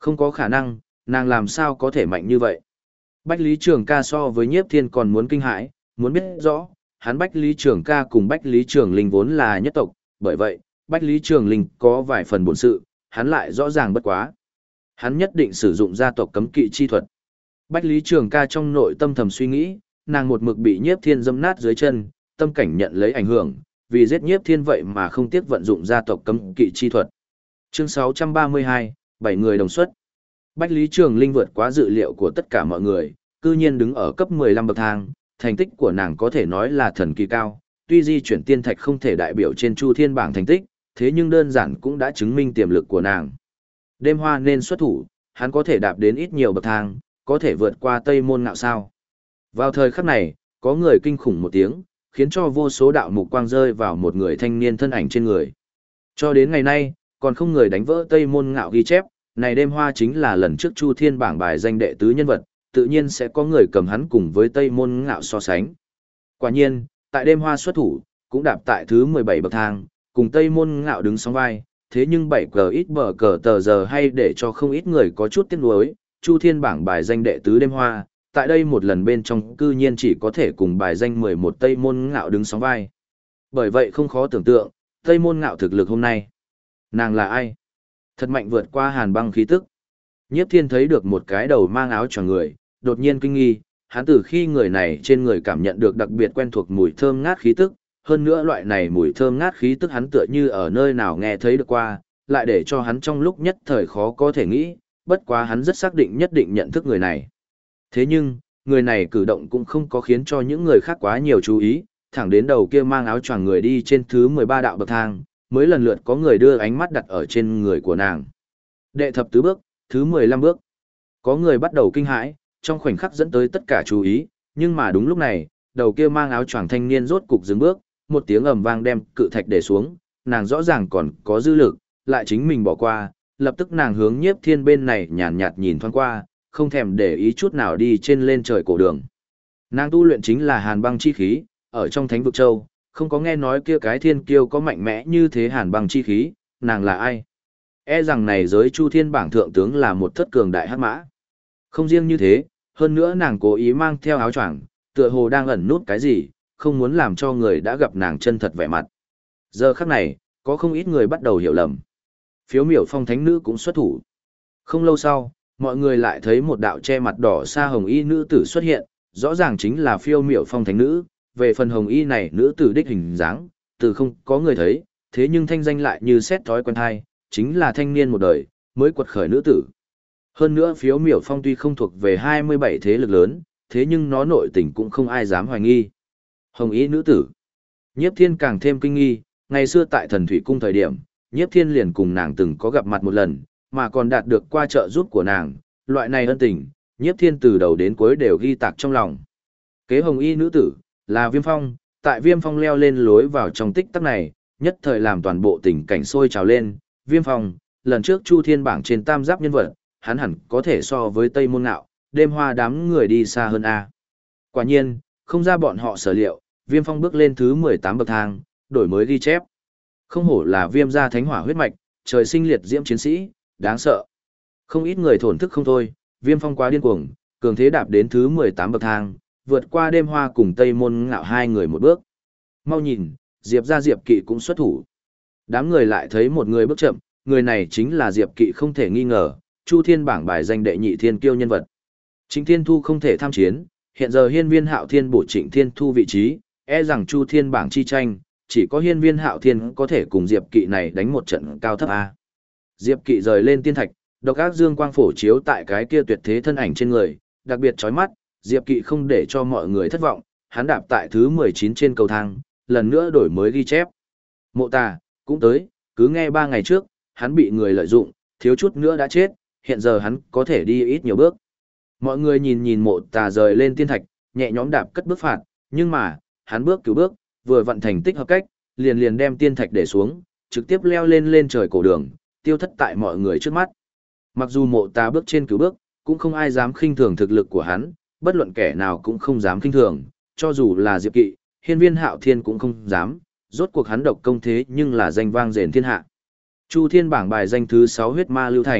Không có khả năng, nàng làm sao có thể mạnh như vậy. Bách Lý Trường ca so với Nhiếp Thiên còn muốn kinh hãi, muốn biết rõ, hắn Bách Lý Trường ca cùng Bách Lý Trường Linh vốn là nhất tộc, bởi vậy, Bách Lý Trường Linh có vài phần bổn sự, hắn lại rõ ràng bất quá. Hắn nhất định sử dụng gia tộc cấm kỵ chi thuật. Bách Lý Trường ca trong nội tâm thầm suy nghĩ, nàng một mực bị Nhiếp Thiên dẫm nát dưới chân, tâm cảnh nhận lấy ảnh hưởng, vì giết Nhiếp Thiên vậy mà không tiếc vận dụng gia tộc cấm kỵ chi thuật. Chương 632, 7 người đồng xuất. Bách Lý Trường Linh vượt quá dự liệu của tất cả mọi người, cư nhiên đứng ở cấp 15 bậc thang, thành tích của nàng có thể nói là thần kỳ cao, tuy di chuyển tiên thạch không thể đại biểu trên Chu Thiên bảng thành tích, thế nhưng đơn giản cũng đã chứng minh tiềm lực của nàng. Đêm Hoa nên xuất thủ, hắn có thể đạp đến ít nhiều bậc thang, có thể vượt qua Tây Môn Ngạo sao. Vào thời khắc này, có người kinh khủng một tiếng, khiến cho vô số đạo mục quang rơi vào một người thanh niên thân ảnh trên người. Cho đến ngày nay, còn không người đánh vỡ Tây Môn Ngạo ghi chép, này Đêm Hoa chính là lần trước Chu Thiên bảng bài danh đệ tứ nhân vật, tự nhiên sẽ có người cầm hắn cùng với Tây Môn Ngạo so sánh. Quả nhiên, tại Đêm Hoa xuất thủ, cũng đạp tại thứ 17 bậc thang, cùng Tây Môn Ngạo đứng song vai, thế nhưng 7 cờ ít bờ cờ tờ giờ hay để cho không ít người có chút tiếc nuối, Chu Thiên bảng bài danh đệ tứ Đêm Hoa, tại đây một lần bên trong cư nhiên chỉ có thể cùng bài danh 11 Tây Môn Ngạo đứng song vai. Bởi vậy không khó tưởng tượng, Tây Môn Ngạo thực lực hôm nay. Nàng là ai? Thật mạnh vượt qua hàn băng khí tức. Nhiếp Thiên thấy được một cái đầu mang áo choàng người, đột nhiên kinh nghi, hắn từ khi người này trên người cảm nhận được đặc biệt quen thuộc mùi thơm ngát khí tức, hơn nữa loại này mùi thơm ngát khí tức hắn tựa như ở nơi nào nghe thấy được qua, lại để cho hắn trong lúc nhất thời khó có thể nghĩ, bất quá hắn rất xác định nhất định nhận thức người này. Thế nhưng, người này cử động cũng không có khiến cho những người khác quá nhiều chú ý, thẳng đến đầu kia mang áo choàng người đi trên thứ 13 đạo bậc thang, mới lần lượt có người đưa ánh mắt đặt ở trên người của nàng. Đệ thập tứ bước, thứ 15 bước. Có người bắt đầu kinh hãi, trong khoảnh khắc dẫn tới tất cả chú ý, nhưng mà đúng lúc này, đầu kia mang áo choàng thanh niên rốt cục dừng bước, một tiếng ầm vang đem cự thạch để xuống, nàng rõ ràng còn có dư lực, lại chính mình bỏ qua, lập tức nàng hướng Nhiếp Thiên bên này nhàn nhạt nhìn thoáng qua, không thèm để ý chút nào đi trên lên trời cổ đường. Nàng tu luyện chính là hàn băng chi khí, ở trong Thánh vực châu, không có nghe nói kia cái thiên kiêu có mạnh mẽ như thế hàn băng chi khí, nàng là ai? E rằng này giới Chu Thiên bảng thượng tướng là một thất cường đại hắc mã. Không riêng như thế, hơn nữa nàng cố ý mang theo áo choàng, tựa hồ đang ẩn nút cái gì, không muốn làm cho người đã gặp nàng chân thật vẻ mặt. Giờ khắc này, có không ít người bắt đầu hiểu lầm. Phiếu miểu phong thánh nữ cũng xuất thủ. Không lâu sau, mọi người lại thấy một đạo che mặt đỏ sa hồng y nữ tử xuất hiện, rõ ràng chính là phiêu miểu phong thánh nữ. Về phần hồng y này nữ tử đích hình dáng, từ không có người thấy, thế nhưng thanh danh lại như xét thói quen thai, chính là thanh niên một đời, mới quật khởi nữ tử. Hơn nữa phiếu miểu phong tuy không thuộc về 27 thế lực lớn, thế nhưng nó nội tình cũng không ai dám hoài nghi. Hồng y nữ tử. Nhiếp Thiên càng thêm kinh nghi, ngày xưa tại Thần Thủy Cung thời điểm, Nhiếp Thiên liền cùng nàng từng có gặp mặt một lần, mà còn đạt được qua trợ giúp của nàng, loại này ân tình, Nhiếp Thiên từ đầu đến cuối đều ghi tạc trong lòng. Kế hồng y nữ tử, là Viêm Phong, tại Viêm Phong leo lên lối vào trong tích tắc này, nhất thời làm toàn bộ tình cảnh sôi trào lên, Viêm Phong, lần trước Chu Thiên bảng trên tam giáp nhân vật, hắn hẳn có thể so với Tây Môn Ngạo, Đêm Hoa đám người đi xa hơn a. Quả nhiên, không ra bọn họ sở liệu, Viêm Phong bước lên thứ 18 bậc thang, đổi mới ghi chép. Không hổ là Viêm gia thánh hỏa huyết mạch, trời sinh liệt diễm chiến sĩ, đáng sợ. Không ít người thổn thức không thôi, Viêm Phong quá điên cuồng, cường thế đạp đến thứ 18 bậc thang, vượt qua Đêm Hoa cùng Tây Môn Ngạo hai người một bước. Mau nhìn, Diệp gia Diệp Kỵ cũng xuất thủ. Đám người lại thấy một người bước chậm, người này chính là Diệp Kỵ không thể nghi ngờ, Chu Thiên bảng bài danh đệ nhị thiên kiêu nhân vật. Trịnh Thiên Thu không thể tham chiến, hiện giờ Hiên Viên Hạo Thiên bổ Trịnh Thiên Thu vị trí, e rằng Chu Thiên bảng chi tranh, chỉ có Hiên Viên Hạo Thiên có thể cùng Diệp Kỵ này đánh một trận cao thấp a. Diệp Kỵ rời lên tiên thạch, độc ác dương quang phổ chiếu tại cái kia tuyệt thế thân ảnh trên người, đặc biệt chói mắt, Diệp Kỵ không để cho mọi người thất vọng, hắn đạp tại thứ 19 trên cầu thang, lần nữa đổi mới ghi chép. Mộ Tà cũng tới, cứ nghe 3 ngày trước, hắn bị người lợi dụng, thiếu chút nữa đã chết, hiện giờ hắn có thể đi ít nhiều bước. Mọi người nhìn nhìn Mộ Tà rời lên tiên thạch, nhẹ nhõm đạp cất bước phạt, nhưng mà, hắn bước cứu bước, vừa vận thành tích hợp cách, liền liền đem tiên thạch để xuống, trực tiếp leo lên lên trời cổ đường, tiêu thất tại mọi người trước mắt. Mặc dù Mộ Tà bước trên cứu bước, cũng không ai dám khinh thường thực lực của hắn, bất luận kẻ nào cũng không dám khinh thường, cho dù là Diệp Kỵ, Hiên Viên Hạo Thiên cũng không dám, rốt cuộc hắn độc công thế nhưng là danh vang rền thiên hạ. Chu Thiên bảng bài danh thứ 6 huyết ma lưu thành,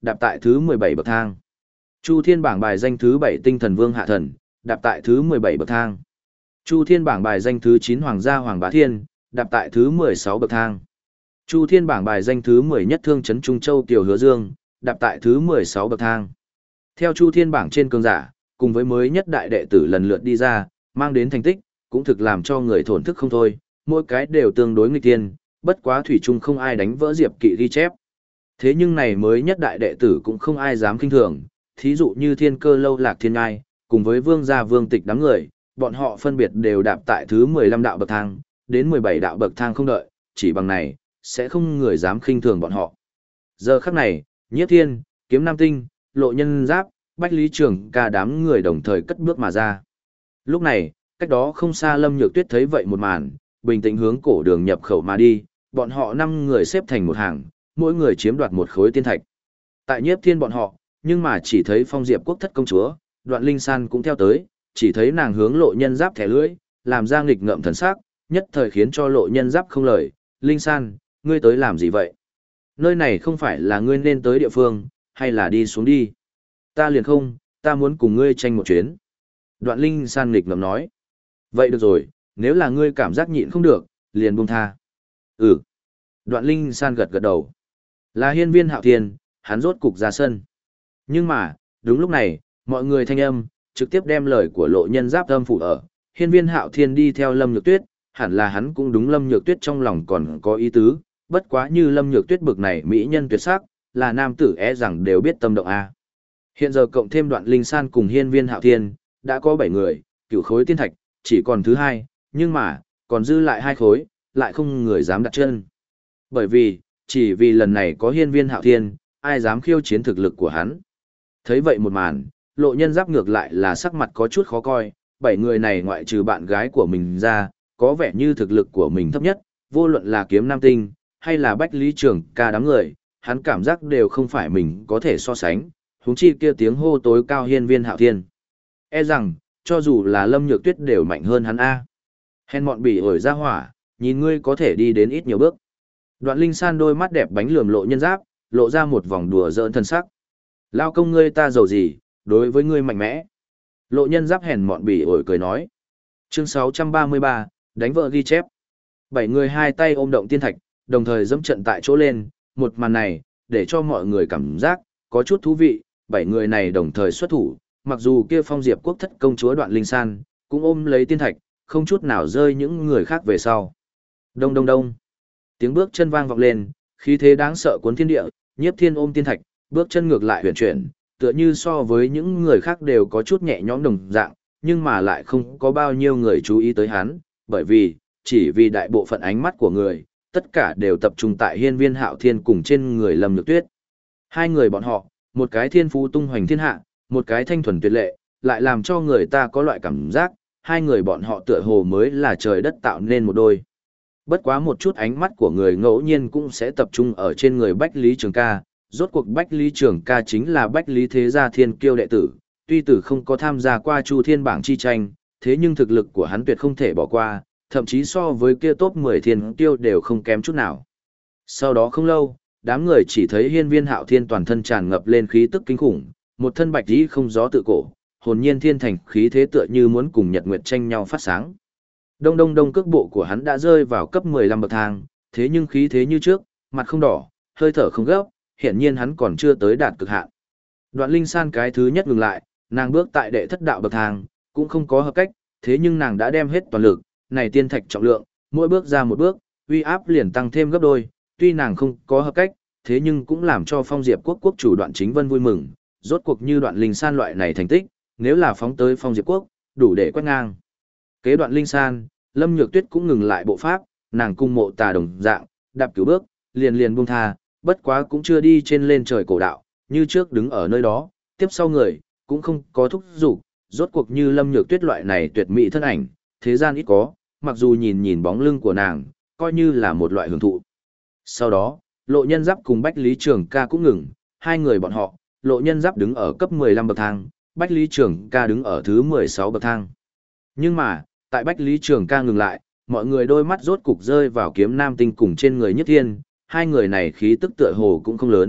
đạp tại thứ 17 bậc thang. Chu Thiên bảng bài danh thứ 7 Tinh Thần Vương Hạ Thần, đạp tại thứ 17 bậc thang. Chu Thiên bảng bài danh thứ 9 Hoàng gia Hoàng Bá Thiên, đạp tại thứ 16 bậc thang. Chu Thiên bảng bài danh thứ 10 Nhất Thương Trấn Trung Châu Tiểu Hứa Dương, đạp tại thứ 16 bậc thang. Theo Chu Thiên bảng trên cường giả, cùng với mới nhất đại đệ tử lần lượt đi ra, mang đến thành tích, cũng thực làm cho người thổn thức không thôi, mỗi cái đều tương đối nghịch tiên, bất quá thủy chung không ai đánh vỡ Diệp Kỵ ghi chép. Thế nhưng này mới nhất đại đệ tử cũng không ai dám khinh thường, thí dụ như Thiên Cơ Lâu Lạc Thiên Ngai, cùng với Vương gia Vương Tịch đám người, bọn họ phân biệt đều đạp tại thứ 15 đạo bậc thang, đến 17 đạo bậc thang không đợi, chỉ bằng này, sẽ không người dám khinh thường bọn họ. Giờ khắc này, Nhiếp Thiên, Kiếm Nam Tinh, Lộ Nhân Giáp, Bách Lý Trường Ca đám người đồng thời cất bước mà ra. Lúc này, cách đó không xa Lâm Nhược Tuyết thấy vậy một màn, bình tĩnh hướng cổ đường nhập khẩu mà đi, bọn họ 5 người xếp thành một hàng, mỗi người chiếm đoạt một khối tiên thạch. Tại Nhiếp Thiên bọn họ, nhưng mà chỉ thấy Phong Diệp Quốc thất công chúa, Đoạn Linh San cũng theo tới, chỉ thấy nàng hướng Lộ Nhân Giáp thẻ lưỡi, làm ra nghịch ngợm thần sắc, nhất thời khiến cho Lộ Nhân Giáp không lời, "Linh San, ngươi tới làm gì vậy? Nơi này không phải là ngươi nên tới địa phương, hay là đi xuống đi?" "Ta liền không, ta muốn cùng ngươi tranh một chuyến." Đoạn Linh San nghịch ngợm nói. "Vậy được rồi, nếu là ngươi cảm giác nhịn không được, liền buông tha." "Ừ." Đoạn Linh San gật gật đầu. Là Hiên Viên Hạo Thiên, hắn rốt cục ra sân. Nhưng mà, đúng lúc này, mọi người thanh âm, trực tiếp đem lời của Lộ Nhân Giáp âm phủ ở. Hiên Viên Hạo Thiên đi theo Lâm Nhược Tuyết, hẳn là hắn cũng đúng Lâm Nhược Tuyết trong lòng còn có ý tứ, bất quá như Lâm Nhược Tuyết bực này mỹ nhân tuyệt sắc, là nam tử rằng đều biết tâm động a. Hiện giờ cộng thêm Đoạn Linh San cùng Hiên Viên Hạo Thiên, đã có 7 người, cửu khối tiên thạch, chỉ còn thứ 2, nhưng mà, còn dư lại 2 khối, lại không người dám đặt chân. Bởi vì, chỉ vì lần này có Hiên Viên Hạo Thiên, ai dám khiêu chiến thực lực của hắn. Thấy vậy một màn, Lộ Nhân Giáp ngược lại là sắc mặt có chút khó coi, 7 người này ngoại trừ bạn gái của mình ra, có vẻ như thực lực của mình thấp nhất, vô luận là Kiếm Nam Tinh, hay là Bách Lý Trường Ca đám người, hắn cảm giác đều không phải mình có thể so sánh, huống chi kia tiếng hô tối cao Hiên Viên Hạo Thiên. E rằng, cho dù là Lâm Nhược Tuyết đều mạnh hơn hắn a. Hèn mọn bỉ ổi ra hỏa, nhìn ngươi có thể đi đến ít nhiều bước. Đoạn Linh San đôi mắt đẹp bánh lườm Lộ Nhân Giáp, lộ ra một vòng đùa giỡn thân sắc. Lao công ngươi ta giàu gì, đối với ngươi mạnh mẽ. Lộ Nhân Giáp hèn mọn bỉ ổi cười nói. Chương 633, đánh vợ ghi chép. 7 người hai tay ôm động tiên thạch, đồng thời dẫm trận tại chỗ lên, một màn này, để cho mọi người cảm giác, có chút thú vị, 7 người này đồng thời xuất thủ, mặc dù kia Phong Diệp Quốc thất công chúa Đoạn Linh San, cũng ôm lấy tiên thạch, không chút nào rơi những người khác về sau. Đông đông đông. Tiếng bước chân vang vọng lên, khí thế đáng sợ cuốn thiên địa, Nhiếp Thiên ôm tiên thạch, bước chân ngược lại huyền chuyển, tựa như so với những người khác đều có chút nhẹ nhõm đồng dạng, nhưng mà lại không có bao nhiêu người chú ý tới hắn, bởi vì, chỉ vì đại bộ phận ánh mắt của người, tất cả đều tập trung tại Hiên Viên Hạo Thiên cùng trên người Lâm Nhược Tuyết. Hai người bọn họ, một cái thiên phú tung hoành thiên hạ, một cái thanh thuần tuyệt lệ, lại làm cho người ta có loại cảm giác, hai người bọn họ tựa hồ mới là trời đất tạo nên một đôi. Bất quá một chút ánh mắt của người ngẫu nhiên cũng sẽ tập trung ở trên người Bách Lý Trường Ca, rốt cuộc Bách Lý Trường Ca chính là Bách Lý Thế Gia Thiên Kiêu đệ tử, tuy tử không có tham gia qua Chu Thiên bảng chi tranh, thế nhưng thực lực của hắn tuyệt không thể bỏ qua, thậm chí so với kia top 10 Thiên Kiêu đều không kém chút nào. Sau đó không lâu, đám người chỉ thấy Hiên Viên Hạo Thiên toàn thân tràn ngập lên khí tức kinh khủng, một thân bạch y không gió tự cổ, hồn nhiên thiên thành khí thế tựa như muốn cùng nhật nguyệt tranh nhau phát sáng. Đông đông đông cước bộ của hắn đã rơi vào cấp 15 bậc thang, thế nhưng khí thế như trước, mặt không đỏ, hơi thở không gấp, hiển nhiên hắn còn chưa tới đạt cực hạn. Đoạn Linh San cái thứ nhất ngừng lại, nàng bước tại đệ thất đạo bậc thang, cũng không có hợp cách, thế nhưng nàng đã đem hết toàn lực, này tiên thạch trọng lượng, mỗi bước ra một bước, uy áp liền tăng thêm gấp đôi, tuy nàng không có hợp cách, thế nhưng cũng làm cho Phong Diệp Quốc quốc chủ Đoạn Chính Vân vui mừng, rốt cuộc như Đoạn Linh San loại này thành tích, nếu là phóng tới Phong Diệp Quốc, đủ để quét ngang. Kế Đoạn Linh San, Lâm Nhược Tuyết cũng ngừng lại bộ pháp, nàng cung Mộ Tà đồng dạng, đạp cứu bước, liền liền buông tha, bất quá cũng chưa đi trên lên trời cổ đạo, như trước đứng ở nơi đó, tiếp sau người, cũng không có thúc giục, rốt cuộc như Lâm Nhược Tuyết loại này tuyệt mỹ thân ảnh, thế gian ít có, mặc dù nhìn nhìn bóng lưng của nàng, coi như là một loại hưởng thụ. Sau đó, Lộ Nhân Giáp cùng Bách Lý Trường Ca cũng ngừng, hai người bọn họ, Lộ Nhân Giáp đứng ở cấp 15 bậc thang, Bách Lý Trường Ca đứng ở thứ 16 bậc thang. Nhưng mà, tại Bách Lý Trường Ca ngừng lại, mọi người đôi mắt rốt cục rơi vào Kiếm Nam Tinh cùng trên người Nhất Thiên, hai người này khí tức tựa hồ cũng không lớn,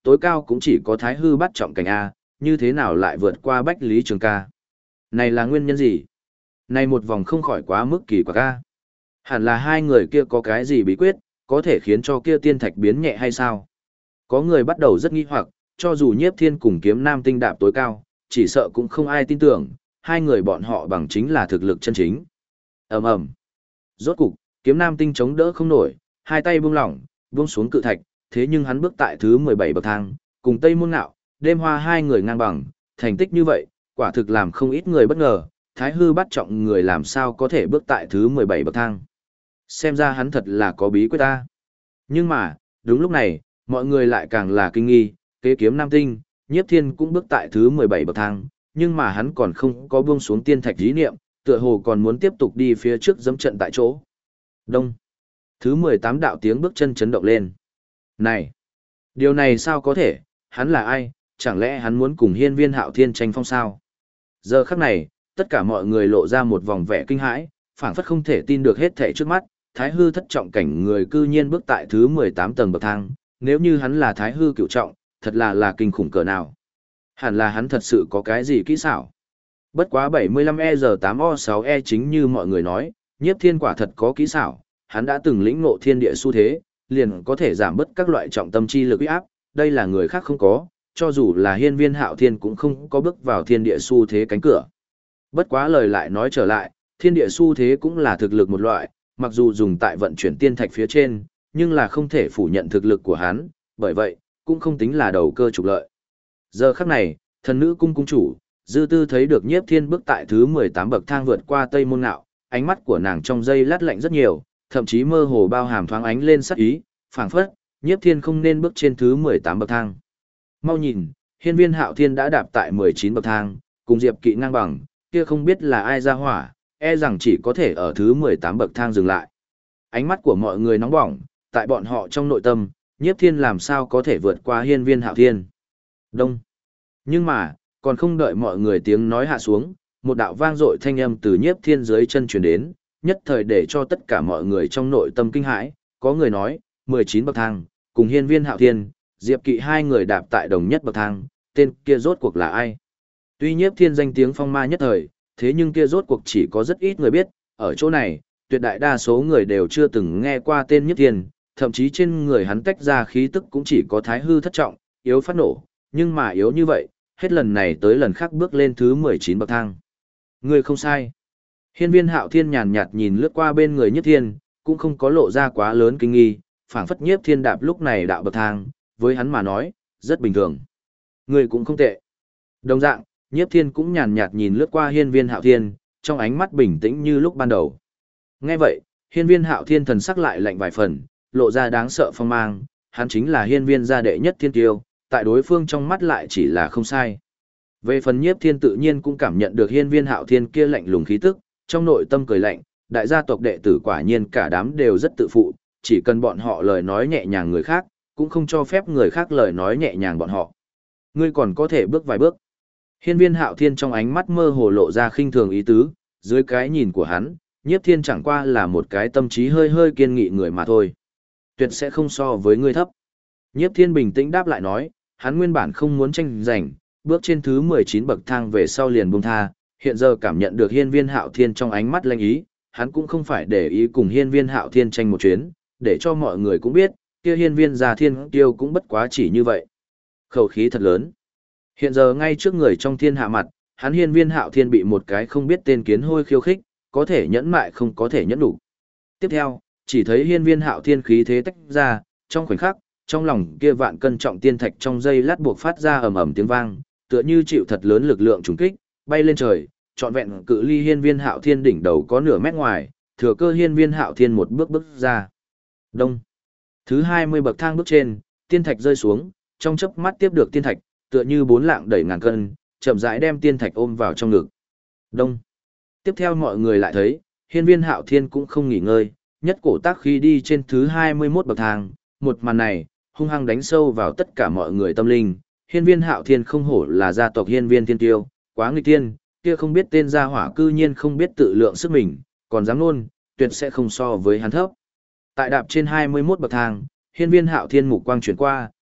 tối cao cũng chỉ có thái hư bắt trọng cảnh A, như thế nào lại vượt qua Bách Lý Trường ca. Này là nguyên nhân gì? Này một vòng không khỏi quá mức kỳ quặc A. Hẳn là hai người kia có cái gì bí quyết, có thể khiến cho kia tiên thạch biến nhẹ hay sao? Có người bắt đầu rất nghi hoặc, cho dù Nhiếp Thiên cùng Kiếm Nam Tinh đạp tối cao, chỉ sợ cũng không ai tin tưởng, hai người bọn họ bằng chính là thực lực chân chính. Ầm ầm. Rốt cục, Kiếm Nam Tinh chống đỡ không nổi, hai tay buông lỏng, buông xuống cự thạch, thế nhưng hắn bước tại thứ 17 bậc thang, cùng Tây Môn Ngạo, Đêm Hoa hai người ngang bằng, thành tích như vậy, quả thực làm không ít người bất ngờ, Thái hư bắt trọng người làm sao có thể bước tại thứ 17 bậc thang. Xem ra hắn thật là có bí quyết ta. Nhưng mà, đúng lúc này, mọi người lại càng là kinh nghi, kế Kiếm Nam Tinh, Nhiếp Thiên cũng bước tại thứ 17 bậc thang, nhưng mà hắn còn không có buông xuống tiên thạch ý niệm, tựa hồ còn muốn tiếp tục đi phía trước dẫm trận tại chỗ. Đông. Thứ 18 đạo tiếng bước chân chấn động lên. Này! Điều này sao có thể, hắn là ai, chẳng lẽ hắn muốn cùng Hiên Viên Hạo Thiên tranh phong sao? Giờ khắc này, tất cả mọi người lộ ra một vòng vẻ kinh hãi, phảng phất không thể tin được hết thảy trước mắt, Thái hư thất trọng cảnh người cư nhiên bước tại thứ 18 tầng bậc thang, nếu như hắn là Thái hư cửu trọng, thật là kinh khủng cỡ nào. Hẳn là hắn thật sự có cái gì kỹ xảo. Bất quá 75E8O6E chính như mọi người nói, Nhiếp Thiên quả thật có kỹ xảo, hắn đã từng lĩnh ngộ thiên địa xu thế, liền có thể giảm bớt các loại trọng tâm chi lực uy áp, đây là người khác không có, cho dù là Hiên Viên Hạo Thiên cũng không có bước vào thiên địa xu thế cánh cửa. Bất quá lời lại nói trở lại, thiên địa xu thế cũng là thực lực một loại, mặc dù dùng tại vận chuyển tiên thạch phía trên, nhưng là không thể phủ nhận thực lực của hắn, bởi vậy, cũng không tính là đầu cơ trục lợi. Giờ khắc này, thần nữ cung cung chủ, Dư Tư thấy được Nhiếp Thiên bước tại thứ 18 bậc thang vượt qua Tây Môn Ngạo, ánh mắt của nàng trong giây lát lạnh rất nhiều, thậm chí mơ hồ bao hàm thoáng ánh lên sắc ý, phảng phất, Nhiếp Thiên không nên bước trên thứ 18 bậc thang. Mau nhìn, Hiên Viên Hạo Thiên đã đạp tại 19 bậc thang, cùng Diệp Kỵ ngang bằng, kia không biết là ai ra hỏa, e rằng chỉ có thể ở thứ 18 bậc thang dừng lại. Ánh mắt của mọi người nóng bỏng, tại bọn họ trong nội tâm, Nhiếp Thiên làm sao có thể vượt qua Hiên Viên Hạo Thiên. Đông. Nhưng mà, còn không đợi mọi người tiếng nói hạ xuống, một đạo vang dội thanh âm từ Nhiếp Thiên dưới chân truyền đến, nhất thời để cho tất cả mọi người trong nội tâm kinh hãi, có người nói, 19 bậc thang, cùng Hiên Viên Hạo Thiên, Diệp Kỵ hai người đạp tại đồng nhất bậc thang, tên kia rốt cuộc là ai? Tuy Nhiếp Thiên danh tiếng phong ma nhất thời, thế nhưng kia rốt cuộc chỉ có rất ít người biết, ở chỗ này, tuyệt đại đa số người đều chưa từng nghe qua tên Nhiếp Thiên, thậm chí trên người hắn tách ra khí tức cũng chỉ có thái hư thất trọng, yếu phát nổ, nhưng mà yếu như vậy, hết lần này tới lần khác bước lên thứ 19 bậc thang. Người không sai. Hiên Viên Hạo Thiên nhàn nhạt nhìn lướt qua bên người Nhiếp Thiên, cũng không có lộ ra quá lớn kinh nghi, phảng phất Nhiếp Thiên đạp lúc này đạo bậc thang, với hắn mà nói, rất bình thường. Người cũng không tệ. Đồng dạng, Nhiếp Thiên cũng nhàn nhạt nhìn lướt qua Hiên Viên Hạo Thiên, trong ánh mắt bình tĩnh như lúc ban đầu. Nghe vậy, Hiên Viên Hạo Thiên thần sắc lại lạnh vài phần, lộ ra đáng sợ phong mang, hắn chính là Hiên Viên gia đệ nhất thiên tiêu, tại đối phương trong mắt lại chỉ là không sai. Về phần Nhiếp Thiên tự nhiên cũng cảm nhận được Hiên Viên Hạo Thiên kia lạnh lùng khí tức, trong nội tâm cười lạnh, đại gia tộc đệ tử quả nhiên cả đám đều rất tự phụ, chỉ cần bọn họ lời nói nhẹ nhàng người khác, cũng không cho phép người khác lời nói nhẹ nhàng bọn họ. Ngươi còn có thể bước vài bước. Hiên Viên Hạo Thiên trong ánh mắt mơ hồ lộ ra khinh thường ý tứ, dưới cái nhìn của hắn, Nhiếp Thiên chẳng qua là một cái tâm trí hơi hơi kiên nghị người mà thôi. Tuyệt sẽ không so với ngươi thấp. Nhiếp Thiên bình tĩnh đáp lại nói, hắn nguyên bản không muốn tranh giành, bước trên thứ 19 bậc thang về sau liền buông tha, hiện giờ cảm nhận được Hiên Viên Hạo Thiên trong ánh mắt lanh ý, hắn cũng không phải để ý cùng Hiên Viên Hạo Thiên tranh một chuyến, để cho mọi người cũng biết, kia Hiên Viên gia thiên tiêu cũng bất quá chỉ như vậy. Khẩu khí thật lớn. Hiện giờ ngay trước người trong thiên hạ mặt, hắn Hiên Viên Hạo Thiên bị một cái không biết tên kiến hôi khiêu khích, có thể nhẫn mại không có thể nhẫn đủ. Tiếp theo, chỉ thấy Hiên Viên Hạo Thiên khí thế tách ra, trong khoảnh khắc, trong lòng kia vạn cân trọng tiên thạch trong giây lát buộc phát ra ầm ầm tiếng vang, tựa như chịu thật lớn lực lượng trùng kích, bay lên trời, trọn vẹn cự ly Hiên Viên Hạo Thiên đỉnh đầu có nửa mét ngoài, thừa cơ Hiên Viên Hạo Thiên một bước bước ra. Đông. Thứ 20 bậc thang bước trên, tiên thạch rơi xuống, trong chớp mắt tiếp được tiên thạch, tựa như bốn lạng đẩy ngàn cân, chậm rãi đem tiên thạch ôm vào trong ngực. Đông. Tiếp theo mọi người lại thấy, Hiên Viên Hạo Thiên cũng không nghỉ ngơi, nhất cổ tác khí đi trên thứ 21 bậc thang, một màn này, hung hăng đánh sâu vào tất cả mọi người tâm linh. Hiên Viên Hạo Thiên không hổ là gia tộc Hiên Viên Thiên Tiêu, quá nghịch tiên, kia không biết tên gia hỏa cư nhiên không biết tự lượng sức mình, còn dám luôn, tuyệt sẽ không so với hắn thấp. Tại đạp trên 21 bậc thang, Hiên Viên Hạo Thiên mục quang chuyển qua,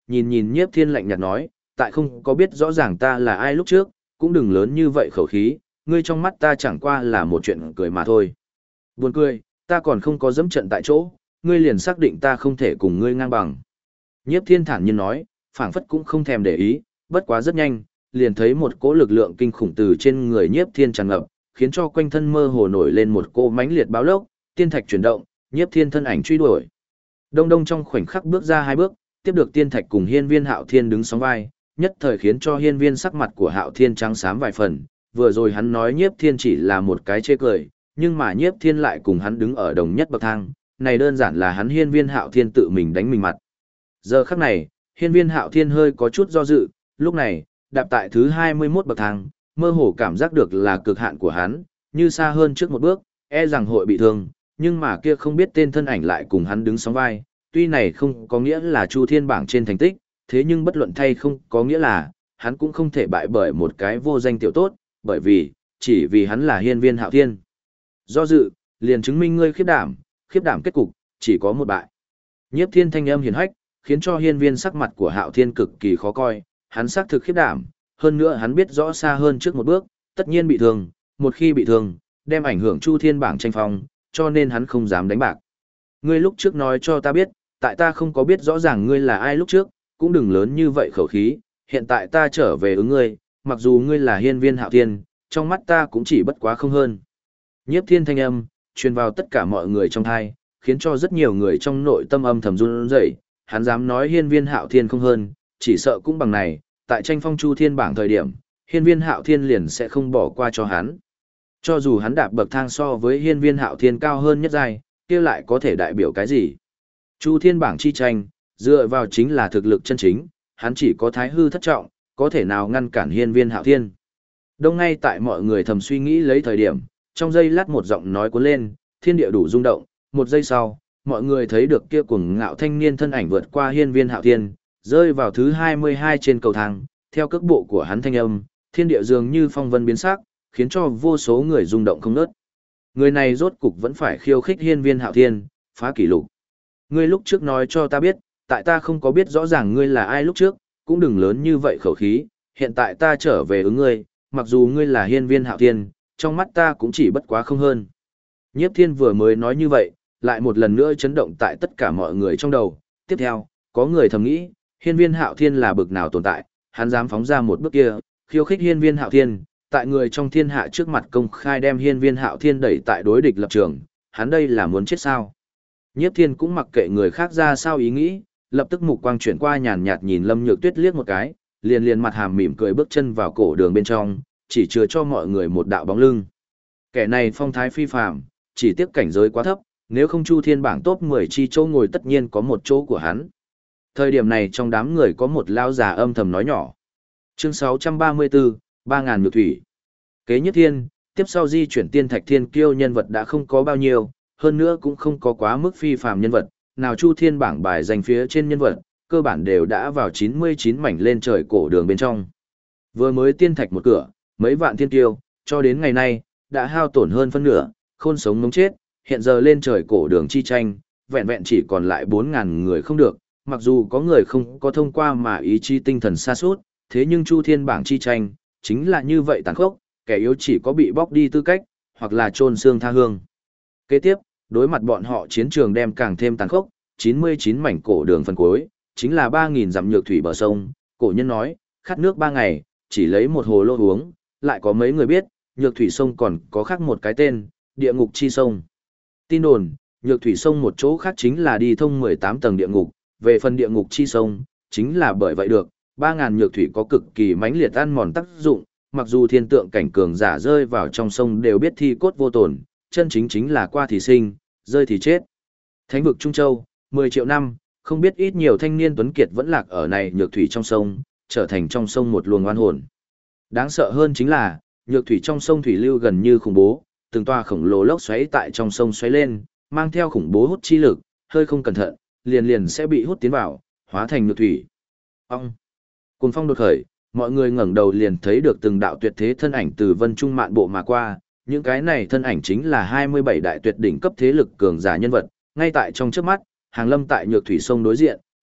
nhìn nhìn Nhiếp Thiên lạnh nhạt nói, tại không có biết rõ ràng ta là ai lúc trước, cũng đừng lớn như vậy khẩu khí, ngươi trong mắt ta chẳng qua là một chuyện cười mà thôi. Buồn cười, ta còn không có dẫm trận tại chỗ, ngươi liền xác định ta không thể cùng ngươi ngang bằng. Nhiếp Thiên thản nhiên nói, phảng phất cũng không thèm để ý, bất quá rất nhanh, liền thấy một cỗ lực lượng kinh khủng từ trên người Nhiếp Thiên tràn ngập, khiến cho quanh thân mơ hồ nổi lên một cỗ mãnh liệt báo lốc, tiên thạch chuyển động, Nhiếp Thiên thân ảnh truy đuổi. Đông Đông trong khoảnh khắc bước ra hai bước, tiếp được tiên thạch cùng Hiên Viên Hạo Thiên đứng sóng vai, nhất thời khiến cho Hiên Viên sắc mặt của Hạo Thiên trắng xám vài phần, vừa rồi hắn nói Nhiếp Thiên chỉ là một cái chê cười, nhưng mà Nhiếp Thiên lại cùng hắn đứng ở đồng nhất bậc thang, này đơn giản là hắn Hiên Viên Hạo Thiên tự mình đánh mình mặt. Giờ khắc này, Hiên Viên Hạo Thiên hơi có chút do dự, lúc này, đạp tại thứ 21 bậc thang, mơ hồ cảm giác được là cực hạn của hắn, như xa hơn trước một bước, e rằng hội bị thương, nhưng mà kia không biết tên thân ảnh lại cùng hắn đứng sóng vai, tuy này không có nghĩa là Chu Thiên bảng trên thành tích, thế nhưng bất luận thay không có nghĩa là, hắn cũng không thể bại bởi một cái vô danh tiểu tốt, bởi vì, chỉ vì hắn là Hiên Viên Hạo Thiên. Do dự, liền chứng minh ngươi khiếp đảm kết cục, chỉ có một bại. Nhiếp Thiên thanh âm hiền hách, khiến cho Hiên Viên sắc mặt của Hạo Thiên cực kỳ khó coi, hắn xác thực khiếp đảm, hơn nữa hắn biết rõ xa hơn trước một bước, tất nhiên bị thương, một khi bị thương, đem ảnh hưởng Chu Thiên bảng tranh phong, cho nên hắn không dám đánh bạc. Ngươi lúc trước nói cho ta biết, tại ta không có biết rõ ràng ngươi là ai lúc trước, cũng đừng lớn như vậy khẩu khí, hiện tại ta trở về ứng ngươi, mặc dù ngươi là Hiên Viên Hạo Thiên, trong mắt ta cũng chỉ bất quá không hơn. Nhiếp Thiên thanh âm, truyền vào tất cả mọi người trong thai, khiến cho rất nhiều người trong nội tâm âm thầm run rẩy, hắn dám nói Hiên Viên Hạo Thiên không hơn, chỉ sợ cũng bằng này, tại tranh phong Chu Thiên bảng thời điểm, Hiên Viên Hạo Thiên liền sẽ không bỏ qua cho hắn. Cho dù hắn đạp bậc thang so với Hiên Viên Hạo Thiên cao hơn nhất giai, kia lại có thể đại biểu cái gì? Chu Thiên bảng chi tranh, dựa vào chính là thực lực chân chính, hắn chỉ có thái hư thất trọng, có thể nào ngăn cản Hiên Viên Hạo Thiên. Đông ngay tại mọi người thầm suy nghĩ lấy thời điểm, trong giây lát một giọng nói cuốn lên, thiên địa đủ rung động, một giây sau, mọi người thấy được kia cuồng ngạo thanh niên thân ảnh vượt qua Hiên Viên Hạo Thiên, rơi vào thứ 22 trên cầu thang, theo cước bộ của hắn thanh âm, thiên địa dường như phong vân biến sắc, khiến cho vô số người rung động không ngớt. Người này rốt cục vẫn phải khiêu khích Hiên Viên Hạo Thiên, phá kỷ lục. Ngươi lúc trước nói cho ta biết, tại ta không có biết rõ ràng ngươi là ai lúc trước, cũng đừng lớn như vậy khẩu khí, hiện tại ta trở về ứng ngươi, mặc dù ngươi là Hiên Viên Hạo Thiên, trong mắt ta cũng chỉ bất quá không hơn. Nhiếp Thiên vừa mới nói như vậy, lại một lần nữa chấn động tại tất cả mọi người trong đầu. Tiếp theo, có người thầm nghĩ, Hiên Viên Hạo Thiên là bực nào tồn tại, hắn dám phóng ra một bước kia, khiêu khích Hiên Viên Hạo Thiên, tại người trong thiên hạ trước mặt công khai đem Hiên Viên Hạo Thiên đẩy tại đối địch lập trường, hắn đây là muốn chết sao? Nhiếp Thiên cũng mặc kệ người khác ra sao ý nghĩ, lập tức mục quang chuyển qua nhàn nhạt nhìn Lâm Nhược Tuyết liếc một cái, liền mặt hàm mỉm cười bước chân vào cổ đường bên trong, chỉ chừa cho mọi người một đạo bóng lưng. Kẻ này phong thái phi phàm, chỉ tiếc cảnh giới quá thấp, nếu không Chu Thiên bảng top 10 chi chỗ ngồi tất nhiên có một chỗ của hắn. Thời điểm này trong đám người có một lão già âm thầm nói nhỏ. Chương 634, 3000 nhược thủy. Kế Nhất Thiên, tiếp sau di chuyển tiên thạch thiên kiêu nhân vật đã không có bao nhiêu, hơn nữa cũng không có quá mức phi phàm nhân vật, nào Chu Thiên bảng bài danh phía trên nhân vật, cơ bản đều đã vào 99 mảnh lên trời cổ đường bên trong. Vừa mới tiên thạch một cửa, mấy vạn thiên kiêu, cho đến ngày nay, đã hao tổn hơn phân nửa, khôn sống ngống chết, hiện giờ lên trời cổ đường chi tranh, vẹn vẹn chỉ còn lại 4.000 người không được, mặc dù có người không có thông qua mà ý chí tinh thần xa suốt, thế nhưng Chu Thiên bảng chi tranh, chính là như vậy tàn khốc, kẻ yếu chỉ có bị bóc đi tư cách, hoặc là chôn xương tha hương. Kế tiếp, đối mặt bọn họ chiến trường đem càng thêm tàn khốc, 99 mảnh cổ đường phần cuối, chính là 3.000 dặm nhược thủy bờ sông, cổ nhân nói, khát nước 3 ngày, chỉ lấy một hồ lô uống, lại có mấy người biết, nhược thủy sông còn có khác một cái tên, địa ngục chi sông. Tin đồn, nhược thủy sông một chỗ khác chính là đi thông 18 tầng địa ngục, về phần địa ngục chi sông, chính là bởi vậy được, 3.000 nhược thủy có cực kỳ mãnh liệt ăn mòn tác dụng, mặc dù thiên tượng cảnh cường giả rơi vào trong sông đều biết thi cốt vô tổn, chân chính là qua thì sinh, rơi thì chết. Thánh vực Trung Châu, 10 triệu năm, không biết ít nhiều thanh niên tuấn kiệt vẫn lạc ở này nhược thủy trong sông, trở thành trong sông một luồng oan hồn. Đáng sợ hơn chính là, nhược thủy trong sông thủy lưu gần như khủng bố, từng toa khổng lồ lốc xoáy tại trong sông xoáy lên, mang theo khủng bố hút chi lực, hơi không cẩn thận, liền sẽ bị hút tiến vào, hóa thành nhược thủy. Ông! Cùng phong đột khởi, mọi người ngẩng đầu liền thấy được từng đạo tuyệt thế thân ảnh từ vân trung mạn bộ mà qua, những cái này thân ảnh chính là 27 đại tuyệt đỉnh cấp thế lực cường giả nhân vật, ngay tại trong trước mắt, hàng lâm tại nhược thủy sông đối diện,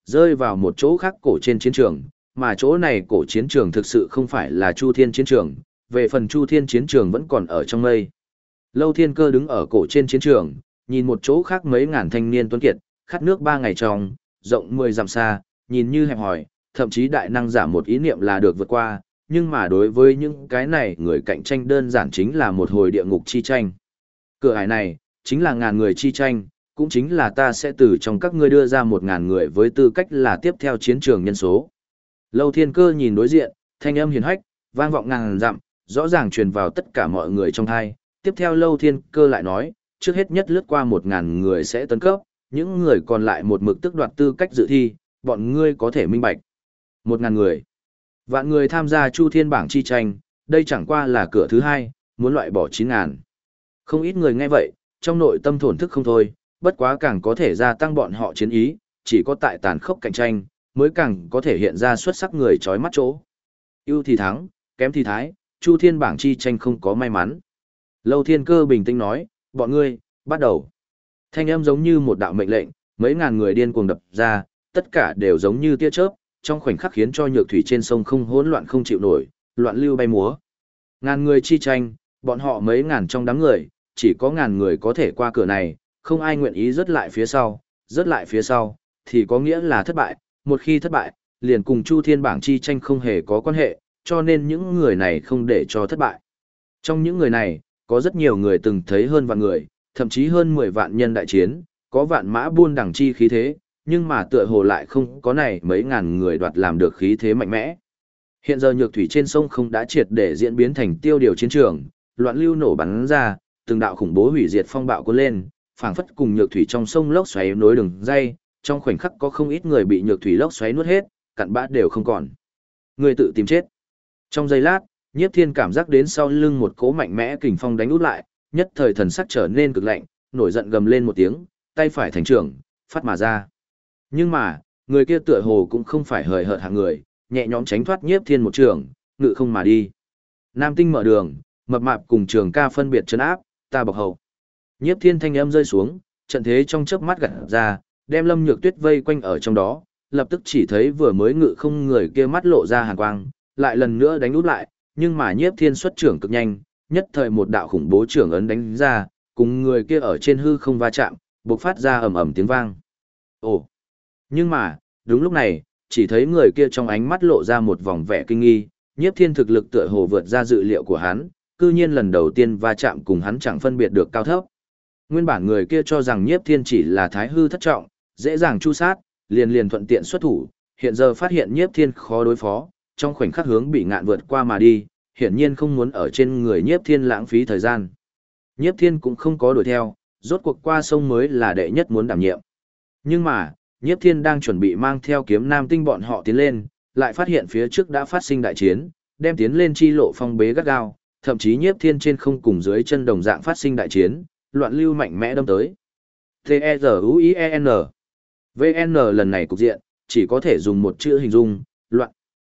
rơi vào một chỗ khác cổ trên chiến trường, mà chỗ này cổ chiến trường thực sự không phải là Chu Thiên chiến trường, về phần Chu Thiên chiến trường vẫn còn ở trong mây. Lâu Thiên Cơ đứng ở cổ trên chiến trường, nhìn một chỗ khác mấy ngàn thanh niên tuấn kiệt, khát nước 3 ngày trong, rộng 10 dặm xa, nhìn như hẹp hòi, thậm chí đại năng giả một ý niệm là được vượt qua, nhưng mà đối với những cái này người cạnh tranh đơn giản chính là một hồi địa ngục chi tranh. Cửa ải này, chính là ngàn người chi tranh, cũng chính là ta sẽ từ trong các ngươi đưa ra 1.000 người với tư cách là tiếp theo chiến trường nhân số. Lâu Thiên Cơ nhìn đối diện, thanh âm hiền hách, vang vọng ngàn dặm, rõ ràng truyền vào tất cả mọi người trong thai. Tiếp theo Lâu Thiên Cơ lại nói, trước hết nhất lướt qua 1.000 người sẽ tấn cấp, những người còn lại một mực tức đoạt tư cách dự thi, bọn ngươi có thể minh bạch. 1.000 người. Vạn người tham gia Chu Thiên bảng chi tranh, đây chẳng qua là cửa thứ hai, muốn loại bỏ 9.000. Không ít người nghe vậy, trong nội tâm thổn thức không thôi, bất quá càng có thể gia tăng bọn họ chiến ý, chỉ có tại tàn khốc cạnh tranh, mới càng có thể hiện ra xuất sắc người chói mắt chỗ. Ưu thì thắng, kém thì thái, Chu Thiên bảng chi tranh không có may mắn. Lâu Thiên Cơ bình tĩnh nói, bọn ngươi, bắt đầu. Thanh âm giống như một đạo mệnh lệnh, mấy ngàn người điên cuồng đập ra, tất cả đều giống như tia chớp, trong khoảnh khắc khiến cho nhược thủy trên sông không hỗn loạn không chịu nổi, loạn lưu bay múa. Ngàn người chi tranh, bọn họ mấy ngàn trong đám người, chỉ có ngàn người có thể qua cửa này, không ai nguyện ý rớt lại phía sau, thì có nghĩa là thất bại, một khi thất bại, liền cùng Chu Thiên bảng chi tranh không hề có quan hệ, cho nên những người này không để cho thất bại. Trong những người này, có rất nhiều người từng thấy hơn vạn người, thậm chí hơn 10 vạn nhân đại chiến, có vạn mã buôn đằng chi khí thế, nhưng mà tựa hồ lại không có này mấy ngàn người đoạt làm được khí thế mạnh mẽ. Hiện giờ nhược thủy trên sông không đã triệt để diễn biến thành tiêu điều chiến trường, loạn lưu nổ bắn ra, từng đạo khủng bố hủy diệt phong bạo cuốn lên, phảng phất cùng nhược thủy trong sông lốc xoáy nối đường dây, trong khoảnh khắc có không ít người bị nhược thủy lốc xoáy nuốt hết, cặn bã đều không còn. Người tự tìm chết. Trong giây lát, Nhiếp Thiên cảm giác đến sau lưng một cỗ mạnh mẽ kình phong đánh út lại, nhất thời thần sắc trở nên cực lạnh, nổi giận gầm lên một tiếng, tay phải thành trưởng, phát mà ra. Nhưng mà, người kia tựa hồ cũng không phải hời hợt hạng người, nhẹ nhõm tránh thoát Nhiếp Thiên một trường, ngự không mà đi. Nam Tinh mở đường, mập mạp cùng Trường Ca phân biệt trấn áp, ta bọc hậu. Nhiếp Thiên thanh âm rơi xuống, trận thế trong chớp mắt gặt ra, đem Lâm Nhược Tuyết vây quanh ở trong đó, lập tức chỉ thấy vừa mới ngự không người kia mắt lộ ra hàn quang, lại lần nữa đánh út lại, nhưng mà Nhiếp Thiên xuất trưởng cực nhanh, nhất thời một đạo khủng bố trưởng ấn đánh ra, cùng người kia ở trên hư không va chạm, bộc phát ra ầm ầm tiếng vang. Ồ! Nhưng mà, đúng lúc này, chỉ thấy người kia trong ánh mắt lộ ra một vòng vẻ kinh nghi, Nhiếp Thiên thực lực tựa hồ vượt ra dự liệu của hắn, cư nhiên lần đầu tiên va chạm cùng hắn chẳng phân biệt được cao thấp. Nguyên bản người kia cho rằng Nhiếp Thiên chỉ là thái hư thất trọng, dễ dàng chu sát, liền thuận tiện xuất thủ, hiện giờ phát hiện Nhiếp Thiên khó đối phó, trong khoảnh khắc hướng bị ngạn vượt qua mà đi, hiển nhiên không muốn ở trên người Nhiếp Thiên lãng phí thời gian. Nhiếp Thiên cũng không có đuổi theo, rốt cuộc qua sông mới là đệ nhất muốn đảm nhiệm. Nhưng mà, Nhiếp Thiên đang chuẩn bị mang theo kiếm Nam Tinh bọn họ tiến lên, lại phát hiện phía trước đã phát sinh đại chiến, đem tiến lên chi lộ phong bế gắt gao, thậm chí Nhiếp Thiên trên không cùng dưới chân đồng dạng phát sinh đại chiến, loạn lưu mạnh mẽ đâm tới. T-E-Z-U-I-E-N VN lần này cục diện, chỉ có thể dùng một chữ hình dung, loạn.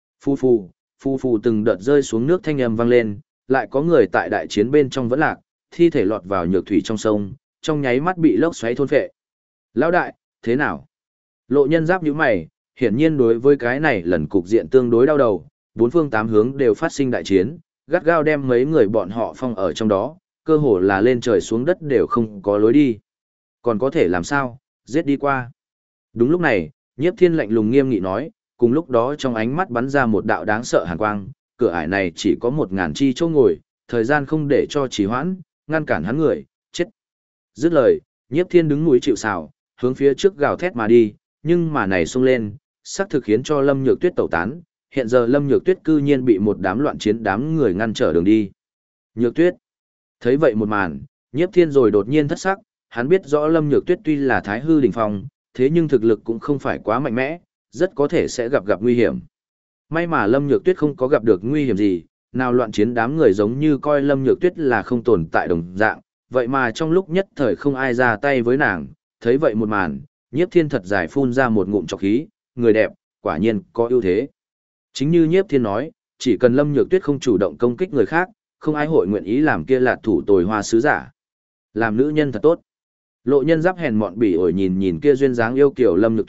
Phu phù từng đợt rơi xuống nước thanh âm vang lên, lại có người tại đại chiến bên trong vẫn lạc, thi thể lọt vào nhược thủy trong sông, trong nháy mắt bị lốc xoáy thôn phệ. Lão đại, thế nào? Lộ Nhân Giáp nhíu mày, hiển nhiên đối với cái này lần cục diện tương đối đau đầu, bốn phương tám hướng đều phát sinh đại chiến, gắt gao đem mấy người bọn họ phong ở trong đó, cơ hồ là lên trời xuống đất đều không có lối đi. Còn có thể làm sao, giết đi qua. Đúng lúc này, Nhiếp Thiên lạnh lùng nghiêm nghị nói, cùng lúc đó trong ánh mắt bắn ra một đạo đáng sợ hàn quang, cửa ải này chỉ có 1.000 chi chỗ ngồi, thời gian không để cho trì hoãn, ngăn cản hắn người, chết. Dứt lời, Nhiếp Thiên đứng núi chịu sào, hướng phía trước gào thét mà đi, nhưng mà này xông lên, xác thực khiến cho Lâm Nhược Tuyết tẩu tán, hiện giờ Lâm Nhược Tuyết cư nhiên bị một đám loạn chiến đám người ngăn trở đường đi. Nhược Tuyết. Thấy vậy một màn, Nhiếp Thiên rồi đột nhiên thất sắc, hắn biết rõ Lâm Nhược Tuyết tuy là thái hư đỉnh phong, thế nhưng thực lực cũng không phải quá mạnh mẽ, rất có thể sẽ gặp nguy hiểm. May mà Lâm Nhược Tuyết không có gặp được nguy hiểm gì, nào loạn chiến đám người giống như coi Lâm Nhược Tuyết là không tồn tại đồng dạng, vậy mà trong lúc nhất thời không ai ra tay với nàng, thấy vậy một màn, Nhiếp Thiên thật dài phun ra một ngụm trọc khí, người đẹp, quả nhiên có ưu thế. Chính như Nhiếp Thiên nói, chỉ cần Lâm Nhược Tuyết không chủ động công kích người khác, không ai hội nguyện ý làm kia lạt thủ tồi hoa sứ giả. Làm nữ nhân thật tốt. Lộ Nhân Giáp hèn mọn bỉ ổi nhìn kia duyên dáng yêu kiều Lâm Nhược Tuyết,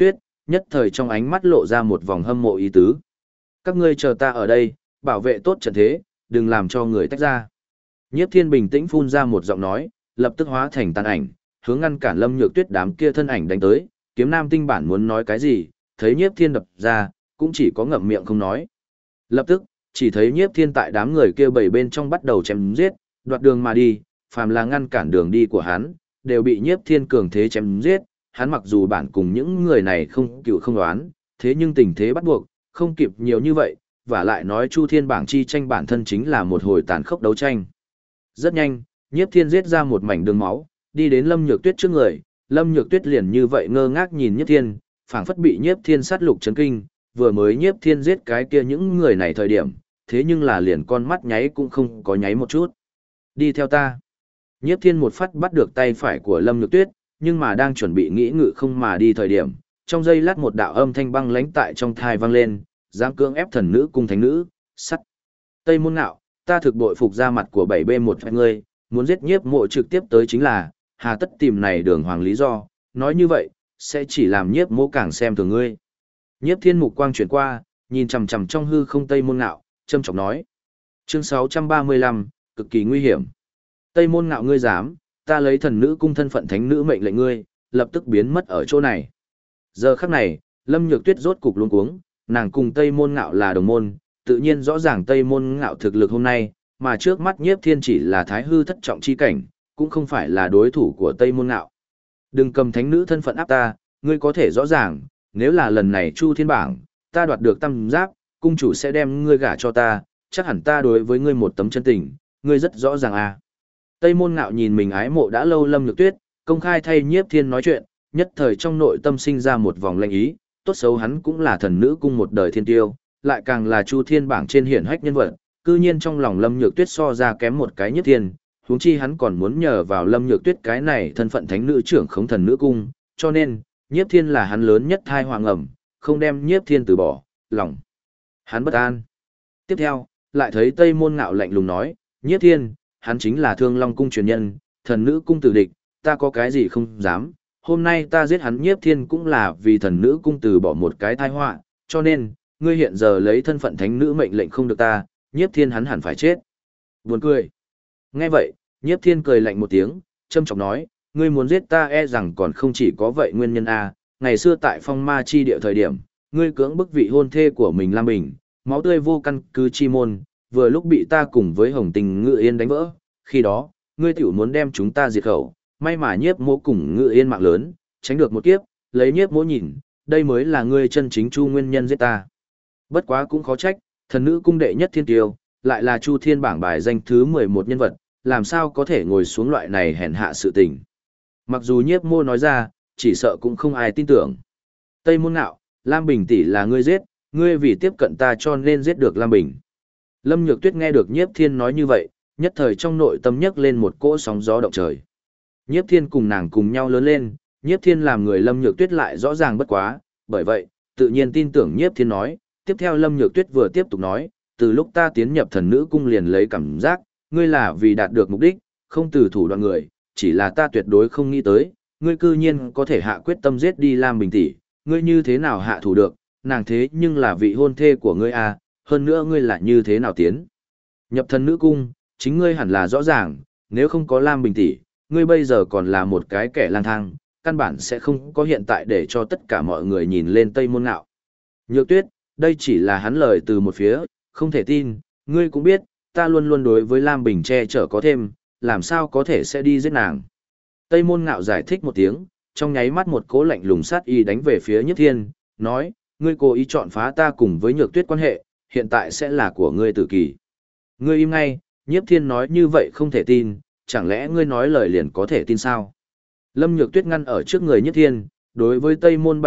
nhất thời trong ánh mắt lộ ra một vòng hâm mộ ý tứ. Các ngươi chờ ta ở đây, bảo vệ tốt trận thế, đừng làm cho người tách ra. Nhiếp Thiên bình tĩnh phun ra một giọng nói, lập tức hóa thành tàn ảnh, hướng ngăn cản Lâm Nhược Tuyết đám kia thân ảnh đánh tới, Kiếm Nam Tinh bản muốn nói cái gì, thấy Nhiếp Thiên đập ra, cũng chỉ có ngậm miệng không nói. Lập tức, chỉ thấy Nhiếp Thiên tại đám người kia bảy bên trong bắt đầu chém giết, đoạt đường mà đi, phàm là ngăn cản đường đi của hắn, đều bị Nhiếp Thiên cường thế chém giết, hắn mặc dù bản cùng những người này không cựu không đoán, thế nhưng tình thế bắt buộc, không kịp nhiều như vậy, và lại nói Chu Thiên bảng chi tranh bản thân chính là một hồi tàn khốc đấu tranh. Rất nhanh, Nhiếp Thiên giết ra một mảnh đường máu, đi đến Lâm Nhược Tuyết trước người, Lâm Nhược Tuyết liền như vậy ngơ ngác nhìn Nhiếp Thiên, phảng phất bị Nhiếp Thiên sát lục chấn kinh, vừa mới Nhiếp Thiên giết cái kia những người này thời điểm, thế nhưng là liền con mắt nháy cũng không có nháy một chút. Đi theo ta. Nhiếp Thiên một phát bắt được tay phải của Lâm Nhược Tuyết, nhưng mà đang chuẩn bị nghĩ ngự không mà đi thời điểm, trong giây lát một đạo âm thanh băng lãnh tại trong thai vang lên, dám cưỡng ép thần nữ cung thánh nữ, sắt. Tây Môn Ngạo, ta thực bội phục ra mặt của 7B1 ngươi, muốn giết Nhiếp Mộ trực tiếp tới chính là, hà tất tìm này đường hoàng lý do, nói như vậy, sẽ chỉ làm Nhiếp Mộ càng xem thường ngươi. Nhiếp Thiên mục quang chuyển qua, nhìn chằm chằm trong hư không Tây Môn Ngạo, châm chọc nói. Chương 635, cực kỳ nguy hiểm. Tây Môn Ngạo ngươi dám, ta lấy thần nữ cung thân phận thánh nữ mệnh lệnh ngươi, lập tức biến mất ở chỗ này. Giờ khắc này, Lâm Nhược Tuyết rốt cục luống cuống, nàng cùng Tây Môn Ngạo là đồng môn, tự nhiên rõ ràng Tây Môn Ngạo thực lực hôm nay, mà trước mắt Nhiếp Thiên chỉ là thái hư thất trọng chi cảnh, cũng không phải là đối thủ của Tây Môn Ngạo. Đừng cầm thánh nữ thân phận áp ta, ngươi có thể rõ ràng, nếu là lần này Chu Thiên bảng, ta đoạt được tam giáp, cung chủ sẽ đem ngươi gả cho ta, chắc hẳn ta đối với ngươi một tấm chân tình, ngươi rất rõ ràng à. Tây Môn Ngạo nhìn mình ái mộ đã lâu Lâm Nhược Tuyết, công khai thay Nhiếp Thiên nói chuyện, nhất thời trong nội tâm sinh ra một vòng lanh ý, tốt xấu hắn cũng là thần nữ cung một đời thiên tiêu, lại càng là Chu Thiên bảng trên hiển hách nhân vật, cư nhiên trong lòng Lâm Nhược Tuyết so ra kém một cái Nhiếp Thiên, huống chi hắn còn muốn nhờ vào Lâm Nhược Tuyết cái này thân phận thánh nữ trưởng khống thần nữ cung, cho nên, Nhiếp Thiên là hắn lớn nhất thai hoàng ẩm, không đem Nhiếp Thiên từ bỏ, lòng hắn bất an. Tiếp theo, lại thấy Tây Môn Ngạo lạnh lùng nói, Nhiếp Thiên, hắn chính là Thương Long cung truyền nhân, thần nữ cung tử địch, ta có cái gì không dám, hôm nay ta giết hắn Nhiếp Thiên cũng là vì thần nữ cung từ bỏ một cái tai họa, cho nên, ngươi hiện giờ lấy thân phận thánh nữ mệnh lệnh không được ta, Nhiếp Thiên hắn hẳn phải chết. Buồn cười. Nghe vậy, Nhiếp Thiên cười lạnh một tiếng, châm chọc nói, ngươi muốn giết ta e rằng còn không chỉ có vậy nguyên nhân a, ngày xưa tại Phong Ma chi địa thời điểm, ngươi cưỡng bức vị hôn thê của mình Lam Bình, máu tươi vô căn cứ chi môn, vừa lúc bị ta cùng với Hồng Tình Ngự Yên đánh vỡ, khi đó, ngươi tiểu muốn đem chúng ta diệt khẩu, may mà Nhiếp Mỗ cùng Ngự Yên mạng lớn, tránh được một kiếp, lấy Nhiếp Mỗ nhìn, đây mới là ngươi chân chính Chu nguyên nhân giết ta. Bất quá cũng khó trách, thần nữ cung đệ nhất thiên tiêu, lại là Chu Thiên bảng bài danh thứ 11 nhân vật, làm sao có thể ngồi xuống loại này hèn hạ sự tình. Mặc dù Nhiếp Mô nói ra, chỉ sợ cũng không ai tin tưởng. Tây Môn Ngạo, Lam Bình tỷ là ngươi giết, ngươi vì tiếp cận ta cho nên giết được Lam Bình. Lâm Nhược Tuyết nghe được Nhiếp Thiên nói như vậy, nhất thời trong nội tâm nhấc lên một cỗ sóng gió động trời. Nhiếp Thiên cùng nàng cùng nhau lớn lên, Nhiếp Thiên làm người Lâm Nhược Tuyết lại rõ ràng bất quá, bởi vậy, tự nhiên tin tưởng Nhiếp Thiên nói. Tiếp theo Lâm Nhược Tuyết vừa tiếp tục nói, từ lúc ta tiến nhập thần nữ cung liền lấy cảm giác, ngươi là vì đạt được mục đích, không từ thủ đoạn người, chỉ là ta tuyệt đối không nghĩ tới, ngươi cư nhiên có thể hạ quyết tâm giết đi Lam Bình tỷ, ngươi như thế nào hạ thủ được, nàng thế nhưng là vị hôn thê của ngươi à, hơn nữa ngươi là như thế nào tiến nhập thần nữ cung, chính ngươi hẳn là rõ ràng, nếu không có Lam Bình tỷ, ngươi bây giờ còn là một cái kẻ lang thang, căn bản sẽ không có hiện tại để cho tất cả mọi người nhìn lên Tây Môn Ngạo. Nhược Tuyết, đây chỉ là hắn lời từ một phía, không thể tin, ngươi cũng biết, ta luôn luôn đối với Lam Bình che chở có thêm, làm sao có thể sẽ đi giết nàng. Tây Môn Ngạo giải thích một tiếng, trong nháy mắt một cỗ lạnh lùng sát y đánh về phía Nhiếp Thiên, nói, ngươi cố ý chọn phá ta cùng với Nhược Tuyết quan hệ, hiện tại sẽ là của ngươi tử kỳ. Ngươi im ngay, Nhiếp Thiên nói như vậy không thể tin, chẳng lẽ ngươi nói lời liền có thể tin sao? Lâm Nhược Tuyết ngăn ở trước người Nhiếp Thiên, đối với Tây Môn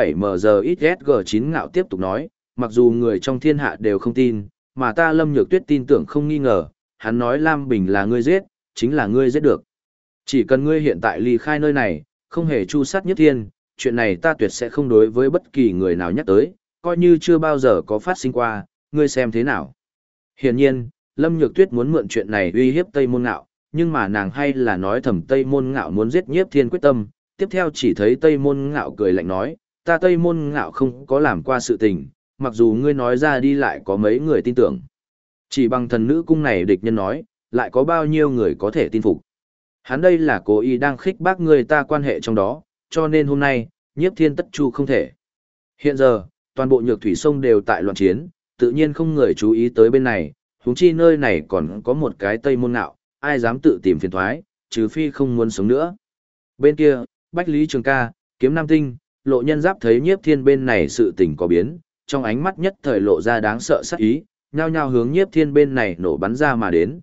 7MGXG9 Ngạo tiếp tục nói, mặc dù người trong thiên hạ đều không tin, mà ta Lâm Nhược Tuyết tin tưởng không nghi ngờ, hắn nói Lam Bình là ngươi giết, chính là ngươi giết được. Chỉ cần ngươi hiện tại ly khai nơi này, không hề chu sát Nhiếp Thiên, chuyện này ta tuyệt sẽ không đối với bất kỳ người nào nhắc tới, coi như chưa bao giờ có phát sinh qua, ngươi xem thế nào. Hiển nhiên, Lâm Nhược Tuyết muốn mượn chuyện này uy hiếp Tây Môn Ngạo, nhưng mà nàng hay là nói thầm Tây Môn Ngạo muốn giết Nhiếp Thiên quyết tâm, tiếp theo chỉ thấy Tây Môn Ngạo cười lạnh nói, ta Tây Môn Ngạo không có làm qua sự tình, mặc dù ngươi nói ra đi lại có mấy người tin tưởng. Chỉ bằng thần nữ cung này địch nhân nói, lại có bao nhiêu người có thể tin phục. Hắn đây là cố ý đang khích bác người ta quan hệ trong đó, cho nên hôm nay, Nhiếp Thiên tất chu không thể. Hiện giờ, toàn bộ Nhược Thủy sông đều tại loạn chiến, tự nhiên không người chú ý tới bên này, huống chi nơi này còn có một cái Tây Môn Ngạo, ai dám tự tìm phiền toái, trừ phi không muốn sống nữa. Bên kia, Bách Lý Trường Ca, Kiếm Nam Tinh, Lộ Nhân Giáp thấy Nhiếp Thiên bên này sự tình có biến, trong ánh mắt nhất thời lộ ra đáng sợ sát ý, nhao nhao hướng Nhiếp Thiên bên này nổ bắn ra mà đến,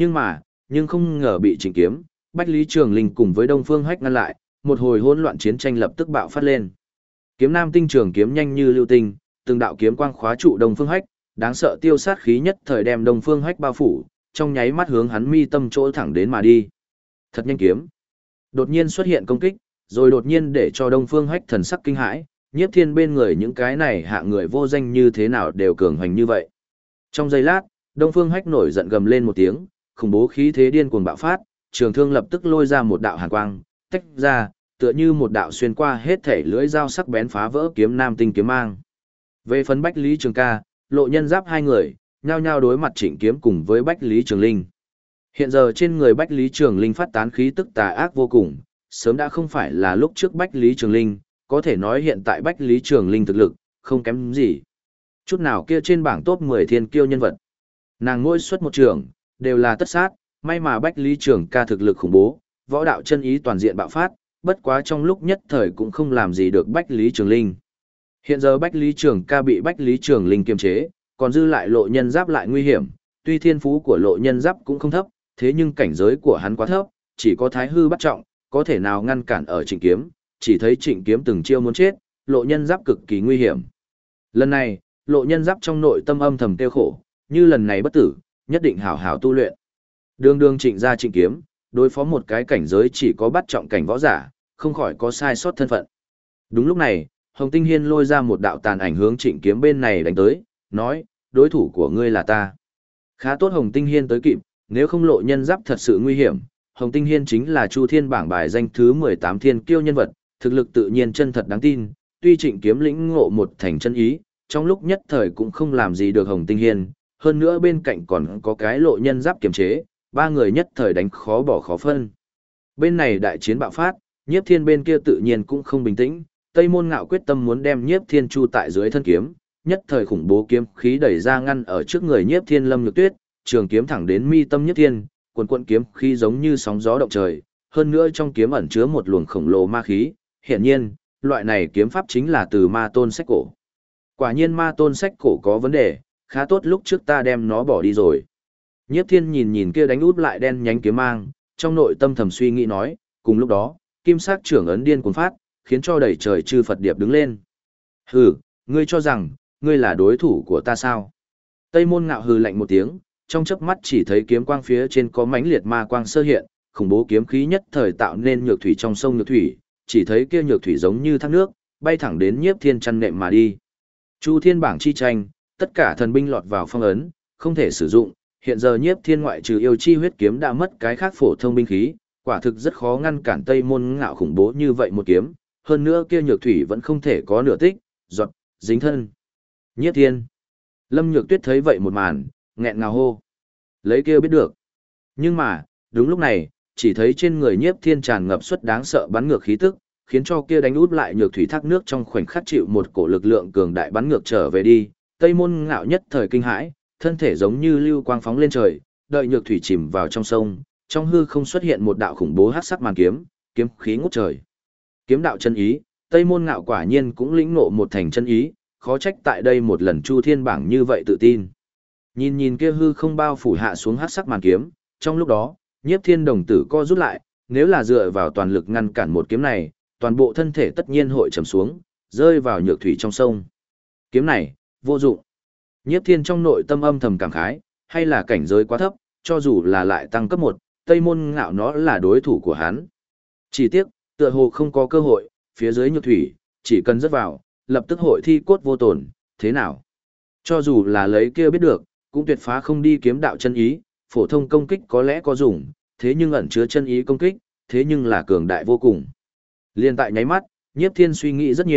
nhưng không ngờ bị Trịnh Kiếm, Bách Lý Trường Linh cùng với Đông Phương Hách ngăn lại, một hồi hỗn loạn chiến tranh lập tức bạo phát lên. Kiếm Nam Tinh trường kiếm nhanh như lưu tinh, từng đạo kiếm quang khóa trụ Đông Phương Hách, đáng sợ tiêu sát khí nhất thời đem Đông Phương Hách bao phủ, trong nháy mắt hướng hắn mi tâm chỗ thẳng đến mà đi. Thật nhanh kiếm. Đột nhiên xuất hiện công kích, rồi đột nhiên để cho Đông Phương Hách thần sắc kinh hãi, Nhiếp Thiên bên người những cái này hạ người vô danh như thế nào đều cường hoành như vậy. Trong giây lát, Đông Phương Hách nổi giận gầm lên một tiếng, khủng bố khí thế điên cuồng bạo phát, trường thương lập tức lôi ra một đạo hàn quang, tách ra, tựa như một đạo xuyên qua hết thể lưỡi dao sắc bén phá vỡ Kiếm Nam Tinh kiếm mang. Về phần Bách Lý Trường Ca, Lộ Nhân Giáp hai người, nhao nhao đối mặt Trịnh Kiếm cùng với Bách Lý Trường Linh. Hiện giờ trên người Bách Lý Trường Linh phát tán khí tức tà ác vô cùng, sớm đã không phải là lúc trước Bách Lý Trường Linh, có thể nói hiện tại Bách Lý Trường Linh thực lực, không kém gì. Chút nào kia trên bảng top 10 thiên kiêu nhân vật. Nàng ngôi xuất một trường, đều là tất sát, may mà Bách Lý Trường Ca thực lực khủng bố, võ đạo chân ý toàn diện bạo phát, bất quá trong lúc nhất thời cũng không làm gì được Bách Lý Trường Linh. Hiện giờ Bách Lý Trường Ca bị Bách Lý Trường Linh kiềm chế, còn dư lại Lộ Nhân Giáp lại nguy hiểm, tuy thiên phú của Lộ Nhân Giáp cũng không thấp, thế nhưng cảnh giới của hắn quá thấp, chỉ có Thái Hư bắt trọng, có thể nào ngăn cản ở Trịnh Kiếm, chỉ thấy Trịnh Kiếm từng chiêu muốn chết, Lộ Nhân Giáp cực kỳ nguy hiểm. Lần này, Lộ Nhân Giáp trong nội tâm âm thầm tiêu khổ, như lần này bất tử, nhất định hảo hảo tu luyện. Đường Trịnh ra Trịnh Kiếm, đối phó một cái cảnh giới chỉ có bắt trọng cảnh võ giả, không khỏi có sai sót thân phận. Đúng lúc này, Hồng Tinh Hiên lôi ra một đạo tàn ảnh hướng Trịnh Kiếm bên này đánh tới, nói, đối thủ của ngươi là ta. Khá tốt Hồng Tinh Hiên tới kịp, nếu không Lộ Nhân Giáp thật sự nguy hiểm. Hồng Tinh Hiên chính là Chu Thiên bảng bài danh thứ 18 thiên kiêu nhân vật, thực lực tự nhiên chân thật đáng tin, tuy Trịnh Kiếm lĩnh ngộ một thành chân ý, trong lúc nhất thời cũng không làm gì được Hồng Tinh Hiên, hơn nữa bên cạnh còn có cái Lộ Nhân Giáp kiềm chế, ba người nhất thời đánh khó bỏ khó phân. Bên này đại chiến bạo phát, Nhiếp Thiên bên kia tự nhiên cũng không bình tĩnh, Tây Môn Ngạo quyết tâm muốn đem Nhiếp Thiên chu tại dưới thân kiếm, nhất thời khủng bố kiếm khí đẩy ra ngăn ở trước người Nhiếp Thiên Lâm Nhược Tuyết, trường kiếm thẳng đến mi tâm Nhiếp Thiên, cuồn kiếm khí giống như sóng gió động trời, hơn nữa trong kiếm ẩn chứa một luồng khổng lồ ma khí, hiển nhiên, loại này kiếm pháp chính là từ Ma Tôn sách cổ. Quả nhiên Ma Tôn sách cổ có vấn đề, khá tốt lúc trước ta đem nó bỏ đi rồi. Nhiếp Thiên nhìn kia đánh út lại đen nhánh kiếm mang, trong nội tâm thầm suy nghĩ nói, cùng lúc đó, kim sắc trưởng ấn điên cuồng phát, khiến cho đầy trời chư Phật điệp đứng lên. Hừ, ngươi cho rằng, ngươi là đối thủ của ta sao? Tây Môn Ngạo hừ lạnh một tiếng, trong chớp mắt chỉ thấy kiếm quang phía trên có mãnh liệt ma quang sơ hiện, khủng bố kiếm khí nhất thời tạo nên nhược thủy trong sông nhược thủy, chỉ thấy kia nhược thủy giống như thác nước, bay thẳng đến Nhiếp Thiên chăn nệm mà đi. Chu Thiên bảng chi tranh, tất cả thần binh lọt vào phong ấn, không thể sử dụng, hiện giờ Nhiếp Thiên ngoại trừ yêu chi huyết kiếm đã mất cái khác phổ thông binh khí, quả thực rất khó ngăn cản Tây Môn Ngạo khủng bố như vậy một kiếm, hơn nữa kia nhược thủy vẫn không thể có nửa tích, giọt, dính thân. Nhiếp Thiên. Lâm Nhược Tuyết thấy vậy một màn, nghẹn ngào hô. Lấy kia biết được. Nhưng mà, đúng lúc này, chỉ thấy trên người Nhiếp Thiên tràn ngập suất đáng sợ bắn ngược khí tức, khiến cho kia đánh út lại nhược thủy thác nước trong khoảnh khắc chịu một cổ lực lượng cường đại bắn ngược trở về đi. Tây Môn Ngạo nhất thời kinh hãi, thân thể giống như lưu quang phóng lên trời, đợi nhược thủy chìm vào trong sông, trong hư không xuất hiện một đạo khủng bố hắc sắc màn kiếm, kiếm khí ngút trời. Kiếm đạo chân ý, Tây Môn Ngạo quả nhiên cũng lĩnh ngộ một thành chân ý, khó trách tại đây một lần Chu Thiên bảng như vậy tự tin. Nhìn kia hư không bao phủ hạ xuống hắc sắc màn kiếm, trong lúc đó, Nhiếp Thiên đồng tử co rút lại, nếu là dựa vào toàn lực ngăn cản một kiếm này, toàn bộ thân thể tất nhiên hội trầm xuống, rơi vào nhược thủy trong sông. Kiếm này, vô dụng. Nhiếp Thiên trong nội tâm âm thầm cảm khái, hay là cảnh giới quá thấp, cho dù là lại tăng cấp 1, Tây Môn Ngạo nó là đối thủ của hắn. Chỉ tiếc, tựa hồ không có cơ hội, phía dưới nhược thủy, chỉ cần rớt vào, lập tức hội thi cốt vô tổn, thế nào? Cho dù là lấy kia biết được, cũng tuyệt phá không đi kiếm đạo chân ý, phổ thông công kích có lẽ có dùng, thế nhưng ẩn chứa chân ý công kích, thế nhưng là cường đại vô cùng. Liên tại nháy mắt, Nhiếp Thiên suy nghĩ rất nhiều,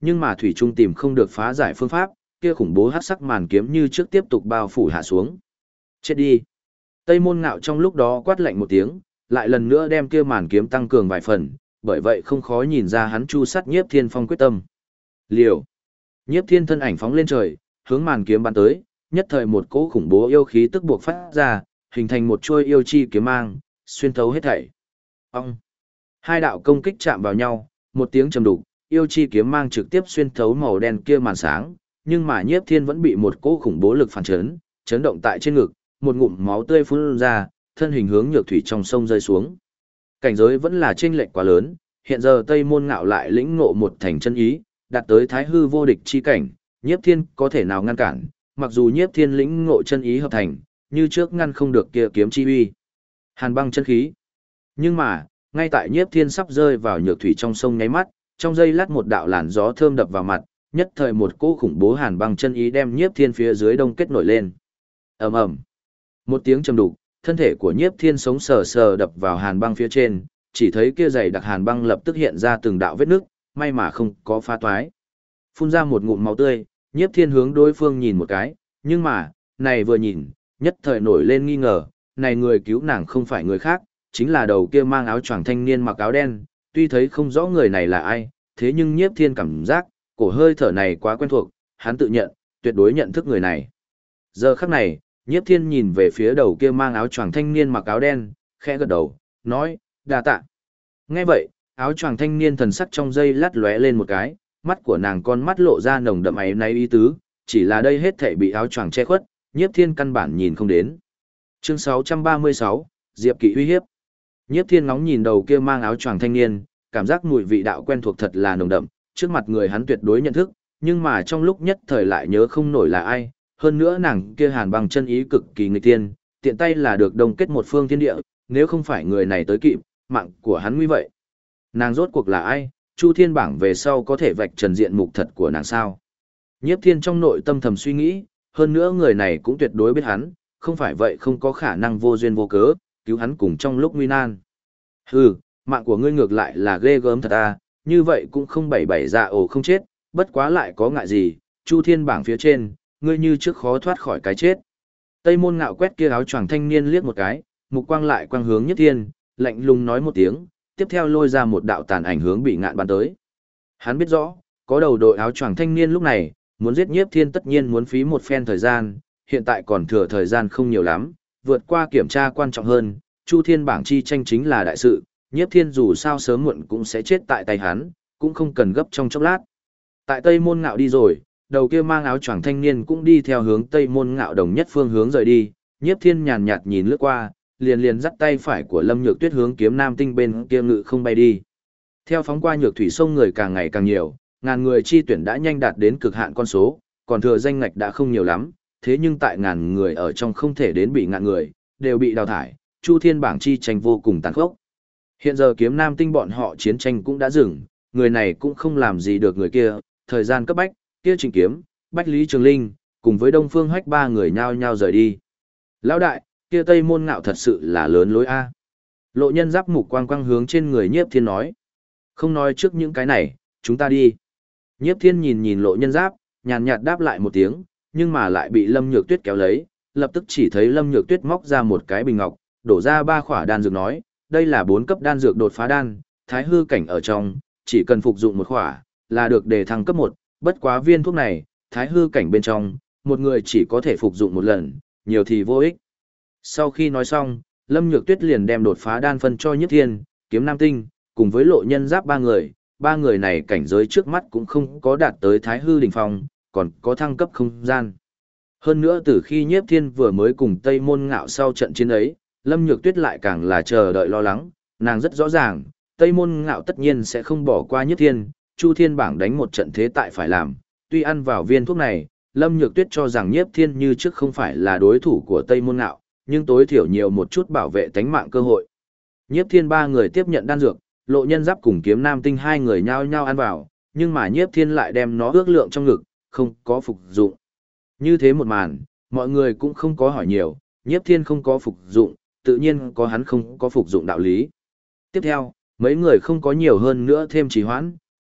nhưng mà thủy trung tìm không được phá giải phương pháp, kia khủng bố hắc sắc màn kiếm như trước tiếp tục bao phủ hạ xuống. Chết đi. Tây Môn Ngạo trong lúc đó quát lạnh một tiếng, lại lần nữa đem kia màn kiếm tăng cường vài phần, bởi vậy không khó nhìn ra hắn chu sát Nhiếp Thiên Phong quyết tâm. Liều. Nhiếp Thiên thân ảnh phóng lên trời, hướng màn kiếm bắn tới, nhất thời một cỗ khủng bố yêu khí tức buộc phát ra, hình thành một chuôi yêu chi kiếm mang, xuyên thấu hết thảy. Ông. Hai đạo công kích chạm vào nhau, một tiếng trầm đục, yêu chi kiếm mang trực tiếp xuyên thấu màu đen kia màn sáng, nhưng mà Nhiếp Thiên vẫn bị một cỗ khủng bố lực phản chấn, chấn động tại trên ngực, một ngụm máu tươi phun ra, thân hình hướng nhược thủy trong sông rơi xuống. Cảnh giới vẫn là chênh lệch quá lớn, hiện giờ Tây Môn Ngạo lại lĩnh ngộ một thành chân ý, đạt tới thái hư vô địch chi cảnh, Nhiếp Thiên có thể nào ngăn cản, mặc dù Nhiếp Thiên lĩnh ngộ chân ý hợp thành, như trước ngăn không được kia kiếm chi uy. Hàn băng chân khí. Nhưng mà, ngay tại Nhiếp Thiên sắp rơi vào nhược thủy trong sông nháy mắt, trong giây lát một đạo làn gió thơm đập vào mặt, nhất thời một cỗ khủng bố hàn băng chân ý đem Nhiếp Thiên phía dưới đông kết nổi lên. Ầm ầm. Một tiếng trầm đục, thân thể của Nhiếp Thiên sống sờ sờ đập vào hàn băng phía trên, chỉ thấy kia dày đặc hàn băng lập tức hiện ra từng đạo vết nứt, may mà không có phá toái. Phun ra một ngụm máu tươi, Nhiếp Thiên hướng đối phương nhìn một cái, nhưng mà, này vừa nhìn, nhất thời nổi lên nghi ngờ, này người cứu nàng không phải người khác, chính là đầu kia mang áo choàng thanh niên mặc áo đen, tuy thấy không rõ người này là ai, thế nhưng Nhiếp Thiên cảm giác, cổ hơi thở này quá quen thuộc, hắn tự nhận, tuyệt đối nhận thức người này. Giờ khắc này, Nhiếp Thiên nhìn về phía đầu kia mang áo choàng thanh niên mặc áo đen, khẽ gật đầu, nói, đa tạ. Nghe vậy, áo choàng thanh niên thần sắc trong giây lát lóe lên một cái, mắt của nàng con mắt lộ ra nồng đậm áy náy ý tứ, chỉ là đây hết thảy bị áo choàng che khuất, Nhiếp Thiên căn bản nhìn không đến. Chương 636, Diệp Kỵ uy hiếp. Nhiếp Thiên ngóng nhìn đầu kia mang áo choàng thanh niên, cảm giác mùi vị đạo quen thuộc thật là nồng đậm, trước mặt người hắn tuyệt đối nhận thức, nhưng mà trong lúc nhất thời lại nhớ không nổi là ai, hơn nữa nàng kia hàn băng chân ý cực kỳ nghịch tiên, tiện tay là được đồng kết một phương thiên địa, nếu không phải người này tới kịp, mạng của hắn nguy vậy. Nàng rốt cuộc là ai, Chu Thiên bảng về sau có thể vạch trần diện mục thật của nàng sao? Nhiếp Thiên trong nội tâm thầm suy nghĩ, hơn nữa người này cũng tuyệt đối biết hắn, không phải vậy không có khả năng vô duyên vô cớ, cứu hắn cùng trong lúc nguy nan. Hừ, mạng của ngươi ngược lại là ghê gớm thật à, như vậy cũng không bảy bảy dạ ổ không chết, bất quá lại có ngại gì, Chu Thiên bảng phía trên, ngươi như trước khó thoát khỏi cái chết. Tây Môn Ngạo quét kia áo choàng thanh niên liếc một cái, mục quang lại quang hướng Nhiếp Thiên, lạnh lùng nói một tiếng, tiếp theo lôi ra một đạo tàn ảnh hướng Bị Ngạn bắn tới. Hắn biết rõ, có đầu đội áo choàng thanh niên lúc này, muốn giết Nhiếp Thiên tất nhiên muốn phí một phen thời gian, hiện tại còn thừa thời gian không nhiều lắm, vượt qua kiểm tra quan trọng hơn, Chu Thiên bảng chi tranh chính là đại sự, Nhiếp Thiên dù sao sớm muộn cũng sẽ chết tại tay hắn, cũng không cần gấp trong chốc lát. Tại Tây Môn Ngạo đi rồi, đầu kia mang áo choàng thanh niên cũng đi theo hướng Tây Môn Ngạo đồng nhất phương hướng rời đi, Nhiếp Thiên nhàn nhạt nhìn lướt qua, liền dắt tay phải của Lâm Nhược Tuyết hướng Kiếm Nam Tinh bên kia ngự không bay đi. Theo phóng qua nhược thủy sông người càng ngày càng nhiều, ngàn người chi tuyển đã nhanh đạt đến cực hạn con số, còn thừa danh ngạch đã không nhiều lắm, thế nhưng tại ngàn người ở trong không thể đến bị ngàn người, đều bị đào thải, Chu Thiên bảng chi tranh vô cùng tàn khốc. Hiện giờ Kiếm Nam Tinh bọn họ chiến tranh cũng đã dừng, người này cũng không làm gì được người kia, thời gian cấp bách, kia Trịnh Kiếm, Bách Lý Trường Linh, cùng với Đông Phương Hách ba người nhao nhao rời đi. Lão đại, kia Tây Môn Ngạo thật sự là lớn lối a. Lộ Nhân Giáp mục quang quang hướng trên người Nhiếp Thiên nói. Không nói trước những cái này, chúng ta đi. Nhiếp Thiên nhìn Lộ Nhân Giáp, nhàn nhạt đáp lại một tiếng, nhưng mà lại bị Lâm Nhược Tuyết kéo lấy, lập tức chỉ thấy Lâm Nhược Tuyết móc ra một cái bình ngọc, đổ ra 3 khỏa đan dược nói, đây là 4 cấp đan dược đột phá đan, thái hư cảnh ở trong, chỉ cần phục dụng một khỏa, là được đề thăng cấp 1, bất quá viên thuốc này, thái hư cảnh bên trong, một người chỉ có thể phục dụng một lần, nhiều thì vô ích. Sau khi nói xong, Lâm Nhược Tuyết liền đem đột phá đan phân cho Nhiếp Thiên, Kiếm Nam Tinh, cùng với Lộ Nhân Giáp 3 người này cảnh giới trước mắt cũng không có đạt tới thái hư đỉnh phong, còn có thăng cấp không gian. Hơn nữa từ khi Nhiếp Thiên vừa mới cùng Tây Môn Ngạo sau trận chiến ấy, Lâm Nhược Tuyết lại càng là chờ đợi lo lắng, nàng rất rõ ràng, Tây Môn Ngạo tất nhiên sẽ không bỏ qua Nhiếp Thiên, Chu Thiên bảng đánh một trận thế tại phải làm, tuy ăn vào viên thuốc này, Lâm Nhược Tuyết cho rằng Nhiếp Thiên như trước không phải là đối thủ của Tây Môn Ngạo, nhưng tối thiểu nhiều một chút bảo vệ tánh mạng cơ hội. Nhiếp Thiên 3 người tiếp nhận đan dược, Lộ Nhân Giáp cùng Kiếm Nam Tinh 2 người nhao nhao ăn vào, nhưng mà Nhiếp Thiên lại đem nó ước lượng trong ngực, không có phục dụng. Như thế một màn, mọi người cũng không có hỏi nhiều, Nhiếp Thiên không có phục dụng, tự nhiên có hắn không có phục dụng đạo lý. Tiếp theo, mấy người không có nhiều hơn nữa thêm trì hoãn,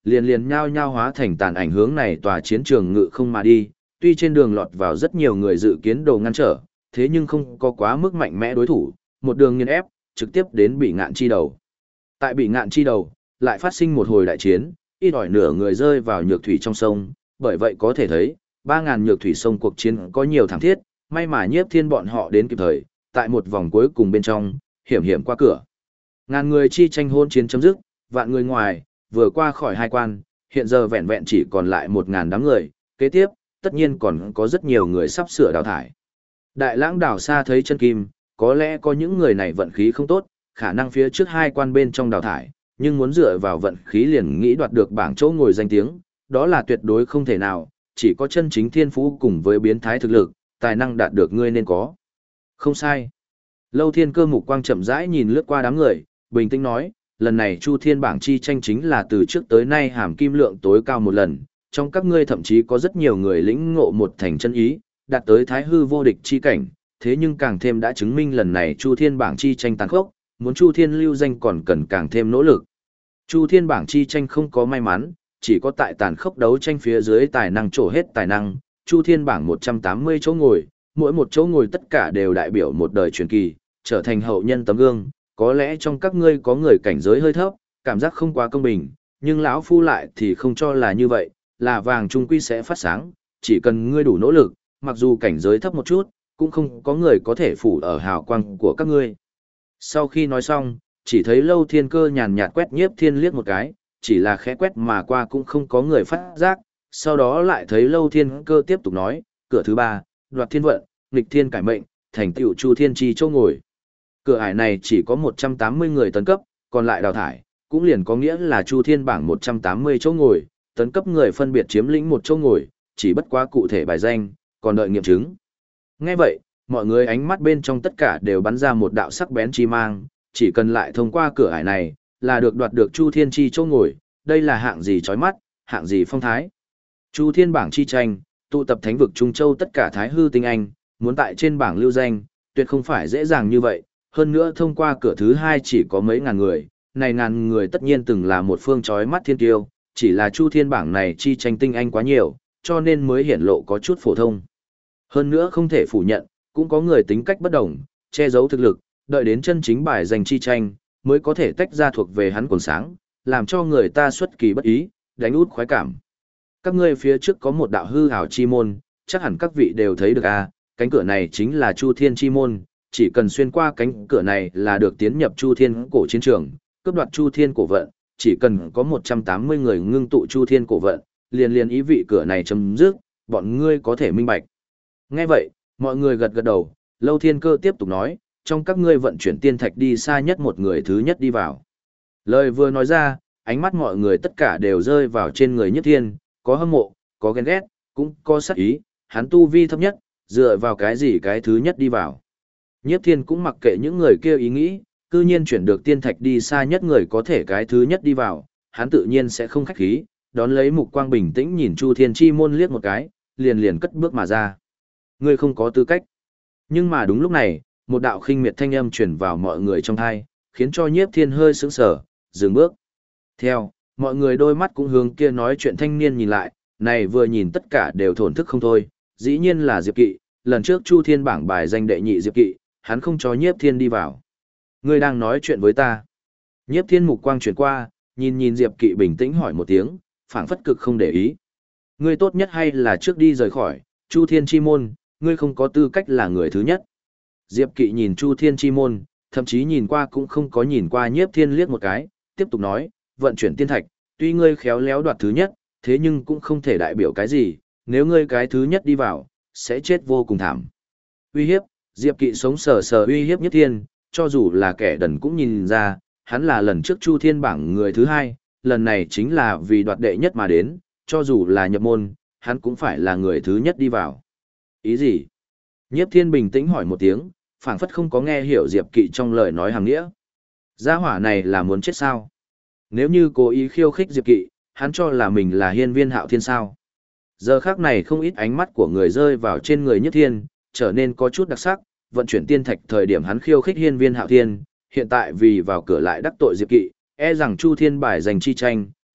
liền liền nhao nhao hóa thành tàn ảnh hướng này tòa chiến trường ngự không mà đi, tuy trên đường lọt vào rất nhiều người dự kiến đồ ngăn trở, thế nhưng không có quá mức mạnh mẽ đối thủ, một đường nghiền ép, trực tiếp đến Bị Ngạn chi đầu. Tại Bị Ngạn chi đầu, lại phát sinh một hồi đại chiến, ít ỏi nửa người rơi vào nhược thủy trong sông, bởi vậy có thể thấy, 3.000 nhược thủy sông cuộc chiến có nhiều thảm thiết, may mà Nhiếp Thiên bọn họ đến kịp thời, tại một vòng cuối cùng bên trong, hiểm hiểm qua cửa. Ngàn người chi tranh hôn chiến chấm dứt, vạn người ngoài, vừa qua khỏi hai quan, hiện giờ vẹn vẹn chỉ còn lại 1.000 đám người, kế tiếp, tất nhiên còn có rất nhiều người sắp sửa đào thải. Đại lãng đảo xa thấy chân kim, có lẽ có những người này vận khí không tốt, khả năng phía trước hai quan bên trong đào thải, nhưng muốn dựa vào vận khí liền nghĩ đoạt được bảng chỗ ngồi danh tiếng, đó là tuyệt đối không thể nào, chỉ có chân chính thiên phú cùng với biến thái thực lực, tài năng đạt được ngươi nên có. Không sai. Lâu Thiên Cơ mục quang chậm rãi nhìn lướt qua đám người, bình tĩnh nói, lần này Chu Thiên bảng chi tranh chính là từ trước tới nay hàm kim lượng tối cao một lần, trong các ngươi thậm chí có rất nhiều người lĩnh ngộ một thành chân ý, đạt tới thái hư vô địch chi cảnh, thế nhưng càng thêm đã chứng minh lần này Chu Thiên bảng chi tranh tàn khốc, muốn Chu Thiên lưu danh còn cần càng thêm nỗ lực. Chu Thiên bảng chi tranh không có may mắn, chỉ có tại tàn khốc đấu tranh phía dưới tài năng trổ hết tài năng, Chu Thiên bảng 180 chỗ ngồi, mỗi một chỗ ngồi tất cả đều đại biểu một đời truyền kỳ, trở thành hậu nhân tấm gương, có lẽ trong các ngươi có người cảnh giới hơi thấp, cảm giác không quá công bình, nhưng lão phu lại thì không cho là như vậy, là vàng trung quy sẽ phát sáng, chỉ cần ngươi đủ nỗ lực, mặc dù cảnh giới thấp một chút, cũng không có người có thể phủ ở hào quang của các ngươi. Sau khi nói xong, chỉ thấy Lâu Thiên Cơ nhàn nhạt quét Nhiếp Thiên liếc một cái, chỉ là khẽ quét mà qua cũng không có người phát giác, sau đó lại thấy Lâu Thiên Cơ tiếp tục nói, cửa thứ 3, đoạt thiên vận, nghịch thiên cải mệnh, thành tựu Chu Thiên chi chỗ ngồi. Cửa ải này chỉ có 180 người tấn cấp, còn lại đào thải, cũng liền có nghĩa là Chu Thiên bảng 180 chỗ ngồi, tấn cấp người phân biệt chiếm lĩnh một chỗ ngồi, chỉ bất quá cụ thể bài danh, còn đợi nghiệm chứng. Nghe vậy, mọi người ánh mắt bên trong tất cả đều bắn ra một đạo sắc bén chi mang, chỉ cần lại thông qua cửa ải này, là được đoạt được Chu Thiên chi chỗ ngồi, đây là hạng gì chói mắt, hạng gì phong thái. Chu Thiên bảng chi tranh, tụ tập thánh vực Trung Châu tất cả thái hư tinh anh, muốn tại trên bảng lưu danh, tuyệt không phải dễ dàng như vậy, hơn nữa thông qua cửa thứ 2 chỉ có mấy ngàn người, này ngàn người tất nhiên từng là một phương chói mắt thiên tiêu, chỉ là Chu Thiên bảng này chi tranh tinh anh quá nhiều, cho nên mới hiển lộ có chút phổ thông. Hơn nữa không thể phủ nhận, cũng có người tính cách bất đồng, che giấu thực lực, đợi đến chân chính bài giành chi tranh, mới có thể tách ra thuộc về hắn quần sáng, làm cho người ta xuất kỳ bất ý, đánh út khoái cảm. Các ngươi phía trước có một đạo hư ảo chi môn, chắc hẳn các vị đều thấy được à, cánh cửa này chính là Chu Thiên chi môn, chỉ cần xuyên qua cánh cửa này là được tiến nhập Chu Thiên cổ chiến trường, cướp đoạt Chu Thiên cổ vận, chỉ cần có 180 người ngưng tụ Chu Thiên cổ vận, liền liền ý vị cửa này chấm dứt, bọn ngươi có thể minh bạch. Nghe vậy, mọi người gật gật đầu, Lâu Thiên Cơ tiếp tục nói, trong các ngươi vận chuyển tiên thạch đi xa nhất một người thứ nhất đi vào. Lời vừa nói ra, ánh mắt mọi người tất cả đều rơi vào trên người Nhiếp Thiên, có hâm mộ, có ghen ghét, cũng có sát ý, hắn tu vi thấp nhất, dựa vào cái gì cái thứ nhất đi vào. Nhiếp Thiên cũng mặc kệ những người kia ý nghĩ, cư nhiên chuyển được tiên thạch đi xa nhất người có thể cái thứ nhất đi vào, hắn tự nhiên sẽ không khách khí, đón lấy mục quang bình tĩnh nhìn Chu Thiên chi môn liếc một cái, liền liền cất bước mà ra. Ngươi không có tư cách. Nhưng mà đúng lúc này, một đạo khinh miệt thanh âm truyền vào mọi người trong tai, khiến cho Nhiếp Thiên hơi sững sờ, dừng bước. Theo, mọi người đôi mắt cũng hướng kia nói chuyện thanh niên nhìn lại, này vừa nhìn tất cả đều thổn thức không thôi, dĩ nhiên là Diệp Kỵ, lần trước Chu Thiên bảng bài danh đệ nhị Diệp Kỵ, hắn không cho Nhiếp Thiên đi vào. Ngươi đang nói chuyện với ta. Nhiếp Thiên mục quang chuyển qua, nhìn nhìn Diệp Kỵ bình tĩnh hỏi một tiếng, phảng phất cực không để ý. Ngươi tốt nhất hay là trước đi rời khỏi, Chu Thiên chi môn, ngươi không có tư cách là người thứ nhất. Diệp Kỵ nhìn Chu Thiên chi môn, thậm chí nhìn qua cũng không có nhìn qua Nhiếp Thiên liếc một cái, tiếp tục nói, vận chuyển tiên thạch, tuy ngươi khéo léo đoạt thứ nhất, thế nhưng cũng không thể đại biểu cái gì, nếu ngươi cái thứ nhất đi vào, sẽ chết vô cùng thảm. Uy hiếp, Diệp Kỵ sống sờ sờ uy hiếp Nhiếp Thiên, cho dù là kẻ đần cũng nhìn ra, hắn là lần trước Chu Thiên bảng người thứ 2, lần này chính là vì đoạt đệ nhất mà đến, cho dù là nhập môn, hắn cũng phải là người thứ nhất đi vào. Ý gì? Nhiếp Thiên bình tĩnh hỏi một tiếng, phảng phất không có nghe hiểu Diệp Kỵ trong lời nói hàng nghĩa. Gia hỏa này là muốn chết sao? Nếu như cố ý khiêu khích Diệp Kỵ, hắn cho là mình là hiên viên hạo thiên sao? Giờ khắc này không ít ánh mắt của người rơi vào trên người Nhiếp Thiên, trở nên có chút đặc sắc, vận chuyển tiên thạch thời điểm hắn khiêu khích hiên viên hạo thiên, hiện tại vì vào cửa lại đắc tội Diệp Kỵ, e rằng Chu Thiên bài giành chi tranh,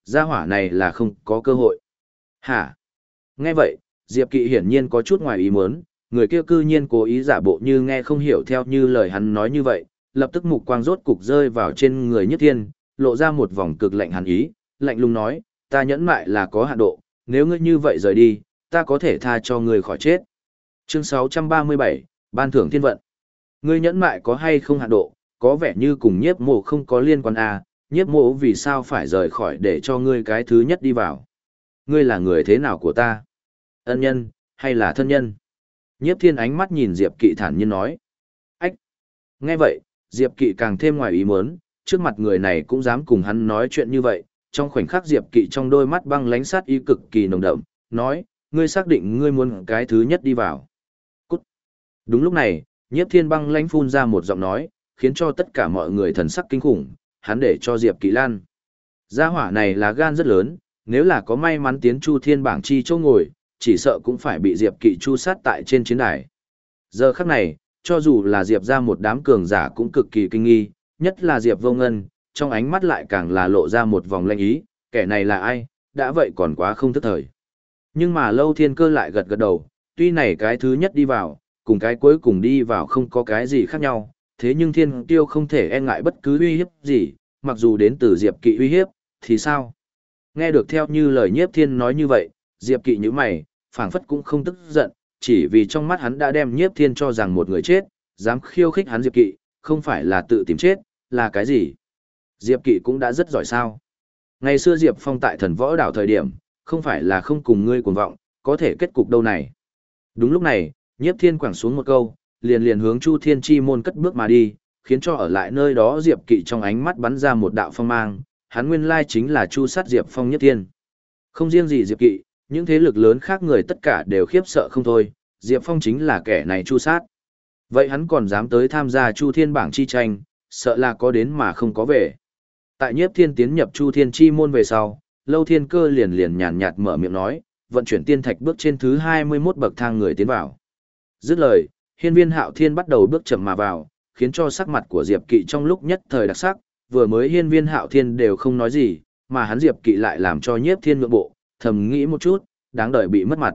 Gia hỏa này là không có cơ hội. Hả? Nghe vậy, Diệp Kỵ hiển nhiên có chút ngoài ý muốn, người kia cư nhiên cố ý giả bộ như nghe không hiểu theo như lời hắn nói như vậy, lập tức mục quang rốt cục rơi vào trên người Nhất Thiên, lộ ra một vòng cực lạnh hàn ý, lạnh lùng nói, ta nhẫn mại là có hạn độ, nếu ngươi như vậy rời đi, ta có thể tha cho ngươi khỏi chết. Chương 637, Ban thưởng thiên vận. Ngươi nhẫn mại có hay không hạn độ, có vẻ như cùng Nhiếp Mộ không có liên quan à, Nhiếp Mộ vì sao phải rời khỏi để cho ngươi cái thứ nhất đi vào? Ngươi là người thế nào của ta? Ân nhân, hay là thân nhân? Nhiếp Thiên ánh mắt nhìn Diệp Kỵ thản nhiên nói. Ách! Nghe vậy, Diệp Kỵ càng thêm ngoài ý muốn, trước mặt người này cũng dám cùng hắn nói chuyện như vậy, trong khoảnh khắc Diệp Kỵ trong đôi mắt băng lánh sát ý cực kỳ nồng đậm, nói, ngươi xác định ngươi muốn cái thứ nhất đi vào. Cút! Đúng lúc này, Nhiếp Thiên băng lánh phun ra một giọng nói, khiến cho tất cả mọi người thần sắc kinh khủng, hắn để cho Diệp Kỵ lan. Gia hỏa này là gan rất lớn, nếu là có may mắn tiến Chu Thiên bảng chi chỗ ngồi, chỉ sợ cũng phải bị Diệp Kỵ chu sát tại trên chiến đài. Giờ khắc này, cho dù là Diệp ra một đám cường giả cũng cực kỳ kinh nghi, nhất là Diệp Vô Ngân, trong ánh mắt lại càng là lộ ra một vòng lanh ý, kẻ này là ai, đã vậy còn quá không thức thời. Nhưng mà Lâu Thiên Cơ lại gật gật đầu, tuy này cái thứ nhất đi vào, cùng cái cuối cùng đi vào không có cái gì khác nhau, thế nhưng Thiên Tiêu không thể e ngại bất cứ uy hiếp gì, mặc dù đến từ Diệp Kỵ uy hiếp, thì sao? Nghe được theo như lời Nhiếp Thiên nói như vậy, Diệp Kỵ như mày, phảng phất cũng không tức giận, chỉ vì trong mắt hắn đã đem Nhiếp Thiên cho rằng một người chết, dám khiêu khích hắn Diệp Kỵ, không phải là tự tìm chết, là cái gì? Diệp Kỵ cũng đã rất giỏi sao? Ngày xưa Diệp Phong tại Thần Võ Đảo thời điểm, không phải là không cùng ngươi cuồng vọng, có thể kết cục đâu này. Đúng lúc này, Nhiếp Thiên quẳng xuống một câu, liền liền hướng Chu Thiên Chi môn cất bước mà đi, khiến cho ở lại nơi đó Diệp Kỵ trong ánh mắt bắn ra một đạo phong mang, hắn nguyên lai chính là chu sát Diệp Phong Nhất Thiên. Không riêng gì Diệp Kỵ, những thế lực lớn khác người tất cả đều khiếp sợ không thôi, Diệp Phong chính là kẻ này chu sát. Vậy hắn còn dám tới tham gia Chu Thiên bảng chi tranh, sợ là có đến mà không có về. Tại Nhiếp Thiên tiến nhập Chu Thiên chi môn về sau, Lâu Thiên Cơ liền liền nhàn nhạt mở miệng nói, vận chuyển tiên thạch bước trên thứ 21 bậc thang người tiến vào. Dứt lời, Hiên Viên Hạo Thiên bắt đầu bước chậm mà vào, khiến cho sắc mặt của Diệp Kỵ trong lúc nhất thời đặc sắc, vừa mới Hiên Viên Hạo Thiên đều không nói gì, mà hắn Diệp Kỵ lại làm cho Nhiếp Thiên nhượng bộ, thầm nghĩ một chút, đáng đời bị mất mặt.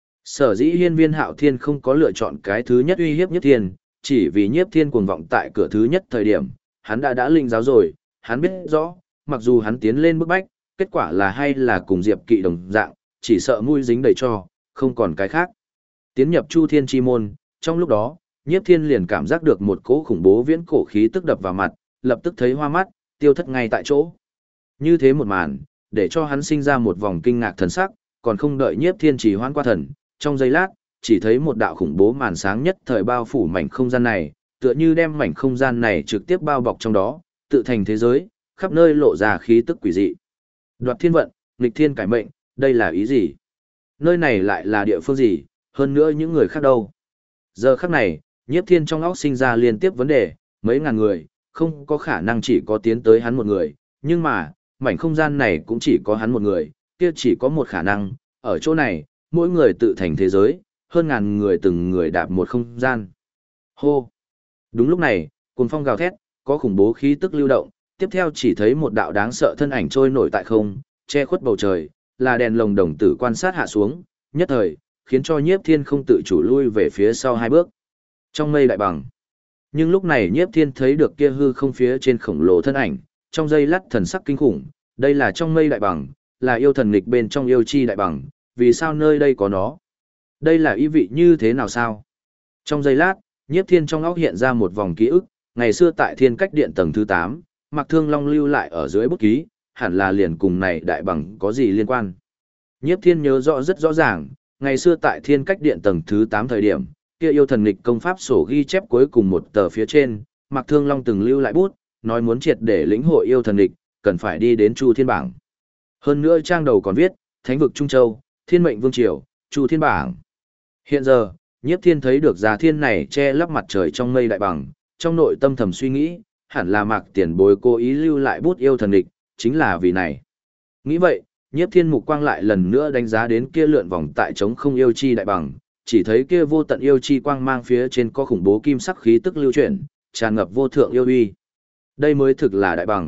Sở dĩ Hiên Viên Hạo Thiên không có lựa chọn cái thứ nhất uy hiếp Nhiếp Thiên, chỉ vì Nhiếp Thiên cuồng vọng tại cửa thứ nhất thời điểm, hắn đã linh giáo rồi, hắn biết rõ, mặc dù hắn tiến lên bức bách, kết quả là hay là cùng Diệp Kỵ đồng dạng, chỉ sợ mũi dính đầy cho, không còn cái khác. Tiến nhập Chu Thiên chi môn, trong lúc đó, Nhiếp Thiên liền cảm giác được một cỗ khủng bố viễn cổ khí tức đập vào mặt, lập tức thấy hoa mắt, tiêu thất ngay tại chỗ. Như thế một màn, để cho hắn sinh ra một vòng kinh ngạc thần sắc, còn không đợi Nhiếp Thiên trì hoãn qua thần, trong giây lát, chỉ thấy một đạo khủng bố màn sáng nhất thời bao phủ mảnh không gian này, tựa như đem mảnh không gian này trực tiếp bao bọc trong đó, tự thành thế giới, khắp nơi lộ ra khí tức quỷ dị. Đoạt thiên vận, nghịch thiên cải mệnh, đây là ý gì? Nơi này lại là địa phương gì, hơn nữa những người khác đâu? Giờ khắc này, Nhiếp Thiên trong óc sinh ra liên tiếp vấn đề, mấy ngàn người, không có khả năng chỉ có tiến tới hắn một người, nhưng mà, mảnh không gian này cũng chỉ có hắn một người, kia chỉ có một khả năng, ở chỗ này, mỗi người tự thành thế giới, hơn ngàn người từng người đạp một không gian. Hô! Đúng lúc này, cuồng phong gào thét, có khủng bố khí tức lưu động, tiếp theo chỉ thấy một đạo đáng sợ thân ảnh trôi nổi tại không, che khuất bầu trời, là đèn lồng đồng tử quan sát hạ xuống, nhất thời, khiến cho Nhiếp Thiên không tự chủ lui về phía sau hai bước. Trong mây đại bằng. Nhưng lúc này Nhiếp Thiên thấy được kia hư không phía trên khổng lồ thân ảnh, trong giây lát thần sắc kinh khủng, đây là trong mây đại bằng, là yêu thần nghịch bên trong yêu chi đại bằng, vì sao nơi đây có nó? Đây là ý vị như thế nào sao? Trong giây lát, Nhiếp Thiên trong óc hiện ra một vòng ký ức, ngày xưa tại Thiên Cách Điện tầng thứ 8, Mạc Thương Long lưu lại ở dưới bút ký, hẳn là liền cùng này đại bằng có gì liên quan. Nhiếp Thiên nhớ rõ rất rõ ràng, ngày xưa tại Thiên Cách Điện tầng thứ 8 thời điểm, kia yêu thần nghịch công pháp sổ ghi chép cuối cùng một tờ phía trên, Mạc Thương Long từng lưu lại bút, nói muốn triệt để lĩnh hội yêu thần nghịch, cần phải đi đến Chu Thiên bảng. Hơn nữa trang đầu còn viết, Thánh vực Trung Châu, Thiên mệnh vương triều, Chu Thiên bảng. Hiện giờ, Nhiếp Thiên thấy được già thiên này che lấp mặt trời trong mây đại bằng, trong nội tâm thầm suy nghĩ, hẳn là Mạc tiền bối cố ý lưu lại bút yêu thần nghịch, chính là vì này. Nghĩ vậy, Nhiếp Thiên mục quang lại lần nữa đánh giá đến kia lượn vòng tại trống không yêu chi đại bằng, chỉ thấy kia vô tận yêu chi quang mang phía trên có khủng bố kim sắc khí tức lưu chuyển, tràn ngập vô thượng yêu uy. Đây mới thực là đại bằng,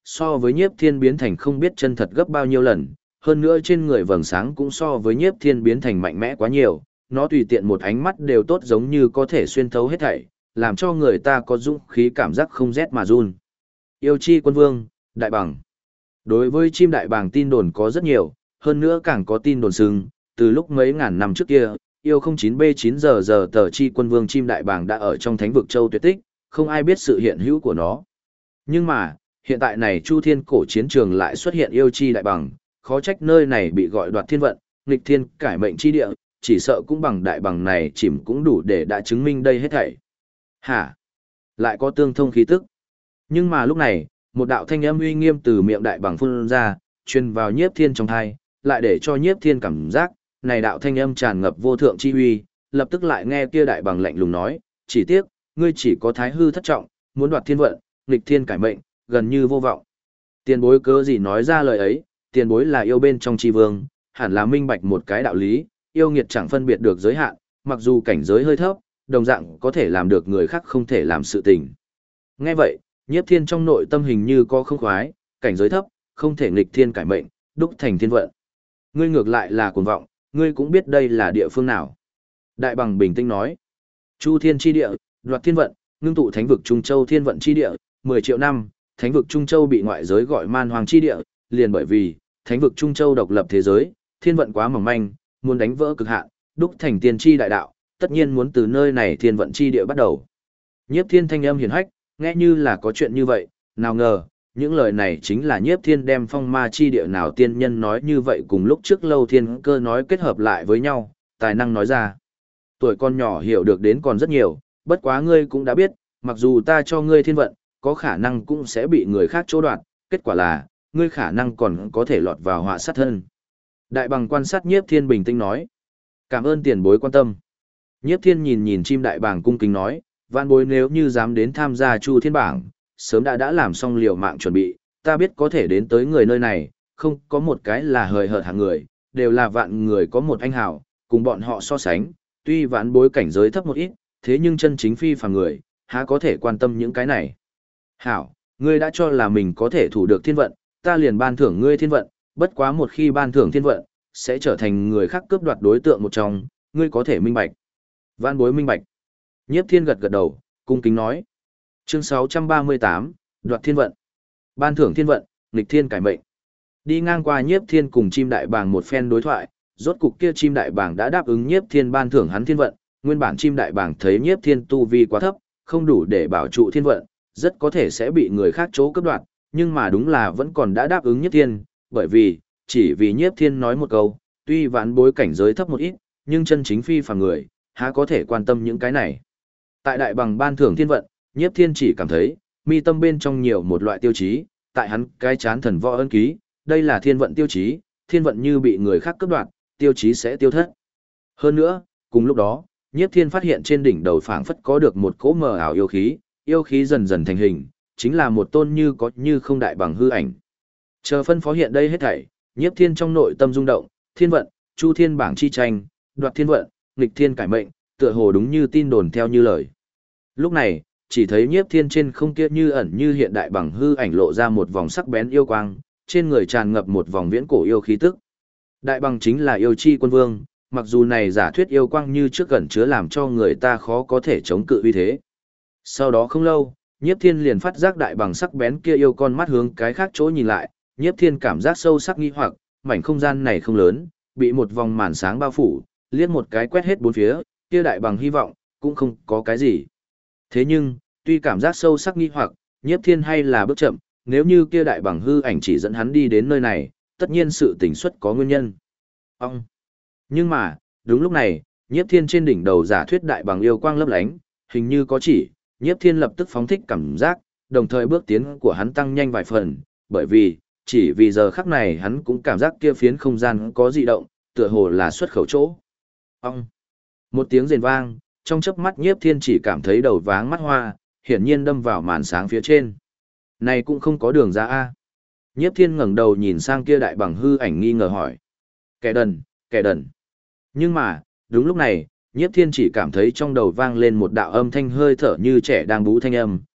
so với nhiếp thiên biến thành không biết chân thật gấp bao nhiêu lần, hơn nữa trên người vầng sáng cũng so với nhiếp thiên biến thành mạnh mẽ quá nhiều, nó tùy tiện một ánh mắt đều tốt giống như có thể xuyên thấu hết thảy, làm cho người ta có dũng khí cảm giác không rét mà run. Yêu chi quân vương, đại bằng. Đối với chim đại bàng tin đồn có rất nhiều, hơn nữa càng có tin đồn sừng, từ lúc mấy ngàn năm trước kia, yêu 09B9 giờ tờ chi quân vương chim đại bàng đã ở trong thánh vực châu tuyệt tích, không ai biết sự hiện hữu của nó. Nhưng mà, hiện tại này Chu Thiên cổ chiến trường lại xuất hiện yêu chi đại bàng, khó trách nơi này bị gọi đoạt thiên vận, nghịch thiên cải mệnh chi địa, chỉ sợ cũng bằng đại bàng này chìm cũng đủ để đã chứng minh đây hết thảy. Hả? Lại có tương thông khí tức. Nhưng mà lúc này, một đạo thanh âm uy nghiêm từ miệng đại bàng phun ra, truyền vào nhiếp thiên trong thai, lại để cho nhiếp thiên cảm giác, này đạo thanh âm tràn ngập vô thượng chi uy, lập tức lại nghe kia đại bàng lạnh lùng nói, chỉ tiếc, ngươi chỉ có thái hư thất trọng, muốn đoạt thiên vận, nghịch thiên cải mệnh, gần như vô vọng. Tiền bối cớ gì nói ra lời ấy, tiền bối là yêu bên trong chi vương, hẳn là minh bạch một cái đạo lý, yêu nghiệt chẳng phân biệt được giới hạn, mặc dù cảnh giới hơi thấp, đồng dạng có thể làm được người khác không thể làm sự tình. Nghe vậy, nhiếp thiên trong nội tâm hình như có không khoái, cảnh giới thấp, không thể nghịch thiên cải mệnh, đúc thành thiên vận. Ngươi ngược lại là cuồng vọng, ngươi cũng biết đây là địa phương nào. Đại bằng bình tĩnh nói, Chu Thiên chi địa, đoạt thiên vận, ngưng tụ thánh vực Trung Châu thiên vận chi địa, 10 triệu năm, thánh vực Trung Châu bị ngoại giới gọi man hoàng chi địa, liền bởi vì, thánh vực Trung Châu độc lập thế giới, thiên vận quá mỏng manh, muốn đánh vỡ cực hạn, đúc thành tiên tri đại đạo, tất nhiên muốn từ nơi này thiên vận chi địa bắt đầu. Nhiếp thiên thanh âm hiển hách, nghe như là có chuyện như vậy, nào ngờ, những lời này chính là nhiếp thiên đem phong ma chi địa nào tiên nhân nói như vậy cùng lúc trước lâu thiên cơ nói kết hợp lại với nhau, tài năng nói ra. Tuổi con nhỏ hiểu được đến còn rất nhiều, bất quá ngươi cũng đã biết, mặc dù ta cho ngươi thiên vận, có khả năng cũng sẽ bị người khác chỗ đoạt, kết quả là, ngươi khả năng còn có thể lọt vào họa sát thân. Đại bằng quan sát nhiếp thiên bình tĩnh nói. Cảm ơn tiền bối quan tâm. Nhiếp thiên nhìn nhìn chim đại bàng cung kính nói, vạn bối nếu như dám đến tham gia Chu Thiên bảng, sớm đã làm xong liều mạng chuẩn bị, ta biết có thể đến tới người nơi này, không có một cái là hời hợt hạng người, đều là vạn người có một anh hào, cùng bọn họ so sánh, tuy vạn bối cảnh giới thấp một ít, thế nhưng chân chính phi phàm người, há có thể quan tâm những cái này. Hảo, ngươi đã cho là mình có thể thủ được thiên vận, ta liền ban thưởng ngươi thiên vận, bất quá một khi ban thưởng thiên vận, sẽ trở thành người khác cướp đoạt đối tượng một trong, ngươi có thể minh bạch. Vạn bối minh bạch. Nhiếp thiên gật gật đầu, cung kính nói. Chương 638, đoạt thiên vận. Ban thưởng thiên vận, nghịch thiên cải mệnh. Đi ngang qua nhiếp thiên cùng chim đại bàng một phen đối thoại, rốt cục kia chim đại bàng đã đáp ứng nhiếp thiên ban thưởng hắn thiên vận, nguyên bản chim đại bàng thấy nhiếp thiên tu vi quá thấp, không đủ để bảo trụ thiên vận, rất có thể sẽ bị người khác chỗ cướp đoạt, nhưng mà đúng là vẫn còn đã đáp ứng nhiếp thiên, bởi vì, chỉ vì nhiếp thiên nói một câu, tuy vãn bối cảnh giới thấp một ít, nhưng chân chính phi phàm người, há có thể quan tâm những cái này. Tại đại bằng ban thưởng thiên vận, nhiếp thiên chỉ cảm thấy, mi tâm bên trong nhiều một loại tiêu chí, tại hắn cái chán thần võ ân ký, đây là thiên vận tiêu chí, thiên vận như bị người khác cướp đoạt, tiêu chí sẽ tiêu thất. Hơn nữa, cùng lúc đó, nhiếp thiên phát hiện trên đỉnh đầu phảng phất có được một cỗ mờ ảo yêu khí dần dần thành hình, chính là một tôn như có như không đại bằng hư ảnh. Chờ phân phó hiện đây hết thảy, nhiếp thiên trong nội tâm rung động, thiên vận, Chu Thiên bảng chi tranh, đoạt thiên vận, nghịch thiên cải mệnh, tựa hồ đúng như tin đồn theo như lời. Lúc này, chỉ thấy nhiếp thiên trên không kia như ẩn như hiện đại bằng hư ảnh lộ ra một vòng sắc bén yêu quang, trên người tràn ngập một vòng viễn cổ yêu khí tức. Đại bằng chính là yêu chi quân vương, mặc dù này giả thuyết yêu quang như trước gần chứa làm cho người ta khó có thể chống cự uy thế. Sau đó không lâu, nhiếp thiên liền phát giác đại bằng sắc bén kia yêu con mắt hướng cái khác chỗ nhìn lại, nhiếp thiên cảm giác sâu sắc nghi hoặc, mảnh không gian này không lớn, bị một vòng màn sáng bao phủ, liếc một cái quét hết bốn phía, kia đại bằng hy vọng, cũng không có cái gì. Thế nhưng, tuy cảm giác sâu sắc nghi hoặc, nhiếp thiên hay là bước chậm, nếu như kia đại bằng hư ảnh chỉ dẫn hắn đi đến nơi này, tất nhiên sự tình xuất có nguyên nhân. Ông! Nhưng mà, đúng lúc này, nhiếp thiên trên đỉnh đầu giả thuyết đại bằng yêu quang lấp lánh, hình như có chỉ, nhiếp thiên lập tức phóng thích cảm giác, đồng thời bước tiến của hắn tăng nhanh vài phần, bởi vì, chỉ vì giờ khắc này hắn cũng cảm giác kia phiến không gian có dị động, tựa hồ là xuất khẩu chỗ. Ông! Một tiếng rền vang, trong chớp mắt nhiếp thiên chỉ cảm thấy đầu váng mắt hoa, hiển nhiên đâm vào màn sáng phía trên. Này cũng không có đường ra a. Nhiếp thiên ngẩng đầu nhìn sang kia đại bằng hư ảnh nghi ngờ hỏi. Kẻ đần, kẻ đần. Nhưng mà, đúng lúc này, nhiếp thiên chỉ cảm thấy trong đầu vang lên một đạo âm thanh hơi thở như trẻ đang bú thanh âm,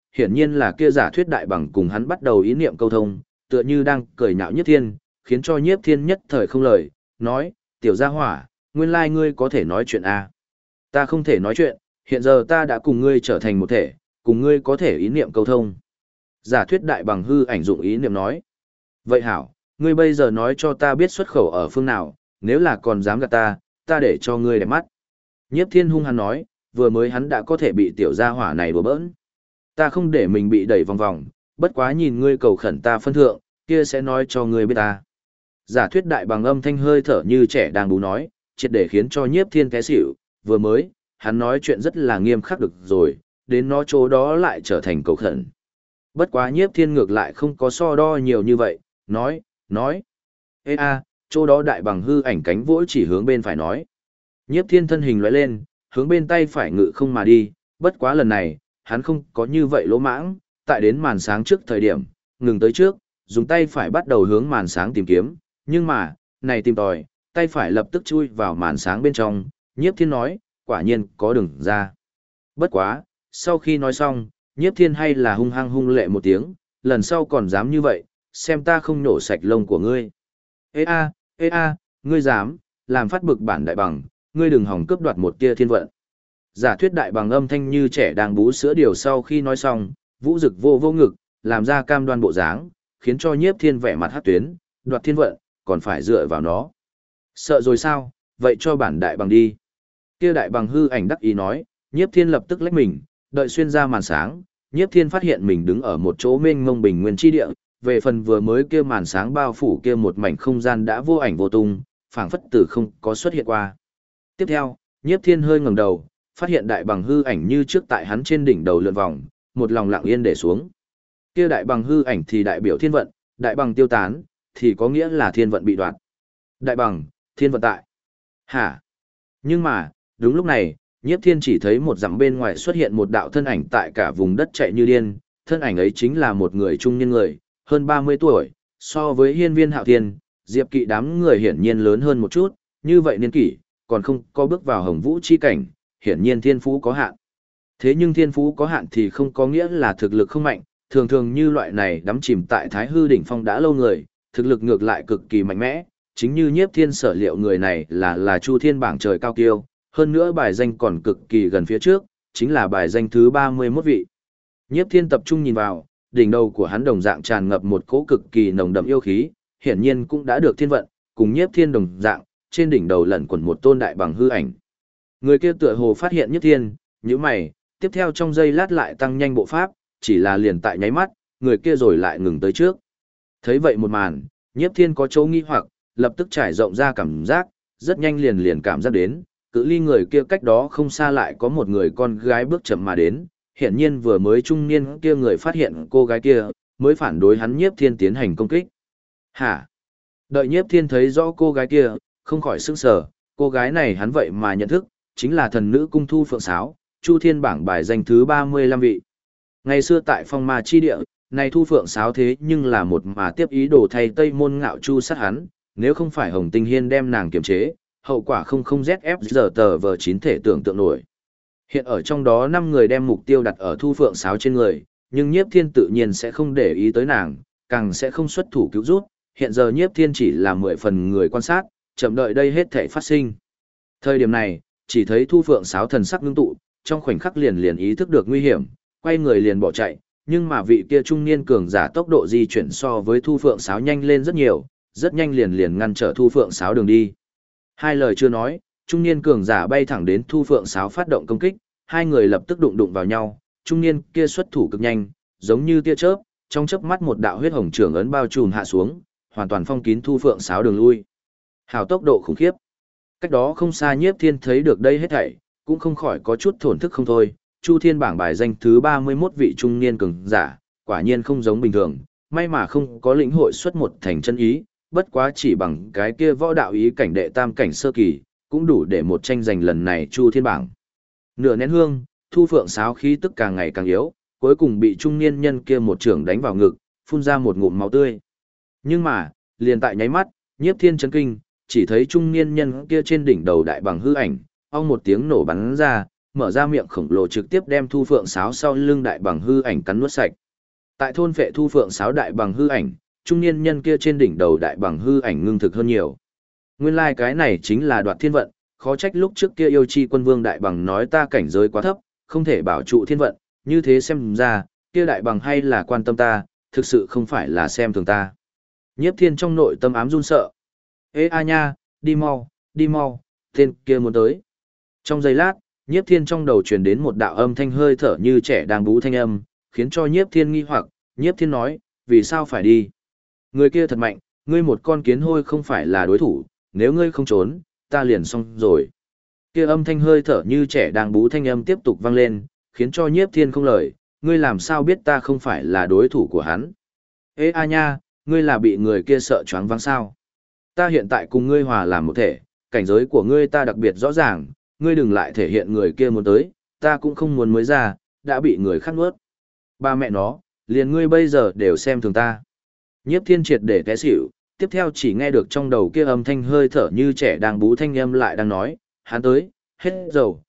hiển nhiên là kia giả thuyết đại bằng cùng hắn bắt đầu ý niệm câu thông, tựa như đang cười nhạo Nhiếp Thiên, khiến cho Nhiếp Thiên nhất thời không lời, nói, tiểu gia hỏa, nguyên lai ngươi có thể nói chuyện à. Ta không thể nói chuyện, hiện giờ ta đã cùng ngươi trở thành một thể, cùng ngươi có thể ý niệm câu thông. Giả thuyết đại bằng hư ảnh dụng ý niệm nói. Vậy hảo, ngươi bây giờ nói cho ta biết xuất khẩu ở phương nào, nếu là còn dám gạt ta để cho ngươi đẹp mắt. Nhiếp Thiên hung hăng nói, vừa mới hắn đã có thể bị tiểu gia hỏa này đùa bỡn. Ta không để mình bị đẩy vòng vòng, bất quá nhìn ngươi cầu khẩn ta phân thượng, kia sẽ nói cho ngươi biết ta. Giả thuyết đại bằng âm thanh hơi thở như trẻ đang bú nói, triệt để khiến cho Nhiếp Thiên té xỉu, vừa mới, hắn nói chuyện rất là nghiêm khắc được rồi, đến nó chỗ đó lại trở thành cầu khẩn. Bất quá Nhiếp Thiên ngược lại không có so đo nhiều như vậy, nói. Ê a, chỗ đó đại bằng hư ảnh cánh vỗ chỉ hướng bên phải nói. Nhiếp Thiên thân hình lóe lên, hướng bên tay phải ngự không mà đi, bất quá lần này, hắn không có như vậy lỗ mãng, tại đến màn sáng trước thời điểm, ngừng tới trước, dùng tay phải bắt đầu hướng màn sáng tìm kiếm, nhưng mà, này tìm tòi, tay phải lập tức chui vào màn sáng bên trong, Nhiếp Thiên nói, quả nhiên có đường ra. Bất quá, sau khi nói xong, Nhiếp Thiên hay là hung hăng hung lệ một tiếng, lần sau còn dám như vậy, xem ta không nổ sạch lông của ngươi. Ê a, ngươi dám, làm phát bực bản đại bằng, ngươi đừng hòng cướp đoạt một tia thiên vận. Giả thuyết đại bằng âm thanh như trẻ đang bú sữa điều sau khi nói xong, vũ rực vô ngực, làm ra cam đoan bộ dáng, khiến cho Nhiếp Thiên vẻ mặt hắc tuyến, đoạt thiên vận, còn phải dựa vào nó. Sợ rồi sao, vậy cho bản đại bằng đi. Kia đại bằng hư ảnh đắc ý nói, Nhiếp Thiên lập tức lách mình, đợi xuyên ra màn sáng, Nhiếp Thiên phát hiện mình đứng ở một chỗ mênh mông bình nguyên chi địa, về phần vừa mới kia màn sáng bao phủ kia một mảnh không gian đã vô ảnh vô tung, phảng phất từ không có xuất hiện qua. Tiếp theo, Nhiếp Thiên hơi ngẩng đầu, phát hiện đại bằng hư ảnh như trước tại hắn trên đỉnh đầu lượn vòng, một lòng lặng yên để xuống. Kia đại bằng hư ảnh thì đại biểu thiên vận, đại bằng tiêu tán, thì có nghĩa là thiên vận bị đoạt. Đại bằng, thiên vận tại. Hả? Nhưng mà, đúng lúc này, Nhiếp Thiên chỉ thấy một dặm bên ngoài xuất hiện một đạo thân ảnh tại cả vùng đất chạy như điên, thân ảnh ấy chính là một người trung niên người, hơn 30 tuổi, so với Hiên Viên Hạo Thiên, Diệp Kỵ đám người hiển nhiên lớn hơn một chút, như vậy niên kỷ, còn không có bước vào Hồng Vũ chi cảnh, hiển nhiên thiên phú có hạn. Thế nhưng thiên phú có hạn thì không có nghĩa là thực lực không mạnh, thường thường như loại này đắm chìm tại Thái Hư đỉnh phong đã lâu người, thực lực ngược lại cực kỳ mạnh mẽ, chính như Nhiếp Thiên sở liệu người này là Chu Thiên bảng trời cao kiêu, hơn nữa bài danh còn cực kỳ gần phía trước, chính là bài danh thứ 31 vị. Nhiếp Thiên tập trung nhìn vào, đỉnh đầu của hắn đồng dạng tràn ngập một cỗ cực kỳ nồng đậm yêu khí, hiển nhiên cũng đã được thiên vận, cùng Nhiếp Thiên đồng dạng, trên đỉnh đầu lẩn quẩn một tôn đại bằng hư ảnh. Người kia tựa hồ phát hiện Nhiếp Thiên, nhíu mày, tiếp theo trong giây lát lại tăng nhanh bộ pháp, chỉ là liền tại nháy mắt, người kia rồi lại ngừng tới trước. Thấy vậy một màn, Nhiếp Thiên có chỗ nghi hoặc, lập tức trải rộng ra cảm giác, rất nhanh liền cảm giác đến, cự ly người kia cách đó không xa lại có một người con gái bước chậm mà đến, hiển nhiên vừa mới trung niên kia người phát hiện cô gái kia, mới phản đối hắn Nhiếp Thiên tiến hành công kích. Hả? Đợi Nhiếp Thiên thấy rõ cô gái kia, không khỏi sững sờ, cô gái này hắn vậy mà nhận thức, chính là thần nữ cung Thu Phượng Sáo, Chu Thiên bảng bài danh thứ 35 vị. Ngày xưa tại phong ma chi địa, này Thu Phượng Sáo thế nhưng là một mà tiếp ý đồ thay Tây Môn Ngạo Chu sát hắn, nếu không phải Hồng Tinh Hiên đem nàng kiềm chế, hậu quả không ZF giờ tờ vờ 9 thể tưởng tượng nổi. Hiện ở trong đó 5 người đem mục tiêu đặt ở Thu Phượng Sáo trên người, nhưng Nhiếp Thiên tự nhiên sẽ không để ý tới nàng, càng sẽ không xuất thủ cứu giúp, hiện giờ Nhiếp Thiên chỉ là 10 phần người quan sát, chậm đợi đây hết thể phát sinh. Thời điểm này, chỉ thấy Thu Phượng Sáo thần sắc ngưng tụ, trong khoảnh khắc liền ý thức được nguy hiểm, quay người liền bỏ chạy, nhưng mà vị kia trung niên cường giả tốc độ di chuyển so với Thu Phượng Sáo nhanh lên rất nhiều, rất nhanh liền ngăn trở Thu Phượng Sáo đường đi. Hai lời chưa nói, trung niên cường giả bay thẳng đến Thu Phượng Sáo phát động công kích, hai người lập tức đụng vào nhau, trung niên kia xuất thủ cực nhanh, giống như tia chớp, trong chớp mắt một đạo huyết hồng trường ấn bao trùm hạ xuống, hoàn toàn phong kín Thu Phượng Sáo đường lui. Hào tốc độ khủng khiếp. Cách đó không xa Nhiếp Thiên thấy được đây hết thảy, cũng không khỏi có chút thổn thức không thôi. Chu Thiên bảng bài danh thứ 31 vị trung niên cường giả, quả nhiên không giống bình thường, may mà không có lĩnh hội xuất một thành chân ý, bất quá chỉ bằng cái kia võ đạo ý cảnh đệ tam cảnh sơ kỳ, cũng đủ để một tranh giành lần này Chu Thiên bảng. Nửa nén hương, Thu Phượng Sáo khí tức càng ngày càng yếu, cuối cùng bị trung niên nhân kia một chưởng đánh vào ngực, phun ra một ngụm máu tươi. Nhưng mà, liền tại nháy mắt, Nhiếp Thiên chấn kinh, chỉ thấy trung niên nhân kia trên đỉnh đầu đại bằng hư ảnh, ong một tiếng nổ bắn ra, mở ra miệng khổng lồ trực tiếp đem thu phượng sáo sau lưng đại bằng hư ảnh cắn nuốt sạch. Tại thôn phệ thu phượng sáo đại bằng hư ảnh, trung niên nhân kia trên đỉnh đầu đại bằng hư ảnh ngưng thực hơn nhiều. Nguyên lai cái này chính là Đoạt Thiên Vận, khó trách lúc trước kia yêu chi quân vương đại bằng nói ta cảnh giới quá thấp, không thể bảo trụ thiên vận, như thế xem ra, kia đại bằng hay là quan tâm ta, thực sự không phải là xem thường ta. Nhiếp Thiên trong nội tâm ám run sợ. Ê a nha, đi mau, tên kia muốn tới. Trong giây lát, Nhiếp Thiên trong đầu truyền đến một đạo âm thanh hơi thở như trẻ đang bú thanh âm, khiến cho Nhiếp Thiên nghi hoặc, Nhiếp Thiên nói, vì sao phải đi? Người kia thật mạnh, ngươi một con kiến hôi không phải là đối thủ, nếu ngươi không trốn, ta liền xong rồi. Kia âm thanh hơi thở như trẻ đang bú thanh âm tiếp tục vang lên, khiến cho Nhiếp Thiên không lời, ngươi làm sao biết ta không phải là đối thủ của hắn? Ê a nha, ngươi là bị người kia sợ choáng váng sao? Ta hiện tại cùng ngươi hòa làm một thể, cảnh giới của ngươi ta đặc biệt rõ ràng, ngươi đừng lại thể hiện người kia muốn tới, ta cũng không muốn mới ra, đã bị người khác nuốt. Ba mẹ nó, liền ngươi bây giờ đều xem thường ta. Nhiếp Thiên triệt để té xỉu, tiếp theo chỉ nghe được trong đầu kia âm thanh hơi thở như trẻ đang bú thanh âm lại đang nói, hắn tới, hết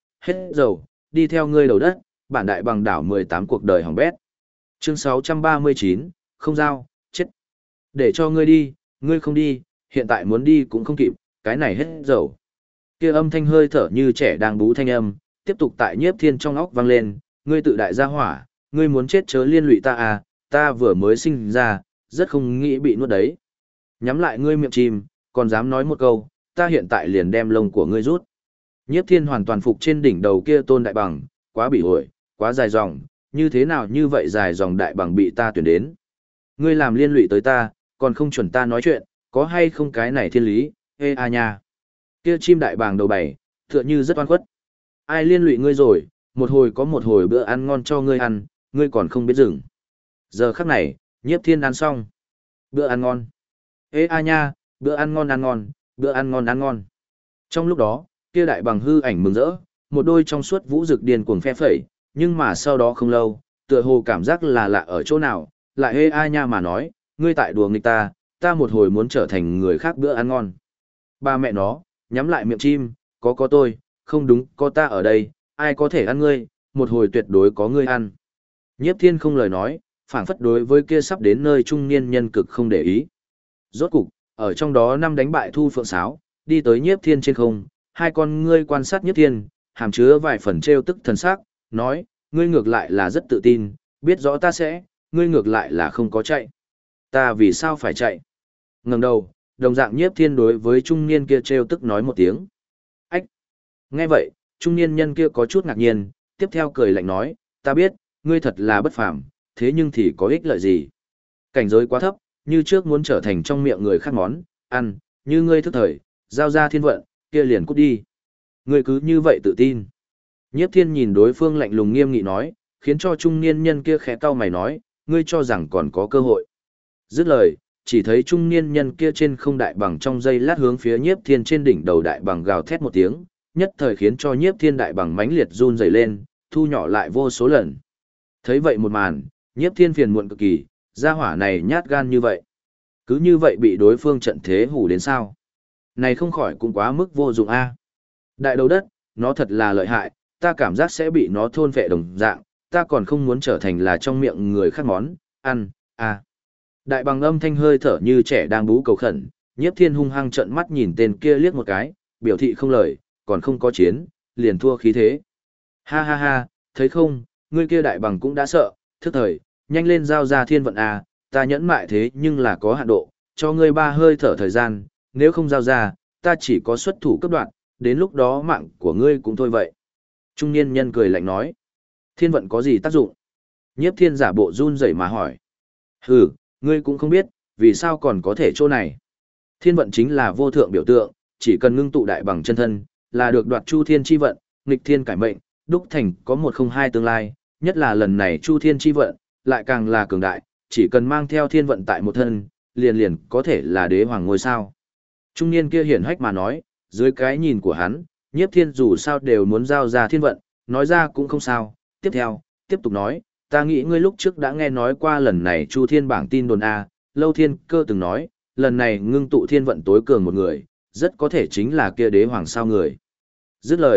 dầu, đi theo ngươi đầu đất, bản đại bằng đảo 18 cuộc đời hỏng bét. Chương 639, không giao, chết. Để cho ngươi đi, ngươi không đi, hiện tại muốn đi cũng không kịp, cái này hết dầu. Kia âm thanh hơi thở như trẻ đang bú thanh âm, tiếp tục tại Nhiếp Thiên trong óc vang lên, ngươi tự đại gia hỏa, ngươi muốn chết chớ liên lụy ta à, ta vừa mới sinh ra, rất không nghĩ bị nuốt đấy. Nhắm lại ngươi miệng chim, còn dám nói một câu, ta hiện tại liền đem lông của ngươi rút. Nhiếp Thiên hoàn toàn phục trên đỉnh đầu kia tôn đại bằng, quá bỉ ổi, quá dài dòng, như thế nào như vậy dài dòng đại bằng bị ta tuyển đến. Ngươi làm liên lụy tới ta, còn không chuẩn ta nói chuyện, có hay không cái này thiên lý, ê a nha. Kia chim đại bàng đầu bảy, tựa như rất oan khuất. Ai liên lụy ngươi rồi, một hồi có một hồi bữa ăn ngon cho ngươi ăn, ngươi còn không biết dừng. Giờ khắc này, Nhiếp Thiên ăn xong. Bữa ăn ngon. Ê a nha, bữa ăn ngon ăn ngon, bữa ăn ngon ăn ngon. Trong lúc đó, kia đại bằng hư ảnh mừng rỡ, một đôi trong suốt vũ rực điên cuồng phe phẩy, nhưng mà sau đó không lâu, tựa hồ cảm giác là lạ ở chỗ nào, lại ê a nha mà nói, ngươi tại đùa nghịch ta một hồi muốn trở thành người khác bữa ăn ngon. Ba mẹ nó, nhắm lại miệng chim, có tôi, không đúng, có ta ở đây, ai có thể ăn ngươi, một hồi tuyệt đối có ngươi ăn. Nhiếp Thiên không lời nói, phảng phất đối với kia sắp đến nơi trung niên nhân cực không để ý. Rốt cục, ở trong đó năm đánh bại thu phượng sáo, đi tới Nhiếp Thiên trên không, hai con ngươi quan sát Nhiếp Thiên, hàm chứa vài phần trêu tức thần sắc, nói, ngươi ngược lại là rất tự tin, biết rõ ta sẽ, ngươi ngược lại là không có chạy. Ta vì sao phải chạy? Ngẩng đầu, đồng dạng Nhiếp Thiên đối với trung niên kia trêu tức nói một tiếng. Ách! Nghe vậy, trung niên nhân kia có chút ngạc nhiên, tiếp theo cười lạnh nói, ta biết, ngươi thật là bất phàm, thế nhưng thì có ích lợi gì? Cảnh giới quá thấp, như trước muốn trở thành trong miệng người khác món, ăn, như ngươi thức thời, giao ra thiên vận, kia liền cút đi. Ngươi cứ như vậy tự tin. Nhiếp Thiên nhìn đối phương lạnh lùng nghiêm nghị nói, khiến cho trung niên nhân kia khẽ cau mày nói, ngươi cho rằng còn có cơ hội. Dứt lời, chỉ thấy trung niên nhân kia trên không đại bằng trong giây lát hướng phía Nhiếp Thiên trên đỉnh đầu đại bằng gào thét một tiếng, nhất thời khiến cho Nhiếp Thiên đại bằng mãnh liệt run rẩy lên, thu nhỏ lại vô số lần. Thấy vậy một màn, Nhiếp Thiên phiền muộn cực kỳ, gia hỏa này nhát gan như vậy. Cứ như vậy bị đối phương trận thế hù đến sao? Này không khỏi cũng quá mức vô dụng a. Đại đầu đất, nó thật là lợi hại, ta cảm giác sẽ bị nó thôn phệ đồng dạng, ta còn không muốn trở thành là trong miệng người khác món, ăn, a. Đại bằng âm thanh hơi thở như trẻ đang bú cầu khẩn, Nhiếp Thiên hung hăng trợn mắt nhìn tên kia liếc một cái, biểu thị không lời, còn không có chiến, liền thua khí thế. Ha ha ha, thấy không, ngươi kia đại bằng cũng đã sợ, thức thời, nhanh lên giao ra thiên vận a, ta nhẫn mại thế nhưng là có hạn độ, cho ngươi 3 hơi thở thời gian, nếu không giao ra, ta chỉ có xuất thủ cấp đoạn, đến lúc đó mạng của ngươi cũng thôi vậy. Trung niên nhân cười lạnh nói, thiên vận có gì tác dụng? Nhiếp Thiên giả bộ run rẩy mà hỏi. Hừ, ngươi cũng không biết, vì sao còn có thể chỗ này. Thiên vận chính là vô thượng biểu tượng, chỉ cần ngưng tụ đại bằng chân thân, là được đoạt chu thiên chi vận, nghịch thiên cải mệnh, đúc thành có 102 tương lai, nhất là lần này chu thiên chi vận, lại càng là cường đại, chỉ cần mang theo thiên vận tại một thân, liền liền có thể là đế hoàng ngôi sao. Trung niên kia hiển hách mà nói, dưới cái nhìn của hắn, Nhiếp Thiên dù sao đều muốn giao ra thiên vận, nói ra cũng không sao. Tiếp theo, tiếp tục nói, ta nghĩ ngươi lúc trước đã nghe nói qua lần này Chu Thiên bảng tin đồn A, Lâu Thiên Cơ từng nói, lần này ngưng tụ thiên vận tối cường một người, rất có thể chính là kia đế hoàng sao người. Dứt lời,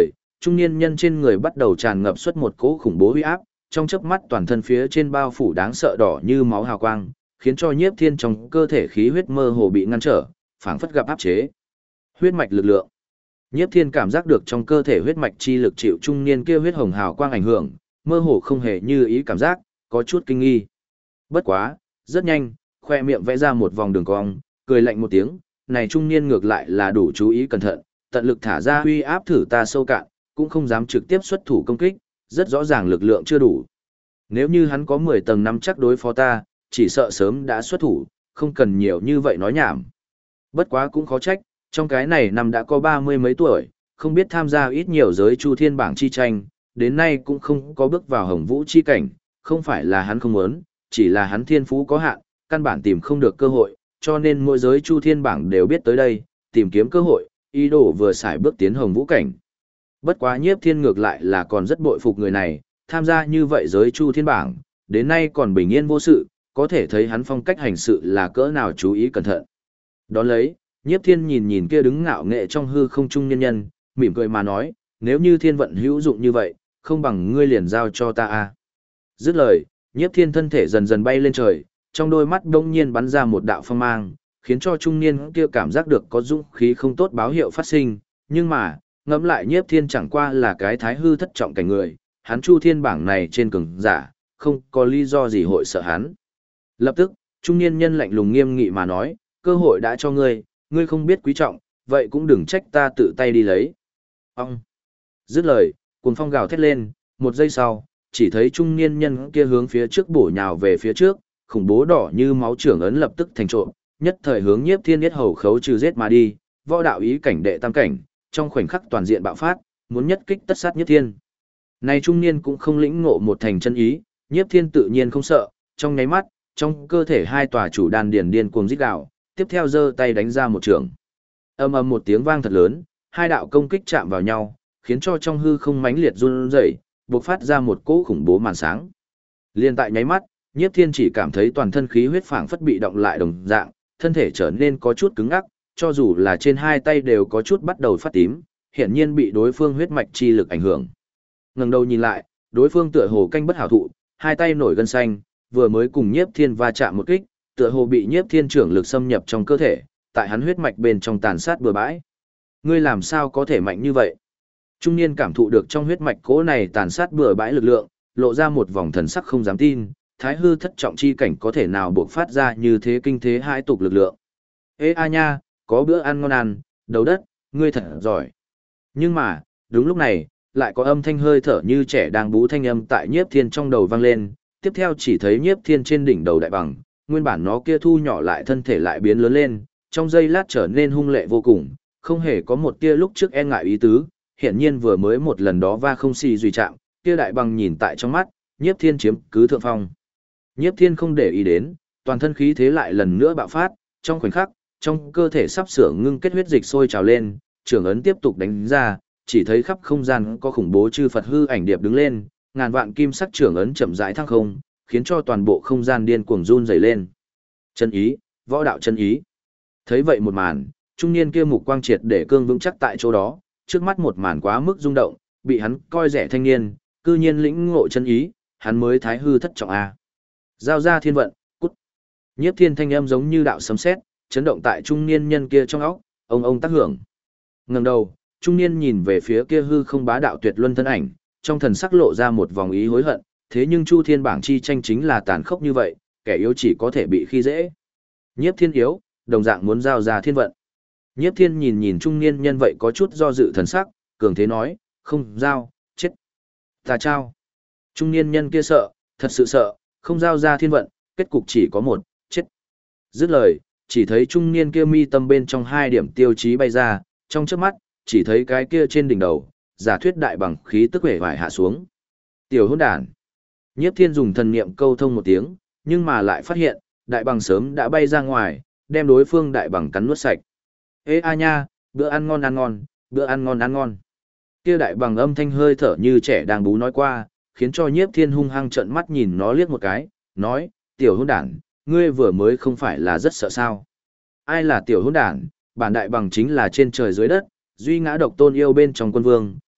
Trung niên nhân trên người bắt đầu tràn ngập xuất một cỗ khủng bố uy áp, trong chớp mắt toàn thân phía trên bao phủ đáng sợ đỏ như máu hào quang, khiến cho Nhiếp Thiên trong cơ thể khí huyết mơ hồ bị ngăn trở, phảng phất gặp áp chế. Huyết mạch lực lượng. Nhiếp Thiên cảm giác được trong cơ thể huyết mạch chi lực chịu trung niên kia huyết hồng hào quang ảnh hưởng, mơ hồ không hề như ý cảm giác, có chút kinh nghi. Bất quá, rất nhanh, khoe miệng vẽ ra một vòng đường cong, cười lạnh một tiếng, này trung niên ngược lại là đủ chú ý cẩn thận, tận lực thả ra uy áp thử ta sâu cạn, cũng không dám trực tiếp xuất thủ công kích, rất rõ ràng lực lượng chưa đủ. Nếu như hắn có 10 tầng nắm chắc đối phó ta, chỉ sợ sớm đã xuất thủ, không cần nhiều như vậy nói nhảm. Bất quá cũng khó trách, trong cái này năm đã có 30 mấy tuổi, không biết tham gia ít nhiều giới Chu Thiên bảng chi tranh, đến nay cũng không có bước vào Hồng Vũ chi cảnh, không phải là hắn không muốn, chỉ là hắn thiên phú có hạn, căn bản tìm không được cơ hội, cho nên mỗi giới Chu Thiên bảng đều biết tới đây, tìm kiếm cơ hội, ý đồ vừa xài bước tiến Hồng Vũ cảnh. Bất quá Nhiếp Thiên ngược lại là còn rất bội phục người này, tham gia như vậy giới Chu Thiên bảng, đến nay còn bình yên vô sự, có thể thấy hắn phong cách hành sự là cỡ nào chú ý cẩn thận. Đón lấy, Nhiếp Thiên nhìn nhìn kia đứng ngạo nghệ trong hư không trung nhân nhân, mỉm cười mà nói, nếu như thiên vận hữu dụng như vậy, không bằng ngươi liền giao cho ta a. Dứt lời, Nhiếp Thiên thân thể dần dần bay lên trời, trong đôi mắt đông nhiên bắn ra một đạo phong mang, khiến cho trung niên kia cảm giác được có dũng khí không tốt báo hiệu phát sinh, nhưng mà, ngẫm lại Nhiếp Thiên chẳng qua là cái thái hư thất trọng cảnh người, hắn Chu Thiên bảng này trên cường giả, không có lý do gì hội sợ hắn. Lập tức, trung niên nhân lạnh lùng nghiêm nghị mà nói, cơ hội đã cho ngươi, ngươi không biết quý trọng, vậy cũng đừng trách ta tự tay đi lấy. Ông! Dứt lời, cuồng phong gào thét lên, một giây sau, chỉ thấy trung niên nhân kia hướng phía trước bổ nhào về phía trước, khủng bố đỏ như máu trưởng ấn lập tức thành trộm, nhất thời hướng Nhiếp Thiên yết hầu khấu trừ giết mà đi, võ đạo ý cảnh đệ tam cảnh, trong khoảnh khắc toàn diện bạo phát, muốn nhất kích tất sát Nhiếp Thiên. Này trung niên cũng không lĩnh ngộ một thành chân ý, Nhiếp Thiên tự nhiên không sợ, trong nháy mắt, trong cơ thể hai tòa chủ đan điền điên cuồng rít gào, tiếp theo giơ tay đánh ra một trường. Ầm ầm một tiếng vang thật lớn, hai đạo công kích chạm vào nhau, khiến cho trong hư không mãnh liệt run rẩy, bộc phát ra một cỗ khủng bố màn sáng. Liên tại nháy mắt, Nhiếp Thiên chỉ cảm thấy toàn thân khí huyết phảng phất bị động lại đồng dạng, thân thể trở nên có chút cứng ngắc, cho dù là trên hai tay đều có chút bắt đầu phát tím, hiển nhiên bị đối phương huyết mạch chi lực ảnh hưởng. Ngẩng đầu nhìn lại, đối phương tựa hồ canh bất hảo thụ, hai tay nổi gân xanh, vừa mới cùng Nhiếp Thiên va chạm một kích, tựa hồ bị Nhiếp Thiên trưởng lực xâm nhập trong cơ thể, tại hắn huyết mạch bên trong tàn sát bừa bãi. Ngươi làm sao có thể mạnh như vậy? Trung niên cảm thụ được trong huyết mạch cỗ này tàn sát bừa bãi lực lượng, lộ ra một vòng thần sắc không dám tin, thái hư thất trọng chi cảnh có thể nào buộc phát ra như thế kinh thế hai tục lực lượng. Ê a nha, có bữa ăn ngon ăn, đầu đất, ngươi thật giỏi. Nhưng mà, đúng lúc này, lại có âm thanh hơi thở như trẻ đang bú thanh âm tại Nhiếp Thiên trong đầu vang lên, tiếp theo chỉ thấy Nhiếp Thiên trên đỉnh đầu đại bằng, nguyên bản nó kia thu nhỏ lại thân thể lại biến lớn lên, trong giây lát trở nên hung lệ vô cùng, không hề có một tia lúc trước e ngại ý tứ, hiển nhiên vừa mới một lần đó va không xì duy chạm, kia đại bằng nhìn tại trong mắt, Nhiếp Thiên chiếm cứ thượng phong. Nhiếp Thiên không để ý đến, toàn thân khí thế lại lần nữa bạo phát, trong khoảnh khắc, trong cơ thể sắp sửa ngưng kết huyết dịch sôi trào lên, trường ấn tiếp tục đánh ra, chỉ thấy khắp không gian có khủng bố chư Phật hư ảnh điệp đứng lên, ngàn vạn kim sắc trường ấn chậm rãi thăng không, khiến cho toàn bộ không gian điên cuồng run rẩy lên. Chân ý, võ đạo chân ý. Thấy vậy một màn, trung niên kia mục quang triệt để cương vững chắc tại chỗ đó, trước mắt một màn quá mức rung động, bị hắn coi rẻ thanh niên, cư nhiên lĩnh ngộ chân ý, hắn mới thái hư thất trọng a. Giao ra thiên vận, cút. Nhiếp Thiên thanh âm giống như đạo sấm sét, chấn động tại trung niên nhân kia trong óc, ông tác hưởng. Ngẩng đầu, trung niên nhìn về phía kia hư không bá đạo tuyệt luân thân ảnh, trong thần sắc lộ ra một vòng ý hối hận, thế nhưng Chu Thiên bảng chi tranh chính là tàn khốc như vậy, kẻ yếu chỉ có thể bị khi dễ. Nhiếp Thiên yếu, đồng dạng muốn giao ra thiên vận. Nhiếp Thiên nhìn nhìn trung niên nhân vậy có chút do dự thần sắc, cường thế nói, không giao, chết. Ta trao. Trung niên nhân kia sợ, thật sự sợ, không giao ra thiên vận, kết cục chỉ có một, chết. Dứt lời, chỉ thấy trung niên kia mi tâm bên trong hai điểm tiêu chí bay ra, trong chớp mắt, chỉ thấy cái kia trên đỉnh đầu, giả thuyết đại bằng khí tức vẻ vải hạ xuống. Tiểu hỗn đản. Nhiếp Thiên dùng thần niệm câu thông một tiếng, nhưng mà lại phát hiện, đại bằng sớm đã bay ra ngoài, đem đối phương đại bằng cắn nuốt sạch. Ê a nha, bữa ăn ngon ăn ngon, bữa ăn ngon ăn ngon. Kia đại bằng âm thanh hơi thở như trẻ đang bú nói qua, khiến cho Nhiếp Thiên hung hăng trợn mắt nhìn nó liếc một cái, nói, tiểu hỗn đản, ngươi vừa mới không phải là rất sợ sao. Ai là tiểu hỗn đản, bản đại bằng chính là trên trời dưới đất, duy ngã độc tôn yêu bên trong quân vương,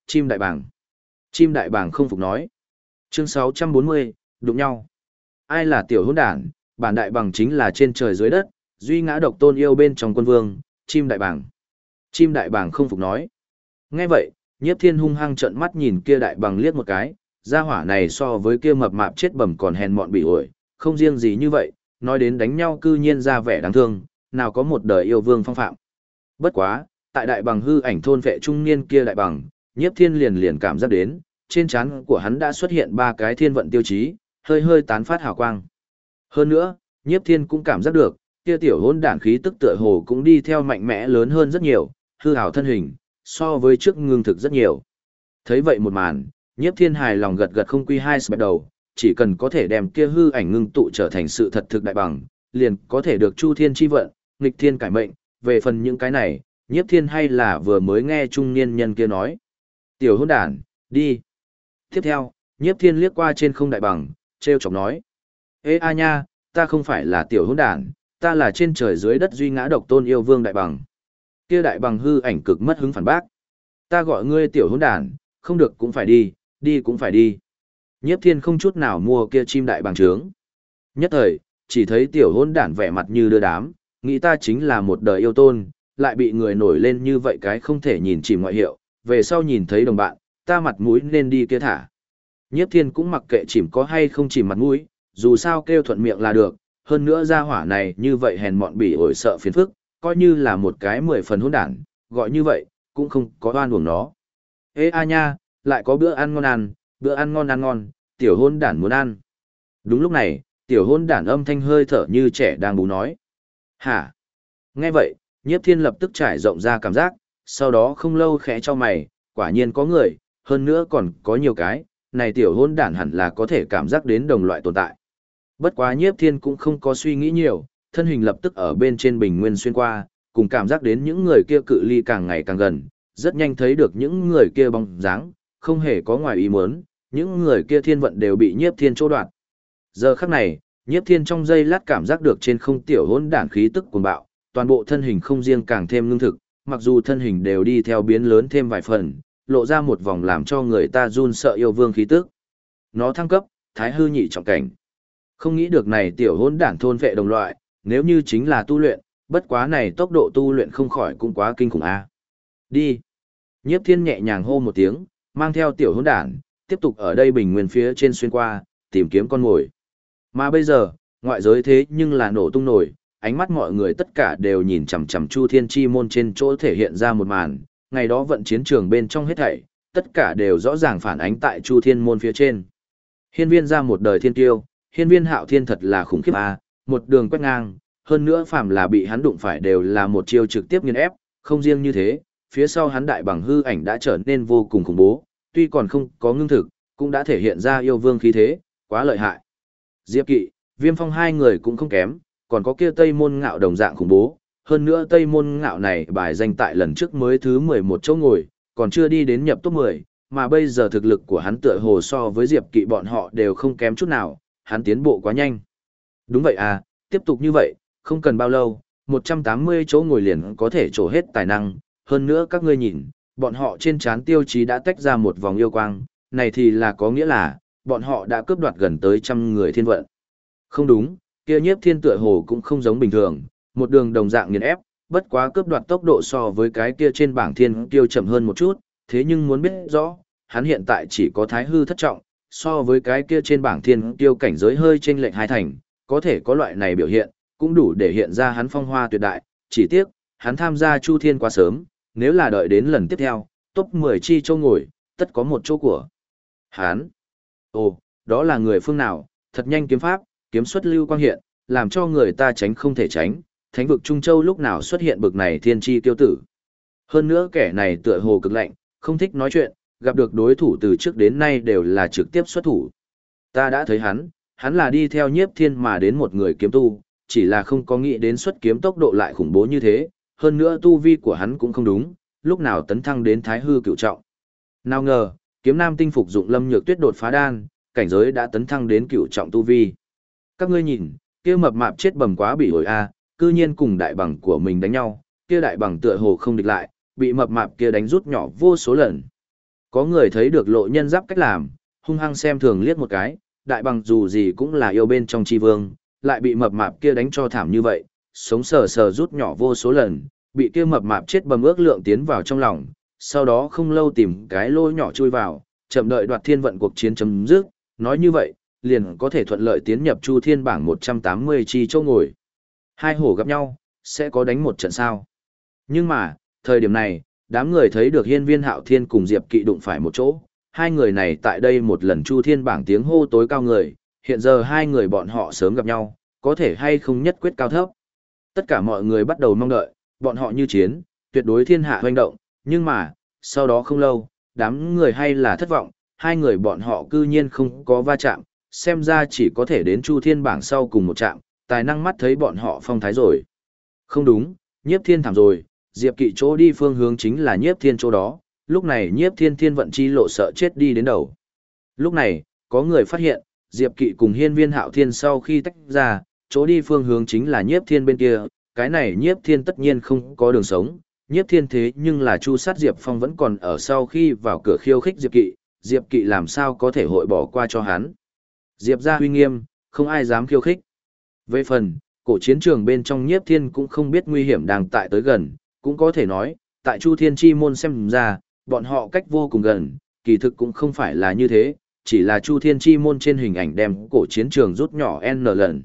chim đại bàng. Chim đại bàng không phục nói. Chương 640, đụng nhau. Ai là tiểu hỗn đản, bản đại bàng chính là trên trời dưới đất, duy ngã độc tôn yêu bên trong quân vương, chim đại bàng. Chim đại bàng không phục nói. Nghe vậy, Nhiếp Thiên hung hăng trợn mắt nhìn kia đại bàng liếc một cái, gia hỏa này so với kia mập mạp chết bẩm còn hèn mọn bị ổi, không riêng gì như vậy, nói đến đánh nhau cư nhiên ra vẻ đáng thương, nào có một đời yêu vương phong phạm. Bất quá, tại đại bàng hư ảnh thôn vệ trung niên kia đại bàng, Nhiếp Thiên liền cảm giác đến, trên trán của hắn đã xuất hiện 3 cái thiên vận tiêu chí, hơi hơi tán phát hào quang. Hơn nữa, Nhiếp Thiên cũng cảm giác được, kia tiểu hỗn đản khí tức tựa hồ cũng đi theo mạnh mẽ lớn hơn rất nhiều, hư ảo thân hình, so với trước ngưng thực rất nhiều. Thấy vậy một màn, Nhiếp Thiên hài lòng gật gật không quy hai sập đầu, chỉ cần có thể đem kia hư ảnh ngưng tụ trở thành sự thật thực đại bằng, liền có thể được Chu Thiên chi vận, nghịch thiên cải mệnh, về phần những cái này, Nhiếp Thiên hay là vừa mới nghe trung niên nhân kia nói. Tiểu hỗn đản, đi. Tiếp theo, Nhiếp Thiên liếc qua trên không đại bằng, treo chọc nói. Ê a nha, ta không phải là tiểu hỗn đản, ta là trên trời dưới đất duy ngã độc tôn yêu vương đại bằng. Kia đại bằng hư ảnh cực mất hứng phản bác. Ta gọi ngươi tiểu hỗn đản, không được cũng phải đi, đi cũng phải đi. Nhiếp Thiên không chút nào mua kia chim đại bằng trướng. Nhất thời, chỉ thấy tiểu hỗn đản vẻ mặt như đưa đám, nghĩ ta chính là một đời yêu tôn, lại bị người nổi lên như vậy cái không thể nhìn chỉ ngoại hiệu, về sau nhìn thấy đồng bạn, ta mặt mũi nên đi kia thả. Nhiếp Thiên cũng mặc kệ chìm có hay không chìm mặt mũi, dù sao kêu thuận miệng là được, hơn nữa gia hỏa này như vậy hèn mọn bỉ ổi sợ phiền phức, coi như là một cái 10 phần hỗn đản, gọi như vậy, cũng không có oan uổng nó. Ê a nha, lại có bữa ăn ngon, bữa ăn ngon, tiểu hỗn đản muốn ăn. Đúng lúc này, tiểu hỗn đản âm thanh hơi thở như trẻ đang bú nói. Hả? Nghe vậy, Nhiếp Thiên lập tức trải rộng ra cảm giác, sau đó không lâu khẽ cho mày, quả nhiên có người, hơn nữa còn có nhiều cái, này tiểu hỗn đản hẳn là có thể cảm giác đến đồng loại tồn tại. Bất quá Nhiếp Thiên cũng không có suy nghĩ nhiều, thân hình lập tức ở bên trên bình nguyên xuyên qua, cùng cảm giác đến những người kia cự ly càng ngày càng gần, rất nhanh thấy được những người kia bóng dáng, không hề có ngoài ý muốn, những người kia thiên vận đều bị Nhiếp Thiên chỗ đoạt. Giờ khắc này, Nhiếp Thiên trong giây lát cảm giác được trên không tiểu hỗn đản khí tức cuồng bạo, toàn bộ thân hình không riêng càng thêm ngưng thực, mặc dù thân hình đều đi theo biến lớn thêm vài phần, lộ ra một vòng làm cho người ta run sợ yêu vương khí tức. Nó thăng cấp, thái hư nhị trọng cảnh. Không nghĩ được này tiểu hỗn đản thôn vệ đồng loại, nếu như chính là tu luyện, bất quá này tốc độ tu luyện không khỏi cũng quá kinh khủng a. Đi. Nhiếp Thiên nhẹ nhàng hô một tiếng, mang theo tiểu hỗn đản, tiếp tục ở đây bình nguyên phía trên xuyên qua, tìm kiếm con mồi. Mà bây giờ, ngoại giới thế nhưng là nổ tung nổi, ánh mắt mọi người tất cả đều nhìn chằm chằm Chu Thiên Chi môn trên chỗ thể hiện ra một màn, ngày đó vận chiến trường bên trong hết thảy, tất cả đều rõ ràng phản ánh tại Chu Thiên môn phía trên. Hiên Viên ra một đời thiên tiêu, Hiên Viên Hạo Thiên thật là khủng khiếp a, một đường quét ngang, hơn nữa phàm là bị hắn đụng phải đều là một chiêu trực tiếp nghiền ép, không riêng như thế, phía sau hắn đại bằng hư ảnh đã trở nên vô cùng khủng bố, tuy còn không có ngưng thực, cũng đã thể hiện ra yêu vương khí thế, quá lợi hại. Diệp Kỵ, Viêm Phong hai người cũng không kém, còn có kia Tây Môn Ngạo đồng dạng khủng bố, hơn nữa Tây Môn Ngạo này bài danh tại lần trước mới thứ 11 chỗ ngồi, còn chưa đi đến nhập top 10, mà bây giờ thực lực của hắn tựa hồ so với Diệp Kỵ bọn họ đều không kém chút nào, hắn tiến bộ quá nhanh. Đúng vậy à, tiếp tục như vậy, không cần bao lâu, 180 chỗ ngồi liền có thể trổ hết tài năng, hơn nữa các ngươi nhìn, bọn họ trên trán tiêu chí đã tách ra một vòng yêu quang, này thì là có nghĩa là, bọn họ đã cướp đoạt gần tới 100 người thiên vận. Không đúng, kia Nhiếp Thiên tựa hồ cũng không giống bình thường, một đường đồng dạng nghiền ép, bất quá cướp đoạt tốc độ so với cái kia trên bảng thiên tiêu chậm hơn một chút, thế nhưng muốn biết rõ, hắn hiện tại chỉ có thái hư thất trọng, so với cái kia trên bảng thiên tiêu cảnh giới hơi chênh lệch hai thành, có thể có loại này biểu hiện, cũng đủ để hiện ra hắn phong hoa tuyệt đại, chỉ tiếc, hắn tham gia Chu Thiên quá sớm, nếu là đợi đến lần tiếp theo, top 10 chi châu ngồi, tất có một chỗ của hắn. Ồ, đó là người phương nào, thật nhanh kiếm pháp, kiếm xuất lưu quang hiện, làm cho người ta tránh không thể tránh, thánh vực Trung Châu lúc nào xuất hiện bực này thiên chi tiêu tử. Hơn nữa kẻ này tựa hồ cực lạnh, không thích nói chuyện, gặp được đối thủ từ trước đến nay đều là trực tiếp xuất thủ. Ta đã thấy hắn là đi theo Nhiếp Thiên mà đến một người kiếm tu, chỉ là không có nghĩ đến xuất kiếm tốc độ lại khủng bố như thế, hơn nữa tu vi của hắn cũng không đúng, lúc nào tấn thăng đến thái hư cửu trọng. Nào ngờ, kiếm nam tinh phục dụng Lâm Nhược Tuyết đột phá đan, cảnh giới đã tấn thăng đến cửu trọng tu vi. Các ngươi nhìn, kia mập mạp chết bầm quá bị hồi a, cư nhiên cùng đại bằng của mình đánh nhau, kia đại bằng tựa hồ không địch lại, bị mập mạp kia đánh rút nhỏ vô số lần. Có người thấy được Lộ Nhân Giáp cách làm, hung hăng xem thường liếc một cái, đại bằng dù gì cũng là yêu bên trong chi vương, lại bị mập mạp kia đánh cho thảm như vậy, sống sờ sờ rút nhỏ vô số lần, bị kia mập mạp chết bầm ước lượng tiến vào trong lòng, sau đó không lâu tìm cái lỗ nhỏ chui vào, chậm đợi đoạt thiên vận cuộc chiến chấm dứt, nói như vậy, liền có thể thuận lợi tiến nhập Chu Thiên bảng 180 chi chỗ ngồi. Hai hổ gặp nhau, sẽ có đánh một trận sao. Nhưng mà, thời điểm này, đám người thấy được Hiên Viên Hạo Thiên cùng Diệp Kỵ đụng phải một chỗ, hai người này tại đây một lần Chu Thiên bảng tiếng hô tối cao người, hiện giờ hai người bọn họ sớm gặp nhau, có thể hay không nhất quyết cao thấp. Tất cả mọi người bắt đầu mong đợi, bọn họ như chiến, tuyệt đối thiên hạ hoành động, nhưng mà, sau đó không lâu, đám người hay là thất vọng, hai người bọn họ cư nhiên không có va chạm, xem ra chỉ có thể đến Chu Thiên bảng sau cùng một chạm, tài năng mắt thấy bọn họ phong thái rồi. Không đúng, Nhiếp Thiên thảm rồi, Diệp Kỵ chỗ đi phương hướng chính là Nhiếp Thiên chỗ đó, lúc này Nhiếp Thiên thiên vận chi lộ sợ chết đi đến đầu. Lúc này, có người phát hiện, Diệp Kỵ cùng Hiên Viên Hạo Thiên sau khi tách ra, chỗ đi phương hướng chính là Nhiếp Thiên bên kia, cái này Nhiếp Thiên tất nhiên không có đường sống, Nhiếp Thiên thế nhưng là chu sát Diệp Phong vẫn còn ở sau khi vào cửa khiêu khích Diệp Kỵ làm sao có thể hội bỏ qua cho hắn. Diệp gia uy nghiêm, không ai dám khiêu khích. Về phần, cổ chiến trường bên trong Nhiếp Thiên cũng không biết nguy hiểm đang tại tới gần, cũng có thể nói, tại Chu Thiên Chi môn xem ra, bọn họ cách vô cùng gần, kỳ thực cũng không phải là như thế, chỉ là Chu Thiên Chi môn trên hình ảnh đem cổ chiến trường rút nhỏ N lần.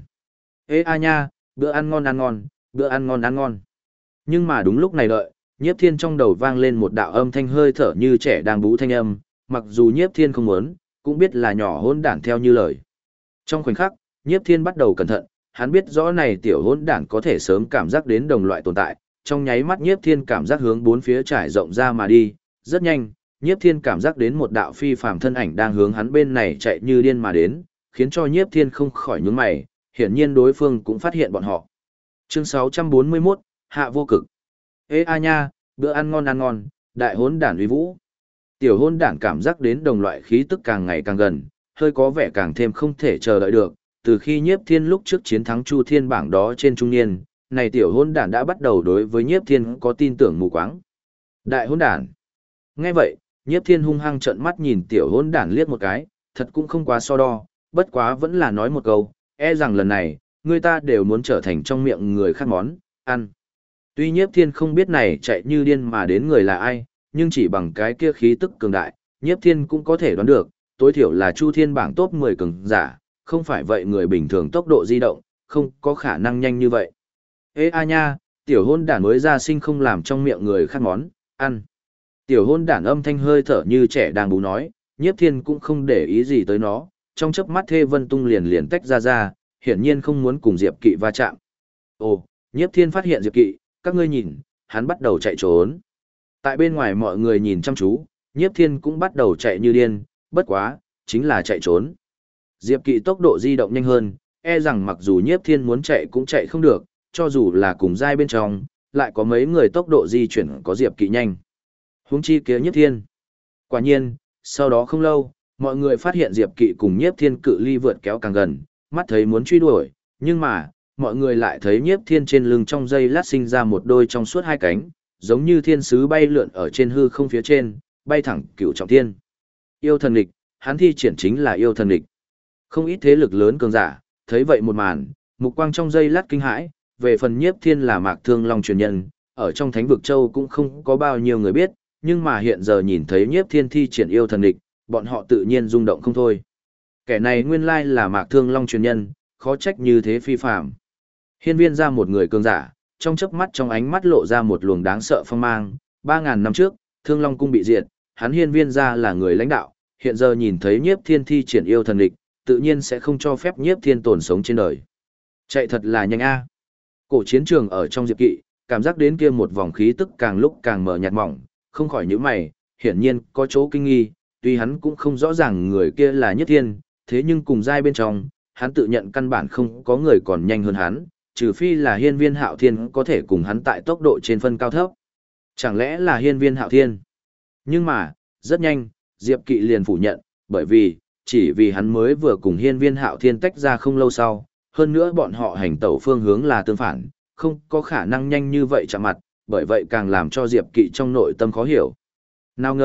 Ê a nha, bữa ăn ngon, bữa ăn ngon. Nhưng mà đúng lúc này đợi, Nhiếp Thiên trong đầu vang lên một đạo âm thanh hơi thở như trẻ đang bú thanh âm, mặc dù Nhiếp Thiên không muốn, cũng biết là nhỏ hỗn đản theo như lời. Trong khoảnh khắc, Nhiếp Thiên bắt đầu cẩn thận, hắn biết rõ này tiểu hỗn đản có thể sớm cảm giác đến đồng loại tồn tại, trong nháy mắt Nhiếp Thiên cảm giác hướng bốn phía trải rộng ra mà đi, rất nhanh, Nhiếp Thiên cảm giác đến một đạo phi phàm thân ảnh đang hướng hắn bên này chạy như điên mà đến, khiến cho Nhiếp Thiên không khỏi nhướng mày, hiển nhiên đối phương cũng phát hiện bọn họ. Chương 641, Hạ vô cực. Ê a nha, bữa ăn ngon, đại hỗn đản uy vũ. Tiểu hỗn đản cảm giác đến đồng loại khí tức càng ngày càng gần, hơi có vẻ càng thêm không thể chờ đợi được, từ khi Nhiếp Thiên lúc trước chiến thắng Chu Thiên bảng đó trên trung niên, này tiểu hỗn đản đã bắt đầu đối với Nhiếp Thiên có tin tưởng mù quáng. Đại hỗn đản. Nghe vậy, Nhiếp Thiên hung hăng trợn mắt nhìn tiểu hỗn đản liếc một cái, thật cũng không quá so đo, bất quá vẫn là nói một câu, e rằng lần này, người ta đều muốn trở thành trong miệng người khác món, ăn. Tuy Nhiếp Thiên không biết này chạy như điên mà đến người là ai, nhưng chỉ bằng cái kia khí tức cường đại, Nhiếp Thiên cũng có thể đoán được, tối thiểu là Chu Thiên bảng top 10 cường giả, không phải vậy người bình thường tốc độ di động, không có khả năng nhanh như vậy. Ê a nha, tiểu hôn đản mới ra sinh không làm trong miệng người khác món, ăn. Tiểu hôn đản âm thanh hơi thở như trẻ đang bú nói, Nhiếp Thiên cũng không để ý gì tới nó, trong chớp mắt Thê Vân Tung liền tách ra, hiển nhiên không muốn cùng Diệp Kỵ va chạm. Ồ, Nhiếp Thiên phát hiện Diệp Kỵ, các ngươi nhìn, hắn bắt đầu chạy trốn. Tại bên ngoài mọi người nhìn chăm chú, Nhiếp Thiên cũng bắt đầu chạy như điên, bất quá, chính là chạy trốn. Diệp Kỵ tốc độ di động nhanh hơn, e rằng mặc dù Nhiếp Thiên muốn chạy cũng chạy không được, cho dù là cùng giai bên trong, lại có mấy người tốc độ di chuyển có Diệp Kỵ nhanh. Huống chi kia Nhiếp Thiên. Quả nhiên, sau đó không lâu, mọi người phát hiện Diệp Kỵ cùng Nhiếp Thiên cự ly vượt kéo càng gần, mắt thấy muốn truy đuổi, nhưng mà, mọi người lại thấy Nhiếp Thiên trên lưng trong giây lát sinh ra một đôi trong suốt hai cánh, giống như thiên sứ bay lượn ở trên hư không phía trên, bay thẳng cửu trọng thiên. Yêu thần địch, hắn thi triển chính là yêu thần địch. Không ít thế lực lớn cường giả, thấy vậy một màn, mục quang trong giây lát kinh hãi, về phần Nhiếp Thiên là Mạc Thương Long truyền nhân, ở trong Thánh vực châu cũng không có bao nhiêu người biết, nhưng mà hiện giờ nhìn thấy Nhiếp Thiên thi triển yêu thần địch, bọn họ tự nhiên rung động không thôi. Kẻ này nguyên lai là Mạc Thương Long truyền nhân, khó trách như thế phi phàm. Hiên Viên ra một người cường giả, trong chớp mắt trong ánh mắt lộ ra một luồng đáng sợ phong mang, 3000 năm trước, Thương Long cung bị diệt, hắn Hiên Viên ra là người lãnh đạo, hiện giờ nhìn thấy Nhiếp Thiên thi triển yêu thần địch, tự nhiên sẽ không cho phép Nhiếp Thiên tồn sống trên đời. Chạy thật là nhanh a. Cổ chiến trường ở trong Diệp Kỵ, cảm giác đến kia một vòng khí tức càng lúc càng mờ nhạt mỏng, không khỏi nhíu mày, hiển nhiên có chỗ kinh nghi, tuy hắn cũng không rõ ràng người kia là Nhiếp Thiên, thế nhưng cùng giai bên trong, hắn tự nhận căn bản không có người còn nhanh hơn hắn, trừ phi là Hiên Viên Hạo Thiên có thể cùng hắn tại tốc độ trên phân cao thấp. Chẳng lẽ là Hiên Viên Hạo Thiên? Nhưng mà, rất nhanh, Diệp Kỵ liền phủ nhận, bởi vì, chỉ vì hắn mới vừa cùng Hiên Viên Hạo Thiên tách ra không lâu sau, hơn nữa bọn họ hành tẩu phương hướng là tương phản, không có khả năng nhanh như vậy chạm mặt, bởi vậy càng làm cho Diệp Kỵ trong nội tâm khó hiểu. Nào ngờ,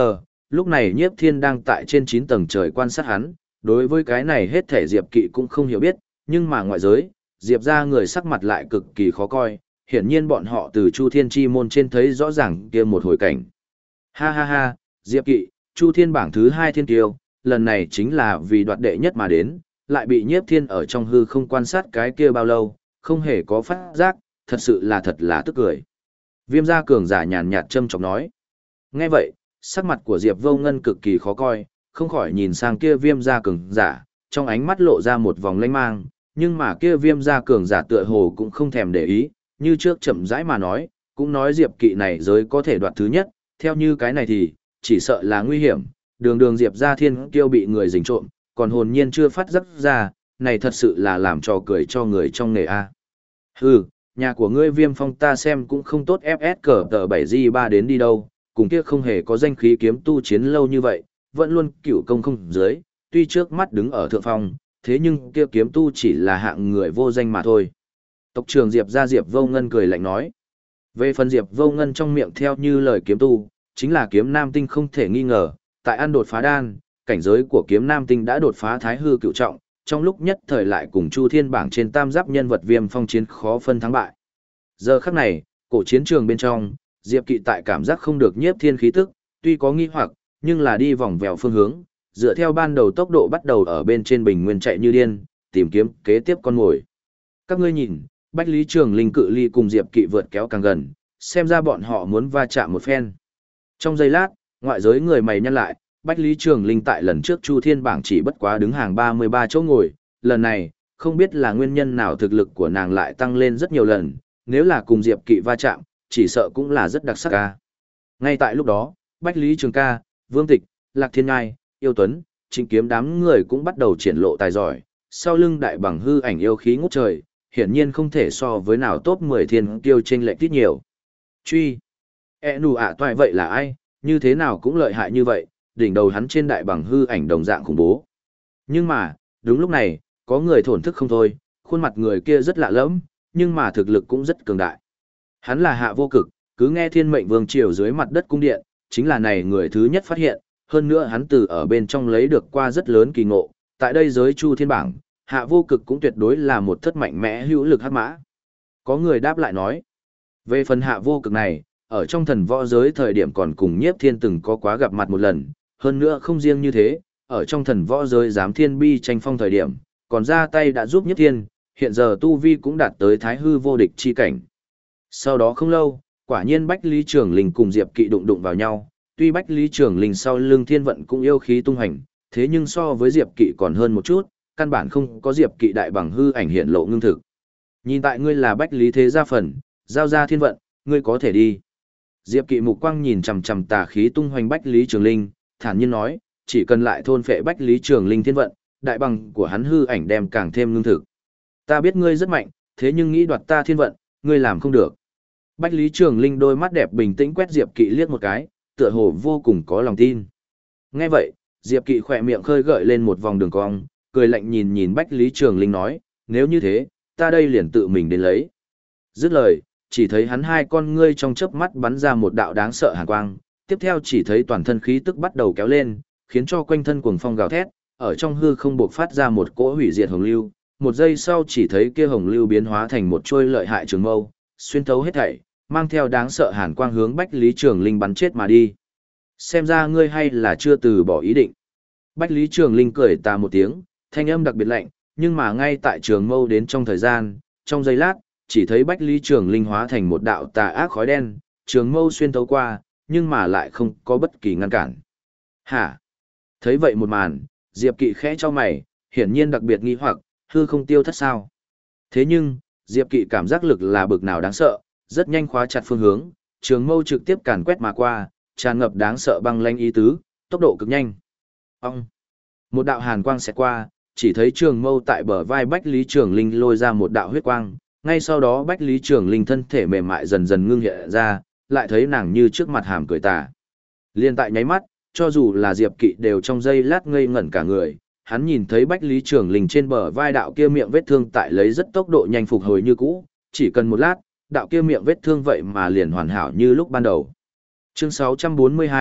lúc này Nhiếp Thiên đang tại trên 9 tầng trời quan sát hắn, đối với cái này hết thể Diệp Kỵ cũng không hiểu biết, nhưng mà ngoại giới, Diệp ra người sắc mặt lại cực kỳ khó coi, hiển nhiên bọn họ từ Chu Thiên Chi môn trên thấy rõ ràng kia một hồi cảnh. Ha ha ha, Diệp Kỵ, Chu Thiên bảng thứ 2 thiên kiêu, lần này chính là vì đoạt đệ nhất mà đến, lại bị Nhiếp Thiên ở trong hư không quan sát cái kia bao lâu, không hề có phát giác, thật là tức cười. Viêm gia cường giả nhàn nhạt châm chọc nói. Nghe vậy, sắc mặt của Diệp Vô Ngân cực kỳ khó coi, không khỏi nhìn sang kia Viêm gia cường giả, trong ánh mắt lộ ra một vòng lanh mang, nhưng mà kia Viêm gia cường giả tựa hồ cũng không thèm để ý, như trước chậm rãi mà nói, cũng nói Diệp Kỵ này giới có thể đoạt thứ nhất, theo như cái này thì, chỉ sợ là nguy hiểm, đường Diệp gia thiên kiêu bị người rình trộm, còn hồn nhiên chưa phát giác ra, này thật sự là làm trò cười cho người trong nghề a. Hừ, nhà của ngươi Viêm Phong ta xem cũng không tốt, FS cờ tờ 7G3 đến đi đâu, cùng kia không hề có danh khí kiếm tu chiến lâu như vậy, vẫn luôn cửu công không dưới, tuy trước mắt đứng ở thượng phong, thế nhưng kia kiếm tu chỉ là hạng người vô danh mà thôi. Tộc trưởng Diệp gia Diệp Vô Ngân cười lạnh nói. Về phần Diệp Vô Ngân trong miệng theo như lời kiếm tu, chính là kiếm nam tinh không thể nghi ngờ, tại ăn đột phá đan, cảnh giới của kiếm nam tinh đã đột phá thái hư cựu trọng, trong lúc nhất thời lại cùng Chu Thiên bảng trên tam giáp nhân vật Viêm Phong chiến khó phân thắng bại. Giờ khắc này, cổ chiến trường bên trong, Diệp Kỵ tại cảm giác không được Nhiếp Thiên khí tức, tuy có nghi hoặc, nhưng là đi vòng vèo phương hướng, dựa theo ban đầu tốc độ bắt đầu ở bên trên bình nguyên chạy như điên, tìm kiếm kế tiếp con mồi. Các ngươi nhìn, Bách Lý Trường Linh cự ly cùng Diệp Kỵ vượt kéo càng gần, xem ra bọn họ muốn va chạm một phen. Trong giây lát, ngoại giới người mày nhăn lại, Bách Lý Trường Linh tại lần trước Chu Thiên bảng chỉ bất quá đứng hàng 33 chỗ ngồi, lần này, không biết là nguyên nhân nào thực lực của nàng lại tăng lên rất nhiều lần, nếu là cùng Diệp Kỵ va chạm, chỉ sợ cũng là rất đặc sắc ca. Ngay tại lúc đó, Bách Lý Trường Ca, Vương Tịch, Lạc Thiên Ngai, Yêu Tuấn, Trịnh Kiếm đám người cũng bắt đầu triển lộ tài giỏi, sau lưng đại bằng hư ảnh yêu khí ngút trời, hiển nhiên không thể so với nào top 10 thiên kiêu chênh lệch ít nhiều. Truy, nụ ạ toại vậy là ai, như thế nào cũng lợi hại như vậy, đỉnh đầu hắn trên đại bằng hư ảnh đồng dạng khủng bố. Nhưng mà, đúng lúc này, có người thổn thức không thôi, khuôn mặt người kia rất lạ lẫm, nhưng mà thực lực cũng rất cường đại. Hắn là Hạ Vô Cực, cứ nghe Thiên Mệnh Vương triều dưới mặt đất cung điện, chính là này người thứ nhất phát hiện, hơn nữa hắn từ ở bên trong lấy được qua rất lớn kỳ ngộ, tại đây giới Chu Thiên bảng, Hạ Vô Cực cũng tuyệt đối là một thất mạnh mẽ hữu lực hắc mã. Có người đáp lại nói, về phần Hạ Vô Cực này, ở trong thần võ giới thời điểm còn cùng Nhiếp Thiên từng có quá gặp mặt một lần, hơn nữa không riêng như thế, ở trong thần võ giới giám thiên bi tranh phong thời điểm, còn ra tay đã giúp Nhiếp Thiên, hiện giờ tu vi cũng đạt tới thái hư vô địch chi cảnh. Sau đó không lâu, quả nhiên Bách Lý Trường Linh cùng Diệp Kỵ đụng vào nhau, tuy Bách Lý Trường Linh sau lưng thiên vận cũng yêu khí tung hành, thế nhưng so với Diệp Kỵ còn hơn một chút, căn bản không có Diệp Kỵ đại bằng hư ảnh hiện lộ ngưng thực. Nhìn tại ngươi là Bách Lý thế gia phần, giao ra thiên vận, ngươi có thể đi. Diệp Kỵ mục quang nhìn chằm chằm tà khí tung hoành Bách Lý Trường Linh, thản nhiên nói, chỉ cần lại thôn phệ Bách Lý Trường Linh thiên vận, đại bằng của hắn hư ảnh đem càng thêm ngưng thực. Ta biết ngươi rất mạnh, thế nhưng nghĩ đoạt ta thiên vận, ngươi làm không được. Bách Lý Trường Linh đôi mắt đẹp bình tĩnh quét Diệp Kỵ liếc một cái, tựa hồ vô cùng có lòng tin. Nghe vậy, Diệp Kỵ khỏe miệng khơi gợi lên một vòng đường cong, cười lạnh nhìn Bách Lý Trường Linh nói, nếu như thế, ta đây liền tự mình đến lấy. Dứt lời, chỉ thấy hắn hai con ngươi trong chớp mắt bắn ra một đạo đáng sợ hàn quang, tiếp theo chỉ thấy toàn thân khí tức bắt đầu kéo lên, khiến cho quanh thân cuồng phong gào thét, ở trong hư không bộc phát ra một cỗ hủy diệt hồng lưu, một giây sau chỉ thấy kia hồng lưu biến hóa thành một trôi lợi hại trường mâu, xuyên thấu hết thảy, mang theo đáng sợ hàn quang hướng Bách Lý Trường Linh bắn chết mà đi. Xem ra ngươi hay là chưa từ bỏ ý định. Bách Lý Trường Linh cười tà một tiếng, thanh âm đặc biệt lạnh, nhưng mà ngay tại trường mâu đến trong thời gian, trong giây lát, chỉ thấy Bách Lý Trường Linh hóa thành một đạo tà ác khói đen, trường mâu xuyên thấu qua, nhưng mà lại không có bất kỳ ngăn cản. Hả? Thấy vậy một màn, Diệp Kỵ khẽ cho mày, hiển nhiên đặc biệt nghi hoặc, hư không tiêu thất sao. Thế nhưng, Diệp Kỵ cảm giác lực là bực nào đáng sợ, rất nhanh khóa chặt phương hướng, trường mâu trực tiếp càn quét mà qua, tràn ngập đáng sợ băng lãnh ý tứ, tốc độ cực nhanh. Ông! Một đạo hàn quang xẹt qua, chỉ thấy trường mâu tại bờ vai Bách Lý Trường Linh lôi ra một đạo huyết quang, ngay sau đó Bách Lý Trường Linh thân thể mềm mại dần dần ngưng hiện ra, lại thấy nàng như trước mặt hàm cười tà. Liên tại nháy mắt, cho dù là Diệp Kỵ đều trong giây lát ngây ngẩn cả người, hắn nhìn thấy Bách Lý Trường Linh trên bờ vai đạo kia miệng vết thương tại lấy rất tốc độ nhanh phục hồi như cũ, chỉ cần một lát, đạo kia miệng vết thương vậy mà liền hoàn hảo như lúc ban đầu. Chương 642,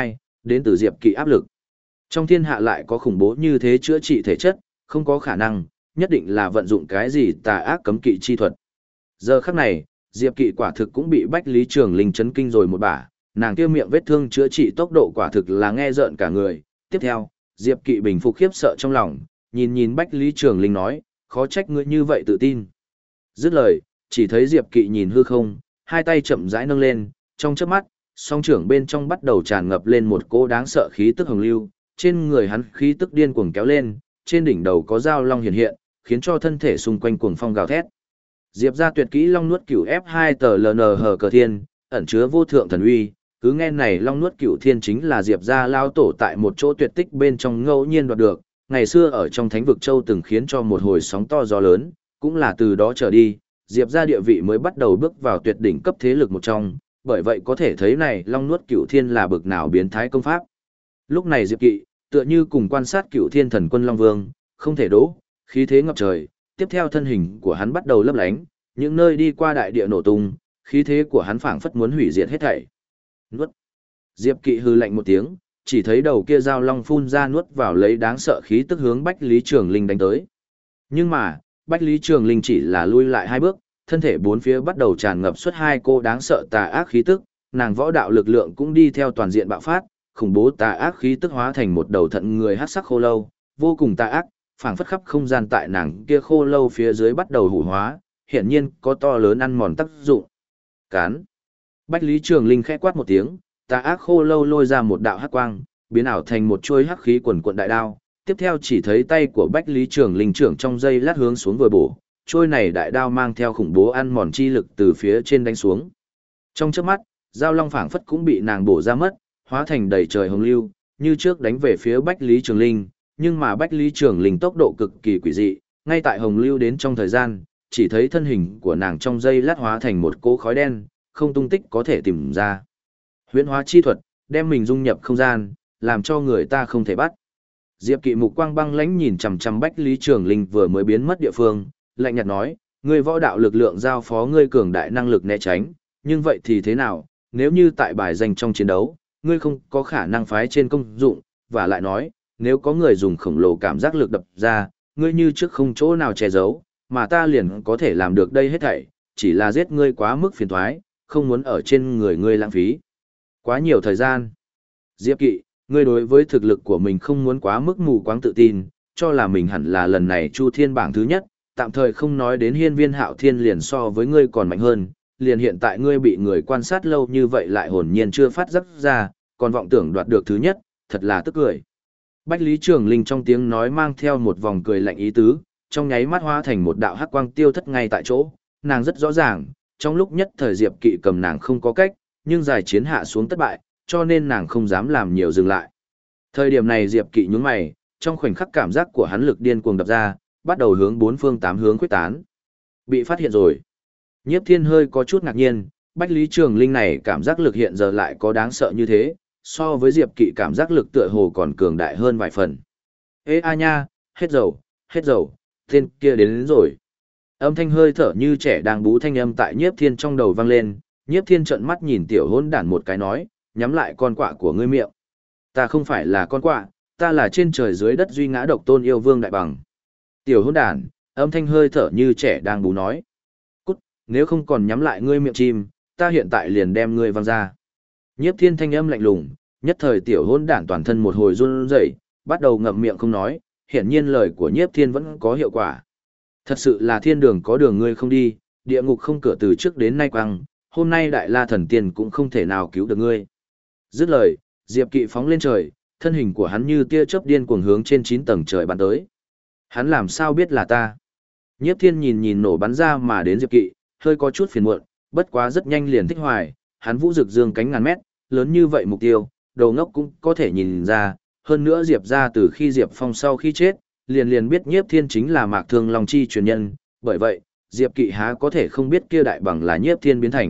đến từ Diệp Kỵ áp lực. Trong thiên hạ lại có khủng bố như thế chữa trị thể chất, không có khả năng, nhất định là vận dụng cái gì tà ác cấm kỵ chi thuật. Giờ khắc này, Diệp Kỵ quả thực cũng bị Bách Lý Trường Linh chấn kinh rồi một bả, nàng kia miệng vết thương chữa trị tốc độ quả thực là nghe rợn cả người. Tiếp theo, Diệp Kỵ bình phục khiếp sợ trong lòng, nhìn Bách Lý Trường Linh nói, khó trách ngươi như vậy tự tin. Dứt lời, chỉ thấy Diệp Kỵ nhìn hư không, hai tay chậm rãi nâng lên, trong chớp mắt, song trưởng bên trong bắt đầu tràn ngập lên một cỗ đáng sợ khí tức hồng lưu, trên người hắn khí tức điên cuồng kéo lên, trên đỉnh đầu có dao long hiện hiện, khiến cho thân thể xung quanh cuồng phong gào thét. Diệp gia tuyệt kỹ long nuốt cửu F2 tờ LNH cờ thiên, ẩn chứa vô thượng thần uy, cứ nghe này long nuốt cửu thiên chính là Diệp gia lao tổ tại một chỗ tuyệt tích bên trong ngẫu nhiên đoạt được, ngày xưa ở trong Thánh vực châu từng khiến cho một hồi sóng to gió lớn, cũng là từ đó trở đi, Diệp gia địa vị mới bắt đầu bước vào tuyệt đỉnh cấp thế lực một trong, bởi vậy có thể thấy này long nuốt cửu thiên là bực nào biến thái công pháp. Lúc này Diệp Kỵ, tựa như cùng quan sát cửu thiên thần quân Long Vương, không thể đỗ, khí thế ngập trời, tiếp theo thân hình của hắn bắt đầu lấp lánh, những nơi đi qua đại địa nổ tung, khí thế của hắn phảng phất muốn hủy diệt hết thảy. Nuốt. Diệp Kỵ hừ lạnh một tiếng, chỉ thấy đầu kia dao long phun ra nuốt vào lấy đáng sợ khí tức hướng Bách Lý Trường Linh đánh tới. Nhưng mà, Bách Lý Trường Linh chỉ là lui lại hai bước, thân thể bốn phía bắt đầu tràn ngập suốt hai cô đáng sợ tà ác khí tức, nàng võ đạo lực lượng cũng đi theo toàn diện bạo phát, khủng bố tà ác khí tức hóa thành một đầu thận người hắc sắc khô lâu, vô cùng tà ác, phảng phất khắp không gian tại nàng kia khô lâu phía dưới bắt đầu hủ hóa, hiển nhiên có to lớn ăn mòn tác dụng. Cán. Bách Lý Trường Linh khẽ quát một tiếng, tà ác khô lâu lôi ra một đạo hắc quang, biến ảo thành một chuôi hắc khí quần quần đại đao. Tiếp theo chỉ thấy tay của Bách Lý Trường Linh trưởng trong dây lát hướng xuống vừa bổ, chuôi này đại đao mang theo khủng bố ăn mòn chi lực từ phía trên đánh xuống. Trong chớp mắt, dao long phảng phất cũng bị nàng bổ ra mất, hóa thành đầy trời hồng lưu, như trước đánh về phía Bách Lý Trường Linh, nhưng mà Bách Lý Trường Linh tốc độ cực kỳ quỷ dị, ngay tại hồng lưu đến trong thời gian, chỉ thấy thân hình của nàng trong dây lát hóa thành một cỗ khói đen, không tung tích có thể tìm ra. Huyễn hóa chi thuật, đem mình dung nhập không gian, làm cho người ta không thể bắt. Diệp Kỵ mục quang băng lãnh nhìn chằm chằm Bách Lý Trường Linh vừa mới biến mất địa phương, lạnh nhạt nói, ngươi võ đạo lực lượng giao phó ngươi cường đại năng lực né tránh, nhưng vậy thì thế nào, nếu như tại bài danh trong chiến đấu, ngươi không có khả năng phái trên công dụng, và lại nói, nếu có người dùng khổng lồ cảm giác lực đập ra, ngươi như trước không chỗ nào che giấu, mà ta liền có thể làm được đây hết thảy, chỉ là giết ngươi quá mức phiền toái, không muốn ở trên người ngươi lãng phí quá nhiều thời gian. Diệp Kỵ, ngươi đối với thực lực của mình không muốn quá mức mù quáng tự tin, cho là mình hẳn là lần này Chu Thiên bảng thứ nhất, tạm thời không nói đến Hiên Viên Hạo Thiên liền so với ngươi còn mạnh hơn, liền hiện tại ngươi bị người quan sát lâu như vậy lại hồn nhiên chưa phát giác ra, còn vọng tưởng đoạt được thứ nhất, thật là tức cười. Bách Lý Trường Linh trong tiếng nói mang theo một vòng cười lạnh ý tứ, trong nháy mắt hóa thành một đạo hắc quang tiêu thất ngay tại chỗ, nàng rất rõ ràng, trong lúc nhất thời Diệp Kỵ cầm nàng không có cách, nhưng giải chiến hạ xuống thất bại, cho nên nàng không dám làm nhiều dừng lại. Thời điểm này Diệp Kỵ nhướng mày, trong khoảnh khắc cảm giác của hắn lực điên cuồng đập ra, bắt đầu hướng bốn phương tám hướng quyết tán. Bị phát hiện rồi. Nhiếp Thiên hơi có chút ngạc nhiên, Bách Lý Trường Linh này cảm giác lực hiện giờ lại có đáng sợ như thế, so với Diệp Kỵ cảm giác lực tựa hồ còn cường đại hơn vài phần. Ê a nha, hết dầu, tên kia đến rồi. Âm thanh hơi thở như trẻ đang bú thanh âm tại Nhiếp Thiên trong đầu vang lên, Nhiếp Thiên trợn mắt nhìn tiểu hỗn đản một cái nói, nhắm lại con quạ của ngươi miệng. Ta không phải là con quạ, ta là trên trời dưới đất duy ngã độc tôn yêu vương đại bằng. Tiểu hỗn đản, âm thanh hơi thở như trẻ đang bú nói. Cút, nếu không còn nhắm lại ngươi miệng chim, ta hiện tại liền đem ngươi văng ra. Nhiếp Thiên thanh âm lạnh lùng, nhất thời tiểu hỗn đản toàn thân một hồi run rẩy, bắt đầu ngậm miệng không nói, hiển nhiên lời của Nhiếp Thiên vẫn có hiệu quả. Thật sự là thiên đường có đường ngươi không đi, địa ngục không cửa từ trước đến nay quăng, hôm nay Đại La Thần Tiên cũng không thể nào cứu được ngươi. Dứt lời, Diệp Kỵ phóng lên trời, thân hình của hắn như tia chớp điên cuồng hướng trên 9 tầng trời bắn tới. Hắn làm sao biết là ta? Nhiếp Thiên nhìn nổ bắn ra mà đến Diệp Kỵ, hơi có chút phiền muộn, bất quá rất nhanh liền thích hoài, hắn vũ rực dương cánh ngàn mét, lớn như vậy mục tiêu, đầu ngốc cũng có thể nhìn ra, hơn nữa Diệp ra từ khi Diệp Phong sau khi chết, liền biết Nhiếp Thiên chính là Mạc Thương Long Chi truyền nhân, bởi vậy, Diệp Kỵ há có thể không biết kia đại bằng là Nhiếp Thiên biến thành.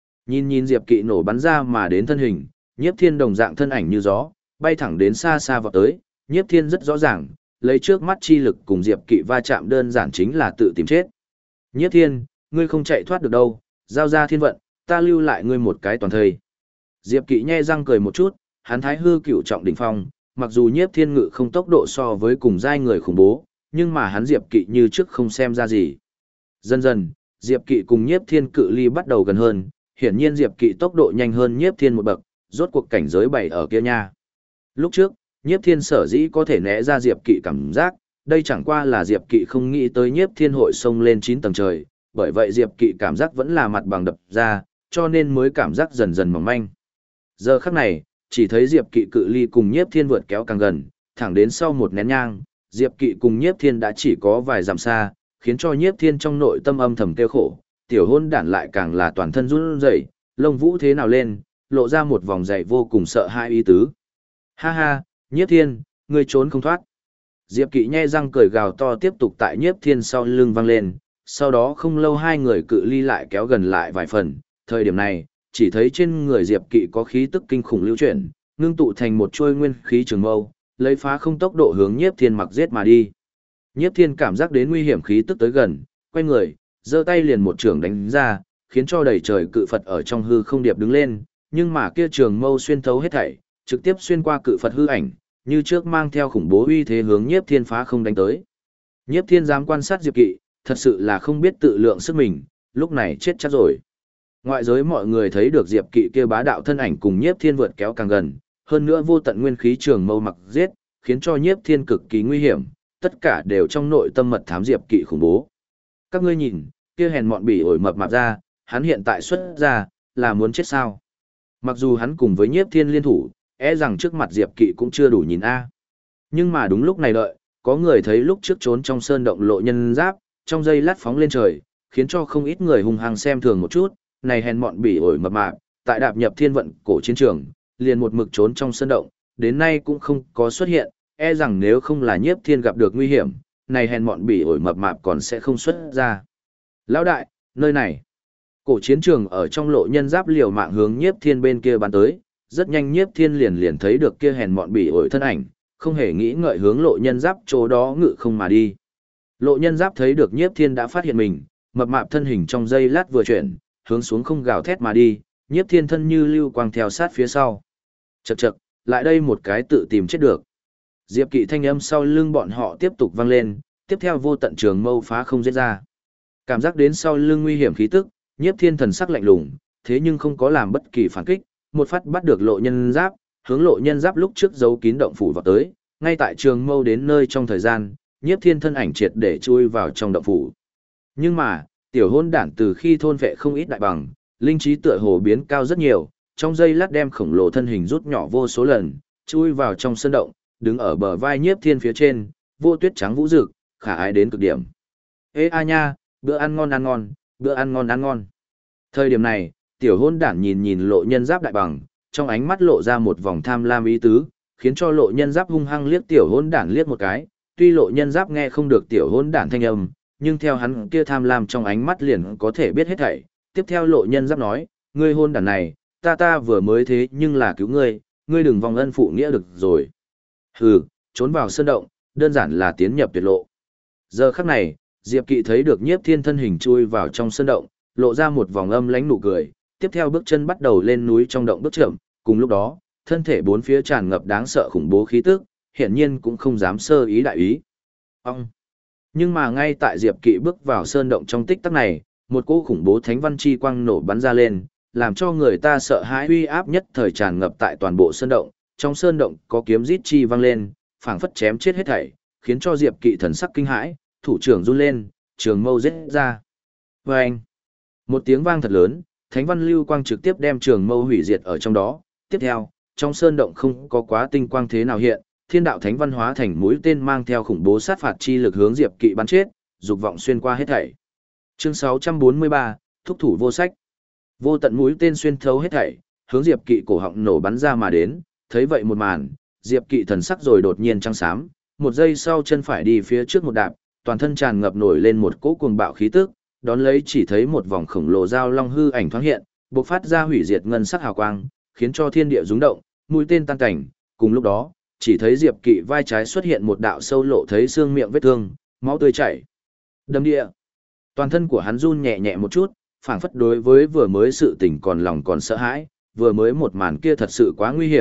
Nhìn Diệp Kỵ nổ bắn ra mà đến thân hình, Nhiếp Thiên đồng dạng thân ảnh như gió, bay thẳng đến xa xa vào tới, Nhiếp Thiên rất rõ ràng, lấy trước mắt chi lực cùng Diệp Kỵ va chạm đơn giản chính là tự tìm chết. Nhiếp Thiên, ngươi không chạy thoát được đâu, giao ra thiên vận, ta lưu lại ngươi một cái toàn thây. Diệp Kỵ nhe răng cười một chút, hắn thái hư cửu trọng đỉnh phong, mặc dù Nhiếp Thiên ngự không tốc độ so với cùng giai người khủng bố, nhưng mà hắn Diệp Kỵ như trước không xem ra gì. Dần dần, Diệp Kỵ cùng Nhiếp Thiên cự ly bắt đầu gần hơn, hiển nhiên Diệp Kỵ tốc độ nhanh hơn Nhiếp Thiên một bậc, rốt cuộc cảnh giới bảy ở kia nha. Lúc trước, Nhiếp Thiên sở dĩ có thể né ra Diệp Kỵ cảm giác, đây chẳng qua là Diệp Kỵ không nghĩ tới Nhiếp Thiên hội xông lên 9 tầng trời, bởi vậy Diệp Kỵ cảm giác vẫn là mặt bằng đập ra, cho nên mới cảm giác dần dần mỏng manh. Giờ khắc này, chỉ thấy Diệp Kỵ cự ly cùng Nhiếp Thiên vượt kéo càng gần, thẳng đến sau một nén nhang, Diệp Kỵ cùng Nhiếp Thiên đã chỉ có vài dặm xa, khiến cho Nhiếp Thiên trong nội tâm âm thầm kêu khổ, tiểu hôn đản lại càng là toàn thân run rẩy, lông vũ thế nào lên, lộ ra một vòng dày vô cùng sợ hãi ý tứ. Ha ha, Nhiếp Thiên, ngươi trốn không thoát. Diệp Kỵ nhe răng cười gào to tiếp tục tại Nhiếp Thiên sau lưng vang lên, sau đó không lâu hai người cự ly lại kéo gần lại vài phần, thời điểm này, chỉ thấy trên người Diệp Kỵ có khí tức kinh khủng lưu chuyển, ngưng tụ thành một chuôi nguyên khí trường mâu, lấy phá không tốc độ hướng Nhiếp Thiên mặc giết mà đi. Nhiếp Thiên cảm giác đến nguy hiểm khí tức tới gần, quay người, giơ tay liền một trường đánh ra, khiến cho đầy trời cự Phật ở trong hư không điệp đứng lên, nhưng mà kia trường mâu xuyên thấu hết thảy, trực tiếp xuyên qua cự Phật hư ảnh, như trước mang theo khủng bố uy thế hướng Nhiếp Thiên phá không đánh tới. Nhiếp Thiên dám quan sát Diệp Kỵ, thật sự là không biết tự lượng sức mình, lúc này chết chắc rồi. Ngoại giới mọi người thấy được Diệp Kỵ kia bá đạo thân ảnh cùng Nhiếp Thiên vượt kéo càng gần, hơn nữa vô tận nguyên khí trường mâu mặc giết, khiến cho Nhiếp Thiên cực kỳ nguy hiểm, tất cả đều trong nội tâm mật thám Diệp Kỵ khủng bố. Các ngươi nhìn, kia hèn mọn bỉ ổi mập mạp ra, hắn hiện tại xuất ra, là muốn chết sao? Mặc dù hắn cùng với Nhiếp Thiên liên thủ, rằng trước mặt Diệp Kỵ cũng chưa đủ nhìn a. Nhưng mà đúng lúc này đợi, có người thấy lúc trước trốn trong sơn động Lộ Nhân Giáp, trong giây lát phóng lên trời, khiến cho không ít người hung hăng xem thường một chút, này hèn mọn bỉ ổi mập mạp, tại đạp nhập thiên vận cổ chiến trường, liền một mực trốn trong sơn động, đến nay cũng không có xuất hiện, rằng nếu không là Nhiếp Thiên gặp được nguy hiểm, này hèn mọn bỉ ổi mập mạp còn sẽ không xuất ra. Lão đại, nơi này. Cổ chiến trường ở trong Lộ Nhân Giáp liều mạng hướng Nhiếp Thiên bên kia bắn tới, rất nhanh Nhiếp Thiên liền thấy được kia hèn mọn bỉ ổi thân ảnh, không hề nghĩ ngợi hướng Lộ Nhân Giáp chỗ đó ngự không mà đi. Lộ Nhân Giáp thấy được Nhiếp Thiên đã phát hiện mình, mập mạp thân hình trong giây lát vừa chuyển, hướng xuống không gào thét mà đi, Nhiếp Thiên thân như lưu quang theo sát phía sau. Chậc chậc, lại đây một cái tự tìm chết được. Diệp Kỵ thanh âm sau lưng bọn họ tiếp tục vang lên, tiếp theo vô tận trường mâu phá không giết ra. Cảm giác đến sau lưng nguy hiểm khí tức, Nhiếp Thiên thần sắc lạnh lùng, thế nhưng không có làm bất kỳ phản kích, một phát bắt được Lộ Nhân Giáp, hướng Lộ Nhân Giáp lúc trước giấu kín động phủ vào tới, ngay tại trường mâu đến nơi trong thời gian, Nhiếp Thiên thân ảnh triệt để chui vào trong động phủ. Nhưng mà, tiểu hôn đản từ khi thôn vệ không ít đại bằng, linh trí tựa hồ biến cao rất nhiều, trong giây lát đem khổng lồ thân hình rút nhỏ vô số lần, chui vào trong sân động, đứng ở bờ vai Nhiếp Thiên phía trên, vô tuyết trắng vũ rực, khả ái đến cực điểm. Ê a nha, bữa ăn ngon ăn ngon, bữa ăn ngon ăn ngon. Thời điểm này, tiểu hôn đản nhìn Lộ Nhân Giáp đại bằng, trong ánh mắt lộ ra một vòng tham lam ý tứ, khiến cho Lộ Nhân Giáp hung hăng liếc tiểu hôn đản liếc một cái, tuy Lộ Nhân Giáp nghe không được tiểu hôn đản thanh âm, nhưng theo hắn kia tham lam trong ánh mắt liền có thể biết hết thảy. Tiếp theo Lộ Nhân Giáp nói, ngươi hôn đản này, ta vừa mới thế nhưng là cứu ngươi đừng vòng ân phụ nghĩa được rồi. Hừ, trốn vào sơn động, đơn giản là tiến nhập tuyệt lộ. Giờ khắc này, Diệp Kỵ thấy được Nhiếp Thiên thân hình chui vào trong sơn động, lộ ra một vòng âm lãnh nụ cười, tiếp theo bước chân bắt đầu lên núi trong động bước chậm, cùng lúc đó, thân thể bốn phía tràn ngập đáng sợ khủng bố khí tức, hiển nhiên cũng không dám sơ ý đại ý. Ông. Nhưng mà ngay tại Diệp Kỵ bước vào sơn động trong tích tắc này, một cỗ khủng bố thánh văn chi quang nổ bắn ra lên, làm cho người ta sợ hãi uy áp nhất thời tràn ngập tại toàn bộ sơn động, trong sơn động có kiếm rít chi vang lên, phảng phất chém chết hết thảy, khiến cho Diệp Kỵ thần sắc kinh hãi, thủ trưởng run lên, trường mâu giết ra. Oeng! Một tiếng vang thật lớn, thánh văn lưu quang trực tiếp đem trường mâu hủy diệt ở trong đó. Tiếp theo, trong sơn động không có quá tinh quang thế nào hiện, thiên đạo thánh văn hóa thành mũi tên mang theo khủng bố sát phạt chi lực hướng Diệp Kỵ bắn chết, dục vọng xuyên qua hết thảy. Chương 643, thúc thủ vô sách. Vô tận mũi tên xuyên thấu hết thảy, hướng Diệp Kỵ cổ họng nổ bắn ra mà đến, thấy vậy một màn, Diệp Kỵ thần sắc rồi đột nhiên trắng xám, một giây sau chân phải đi phía trước một đạp, toàn thân tràn ngập nổi lên một cỗ cuồng bạo khí tức, đón lấy chỉ thấy một vòng khổng lồ dao long hư ảnh thoáng hiện, bộc phát ra hủy diệt ngân sắc hào quang, khiến cho thiên địa rung động, mũi tên tan cảnh, cùng lúc đó, chỉ thấy Diệp Kỵ vai trái xuất hiện một đạo sâu lộ thấy xương miệng vết thương, máu tươi chảy. Đâm địa. Toàn thân của hắn run nhẹ nhẹ một chút, phảng phất đối với vừa mới sự tình còn lòng còn sợ hãi, vừa mới một màn kia thật sự quá nguy hiểm,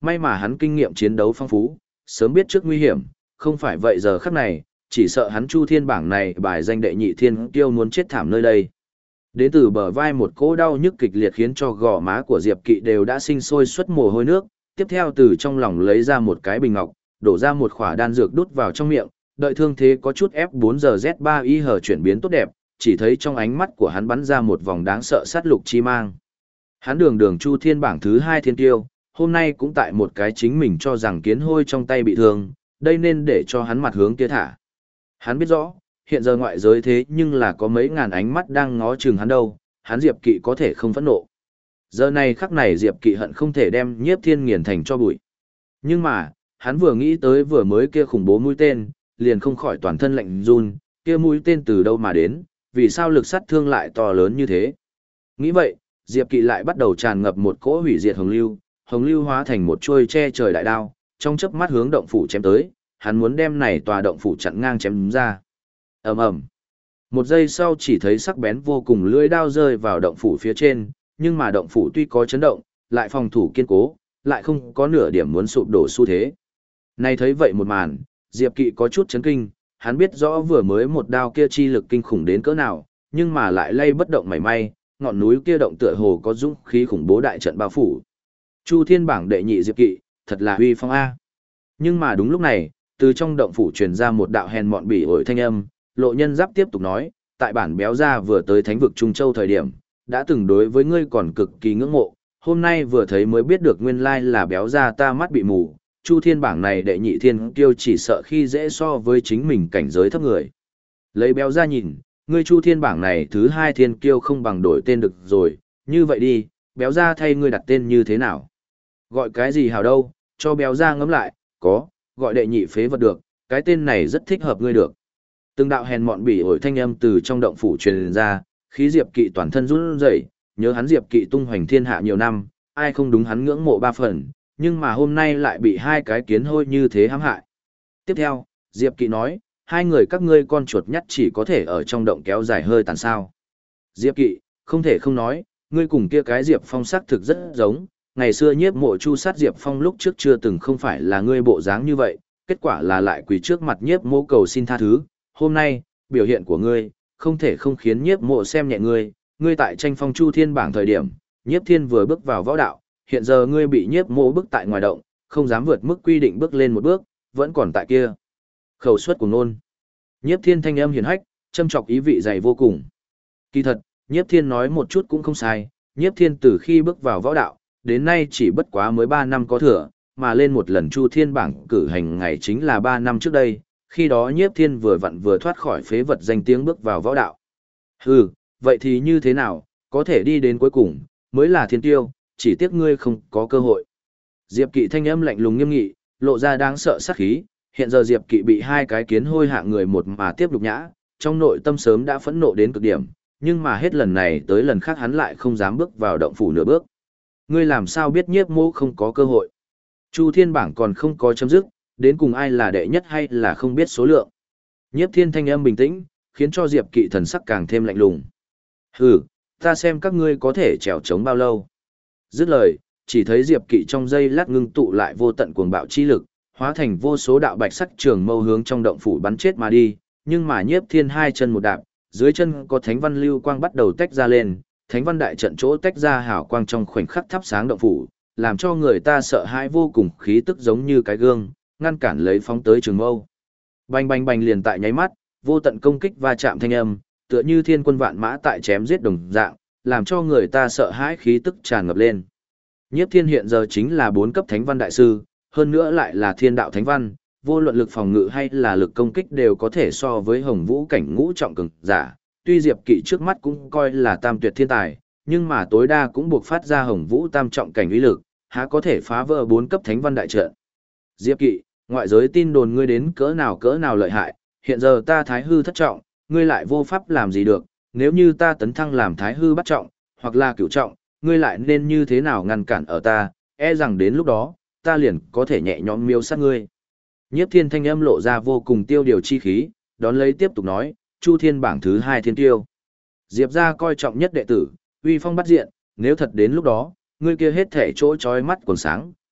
may mà hắn kinh nghiệm chiến đấu phong phú, sớm biết trước nguy hiểm, không phải vậy giờ khắc này, chỉ sợ hắn Chu Thiên bảng này bài danh đệ nhị thiên kiêu muốn chết thảm nơi đây. Đến từ bờ vai một cỗ đau nhức kịch liệt khiến cho gò má của Diệp Kỵ đều đã sinh sôi xuất mồ hôi nước, tiếp theo từ trong lòng lấy ra một cái bình ngọc, đổ ra một khỏa đan dược đút vào trong miệng, đợi thương thế có chút F4GZ3IH chuyển biến tốt đẹp, chỉ thấy trong ánh mắt của hắn bắn ra một vòng đáng sợ sát lục chi mang. Hắn đường Chu Thiên bảng thứ 2 thiên tiêu, hôm nay cũng tại một cái chính mình cho rằng kiến hôi trong tay bị thương, đây nên để cho hắn mặt hướng kia thả. Hắn biết rõ, hiện giờ ngoại giới thế nhưng là có mấy ngàn ánh mắt đang ngó chừng hắn đâu, hắn Diệp Kỵ có thể không phẫn nộ. Giờ này khắc này Diệp Kỵ hận không thể đem Nhiếp Thiên nghiền thành cho bụi. Nhưng mà, hắn vừa nghĩ tới vừa mới kia khủng bố mũi tên, liền không khỏi toàn thân lạnh run, kia mũi tên từ đâu mà đến, vì sao lực sát thương lại to lớn như thế. Nghĩ vậy, Diệp Kỵ lại bắt đầu tràn ngập một cỗ hủy diệt hồng lưu hóa thành một chuôi che trời đại đao, trong chớp mắt hướng động phủ chém tới, hắn muốn đem này tòa động phủ chặn ngang chém ra. Ầm ầm. Một giây sau chỉ thấy sắc bén vô cùng lưỡi đao rơi vào động phủ phía trên, nhưng mà động phủ tuy có chấn động, lại phòng thủ kiên cố, lại không có nửa điểm muốn sụp đổ xu thế. Nay thấy vậy một màn, Diệp Kỵ có chút chấn kinh, hắn biết rõ vừa mới một đao kia chi lực kinh khủng đến cỡ nào, nhưng mà lại lay bất động mảy may, ngọn núi kia động tựa hồ có dũng khí khủng bố đại trận bao phủ. Chu Thiên bảng đệ nhị Diệp Kỵ, thật là uy phong a. Nhưng mà đúng lúc này, từ trong động phủ truyền ra một đạo hèn mọn bỉ ổi thanh âm, Lộ Nhân Giáp tiếp tục nói, tại bản béo gia vừa tới thánh vực Trung Châu thời điểm, đã từng đối với ngươi còn cực kỳ ngưỡng mộ, hôm nay vừa thấy mới biết được nguyên lai là béo gia ta mắt bị mù, Chu Thiên bảng này đệ nhị thiên kiêu chỉ sợ khi dễ so với chính mình cảnh giới thấp người. Lấy béo gia nhìn, ngươi Chu Thiên bảng này thứ 2 thiên kiêu không bằng đổi tên được rồi, như vậy đi, béo gia thay ngươi đặt tên như thế nào? Gọi cái gì hảo đâu, cho béo gia ngẫm lại, có, gọi đệ nhị phế vật được, cái tên này rất thích hợp ngươi được. Từng đạo hèn mọn bỉ ổi thanh âm từ trong động phủ truyền ra, khí Diệp Kỵ toàn thân run rẩy, nhớ hắn Diệp Kỵ tung hoành thiên hạ nhiều năm, ai không đúng hắn ngưỡng mộ 3 phần, nhưng mà hôm nay lại bị hai cái kiến hôi như thế hãm hại. Tiếp theo, Diệp Kỵ nói, hai người các ngươi con chuột nhắt chỉ có thể ở trong động kéo dài hơi tàn sao. Diệp Kỵ, không thể không nói, ngươi cùng kia cái Diệp Phong sắc thực rất giống, ngày xưa Nhiếp Mộ Chu sát Diệp Phong lúc trước chưa từng không phải là ngươi bộ dáng như vậy, kết quả là lại quỳ trước mặt Nhiếp Mộ cầu xin tha thứ, hôm nay, biểu hiện của ngươi, không thể không khiến Nhiếp Mộ xem nhẹ ngươi, ngươi tại tranh phong Chu Thiên bảng thời điểm, Nhiếp Thiên vừa bước vào võ đạo, hiện giờ ngươi bị Nhiếp Mộ bức tại ngoài động, không dám vượt mức quy định bước lên một bước, vẫn còn tại kia. Khẩu suất của nôn. Nhiếp Thiên thanh âm hiền hách, châm chọc ý vị dày vô cùng. Kỳ thật, Nhiếp Thiên nói một chút cũng không sai, Nhiếp Thiên từ khi bước vào võ đạo, đến nay chỉ bất quá mới 3 năm có thừa, mà lên một lần Chu Thiên bảng cử hành ngày chính là 3 năm trước đây, khi đó Nhiếp Thiên vừa vặn vừa thoát khỏi phế vật danh tiếng bước vào võ đạo. Hừ, vậy thì như thế nào, có thể đi đến cuối cùng, mới là thiên tiêu, chỉ tiếc ngươi không có cơ hội. Diệp Kỵ thanh âm lạnh lùng nghiêm nghị, lộ ra đáng sợ sát khí, hiện giờ Diệp Kỵ bị hai cái kiến hôi hạ người một mà tiếp nhục nhã, trong nội tâm sớm đã phẫn nộ đến cực điểm, nhưng mà hết lần này tới lần khác hắn lại không dám bước vào động phủ nửa bước. Ngươi làm sao biết Nhiếp Mộ không có cơ hội? Chu Thiên bảng còn không có chấm dứt, đến cùng ai là đệ nhất hay là không biết số lượng. Nhiếp Thiên thanh âm bình tĩnh, khiến cho Diệp Kỵ thần sắc càng thêm lạnh lùng. Hừ, ta xem các ngươi có thể trèo trống bao lâu. Dứt lời, chỉ thấy Diệp Kỵ trong giây lát ngưng tụ lại vô tận cuồng bạo chi lực, hóa thành vô số đạo bạch sắc trường mâu hướng trong động phủ bắn chết mà đi, nhưng mà Nhiếp Thiên hai chân một đạp, dưới chân có thánh văn lưu quang bắt đầu tách ra lên, thánh văn đại trận chỗ tách ra hào quang trong khoảnh khắc thắp sáng động phủ, làm cho người ta sợ hãi vô cùng, khí tức giống như cái gương, ngăn cản lấy phóng tới trường mâu. Bành bành bành liền tại nháy mắt, vô tận công kích va chạm thanh âm, tựa như thiên quân vạn mã tại chém giết đồng dạng, làm cho người ta sợ hãi khí tức tràn ngập lên. Nhiếp Thiên hiện giờ chính là 4 cấp thánh văn đại sư, hơn nữa lại là thiên đạo thánh văn, vô luận lực phòng ngự hay là lực công kích đều có thể so với Hồng Vũ cảnh ngũ trọng cường giả. Tuy Diệp Kỵ trước mắt cũng coi là tam tuyệt thiên tài, nhưng mà tối đa cũng buộc phát ra Hồng Vũ tam trọng cảnh uy lực, há có thể phá vỡ 4 cấp thánh văn đại trận. Diệp Kỵ, ngoại giới tin đồn ngươi đến cỡ nào lợi hại, hiện giờ ta thái hư thất trọng, ngươi lại vô pháp làm gì được, nếu như ta tấn thăng làm thái hư bắt trọng, hoặc là cửu trọng, ngươi lại nên như thế nào ngăn cản ở ta, e rằng đến lúc đó, ta liền có thể nhẹ nhõm miêu sát ngươi. Nhiếp Thiên thanh âm lộ ra vô cùng tiêu điều chi khí, đón lấy tiếp tục nói, Chu Thiên bảng thứ 2 thiên tiêu. Diệp gia coi trọng nhất đệ tử, uy phong bắt diện, nếu thật đến lúc đó, ngươi kia hết thể chỗ chói mắt còn sáng,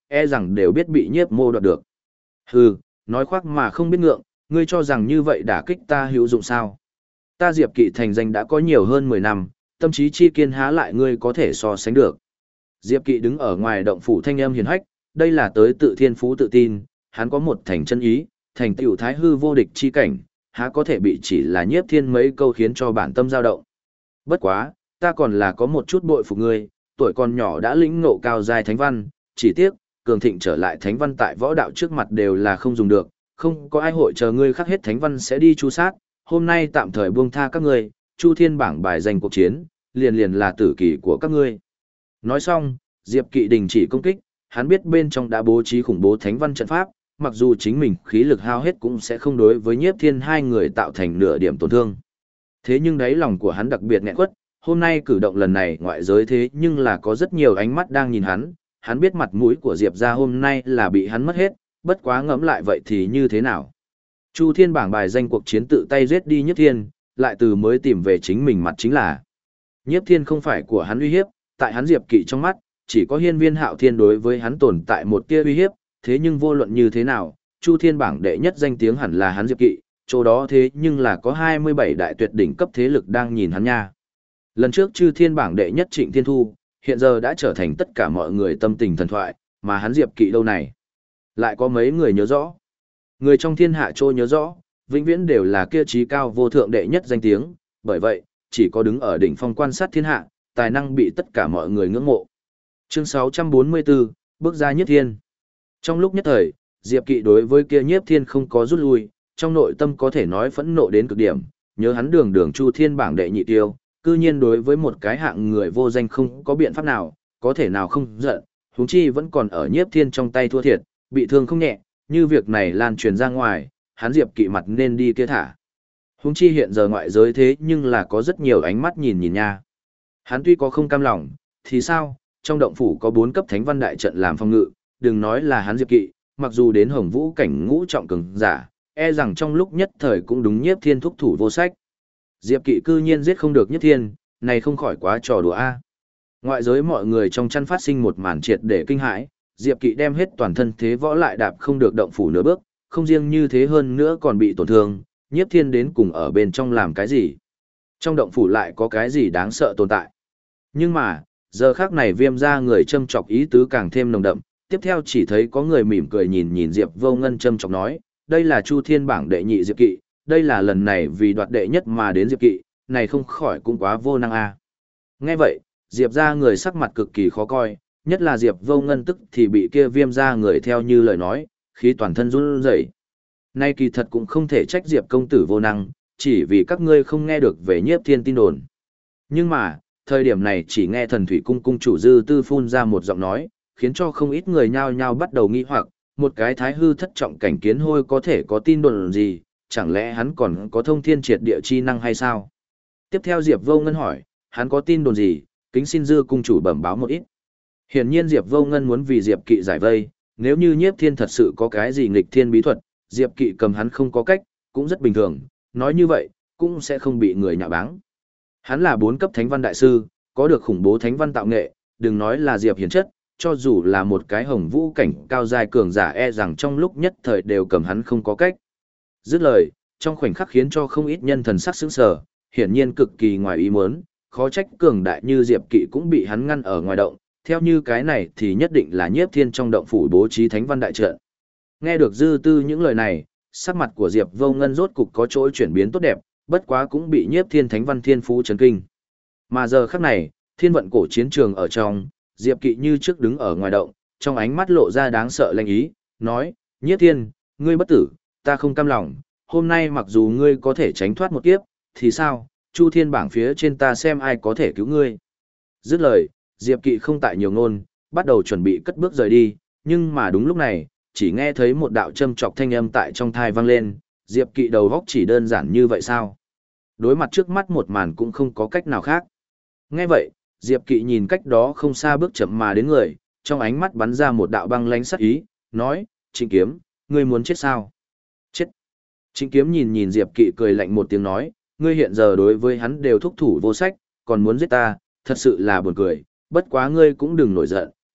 e rằng đều biết bị nhiếp mô đoạt được. Hừ, nói khoác mà không biết ngượng, ngươi cho rằng như vậy đả kích ta hữu dụng sao? Ta Diệp Kỵ thành danh đã có nhiều hơn 10 năm, tâm trí chi kiên há lại ngươi có thể so sánh được. Diệp Kỵ đứng ở ngoài động phủ thanh âm hiền hách, đây là tới tự thiên phú tự tin, hắn có một thành chân ý, thành tựu thái hư vô địch chi cảnh, há có thể bị chỉ là nhiếp thiên mấy câu khiến cho bản tâm dao động. Bất quá, ta còn là có một chút bội phục ngươi, tuổi còn nhỏ đã lĩnh ngộ cao giai thánh văn, chỉ tiếc, cường thịnh trở lại thánh văn tại võ đạo trước mặt đều là không dùng được, không có ai hội chờ ngươi khắc hết thánh văn sẽ đi chu sát, hôm nay tạm thời buông tha các ngươi, Chu Thiên bảng bài danh cuộc chiến, liền liền là tử kỳ của các ngươi. Nói xong, Diệp Kỵ đình chỉ công kích, hắn biết bên trong đã bố trí khủng bố thánh văn trận pháp, mặc dù chính mình khí lực hao hết cũng sẽ không đối với nhiếp thiên hai người tạo thành nửa điểm tổn thương. Thế nhưng đáy lòng của hắn đặc biệt nghẹn quất, hôm nay cử động lần này ngoại giới thế nhưng là có rất nhiều ánh mắt đang nhìn hắn biết mặt mũi của Diệp ra hôm nay là bị hắn mất hết, bất quá ngẫm lại vậy thì như thế nào. Chu Thiên bảng bài danh cuộc chiến tự tay giết đi nhiếp thiên, lại từ mới tìm về chính mình mặt chính là. Nhiếp thiên không phải của hắn uy hiếp, tại hắn Diệp Kỵ trong mắt, chỉ có hiên viên hạo thiên đối với hắn tồn tại một tia uy hiếp, thế nhưng vô luận như thế nào, Chu Thiên bảng đệ nhất danh tiếng hẳn là hắn Diệp Kỵ, chỗ đó thế nhưng là có 27 đại tuyệt đỉnh cấp thế lực đang nhìn hắn nha. Lần trước Chu Thiên bảng đệ nhất Trịnh Thiên Thu, hiện giờ đã trở thành tất cả mọi người tâm tình thần thoại, mà hắn Diệp Kỵ đâu này? Lại có mấy người nhớ rõ? Người trong thiên hạ trô nhớ rõ, vĩnh viễn đều là kia trí cao vô thượng đệ nhất danh tiếng, bởi vậy, chỉ có đứng ở đỉnh phong quan sát thiên hạ, tài năng bị tất cả mọi người ngưỡng mộ. Chương 644, bước ra Nhiếp Thiên. Trong lúc nhất thời, Diệp Kỵ đối với kia Nhiếp Thiên không có rút lui, trong nội tâm có thể nói phẫn nộ đến cực điểm, nhớ hắn đường đường Chu Thiên bảng đệ nhị tiêu, cư nhiên đối với một cái hạng người vô danh không có biện pháp nào, có thể nào không giận, huống chi vẫn còn ở Nhiếp Thiên trong tay thua thiệt, bị thương không nhẹ, như việc này lan truyền ra ngoài, hắn Diệp Kỵ mặt nên đi kia thả. Huống chi hiện giờ ngoại giới thế nhưng là có rất nhiều ánh mắt nhìn nhìn nha. Hắn tuy có không cam lòng, thì sao, trong động phủ có 4 cấp thánh văn đại trận làm phòng ngự, đừng nói là hắn Diệp Kỵ, mặc dù đến Hồng Vũ cảnh ngũ trọng cường giả, e rằng trong lúc nhất thời cũng đúng Nhiếp Thiên thúc thủ vô sách. Diệp Kỵ cư nhiên giết không được Nhiếp Thiên, này không khỏi quá trò đùa a. Ngoại giới mọi người trong chăn phát sinh một màn triệt để kinh hãi, Diệp Kỵ đem hết toàn thân thế võ lại đạp không được động phủ nửa bước, không riêng như thế hơn nữa còn bị tổn thương, Nhiếp Thiên đến cùng ở bên trong làm cái gì? Trong động phủ lại có cái gì đáng sợ tồn tại? Nhưng mà, giờ khác này Viêm ra người châm chọc ý tứ càng thêm nồng đậm, tiếp theo chỉ thấy có người mỉm cười nhìn nhìn Diệp Vô Ngân châm chọc nói, đây là Chu Thiên bảng đệ nhị Diệp Kỵ, đây là lần này vì đoạt đệ nhất mà đến Diệp Kỵ, này không khỏi cũng quá vô năng a. Nghe vậy, Diệp ra người sắc mặt cực kỳ khó coi, nhất là Diệp Vô Ngân tức thì bị kia Viêm ra người theo như lời nói, khí toàn thân run rẩy. Nay kỳ thật cũng không thể trách Diệp công tử vô năng, chỉ vì các ngươi không nghe được về Nhiếp Thiên tin đồn. Nhưng mà, thời điểm này chỉ nghe Thần Thủy Cung cung chủ Dư Tư phun ra một giọng nói, khiến cho không ít người nhao nhao bắt đầu nghi hoặc, một cái thái hư thất trọng cảnh kiến hôi có thể có tin đồn gì, chẳng lẽ hắn còn có thông thiên triệt địa chi năng hay sao? Tiếp theo Diệp Vô Ngân hỏi, hắn có tin đồn gì, kính xin Dư cung chủ bẩm báo một ít. Hiển nhiên Diệp Vô Ngân muốn vì Diệp Kỵ giải vây, nếu như Nhiếp Thiên thật sự có cái gì nghịch thiên bí thuật, Diệp Kỵ cầm hắn không có cách, cũng rất bình thường, nói như vậy, cũng sẽ không bị người nhạo báng. Hắn là 4 cấp thánh văn đại sư, có được khủng bố thánh văn tạo nghệ, đừng nói là Diệp hiển chất, cho dù là một cái Hồng Vũ cảnh cao giai cường giả e rằng trong lúc nhất thời đều cầm hắn không có cách. Dứt lời, trong khoảnh khắc khiến cho không ít nhân thần sắc sững sờ, hiển nhiên cực kỳ ngoài ý muốn, khó trách cường đại như Diệp Kỵ cũng bị hắn ngăn ở ngoài động, theo như cái này thì nhất định là Nhiếp Thiên trong động phủ bố trí thánh văn đại trận. Nghe được Dư Tư những lời này, sắc mặt của Diệp Vô Ngân rốt cục có chỗ chuyển biến tốt đẹp, bất quá cũng bị Nhiếp Thiên thánh văn thiên phú chấn kinh. Mà giờ khắc này, thiên vận cổ chiến trường ở trong, Diệp Kỵ như trước đứng ở ngoài động, trong ánh mắt lộ ra đáng sợ lanh ý, nói, Nhiếp Thiên, ngươi bất tử, ta không cam lòng, hôm nay mặc dù ngươi có thể tránh thoát một kiếp, thì sao, Chu Thiên bảng phía trên ta xem ai có thể cứu ngươi. Dứt lời, Diệp Kỵ không tại nhiều ngôn, bắt đầu chuẩn bị cất bước rời đi, nhưng mà đúng lúc này, chỉ nghe thấy một đạo châm chọc thanh âm tại trong thai vang lên, Diệp Kỵ đầu góc chỉ đơn giản như vậy sao? Đối mặt trước mắt một màn cũng không có cách nào khác. Nghe vậy, Diệp Kỵ nhìn cách đó không xa bước chậm mà đến người, trong ánh mắt bắn ra một đạo băng lánh sắc ý, nói, Trịnh Kiếm, ngươi muốn chết sao? Chết. Trịnh Kiếm nhìn nhìn Diệp Kỵ cười lạnh một tiếng nói, ngươi hiện giờ đối với hắn đều thúc thủ vô sách, còn muốn giết ta, thật sự là buồn cười, bất quá ngươi cũng đừng nổi giận,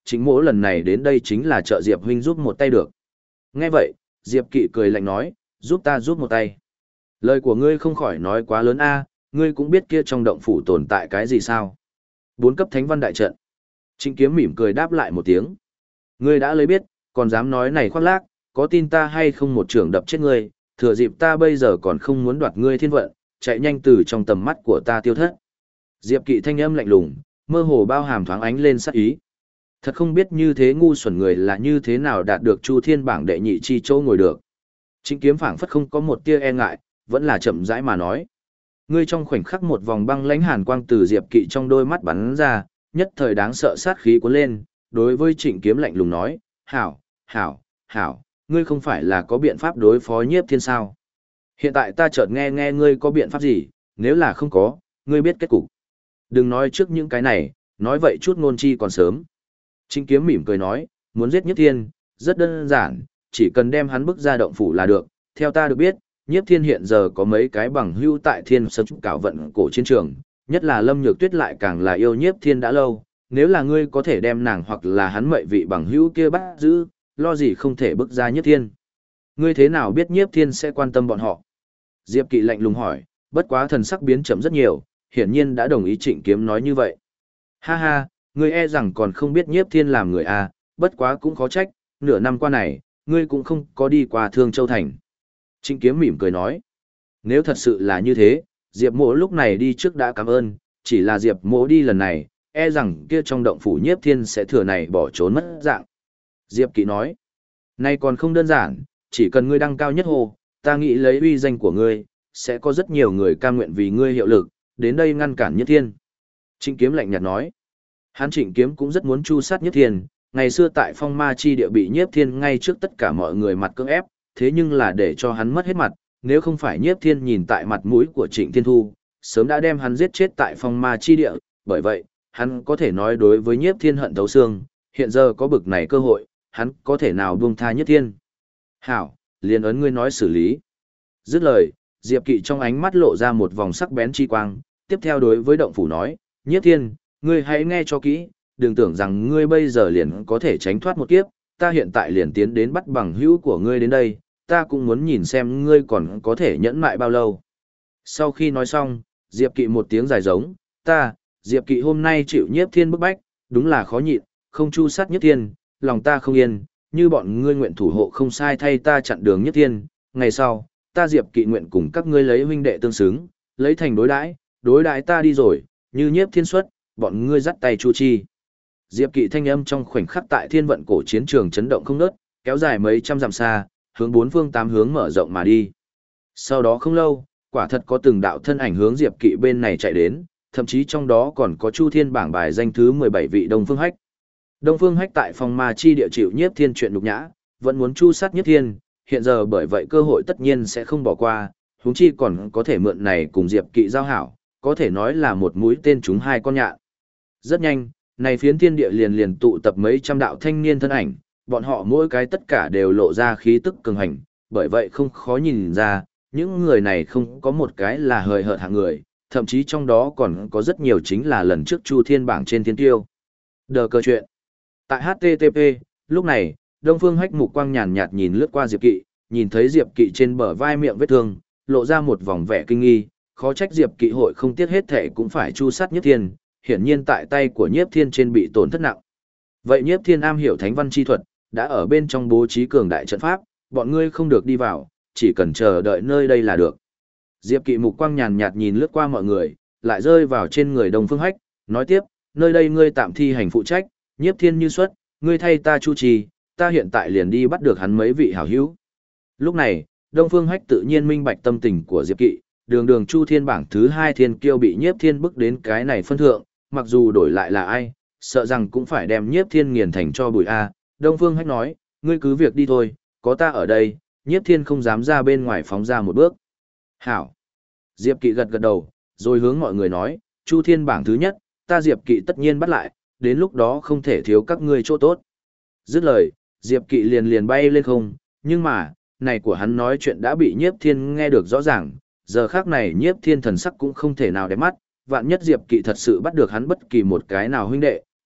Trịnh Mỗ lần này đến đây chính là trợ Diệp huynh giúp một tay được. Nghe vậy, Diệp Kỵ cười lạnh nói, giúp ta giúp một tay. Lời của ngươi không khỏi nói quá lớn a, ngươi cũng biết kia trong động phủ tồn tại cái gì sao? 4 cấp thánh văn đại trận. Trịnh Kiếm mỉm cười đáp lại một tiếng. Ngươi đã lấy biết, còn dám nói này khoác lác, có tin ta hay không một trưởng đập chết ngươi, thừa dịp ta bây giờ còn không muốn đoạt ngươi thiên vận, chạy nhanh từ trong tầm mắt của ta tiêu thất. Diệp Kỵ thanh âm lạnh lùng, mơ hồ bao hàm thoáng ánh lên sát ý. Thật không biết như thế ngu xuẩn người là như thế nào đạt được Chu Thiên bảng đệ nhị chi chỗ ngồi được. Trịnh Kiếm phảng phất không có một tia e ngại, vẫn là chậm rãi mà nói. Ngươi trong khoảnh khắc một vòng băng lãnh hàn quang từ Diệp Kỵ trong đôi mắt bắn ra, nhất thời đáng sợ sát khí cuốn lên, đối với Trịnh Kiếm lạnh lùng nói, hảo, hảo, hảo, ngươi không phải là có biện pháp đối phó Nhiếp Thiên sao? Hiện tại ta chợt nghe ngươi có biện pháp gì, nếu là không có, ngươi biết kết cục. Đừng nói trước những cái này, nói vậy chút ngôn chi còn sớm. Trịnh Kiếm mỉm cười nói, muốn giết Nhiếp Thiên, rất đơn giản, chỉ cần đem hắn bức ra động phủ là được. Theo ta được biết, Nhiếp Thiên hiện giờ có mấy cái bằng hữu tại Thiên Sơn Trúc Cảo vận cổ chiến trường, nhất là Lâm Nhược Tuyết lại càng là yêu Nhiếp Thiên đã lâu, nếu là ngươi có thể đem nàng hoặc là hắn mệnh vị bằng hữu kia bắt giữ, lo gì không thể bức ra Nhiếp Thiên. Ngươi thế nào biết Nhiếp Thiên sẽ quan tâm bọn họ? Diệp Kỵ lạnh lùng hỏi, bất quá thần sắc biến chậm rất nhiều, hiển nhiên đã đồng ý Trịnh Kiếm nói như vậy. Ha ha, ngươi e rằng còn không biết Nhiếp Thiên làm người à, bất quá cũng khó trách, nửa năm qua này, ngươi cũng không có đi qua Thương Châu Thành. Trịnh Kiếm mỉm cười nói, nếu thật sự là như thế, Diệp Mỗ lúc này đi trước đã cảm ơn, chỉ là Diệp Mỗ đi lần này, e rằng kia trong động phủ Nhiếp Thiên sẽ thừa này bỏ trốn mất dạng. Diệp Kỵ nói, nay còn không đơn giản, chỉ cần ngươi đăng cao nhất hồ, ta nghĩ lấy uy danh của ngươi, sẽ có rất nhiều người cam nguyện vì ngươi hiệu lực, đến đây ngăn cản Nhiếp Thiên. Trịnh Kiếm lạnh nhạt nói, hắn Trịnh Kiếm cũng rất muốn chu sát Nhiếp Thiên, ngày xưa tại Phong Ma Chi địa bị Nhiếp Thiên ngay trước tất cả mọi người mặt cưỡng ép, thế nhưng là để cho hắn mất hết mặt, nếu không phải Nhiếp Thiên nhìn tại mặt mũi của Trịnh Thiên Thu, sớm đã đem hắn giết chết tại Phong Ma Chi địa, bởi vậy, hắn có thể nói đối với Nhiếp Thiên hận thấu xương, hiện giờ có bực này cơ hội, hắn có thể nào buông tha Nhiếp Thiên. Hảo, liền ấn ngươi nói xử lý. Dứt lời, Diệp Kỵ trong ánh mắt lộ ra một vòng sắc bén chi quang, tiếp theo đối với động phủ nói, Nhiếp Thiên, ngươi hãy nghe cho kỹ, đừng tưởng rằng ngươi bây giờ liền có thể tránh thoát một kiếp, ta hiện tại liền tiến đến bắt bằng hữu của ngươi đến đây, ta cũng muốn nhìn xem ngươi còn có thể nhẫn mại bao lâu. Sau khi nói xong, Diệp Kỵ một tiếng dài giống, Diệp Kỵ hôm nay chịu Nhiếp Thiên bức bách, đúng là khó nhịn, không chu sát Nhiếp Thiên, lòng ta không yên, như bọn ngươi nguyện thủ hộ không sai thay ta chặn đường Nhiếp Thiên, ngày sau, ta Diệp Kỵ nguyện cùng các ngươi lấy huynh đệ tương xứng, lấy thành đối đãi ta đi rồi, như Nhiếp Thiên xuất, bọn ngươi dắt tay chu chi. Diệp Kỵ thanh âm trong khoảnh khắc tại thiên vận cổ chiến trường chấn động không ngớt, kéo dài mấy trăm dặm xa, hướng 4 phương 8 hướng mở rộng mà đi. Sau đó không lâu, quả thật có từng đạo thân ảnh hướng Diệp Kỵ bên này chạy đến, thậm chí trong đó còn có Chu Thiên bảng bài danh thứ 17 vị Đông Phương Hách. Đông Phương Hách tại Phong Ma Chi địa chịu Nhiếp Thiên chuyện nhục nhã, vẫn muốn chu sát Nhiếp Thiên, hiện giờ bởi vậy cơ hội tất nhiên sẽ không bỏ qua, huống chi còn có thể mượn này cùng Diệp Kỵ giao hảo, có thể nói là một mũi tên trúng 2 con nhạn. Rất nhanh, này phiến thiên địa liền tụ tập mấy trăm đạo thanh niên thân ảnh, bọn họ mỗi cái tất cả đều lộ ra khí tức cường hành, bởi vậy không khó nhìn ra, những người này không có một cái là hời hợt hạng người, thậm chí trong đó còn có rất nhiều chính là lần trước Chu Thiên bảng trên thiên tiêu. Đờ cơ chuyện. Tại HTTP, lúc này, Đông Phương Hách mục quang nhàn nhạt nhìn lướt qua Diệp Kỵ, nhìn thấy Diệp Kỵ trên bờ vai miệng vết thương, lộ ra một vòng vẻ kinh nghi, khó trách Diệp Kỵ hội không tiếc hết thể cũng phải chu sát Nhiếp Thiên, hiển nhiên tại tay của Nhiếp Thiên trên bị tổn thất nặng. Vậy Nhiếp Thiên am hiểu thánh văn chi thuật, đã ở bên trong bố trí cường đại trận pháp, bọn ngươi không được đi vào, chỉ cần chờ đợi nơi đây là được. Diệp Kỵ mục quang nhàn nhạt nhìn lướt qua mọi người, lại rơi vào trên người Đông Phương Hách, nói tiếp, nơi đây ngươi tạm thi hành phụ trách, Nhiếp Thiên như xuất, ngươi thay ta chu trì, ta hiện tại liền đi bắt được hắn mấy vị hảo hữu. Lúc này, Đông Phương Hách tự nhiên minh bạch tâm tình của Diệp Kỵ, đường Chu Thiên bảng thứ 2 thiên kiêu bị Nhiếp Thiên bức đến cái này phân thượng, mặc dù đổi lại là ai, sợ rằng cũng phải đem Nhiếp Thiên nghiền thành cho bụi a. Đông Phương Hách nói, ngươi cứ việc đi thôi, có ta ở đây, Nhiếp Thiên không dám ra bên ngoài phóng ra một bước. Hảo. Diệp Kỵ gật gật đầu, rồi hướng mọi người nói, Chu Thiên bảng thứ nhất, ta Diệp Kỵ tất nhiên bắt lại, đến lúc đó không thể thiếu các ngươi chỗ tốt. Dứt lời, Diệp Kỵ liền bay lên không, nhưng mà, này của hắn nói chuyện đã bị Nhiếp Thiên nghe được rõ ràng, giờ khác này Nhiếp Thiên thần sắc cũng không thể nào đẹp mắt, vạn nhất Diệp Kỵ thật sự bắt được hắn bất kỳ một cái nào huynh đệ,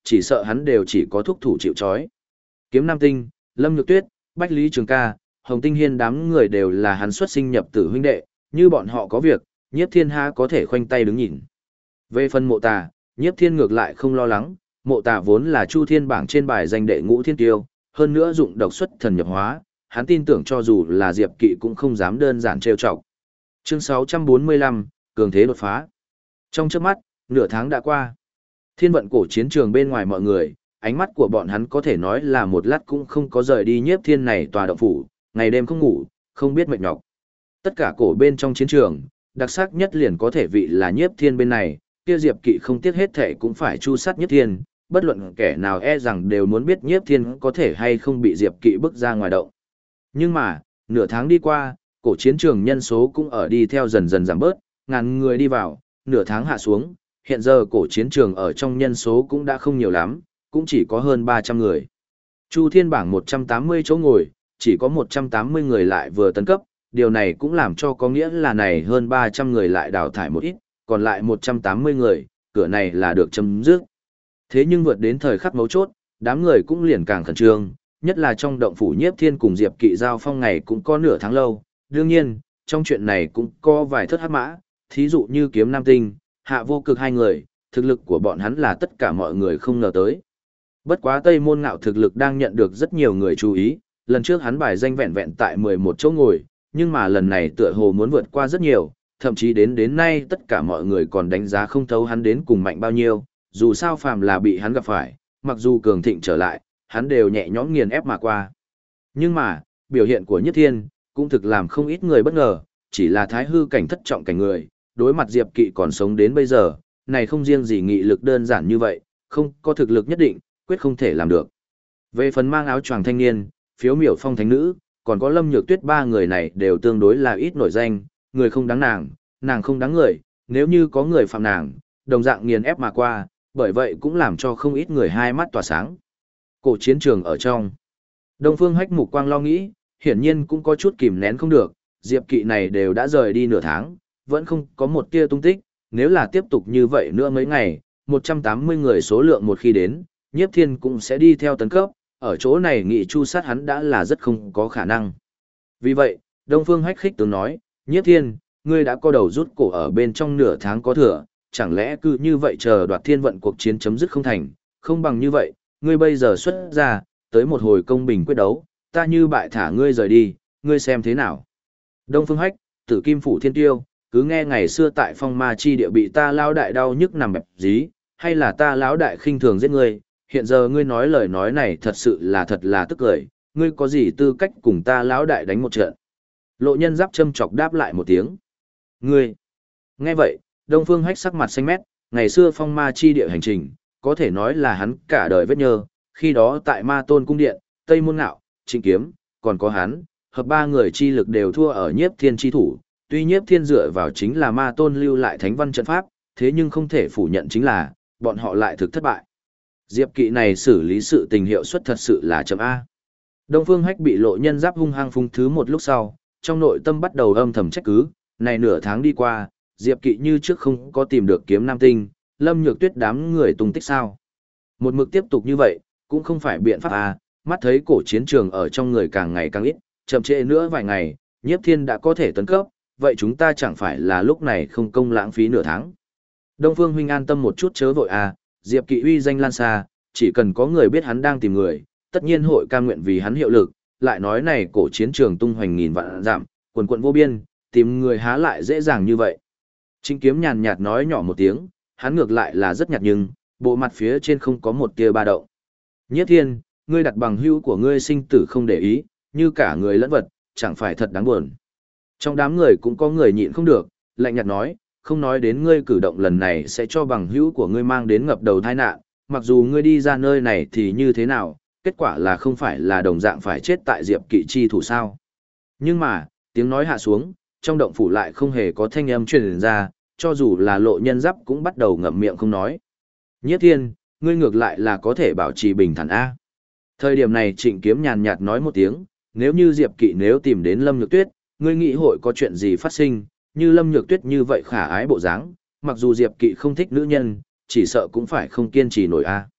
chỉ sợ hắn đều chỉ có thúc thủ chịu trói. Kiếm Nam Tinh, Lâm Nhược Tuyết, Bách Lý Trường Ca, Hồng Tinh Hiên đám người đều là hắn xuất sinh nhập tử huynh đệ, như bọn họ có việc, Nhiếp Thiên ha có thể khoanh tay đứng nhìn. Về phần Mộ Tà, Nhiếp Thiên ngược lại không lo lắng, Mộ Tà vốn là Chu Thiên bảng trên bài danh đệ ngũ thiên tiêu, hơn nữa dụng độc xuất thần nhập hóa, hắn tin tưởng cho dù là Diệp Kỵ cũng không dám đơn giản trêu chọc. Chương 645, cường thế đột phá. Trong chớp mắt, nửa tháng đã qua. Thiên vận cổ chiến trường bên ngoài mọi người, ánh mắt của bọn hắn có thể nói là một lát cũng không có rời đi Nhiếp Thiên này tòa động phủ, ngày đêm không ngủ, không biết mệt nhọc. Tất cả cổ bên trong chiến trường, đặc sắc nhất liền có thể vị là Nhiếp Thiên bên này, kia Diệp Kỵ không tiếc hết thể cũng phải chu sát Nhiếp Thiên, bất luận kẻ nào e rằng đều muốn biết Nhiếp Thiên có thể hay không bị Diệp Kỵ bức ra ngoài động. Nhưng mà, nửa tháng đi qua, cổ chiến trường nhân số cũng ở đi theo dần dần giảm bớt, ngàn người đi vào, nửa tháng hạ xuống, hiện giờ cổ chiến trường ở trong nhân số cũng đã không nhiều lắm, cũng chỉ có hơn 300 người. Chu Thiên bảng 180 chỗ ngồi, chỉ có 180 người lại vừa tấn cấp, điều này cũng làm cho có nghĩa là này hơn 300 người lại đào thải một ít, còn lại 180 người, cửa này là được chấm dứt. Thế nhưng vượt đến thời khắc mấu chốt, đám người cũng liền càng khẩn trương, nhất là trong động phủ Nhiếp Thiên cùng Diệp Kỵ giao phong ngày cũng có nửa tháng lâu. Đương nhiên, trong chuyện này cũng có vài thất hắc mã, thí dụ như Kiếm Nam Tinh, Hạ Vô Cực hai người, thực lực của bọn hắn là tất cả mọi người không ngờ tới. Bất quá Tây Môn Ngạo thực lực đang nhận được rất nhiều người chú ý, lần trước hắn bài danh vẹn vẹn tại 11 chỗ ngồi, nhưng mà lần này tựa hồ muốn vượt qua rất nhiều, thậm chí đến nay tất cả mọi người còn đánh giá không thấu hắn đến cùng mạnh bao nhiêu, dù sao phàm là bị hắn gặp phải, mặc dù cường thịnh trở lại, hắn đều nhẹ nhõm nghiền ép mà qua. Nhưng mà, biểu hiện của Nhất Thiên, cũng thực làm không ít người bất ngờ, chỉ là thái hư cảnh thất trọng cảnh người, đối mặt Diệp Kỵ còn sống đến bây giờ, này không riêng gì nghị lực đơn giản như vậy, không có thực lực nhất định, quyết không thể làm được. Về phần mang áo choàng thanh niên, Phiếu Miểu Phong thánh nữ, còn có Lâm Nhược Tuyết ba người này đều tương đối là ít nổi danh, người không đáng nàng không đáng người, nếu như có người phạm nàng, đồng dạng nghiền ép mà qua, bởi vậy cũng làm cho không ít người hai mắt tỏa sáng. Cổ chiến trường ở trong. Đông Phương Hách mục quang lo nghĩ, hiển nhiên cũng có chút kìm nén không được, Diệp Kỵ này đều đã rời đi nửa tháng, vẫn không có một tia tung tích, nếu là tiếp tục như vậy nữa mấy ngày, 180 người số lượng một khi đến, Nhiếp Thiên cũng sẽ đi theo tấn cấp, ở chỗ này nghị chu sát hắn đã là rất không có khả năng. Vì vậy, Đông Phương Hách khích tướng nói, Nhiếp Thiên, ngươi đã có đầu rút cổ ở bên trong nửa tháng có thừa, chẳng lẽ cứ như vậy chờ đoạt thiên vận cuộc chiến chấm dứt không thành, không bằng như vậy, ngươi bây giờ xuất ra, tới một hồi công bình quyết đấu, ta như bại thả ngươi rời đi, ngươi xem thế nào. Đông Phương Hách, Tử Kim Phủ Thiên Tiêu, cứ nghe ngày xưa tại phong ma chi địa bị ta lão đại đau nhức nằm bẹp dí, hay là ta lão đại khinh thường giết ngươi, hiện giờ ngươi nói lời nói này thật sự là tức cười, ngươi có gì tư cách cùng ta lão đại đánh một trận. Lộ Nhân Giáp châm chọc đáp lại một tiếng. Ngươi. Nghe vậy, Đông Phương Hách sắc mặt xanh mét, ngày xưa phong ma chi địa hành trình, có thể nói là hắn cả đời vết nhơ, khi đó tại Ma Tôn Cung Điện, Tây Môn Ngạo, Trịnh Kiếm, còn có hắn, hợp ba người chi lực đều thua ở Nhiếp Thiên chi thủ, tuy Nhiếp Thiên dựa vào chính là Ma Tôn lưu lại thánh văn trận pháp, thế nhưng không thể phủ nhận chính là, bọn họ lại thực thất bại. Diệp Kỵ này xử lý sự tình hiệu suất thật sự là chậm A. Đông Phương Hách bị Lộ Nhân Giáp hung hăng phung thứ một lúc sau, trong nội tâm bắt đầu âm thầm trách cứ, này nửa tháng đi qua, Diệp Kỵ như trước không có tìm được Kiếm Nam Tinh, Lâm Nhược Tuyết đám người tung tích sao. Một mực tiếp tục như vậy, cũng không phải biện pháp A, mắt thấy cổ chiến trường ở trong người càng ngày càng ít, chậm trễ nữa vài ngày, Nhiếp Thiên đã có thể tấn cấp, vậy chúng ta chẳng phải là lúc này không công lãng phí nửa tháng. Đông Phương huynh an tâm một chút chớ vội A, Diệp Kỵ uy danh lan xa, chỉ cần có người biết hắn đang tìm người, tất nhiên hội cam nguyện vì hắn hiệu lực, lại nói này cổ chiến trường tung hoành nghìn vạn dặm, quần quận vô biên, tìm người há lại dễ dàng như vậy. Trịnh Kiếm nhàn nhạt nói nhỏ một tiếng, hắn ngược lại là rất nhạt nhưng, bộ mặt phía trên không có một tia ba động. Nhiếp Thiên, ngươi đặt bằng hữu của ngươi sinh tử không để ý, như cả người lẫn vật, chẳng phải thật đáng buồn. Trong đám người cũng có người nhịn không được, lạnh nhạt nói, không nói đến ngươi cử động lần này sẽ cho bằng hữu của ngươi mang đến ngập đầu tai nạn, mặc dù ngươi đi ra nơi này thì như thế nào, kết quả là không phải là đồng dạng phải chết tại Diệp Kỵ chi thủ sao. Nhưng mà, tiếng nói hạ xuống, trong động phủ lại không hề có thanh âm truyền ra, cho dù là Lộ Nhân Giáp cũng bắt đầu ngậm miệng không nói. Nhiếp Thiên, ngươi ngược lại là có thể bảo trì bình thản A. Thời điểm này Trịnh Kiếm nhàn nhạt nói một tiếng, nếu như Diệp Kỵ nếu tìm đến Lâm Nhược Tuyết, ngươi nghĩ hội có chuyện gì phát sinh, như Lâm Nhược Tuyết như vậy khả ái bộ dáng, mặc dù Diệp Kỵ không thích nữ nhân, chỉ sợ cũng phải không kiên trì nổi A.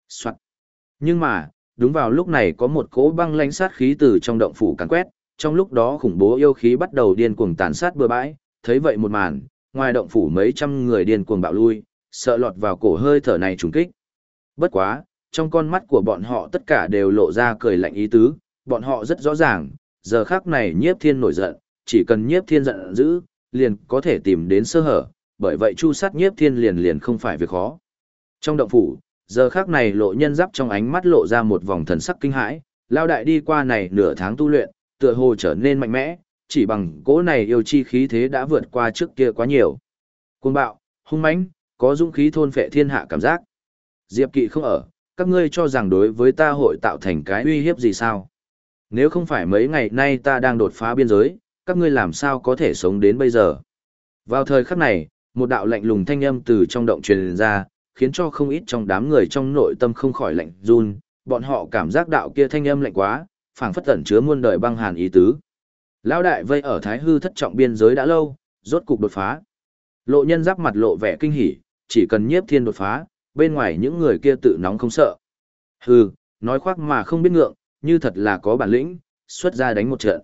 Soạt. Nhưng mà, đúng vào lúc này có một cỗ băng lãnh sát khí từ trong động phủ càn quét, trong lúc đó khủng bố yêu khí bắt đầu điên cuồng tàn sát bừa bãi, thấy vậy một màn, ngoài động phủ mấy trăm người điên cuồng bạo lui, sợ lọt vào cổ hơi thở này trùng kích. Bất quá, trong con mắt của bọn họ tất cả đều lộ ra cười lạnh ý tứ, bọn họ rất rõ ràng, giờ khắc này Nhiếp Thiên nổi giận, chỉ cần Nhiếp Thiên giận dữ, liền có thể tìm đến sơ hở, bởi vậy chu sát Nhiếp Thiên liền không phải việc khó. Trong động phủ, giờ khắc này Lộ Nhân Giáp trong ánh mắt lộ ra một vòng thần sắc kinh hãi, lao đại đi qua này nửa tháng tu luyện, tựa hồ trở nên mạnh mẽ, chỉ bằng cỗ này yêu chi khí thế đã vượt qua trước kia quá nhiều. Cuồng bạo, hung mãnh, có dũng khí thôn phệ thiên hạ cảm giác. Diệp Kỵ không ở, các ngươi cho rằng đối với ta hội tạo thành cái uy hiếp gì sao? Nếu không phải mấy ngày nay ta đang đột phá biên giới, các ngươi làm sao có thể sống đến bây giờ? Vào thời khắc này, một đạo lạnh lùng thanh âm từ trong động truyền ra, khiến cho không ít trong đám người trong nội tâm không khỏi lạnh run, bọn họ cảm giác đạo kia thanh âm lạnh quá, phảng phất ẩn chứa muôn đời băng hàn ý tứ. Lão đại vây ở Thái Hư thất trọng biên giới đã lâu, rốt cục đột phá. Lộ Nhân Giáp mặt lộ vẻ kinh hỉ, chỉ cần Nhiếp Thiên đột phá, bên ngoài những người kia tự nóng không sợ. Hừ, nói khoác mà không biết ngượng, như thật là có bản lĩnh, xuất ra đánh một trận.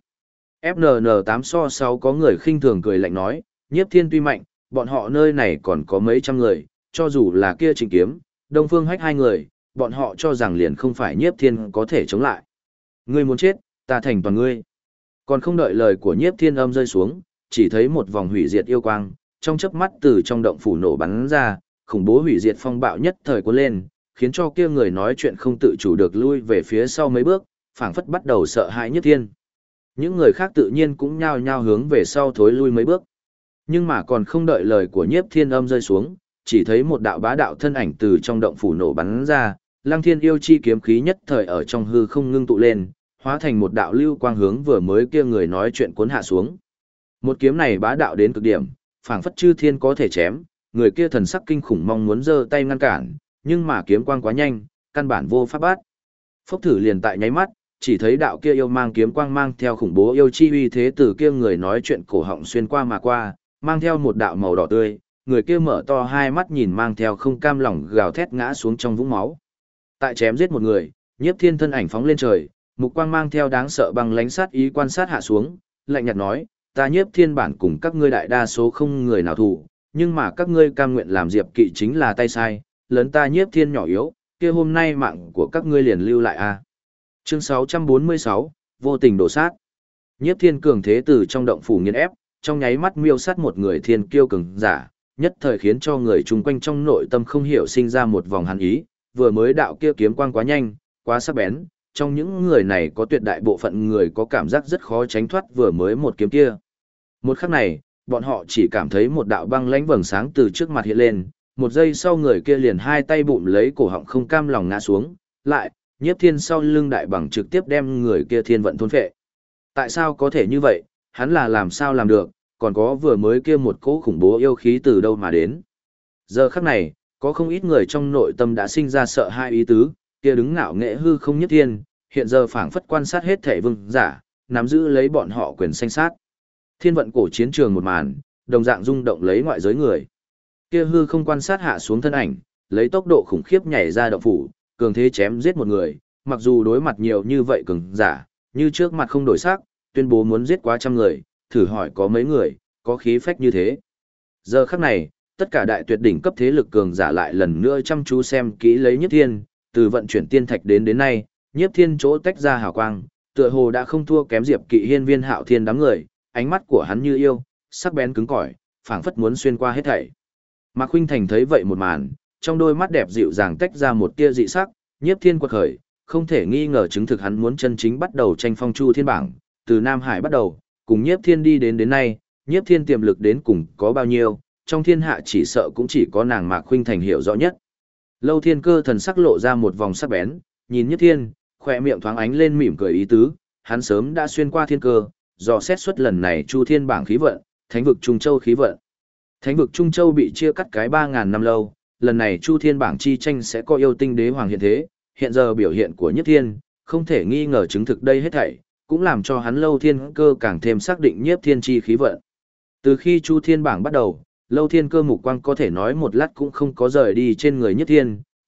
FNN8 so 6 có người khinh thường cười lạnh nói, Nhiếp Thiên tuy mạnh, bọn họ nơi này còn có mấy trăm người, cho dù là kia Trịnh Kiếm, Đông Phương Hách hai người, bọn họ cho rằng liền không phải Nhiếp Thiên có thể chống lại. Ngươi muốn chết, ta thành toàn ngươi. Còn không đợi lời của Nhiếp Thiên âm rơi xuống, chỉ thấy một vòng hủy diệt yêu quang, trong chớp mắt từ trong động phủ nổ bắn ra, khủng bố hủy diệt phong bạo nhất thời cuốn lên, khiến cho kia người nói chuyện không tự chủ được lui về phía sau mấy bước, phảng phất bắt đầu sợ hãi Nhiếp Thiên. Những người khác tự nhiên cũng nhao nhao hướng về sau thối lui mấy bước. Nhưng mà còn không đợi lời của Nhiếp Thiên âm rơi xuống, chỉ thấy một đạo bá đạo thân ảnh từ trong động phủ nổ bắn ra, Lăng Thiên yêu chi kiếm khí nhất thời ở trong hư không ngưng tụ lên, hóa thành một đạo lưu quang hướng vừa mới kia người nói chuyện cuốn hạ xuống. Một kiếm này bá đạo đến cực điểm, phảng phất chư thiên có thể chém, người kia thần sắc kinh khủng mong muốn giơ tay ngăn cản, nhưng mà kiếm quang quá nhanh, căn bản vô pháp bắt. Phốc thử liền tại nháy mắt, chỉ thấy đạo kia yêu mang kiếm quang mang theo khủng bố yêu chi uy thế từ kia người nói chuyện cổ họng xuyên qua mà qua, mang theo một đạo màu đỏ tươi, người kia mở to hai mắt nhìn mang theo không cam lòng gào thét ngã xuống trong vũng máu. Tại chém giết một người, Nhiếp Thiên thân ảnh phóng lên trời, mục quang mang theo đáng sợ bằng lánh sát ý quan sát hạ xuống, lạnh nhạt nói, ta Nhiếp Thiên bản cùng các ngươi đại đa số không người nào thù, nhưng mà các ngươi cam nguyện làm Diệp Kỵ chính là tay sai, lớn ta Nhiếp Thiên nhỏ yếu, kia hôm nay mạng của các ngươi liền lưu lại a. Chương 646, vô tình đổ sát. Nhiếp Thiên cường thế từ trong động phủ nghiền ép, trong nháy mắt miêu sát một người thiên kiêu cường giả, nhất thời khiến cho người chung quanh trong nội tâm không hiểu sinh ra một vòng hàn ý, vừa mới đạo kia kiếm quang quá nhanh, quá sắc bén, trong những người này có tuyệt đại bộ phận người có cảm giác rất khó tránh thoát vừa mới một kiếm kia. Một khắc này, bọn họ chỉ cảm thấy một đạo băng lãnh vầng sáng từ trước mặt hiện lên, một giây sau người kia liền hai tay bụm lấy cổ họng không cam lòng ngã xuống, lại, Nhiếp Thiên sau lưng đại bằng trực tiếp đem người kia thiên vận thôn phệ. Tại sao có thể như vậy, hắn là làm sao làm được, còn có vừa mới kia một cỗ khủng bố yêu khí từ đâu mà đến. Giờ khắc này, có không ít người trong nội tâm đã sinh ra sợ hai ý tứ, kia đứng ngạo nghệ hư không Nhiếp Thiên, hiện giờ phảng phất quan sát hết thể vương giả, nắm giữ lấy bọn họ quyền sanh sát. Thiên vận cổ chiến trường một màn, đồng dạng rung động lấy ngoại giới người. Kia hư không quan sát hạ xuống thân ảnh, lấy tốc độ khủng khiếp nhảy ra động phủ, cường thế chém giết một người, mặc dù đối mặt nhiều như vậy cường giả, như trước mặt không đổi sắc, tuyên bố muốn giết quá trăm người, thử hỏi có mấy người, có khí phách như thế. Giờ khắc này, tất cả đại tuyệt đỉnh cấp thế lực cường giả lại lần nữa chăm chú xem kỹ lấy Nhiếp Thiên, từ vận chuyển tiên thạch đến nay, Nhiếp Thiên chỗ tách ra hào quang, tựa hồ đã không thua kém Diệp Kỵ Hiên Viên Hạo Thiên đám người, ánh mắt của hắn như yêu, sắc bén cứng cỏi, phảng phất muốn xuyên qua hết thảy. Mạc Khuynh Thành thấy vậy một màn, trong đôi mắt đẹp dịu dàng tách ra một tia dị sắc, Nhiếp Thiên quật khởi, không thể nghi ngờ chứng thực hắn muốn chân chính bắt đầu tranh phong Chu Thiên bảng, từ Nam Hải bắt đầu, cùng Nhiếp Thiên đi đến nay, Nhiếp Thiên tiềm lực đến cùng có bao nhiêu, trong thiên hạ chỉ sợ cũng chỉ có nàng Mạc Khuynh Thành hiểu rõ nhất. Lâu Thiên Cơ thần sắc lộ ra một vòng sắc bén, nhìn Nhiếp Thiên, khóe miệng thoáng ánh lên mỉm cười ý tứ, hắn sớm đã xuyên qua thiên cơ, dò xét xuất lần này Chu Thiên bảng khí vận, Thánh vực Trung Châu khí vận. Thánh vực Trung Châu bị chia cắt cái 3000 năm lâu, lần này Chu Thiên bảng chi tranh sẽ có yêu tinh đế hoàng hiện thế, hiện giờ biểu hiện của Nhiếp Thiên, không thể nghi ngờ chứng thực đây hết thảy, cũng làm cho hắn Lâu Thiên Cơ càng thêm xác định Nhiếp Thiên chi khí vận. Từ khi Chu Thiên bảng bắt đầu, Lâu Thiên Cơ mục quang có thể nói một lát cũng không có rời đi trên người Nhiếp Thiên,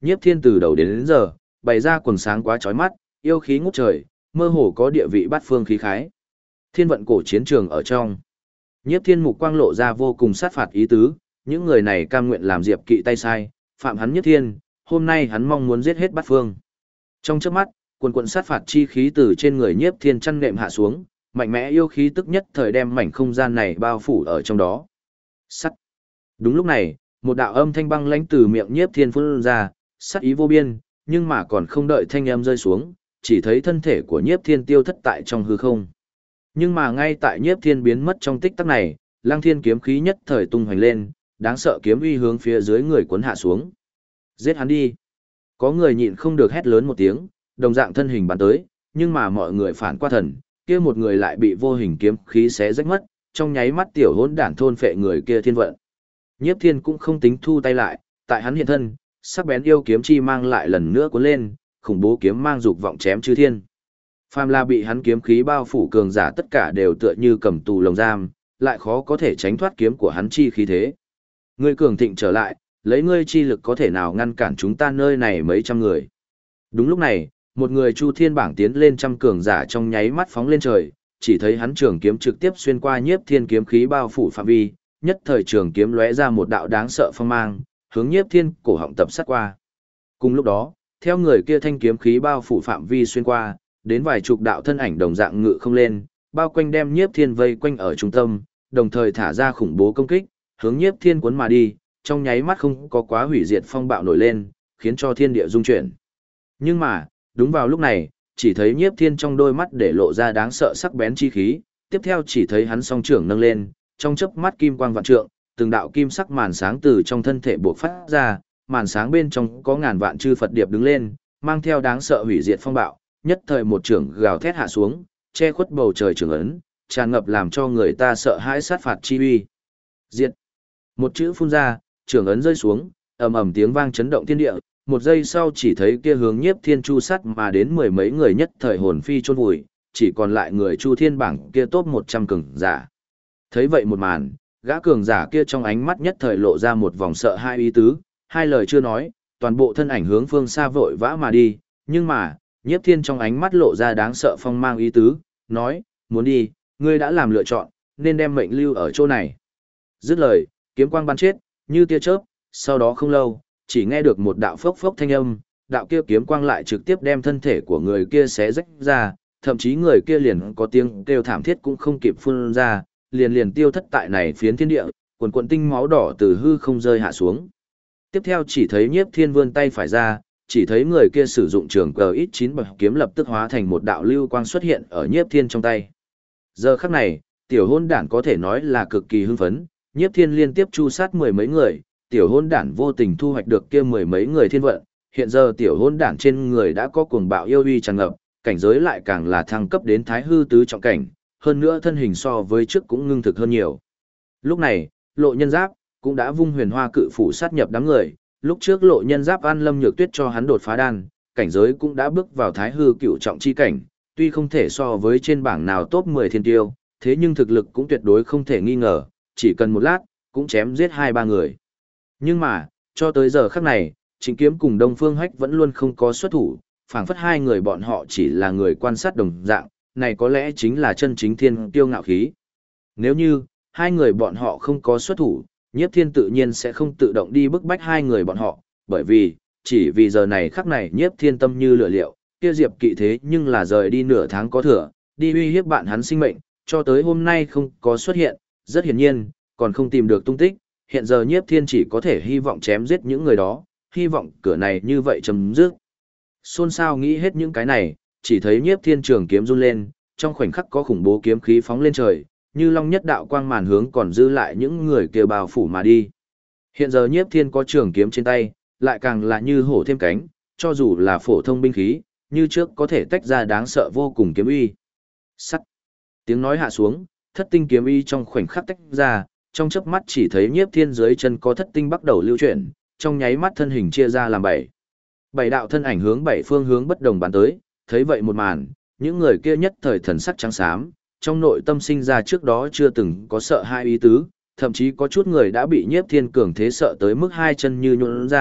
Nhiếp Thiên từ đầu đến giờ, bày ra quần sáng quá chói mắt, yêu khí ngút trời, mơ hồ có địa vị bát phương khí khái. Thiên vận cổ chiến trường ở trong. Nhiếp Thiên mục quang lộ ra vô cùng sát phạt ý tứ, những người này cam nguyện làm Diệp Kỵ tay sai, phạm hắn Nhiếp Thiên, hôm nay hắn mong muốn giết hết bát phương. Trong chớp mắt, quần quần sát phạt chi khí từ trên người Nhiếp Thiên chăn nệm hạ xuống, mạnh mẽ yêu khí tức nhất thời đem mảnh không gian này bao phủ ở trong đó. Sắt. Đúng lúc này, một đạo âm thanh băng lãnh từ miệng Nhiếp Thiên phun ra, sát ý vô biên, nhưng mà còn không đợi thanh âm rơi xuống, chỉ thấy thân thể của Nhiếp Thiên tiêu thất tại trong hư không. Nhưng mà ngay tại Nhiếp Thiên biến mất trong tích tắc này, Lăng Thiên kiếm khí nhất thời tung hoành lên, đáng sợ kiếm uy hướng phía dưới người cuốn hạ xuống. Giết hắn đi. Có người nhịn không được hét lớn một tiếng, đồng dạng thân hình bắn tới, nhưng mà mọi người phản qua thần, kia một người lại bị vô hình kiếm khí xé rách mất, trong nháy mắt tiểu hỗn đản thôn phệ người kia thiên vận. Nhiếp Thiên cũng không tính thu tay lại, tại hắn hiện thân, sắc bén yêu kiếm chi mang lại lần nữa cuốn lên, khủng bố kiếm mang dục vọng chém chư thiên. Phàm là bị hắn kiếm khí bao phủ cường giả tất cả đều tựa như cầm tù lồng giam, lại khó có thể tránh thoát kiếm của hắn chi khí thế. Ngươi cường thịnh trở lại, lấy ngươi chi lực có thể nào ngăn cản chúng ta nơi này mấy trăm người. Đúng lúc này, một người Chu Thiên bảng tiến lên trăm cường giả trong nháy mắt phóng lên trời, chỉ thấy hắn trường kiếm trực tiếp xuyên qua Nhiếp Thiên kiếm khí bao phủ phạm vi, nhất thời trường kiếm lóe ra một đạo đáng sợ phong mang, hướng Nhiếp Thiên cổ họng tập sát qua. Cùng lúc đó, theo người kia thanh kiếm khí bao phủ phạm vi xuyên qua, đến vài chục đạo thân ảnh đồng dạng ngự không lên, bao quanh đem Nhiếp Thiên vây quanh ở trung tâm, đồng thời thả ra khủng bố công kích, hướng Nhiếp Thiên cuốn mà đi, trong nháy mắt không có quá hủy diệt phong bạo nổi lên, khiến cho thiên địa rung chuyển. Nhưng mà, đúng vào lúc này, chỉ thấy Nhiếp Thiên trong đôi mắt để lộ ra đáng sợ sắc bén chi khí, tiếp theo chỉ thấy hắn song trưởng nâng lên, trong chớp mắt kim quang vạn trượng, từng đạo kim sắc màn sáng từ trong thân thể bộc phát ra, màn sáng bên trong có ngàn vạn chư Phật điệp đứng lên, mang theo đáng sợ hủy diệt phong bạo, nhất thời một trưởng gào thét hạ xuống, che khuất bầu trời trường ấn, tràn ngập làm cho người ta sợ hãi sát phạt chi uy. Diệt. Một chữ phun ra, trường ấn rơi xuống, ầm ầm tiếng vang chấn động thiên địa, một giây sau chỉ thấy kia hướng Nhiếp Thiên chu sát mà đến mười mấy người nhất thời hồn phi chôn vùi, chỉ còn lại người Chu Thiên bảng kia top 100 cường giả. Thấy vậy một màn, gã cường giả kia trong ánh mắt nhất thời lộ ra một vòng sợ hai ý tứ, hai lời chưa nói, toàn bộ thân ảnh hướng phương xa vội vã mà đi, nhưng mà, Nhiếp Thiên trong ánh mắt lộ ra đáng sợ phong mang ý tứ, nói, muốn đi, ngươi đã làm lựa chọn, nên đem mệnh lưu ở chỗ này. Dứt lời, kiếm quang bắn chết, như tia chớp, sau đó không lâu, chỉ nghe được một đạo phốc phốc thanh âm, đạo kia kiếm quang lại trực tiếp đem thân thể của người kia xé rách ra, thậm chí người kia liền có tiếng kêu thảm thiết cũng không kịp phun ra, liền tiêu thất tại này phiến thiên địa, quần quần tinh máu đỏ từ hư không rơi hạ xuống. Tiếp theo chỉ thấy Nhiếp Thiên vươn tay phải ra, chỉ thấy người kia sử dụng trường cờ ít 9 bậc kiếm lập tức hóa thành một đạo lưu quang xuất hiện ở Nhiếp Thiên trong tay. Giờ khắc này, tiểu hôn đản có thể nói là cực kỳ hưng phấn, Nhiếp Thiên liên tiếp chu sát mười mấy người, tiểu hôn đản vô tình thu hoạch được kia mười mấy người thiên vận, hiện giờ tiểu hôn đản trên người đã có cuồng bạo yêu uy tràn ngập, cảnh giới lại càng là thăng cấp đến thái hư tứ trọng cảnh, hơn nữa thân hình so với trước cũng ngưng thực hơn nhiều. Lúc này, Lộ Nhân Giáp cũng đã vung huyền hoa cự phủ sát nhập đám người, lúc trước Lộ Nhân Giáp ăn Lâm Nhược Tuyết cho hắn đột phá đan, cảnh giới cũng đã bước vào thái hư cửu trọng chi cảnh, tuy không thể so với trên bảng nào top 10 thiên tiêu, thế nhưng thực lực cũng tuyệt đối không thể nghi ngờ, chỉ cần một lát, cũng chém giết 2-3 người. Nhưng mà, cho tới giờ khắc này, Trịnh Kiếm cùng Đông Phương Hách vẫn luôn không có xuất thủ, phảng phất hai người bọn họ chỉ là người quan sát đồng dạng, này có lẽ chính là chân chính thiên tiêu ngạo khí. Nếu như, hai người bọn họ không có xuất thủ, Nhiếp Thiên tự nhiên sẽ không tự động đi bức bách hai người bọn họ, bởi vì, chỉ vì giờ này khắc này Nhiếp Thiên tâm như lửa liệu, kia Diệp Kỵ thế nhưng là rời đi nửa tháng có thừa, đi uy hiếp bạn hắn sinh mệnh, cho tới hôm nay không có xuất hiện, rất hiển nhiên, còn không tìm được tung tích, hiện giờ Nhiếp Thiên chỉ có thể hy vọng chém giết những người đó, hy vọng cửa này như vậy chấm dứt. Xôn xao nghĩ hết những cái này, chỉ thấy Nhiếp Thiên trường kiếm run lên, trong khoảnh khắc có khủng bố kiếm khí phóng lên trời, như long nhất đạo quang màn hướng còn dư lại những người kia bao phủ mà đi. Hiện giờ Nhiếp Thiên có trường kiếm trên tay, lại càng là như hổ thêm cánh, cho dù là phổ thông binh khí, như trước có thể tách ra đáng sợ vô cùng kiếm uy. Sắt. Tiếng nói hạ xuống, thất tinh kiếm uy trong khoảnh khắc tách ra, trong chớp mắt chỉ thấy Nhiếp Thiên dưới chân có thất tinh bắt đầu lưu chuyển, trong nháy mắt thân hình chia ra làm bảy. Bảy đạo thân ảnh hướng bảy phương hướng bất đồng bắn tới, thấy vậy một màn, những người kia nhất thời thần sắc trắng xám, trong nội tâm sinh ra trước đó chưa từng có sợ hai ý tứ, thậm chí có chút người đã bị Nhiếp Thiên cường thế sợ tới mức hai chân như nhũn ra,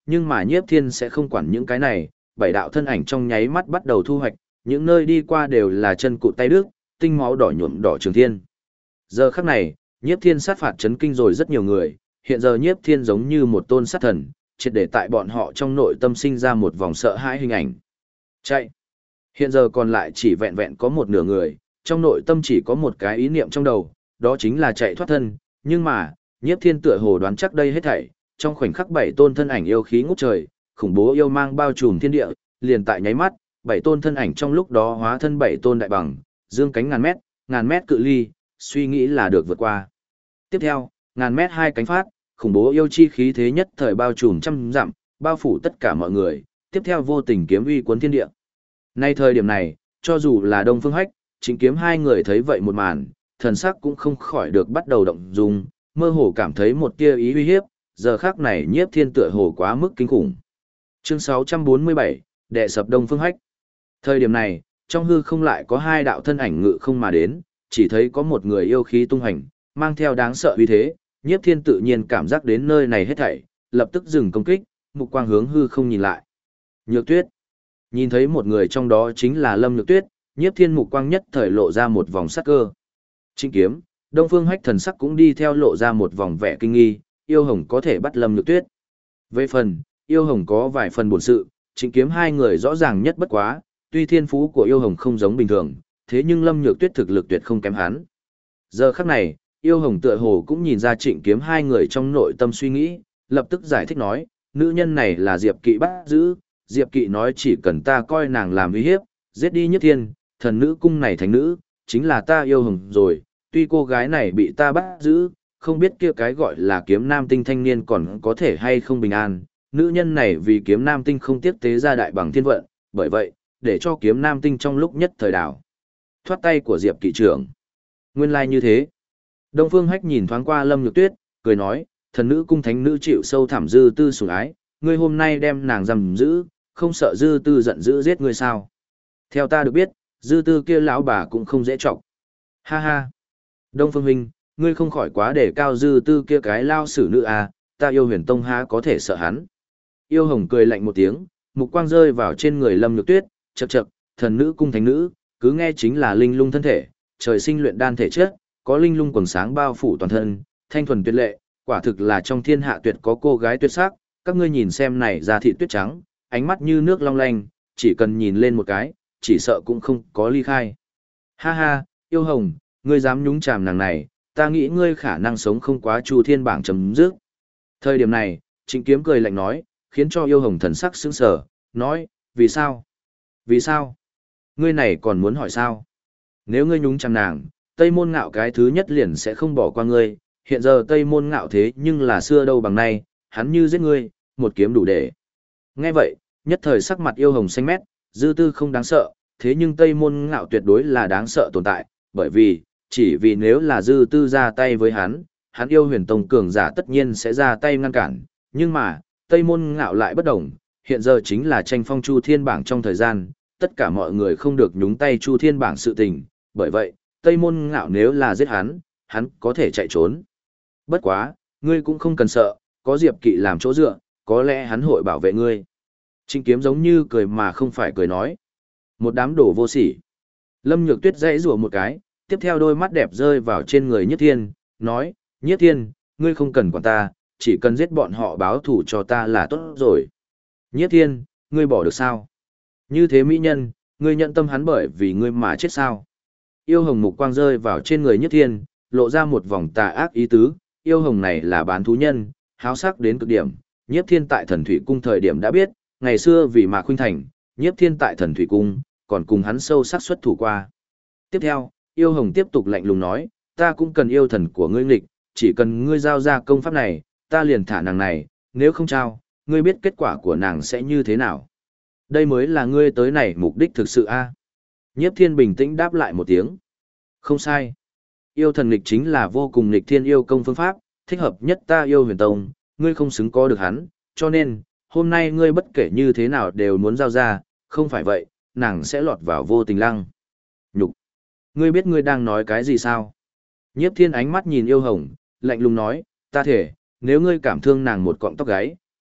nhưng mà Nhiếp Thiên sẽ không quản những cái này, bảy đạo thân ảnh trong nháy mắt bắt đầu thu hoạch, những nơi đi qua đều là chân cụt tay đứt, tinh máu đỏ nhuộm đỏ trường thiên. Giờ khắc này, Nhiếp Thiên sát phạt chấn kinh rồi rất nhiều người, hiện giờ Nhiếp Thiên giống như một tôn sát thần, triệt để tại bọn họ trong nội tâm sinh ra một vòng sợ hãi hình ảnh. Chạy. Hiện giờ còn lại chỉ vẹn vẹn có một nửa người, trong nội tâm chỉ có một cái ý niệm trong đầu, đó chính là chạy thoát thân, nhưng mà, Nhiếp Thiên tựa hồ đoán chắc đây hết thảy, trong khoảnh khắc bảy tôn thân ảnh yêu khí ngút trời, khủng bố yêu mang bao trùm thiên địa, liền tại nháy mắt, bảy tôn thân ảnh trong lúc đó hóa thân bảy tôn đại bằng, dương cánh ngàn mét cự ly, suy nghĩ là được vượt qua. Tiếp theo, ngàn mét hai cánh phát, khủng bố yêu chi khí thế nhất thời bao trùm trăm dặm, bao phủ tất cả mọi người, tiếp theo vô tình kiếm uy cuốn thiên địa. Nay thời điểm này, cho dù là Đông Phương Hách, Trịnh Kiếm hai người thấy vậy một màn, thần sắc cũng không khỏi được bắt đầu động dung, mơ hồ cảm thấy một tia ý uy hiếp, giờ khắc này Nhiếp Thiên tựa hồ quá mức kinh khủng. Chương 647, đệ sập Đông Phương Hách. Thời điểm này, trong hư không lại có hai đạo thân ảnh ngự không mà đến, chỉ thấy có một người yêu khí tung hành, mang theo đáng sợ uy thế, Nhiếp Thiên tự nhiên cảm giác đến nơi này hết thảy, lập tức dừng công kích, mục quang hướng hư không nhìn lại. Nhược Tuyết. Nhìn thấy một người trong đó chính là Lâm Nhược Tuyết, Nhiếp Thiên mục quang nhất thời lộ ra một vòng sắc cơ. Trịnh Kiếm, Đông Phương Hách thần sắc cũng đi theo lộ ra một vòng vẻ kinh nghi, Yêu Hồng có thể bắt Lâm Nhược Tuyết. Về phần, Yêu Hồng có vài phần bổn sự, Trịnh Kiếm hai người rõ ràng nhất bất quá, tuy thiên phú của Yêu Hồng không giống bình thường, thế nhưng Lâm Nhược Tuyết thực lực tuyệt không kém hắn. Giờ khắc này, Yêu Hồng tựa hồ cũng nhìn ra Trịnh Kiếm hai người trong nội tâm suy nghĩ, lập tức giải thích nói, nữ nhân này là Diệp Kỵ bắt giữ, Diệp Kỵ nói chỉ cần ta coi nàng làm uy hiếp, giết đi Nhất Thiên, thần nữ cung này thành nữ, chính là ta Yêu Hồng rồi, tuy cô gái này bị ta bắt giữ, không biết kia cái gọi là kiếm nam tinh thanh niên còn có thể hay không bình an, nữ nhân này vì kiếm nam tinh không tiếp tế ra đại bằng thiên vận, bởi vậy, để cho kiếm nam tinh trong lúc nhất thời đảo. Thoát tay của Diệp Kỵ trưởng. Nguyên lai như thế. Đông Phương Hách nhìn thoáng qua Lâm Nhược Tuyết, cười nói, thần nữ cung thánh nữ chịu sâu thẳm dư tư sủng ái, ngươi hôm nay đem nàng giam giữ, không sợ dư tư giận dữ giết ngươi sao? Theo ta được biết, dư tư kia lão bà cũng không dễ trọng. Ha ha. Đông Phương huynh, ngươi không khỏi quá để cao dư tư kia cái lao sử nữ à, ta Yêu Huyền Tông há có thể sợ hắn. Yêu Hồng cười lạnh một tiếng, mục quang rơi vào trên người Lâm Nhược Tuyết, chậc chậc, thần nữ cung thánh nữ, cứ nghe chính là linh lung thân thể, trời sinh luyện đan thể chất, có linh lung quầng sáng bao phủ toàn thân, thanh thuần tuyệt lệ, quả thực là trong thiên hạ tuyệt có cô gái tuyệt sắc, các ngươi nhìn xem này da thịt tuyết trắng, ánh mắt như nước long lanh, chỉ cần nhìn lên một cái, chỉ sợ cũng không có ly khai. Ha ha, Yêu Hồng, ngươi dám nhúng chàm nàng này, ta nghĩ ngươi khả năng sống không quá Chu Thiên bảng chấm dứt. Thời điểm này, Trịnh Kiếm cười lạnh nói, khiến cho Yêu Hồng thần sắc sững sờ, nói, vì sao? Vì sao? Ngươi này còn muốn hỏi sao? Nếu ngươi nhúng chàm nàng, Tây Môn Ngạo cái thứ nhất liền sẽ không bỏ qua ngươi, hiện giờ Tây Môn Ngạo thế nhưng là xưa đâu bằng nay, hắn như giết ngươi, một kiếm đủ để. Nghe vậy, nhất thời sắc mặt Yêu Hồng xanh mét, dư tư không đáng sợ, thế nhưng Tây Môn Ngạo tuyệt đối là đáng sợ tồn tại, bởi vì, chỉ vì nếu là dư tư ra tay với hắn Yêu Huyền Tông cường giả tất nhiên sẽ ra tay ngăn cản, nhưng mà, Tây Môn Ngạo lại bất đồng, hiện giờ chính là tranh phong Chu Thiên bảng trong thời gian, tất cả mọi người không được nhúng tay Chu Thiên bảng sự tình, bởi vậy, Tây Môn Ngạo nếu là giết hắn có thể chạy trốn. Bất quá, ngươi cũng không cần sợ, có Diệp Kỵ làm chỗ dựa, có lẽ hắn hội bảo vệ ngươi. Trịnh Kiếm giống như cười mà không phải cười nói. Một đám đồ vô sỉ. Lâm Nhược Tuyết dãy rủa một cái, tiếp theo đôi mắt đẹp rơi vào trên người Nhất Thiên, nói, Nhất Thiên, ngươi không cần quản ta, chỉ cần giết bọn họ báo thù cho ta là tốt rồi. Nhất Thiên, ngươi bỏ được sao? Như thế mỹ nhân, ngươi nhận tâm hắn bởi vì ngươi mà chết sao? Yêu Hồng mục quang rơi vào trên người Nhất Thiên, lộ ra một vòng tà ác ý tứ, Yêu Hồng này là bán thú nhân, háo sắc đến cực điểm. Nhiếp Thiên tại Thần Thủy Cung thời điểm đã biết, ngày xưa vì Mạc Khuynh Thành, Nhiếp Thiên tại Thần Thủy Cung, còn cùng hắn sâu sắc xuất thủ qua. Tiếp theo, Yêu Hồng tiếp tục lạnh lùng nói, ta cũng cần yêu thần của ngươi nghịch, chỉ cần ngươi giao ra công pháp này, ta liền thả nàng này, nếu không trao, ngươi biết kết quả của nàng sẽ như thế nào. Đây mới là ngươi tới này mục đích thực sự a. Nhiếp Thiên bình tĩnh đáp lại một tiếng. Không sai. Yêu thần nghịch chính là vô cùng nghịch thiên yêu công phương pháp, thích hợp nhất ta Yêu Huyền Tông, ngươi không xứng có được hắn, cho nên, hôm nay ngươi bất kể như thế nào đều muốn giao ra, không phải vậy, nàng sẽ lọt vào vô tình lăng. Nhục. Ngươi biết ngươi đang nói cái gì sao? Nhiếp Thiên ánh mắt nhìn Yêu Hồng, lạnh lùng nói, ta thể, nếu ngươi cảm thương nàng một cọng tóc gáy,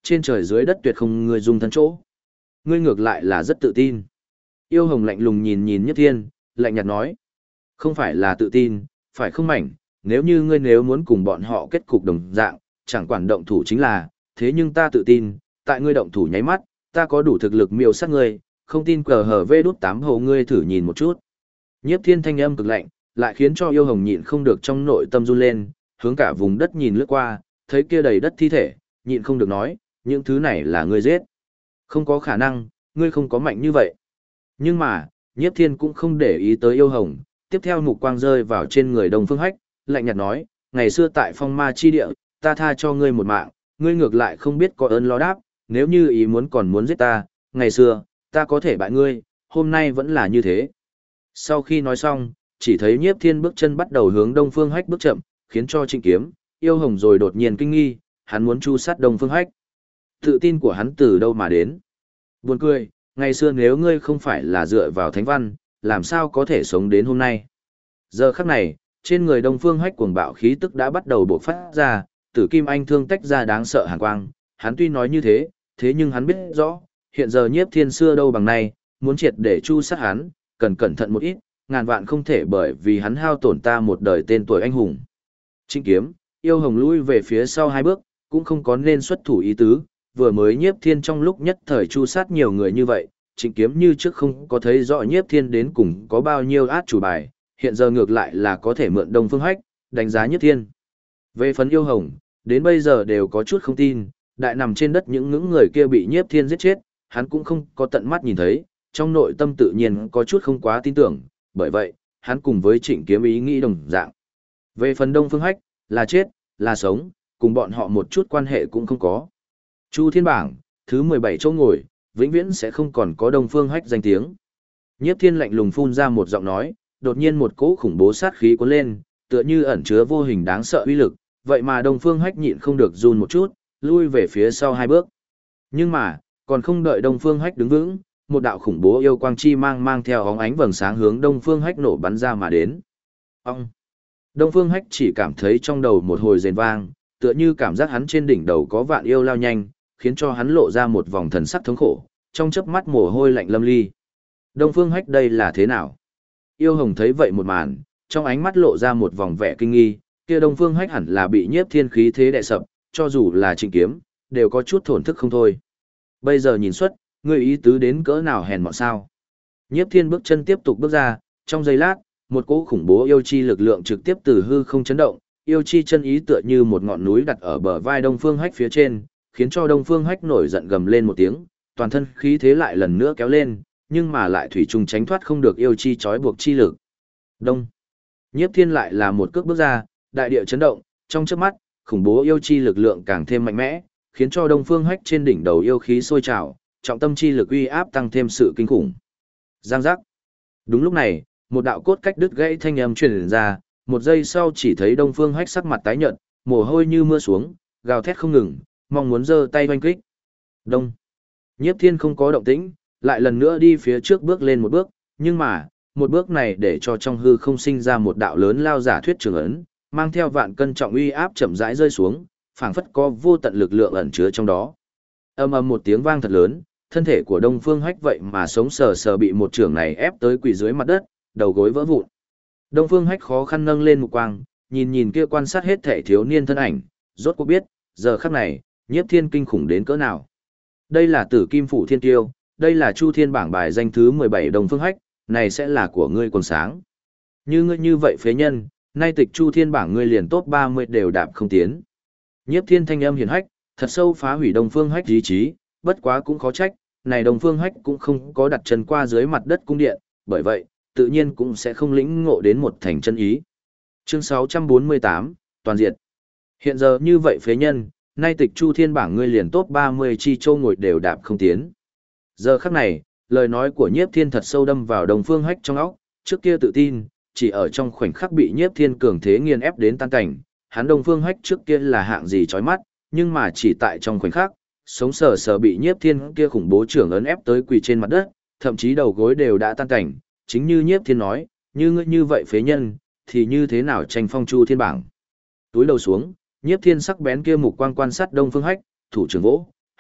trên trời dưới đất tuyệt không ngươi dung thân chỗ. Ngươi ngược lại là rất tự tin. Yêu Hồng lạnh lùng nhìn nhìn Nhiếp Thiên, lạnh nhạt nói. Không phải là tự tin, phải không mảnh, nếu như ngươi nếu muốn cùng bọn họ kết cục đồng dạng, chẳng quản động thủ chính là, thế nhưng ta tự tin, tại ngươi động thủ nháy mắt, ta có đủ thực lực miêu sát ngươi, không tin cờ hở vê đút 8 hồ ngươi thử nhìn một chút. Nhiếp Thiên thanh âm cực lạnh, lại khiến cho Yêu Hồng nhịn không được trong nội tâm run lên, hướng cả vùng đất nhìn lướt qua, thấy kia đầy đất thi thể, nhịn không được nói, những thứ này là ngươi giết. Không có khả năng, ngươi không có mạnh như vậy. Nhưng mà, Nhiếp Thiên cũng không để ý tới Yêu Hồng, tiếp theo mục quang rơi vào trên người Đông Phương Hách, lạnh nhạt nói, ngày xưa tại phong ma chi địa, ta tha cho ngươi một mạng, ngươi ngược lại không biết có ơn lo đáp, nếu như ý muốn còn muốn giết ta, ngày xưa, ta có thể bại ngươi, hôm nay vẫn là như thế. Sau khi nói xong, chỉ thấy Nhiếp Thiên bước chân bắt đầu hướng Đông Phương Hách bước chậm, khiến cho Trịnh Kiếm, Yêu Hồng rồi đột nhiên kinh nghi, hắn muốn chu sát Đông Phương Hách. Tự tin của hắn từ đâu mà đến? Buồn cười, ngày xưa nếu ngươi không phải là dựa vào thánh văn, làm sao có thể sống đến hôm nay? Giờ khắc này, trên người Đông Phương Hách cuồng bạo khí tức đã bắt đầu bộc phát ra, Tử Kim Anh thương tách ra đáng sợ hàn quang, hắn tuy nói như thế, thế nhưng hắn biết rõ, hiện giờ Nhiếp Thiên xưa đâu bằng nay, muốn triệt để chu sát hắn, cần cẩn thận một ít, ngàn vạn không thể bởi vì hắn hao tổn ta một đời tên tuổi anh hùng. Trịnh Kiếm, Yêu Hồng lui về phía sau hai bước, cũng không có nên xuất thủ ý tứ, vừa mới Nhiếp Thiên trong lúc nhất thời chu sát nhiều người như vậy, Trịnh Kiếm như trước không có thấy rõ Nhiếp Thiên đến cùng có bao nhiêu át chủ bài, hiện giờ ngược lại là có thể mượn Đông Phương Hách, đánh giá Nhiếp Thiên. Về phần Yêu Hồng, đến bây giờ đều có chút không tin, đại nằm trên đất những người kia bị Nhiếp Thiên giết chết, hắn cũng không có tận mắt nhìn thấy, trong nội tâm tự nhiên có chút không quá tin tưởng, bởi vậy, hắn cùng với Trịnh Kiếm ý nghĩ đồng dạng. Về phần Đông Phương Hách, là chết, là sống, cùng bọn họ một chút quan hệ cũng không có. Chu Thiên bảng, thứ 17 chỗ ngồi, vĩnh viễn sẽ không còn có Đông Phương Hách danh tiếng. Nhiếp Thiên lạnh lùng phun ra một giọng nói, đột nhiên một cỗ khủng bố sát khí cuốn lên, tựa như ẩn chứa vô hình đáng sợ uy lực, vậy mà Đông Phương Hách nhịn không được run một chút, lui về phía sau hai bước. Nhưng mà, còn không đợi Đông Phương Hách đứng vững, một đạo khủng bố yêu quang chi mang theo óng ánh vầng sáng hướng Đông Phương Hách nổ bắn ra mà đến. Ông! Đông Phương Hách chỉ cảm thấy trong đầu một hồi rền vang, tựa như cảm giác hắn trên đỉnh đầu có vạn yêu lao nhanh, khiến cho hắn lộ ra một vòng thần sắc thống khổ, trong chớp mắt mồ hôi lạnh lâm ly. Đông Phương Hách đây là thế nào? Yêu Hồng thấy vậy một màn, trong ánh mắt lộ ra một vòng vẻ kinh nghi, kia Đông Phương Hách hẳn là bị Nhiếp Thiên khí thế đè sập, cho dù là Trịnh Kiếm, đều có chút thổn thức không thôi. Bây giờ nhìn xuất, ngươi ý tứ đến cỡ nào hèn mọn sao? Nhiếp Thiên bước chân tiếp tục bước ra, trong giây lát, một cỗ khủng bố yêu chi lực lượng trực tiếp từ hư không chấn động, yêu chi chân ý tựa như một ngọn núi đặt ở bờ vai Đông Phương Hách phía trên, khiến cho Đông Phương Hách nổi giận gầm lên một tiếng, toàn thân khí thế lại lần nữa kéo lên, nhưng mà lại thủy chung tránh thoát không được yêu chi trói buộc chi lực. Đông. Nhiếp Thiên lại là một cước bước ra, đại địa chấn động, trong chớp mắt, khủng bố yêu chi lực lượng càng thêm mạnh mẽ, khiến cho Đông Phương Hách trên đỉnh đầu yêu khí sôi trào, trọng tâm chi lực uy áp tăng thêm sự kinh khủng. Giang giác. Đúng lúc này, một đạo cốt cách đứt gãy thanh âm truyền ra, một giây sau chỉ thấy Đông Phương Hách sắc mặt tái nhợt, mồ hôi như mưa xuống, gào thét không ngừng, mong muốn giơ tay oanh kích. Đông. Nhiếp Thiên không có động tĩnh, lại lần nữa đi phía trước bước lên một bước, nhưng mà, một bước này để cho trong hư không sinh ra một đạo lớn lao giả thuyết trường ấn, mang theo vạn cân trọng uy áp chậm rãi rơi xuống, phảng phất có vô tận lực lượng ẩn chứa trong đó. Ầm ầm một tiếng vang thật lớn, thân thể của Đông Phương Hách vậy mà sống sờ sờ bị một trường này ép tới quỳ dưới mặt đất, đầu gối vỡ vụn. Đông Phương Hách khó khăn nâng lên mục quang, nhìn nhìn kia quan sát hết thể thiếu niên thân ảnh, rốt cuộc biết, giờ khắc này, Nhiếp Thiên kinh khủng đến cỡ nào. Đây là Tử Kim Phủ Thiên Tiêu, đây là Chu Thiên bảng bài danh thứ 17 Đông Phương Hách, này sẽ là của ngươi quần sáng. Như ngươi như vậy phế nhân, nay tịch Chu Thiên bảng ngươi liền top 30 đều đạp không tiến. Nhiếp Thiên thanh âm hiển hách, thật sâu phá hủy Đông Phương Hách ý chí, bất quá cũng khó trách, này Đông Phương Hách cũng không có đặt chân qua dưới mặt đất cung điện, bởi vậy, tự nhiên cũng sẽ không lĩnh ngộ đến một thành chân ý. Chương 648, toàn diệt. Hiện giờ như vậy phế nhân, nay tịch Chu Thiên bảng ngươi liền top 30 chi châu ngồi đều đạp không tiến. Giờ khắc này, lời nói của Nhiếp Thiên thật sâu đâm vào Đông Phương Hách trong óc, trước kia tự tin, chỉ ở trong khoảnh khắc bị Nhiếp Thiên cường thế nghiền ép đến tan cảnh, hắn Đông Phương Hách trước kia là hạng gì chói mắt, nhưng mà chỉ tại trong khoảnh khắc, sống sờ sờ bị Nhiếp Thiên kia khủng bố trưởng ấn ép tới quỳ trên mặt đất, thậm chí đầu gối đều đã tan cảnh, chính như Nhiếp Thiên nói, như ngươi như vậy phế nhân, thì như thế nào tranh phong Chu Thiên bảng. Túi đầu xuống, Nhiếp Thiên sắc bén kia mục quang quan sát Đông Phương Hách, thủ trưởng vỗ,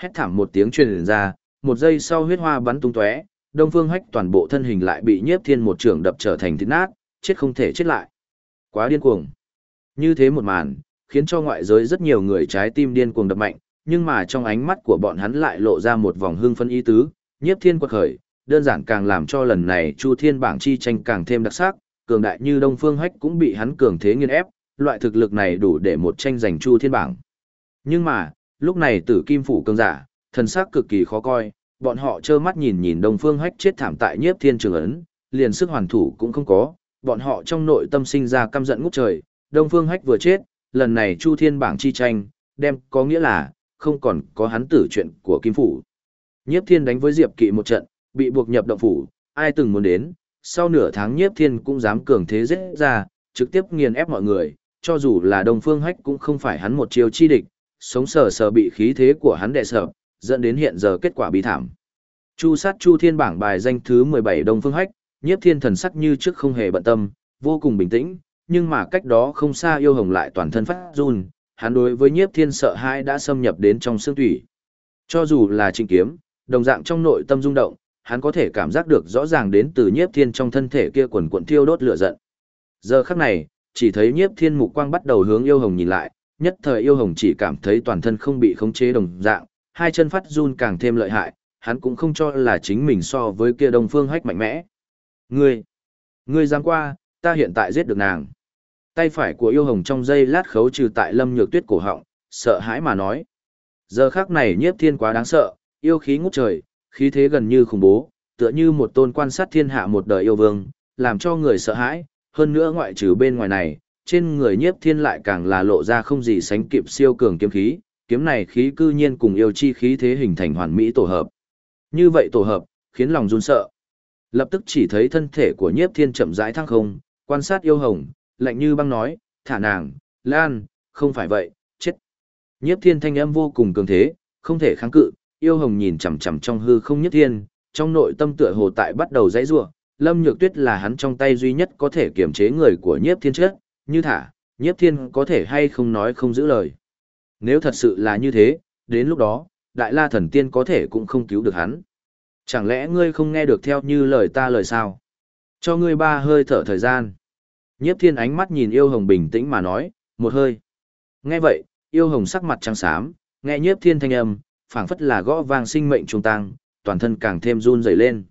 Hét thảm một tiếng truyền ra, một giây sau huyết hoa bắn tung tóe, Đông Phương Hách toàn bộ thân hình lại bị Nhiếp Thiên một trường đập trở thành thịt nát, chết không thể chết lại. Quá điên cuồng. Như thế một màn, khiến cho ngoại giới rất nhiều người trái tim điên cuồng đập mạnh, nhưng mà trong ánh mắt của bọn hắn lại lộ ra một vòng hưng phấn ý tứ, Nhiếp Thiên quật khởi, đơn giản càng làm cho lần này Chu Thiên bảng chi tranh càng thêm đặc sắc, cường đại như Đông Phương Hách cũng bị hắn cường thế nghiền ép, loại thực lực này đủ để một tranh giành Chu Thiên bảng. Nhưng mà, lúc này Tử Kim phủ cường giả, thần sắc cực kỳ khó coi, bọn họ trơ mắt nhìn nhìn Đông Phương Hách chết thảm tại Nhiếp Thiên trường ấn, liền sức hoàn thủ cũng không có, bọn họ trong nội tâm sinh ra căm giận ngút trời, Đông Phương Hách vừa chết, lần này Chu Thiên bảng chi tranh, đem có nghĩa là không còn có hắn tử chuyện của Kim phủ. Nhiếp Thiên đánh với Diệp Kỵ một trận, bị buộc nhập động phủ, ai từng muốn đến, sau nửa tháng Nhiếp Thiên cũng dám cường thế giết ra, trực tiếp nghiền ép mọi người, cho dù là Đông Phương Hách cũng không phải hắn một chiêu chi địch, sống sờ sờ bị khí thế của hắn đè sợ, dẫn đến hiện giờ kết quả bi thảm. Chu sát Chu Thiên bảng bài danh thứ 17 Đông Phương Hách, Nhiếp Thiên thần sắc như trước không hề bận tâm, vô cùng bình tĩnh, nhưng mà cách đó không xa Yêu Hồng lại toàn thân phát run, hắn đối với Nhiếp Thiên sợ hãi đã xâm nhập đến trong xương tủy. Cho dù là Trịnh Kiếm, đồng dạng trong nội tâm rung động, hắn có thể cảm giác được rõ ràng đến từ Nhiếp Thiên trong thân thể kia quần quần thiêu đốt lửa giận. Giờ khắc này, chỉ thấy Nhiếp Thiên mục quang bắt đầu hướng Yêu Hồng nhìn lại, nhất thời Yêu Hồng chỉ cảm thấy toàn thân không bị khống chế đồng dạng, hai chân phát run càng thêm lợi hại, hắn cũng không cho là chính mình so với kia Đông Phương Hách mạnh mẽ. Ngươi dám qua, ta hiện tại giết được nàng. Tay phải của Yêu Hồng trong giây lát khấu trừ tại Lâm Nhược Tuyết cổ họng, sợ hãi mà nói. Giờ khắc này Nhiếp Thiên quá đáng sợ, yêu khí ngút trời, khí thế gần như khủng bố, tựa như một tôn quan sát thiên hạ một đời yêu vương, làm cho người sợ hãi, hơn nữa ngoại trừ bên ngoài này, trên người Nhiếp Thiên lại càng là lộ ra không gì sánh kịp siêu cường kiếm khí, kiếm này khí cư nhiên cùng yêu chi khí thế hình thành hoàn mỹ tổ hợp. Như vậy tổ hợp, khiến lòng run sợ. Lập tức chỉ thấy thân thể của Nhiếp Thiên chậm rãi thăng không, quan sát Yêu Hồng, lạnh như băng nói, thả nàng, Lan, không phải vậy, chết. Nhiếp Thiên thanh âm vô cùng cường thế, không thể kháng cự, Yêu Hồng nhìn chằm chằm trong hư không Nhiếp Thiên, trong nội tâm tựa hồ tại bắt đầu dãy rủa, Lâm Nhược Tuyết là hắn trong tay duy nhất có thể kiềm chế người của Nhiếp Thiên chết, như thả, Nhiếp Thiên có thể hay không nói không giữ lời. Nếu thật sự là như thế, đến lúc đó, Đại La Thần Tiên có thể cũng không cứu được hắn. Chẳng lẽ ngươi không nghe được theo như lời ta lời sao? Cho ngươi 3 hơi thở thời gian. Nhiếp Thiên ánh mắt nhìn Yêu Hồng bình tĩnh mà nói, một hơi. Nghe vậy, Yêu Hồng sắc mặt trắng xám, nghe Nhiếp Thiên thanh âm, phảng phất là gõ vang sinh mệnh trung tăng, toàn thân càng thêm run rẩy lên.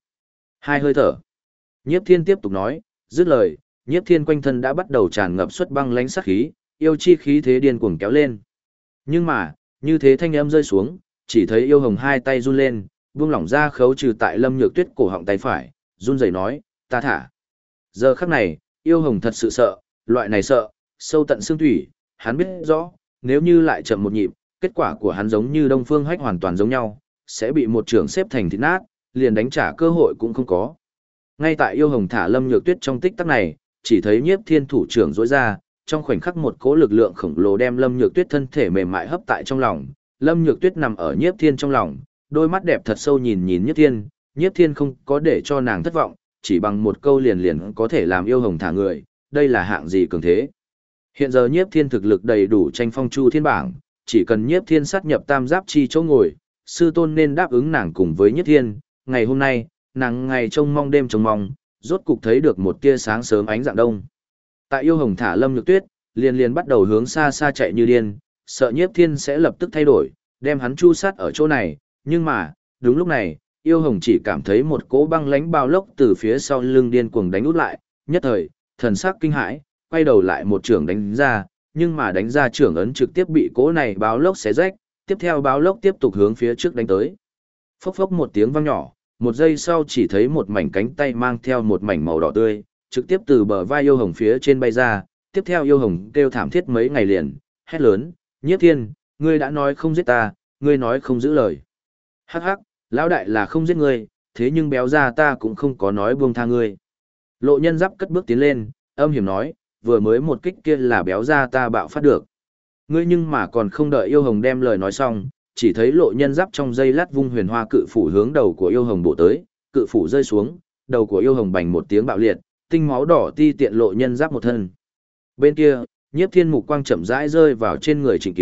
2 hơi thở. Nhiếp Thiên tiếp tục nói, dứt lời, Nhiếp Thiên quanh thân đã bắt đầu tràn ngập xuất băng lãnh sát khí, yêu chi khí thế điên cuồng kéo lên. Nhưng mà, như thế thanh âm rơi xuống, chỉ thấy Yêu Hồng hai tay run lên, buông lỏng ra khấu trừ tại Lâm Nhược Tuyết cổ họng tay phải, run rẩy nói, ta thả. Giờ khắc này, Yêu Hồng thật sự sợ, loại này sợ, sâu tận xương thủy, hắn biết rõ, nếu như lại chậm một nhịp, kết quả của hắn giống như Đông Phương Hách hoàn toàn giống nhau, sẽ bị một trưởng xếp thành thịt nát, liền đánh trả cơ hội cũng không có. Ngay tại Yêu Hồng thả Lâm Nhược Tuyết trong tích tắc này, chỉ thấy Nhiếp Thiên thủ trưởng rỗi ra, trong khoảnh khắc một cỗ lực lượng khổng lồ đem Lâm Nhược Tuyết thân thể mềm mại hấp tại trong lòng, Lâm Nhược Tuyết nằm ở Nhiếp Thiên trong lòng, đôi mắt đẹp thật sâu nhìn nhìn Nhiếp Thiên không có để cho nàng thất vọng, chỉ bằng một câu liền liền có thể làm Yêu Hồng thả người, đây là hạng gì cường thế. Hiện giờ Nhiếp Thiên thực lực đầy đủ tranh phong Chu Thiên bảng, chỉ cần Nhiếp Thiên sát nhập tam giáp chi chỗ ngồi, sư tôn nên đáp ứng nàng cùng với Nhiếp Thiên, ngày hôm nay, nàng ngày trông mong đêm trông mong, rốt cục thấy được một tia sáng sớm ánh dạng đông. Tại Yêu Hồng thả Lâm Nhược Tuyết, liền liền bắt đầu hướng xa xa chạy như điên, sợ Nhiếp Thiên sẽ lập tức thay đổi, đem hắn chu sát ở chỗ này, nhưng mà, đúng lúc này, Yêu Hồng chỉ cảm thấy một cỗ băng lãnh bao lốc từ phía sau lưng điên cuồng đánh út lại, nhất thời, thần sắc kinh hãi, quay đầu lại một trưởng đánh ra, nhưng mà đánh ra trưởng ấn trực tiếp bị cỗ này báo lốc xé rách, tiếp theo báo lốc tiếp tục hướng phía trước đánh tới. Phốc phốc một tiếng vang nhỏ, một giây sau chỉ thấy một mảnh cánh tay mang theo một mảnh màu đỏ tươi, trực tiếp từ bờ vai Yêu Hồng phía trên bay ra, tiếp theo Yêu Hồng kêu thảm thiết mấy ngày liền, hét lớn, Nhiếp Thiên, ngươi đã nói không giết ta, ngươi nói không giữ lời. Hắc hắc, lão đại là không giết ngươi, thế nhưng béo ra ta cũng không có nói buông tha ngươi. Lộ Nhân Giáp cất bước tiến lên, âm hiểm nói, vừa mới một kích kia là béo ra ta bạo phát được. Ngươi nhưng mà còn không đợi Yêu Hồng đem lời nói xong, chỉ thấy Lộ Nhân Giáp trong giây lát vung huyền hoa cự phủ hướng đầu của Yêu Hồng bổ tới, cự phủ rơi xuống, đầu của Yêu Hồng bành một tiếng bạo liệt, tinh máu đỏ ti tiện Lộ Nhân Giáp một thân. Bên kia, Nhiếp Thiên mục quang chậm rãi rơi vào trên người Trịnh Kiếm,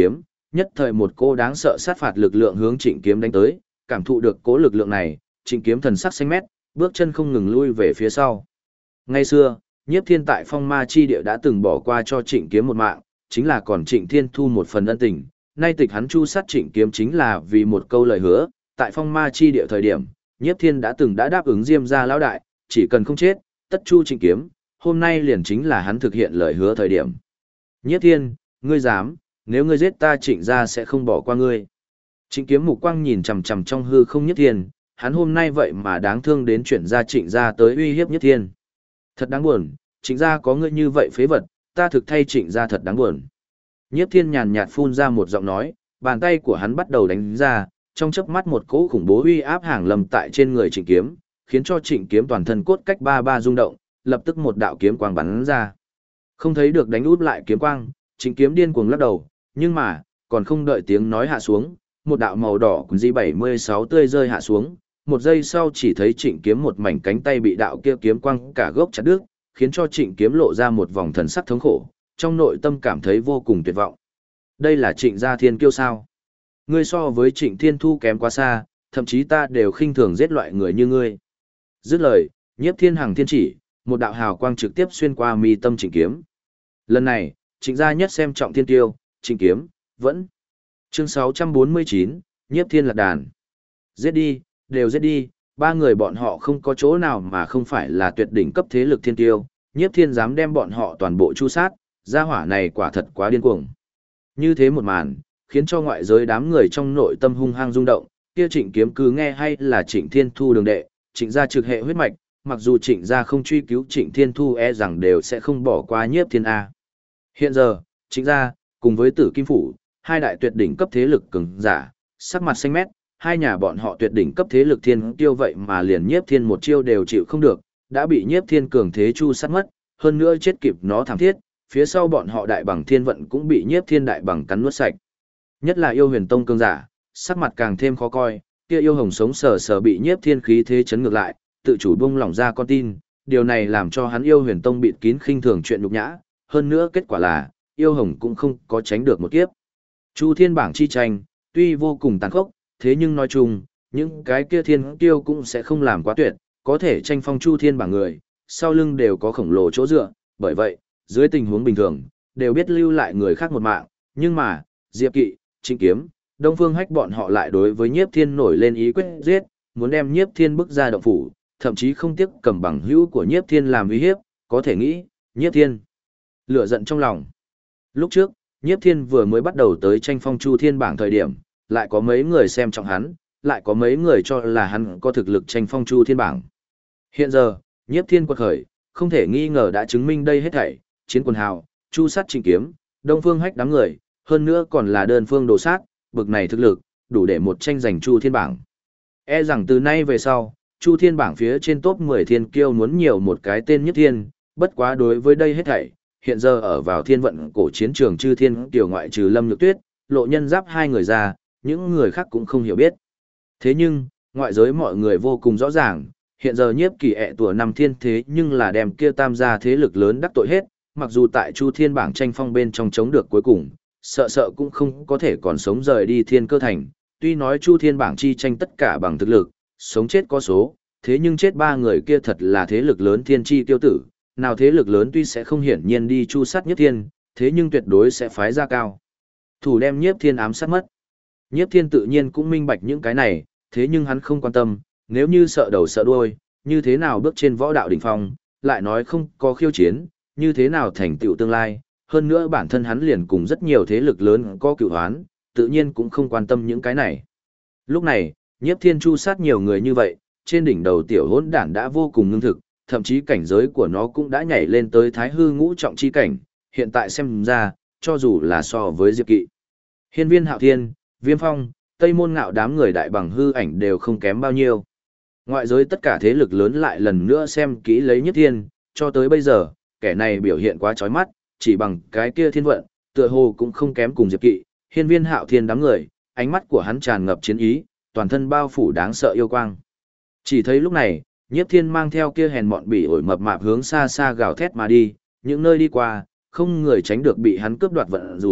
nhất thời một cô đáng sợ sát phạt lực lượng hướng Trịnh Kiếm đánh tới, cảm thụ được cố lực lượng này, Trịnh Kiếm thần sắc xanh mét, bước chân không ngừng lui về phía sau. Ngày xưa, Nhiếp Thiên tại Phong Ma chi địa đã từng bỏ qua cho Trịnh Kiếm một mạng, chính là còn Trịnh Thiên thu một phần ân tình, nay tịch hắn chu sát Trịnh Kiếm chính là vì một câu lời hứa, tại Phong Ma chi địa thời điểm, Nhiếp Thiên đã đáp ứng Diêm gia lão đại, chỉ cần không chết, tất chu Trịnh Kiếm, hôm nay liền chính là hắn thực hiện lời hứa thời điểm. Nhiếp Thiên, ngươi dám, nếu ngươi giết ta Trịnh gia sẽ không bỏ qua ngươi. Trịnh Kiếm mục quang nhìn chằm chằm trong hư không Nhiếp Thiên, hắn hôm nay vậy mà đáng thương đến chuyển ra Trịnh gia tới uy hiếp Nhiếp Thiên. Thật đáng buồn, Trịnh gia có ngươi như vậy phế vật, ta thực thay Trịnh gia thật đáng buồn. Nhiếp Thiên nhàn nhạt phun ra một giọng nói, bàn tay của hắn bắt đầu đánh ra, trong chớp mắt một cỗ khủng bố uy áp hàng lâm tại trên người Trịnh Kiếm, khiến cho Trịnh Kiếm toàn thân cốt cách ba ba rung động, lập tức một đạo kiếm quang bắn ra. Không thấy được đánh út lại kiếm quang, Trịnh Kiếm điên cuồng lắc đầu, nhưng mà, còn không đợi tiếng nói hạ xuống, một đạo màu đỏ của G76 tươi rơi hạ xuống, một giây sau chỉ thấy Trịnh Kiếm một mảnh cánh tay bị đạo kia kiếm quang cả gốc chặt đứt, khiến cho Trịnh Kiếm lộ ra một vòng thần sắc thống khổ, trong nội tâm cảm thấy vô cùng tuyệt vọng. Đây là Trịnh gia thiên kiêu sao? Ngươi so với Trịnh Thiên Thu kém quá xa, thậm chí ta đều khinh thường giết loại người như ngươi. Dứt lời, Nhiếp Thiên Hằng thiên chỉ, một đạo hào quang trực tiếp xuyên qua mi tâm Trịnh Kiếm. Lần này, Trịnh gia nhất xem trọng thiên kiêu, Trịnh Kiếm, vẫn. Chương 649, Nhiếp Thiên lạc đàn. Giết đi, đều giết đi, ba người bọn họ không có chỗ nào mà không phải là tuyệt đỉnh cấp thế lực thiên kiêu, Nhiếp Thiên dám đem bọn họ toàn bộ chu sát, gia hỏa này quả thật quá điên cuồng. Như thế một màn, khiến cho ngoại giới đám người trong nội tâm hung hăng rung động, kia Trịnh Kiếm cứ nghe hay là Trịnh Thiên Thu đường đệ, Trịnh gia trực hệ huyết mạch, mặc dù Trịnh gia không truy cứu Trịnh Thiên Thu rằng đều sẽ không bỏ qua Nhiếp Thiên A. Hiện giờ, Trịnh gia, cùng với Tử Kim Phủ, hai đại tuyệt đỉnh cấp thế lực cường giả, sắc mặt xanh mét, hai nhà bọn họ tuyệt đỉnh cấp thế lực thiên tiêu vậy mà liền Nhiếp Thiên một chiêu đều chịu không được, đã bị Nhiếp Thiên cường thế chu sát mất, hơn nữa chết kịp nó thảm thiết, phía sau bọn họ đại bằng thiên vận cũng bị Nhiếp Thiên đại bằng cắn nuốt sạch. Nhất là Yêu Huyền Tông cường giả, sắc mặt càng thêm khó coi, kia Yêu Hồng sống sờ sờ bị Nhiếp Thiên khí thế chấn ngược lại, tự chủ buông lỏng ra con tin, điều này làm cho hắn Yêu Huyền Tông bịt kín khinh thường chuyện nhục nhã, hơn nữa kết quả là, Yêu Hồng cũng không có tránh được một kiếp. Chu Thiên bảng chi tranh, tuy vô cùng tàn khốc, thế nhưng nói chung, những cái kia thiên kiêu cũng sẽ không làm quá tuyệt, có thể tranh phong Chu Thiên bảng người, sau lưng đều có khổng lồ chỗ dựa, bởi vậy, dưới tình huống bình thường, đều biết lưu lại người khác một mạng, nhưng mà, Diệp Kỵ, Trịnh Kiếm, Đông Phương Hách bọn họ lại đối với Nhiếp Thiên nổi lên ý quyết giết, muốn đem Nhiếp Thiên bức ra động phủ, thậm chí không tiếc cầm bằng hữu của Nhiếp Thiên làm uy hiếp, có thể nghĩ, Nhiếp Thiên lửa giận trong lòng. Lúc trước, Nhiếp Thiên vừa mới bắt đầu tới tranh phong Chu Thiên bảng thời điểm, lại có mấy người xem trọng hắn, lại có mấy người cho là hắn có thực lực tranh phong Chu Thiên bảng. Hiện giờ, Nhiếp Thiên quật khởi, không thể nghi ngờ đã chứng minh đây hết thảy, chiến quần hào, chu sát Trịnh Kiếm, Đông Phương Hách đám người, hơn nữa còn là đơn phương đồ sát, bực này thực lực, đủ để một tranh giành Chu Thiên bảng. E rằng từ nay về sau, Chu Thiên bảng phía trên top 10 thiên kiêu muốn nhiều một cái tên Nhiếp Thiên, bất quá đối với đây hết thảy, hiện giờ ở vào thiên vận cổ chiến trường Chư Thiên tiểu ngoại trừ Lâm Nhược Tuyết, Lộ Nhân Giáp hai người ra, những người khác cũng không hiểu biết. Thế nhưng, ngoại giới mọi người vô cùng rõ ràng, hiện giờ Nhiếp Kỳ tủa năm thiên thế nhưng là đem kia tam gia thế lực lớn đắc tội hết, mặc dù tại Chu Thiên bảng tranh phong bên trong chống được cuối cùng, sợ cũng không có thể còn sống rời đi Thiên Cơ thành, tuy nói Chu Thiên bảng chi tranh tất cả bằng thực lực, sống chết có số, thế nhưng chết ba người kia thật là thế lực lớn thiên chi tiêu tử, nào thế lực lớn tuy sẽ không hiển nhiên đi chu sát Nhiếp Thiên, thế nhưng tuyệt đối sẽ phái ra cao thủ đem Nhiếp Thiên ám sát mất. Nhiếp Thiên tự nhiên cũng minh bạch những cái này, thế nhưng hắn không quan tâm, nếu như sợ đầu sợ đuôi, như thế nào bước trên võ đạo đỉnh phong, lại nói không có khiêu chiến, như thế nào thành tựu tương lai, hơn nữa bản thân hắn liền cùng rất nhiều thế lực lớn có cựu hoán, tự nhiên cũng không quan tâm những cái này. Lúc này, Nhiếp Thiên chu sát nhiều người như vậy, trên đỉnh đầu tiểu hỗn đản đã vô cùng ngưng thực, thậm chí cảnh giới của nó cũng đã nhảy lên tới Thái Hư ngũ trọng chi cảnh, hiện tại xem ra, cho dù là so với Diệp Kỵ, Hiên Viên Hạo Thiên, Viêm Phong, Tây Môn Ngạo đám người đại bằng hư ảnh đều không kém bao nhiêu. Ngoại giới tất cả thế lực lớn lại lần nữa xem kỹ lấy Nhiếp Thiên, cho tới bây giờ, kẻ này biểu hiện quá chói mắt, chỉ bằng cái kia thiên vận, tựa hồ cũng không kém cùng Diệp Kỵ, Hiên Viên Hạo Thiên đám người, ánh mắt của hắn tràn ngập chiến ý, toàn thân bao phủ đáng sợ yêu quang. Chỉ thấy lúc này, Nhiếp Thiên mang theo kia hèn mọn bỉ ổi mập mạp hướng xa xa gào thét mà đi, những nơi đi qua, không người tránh được bị hắn cướp đoạt vận rủi,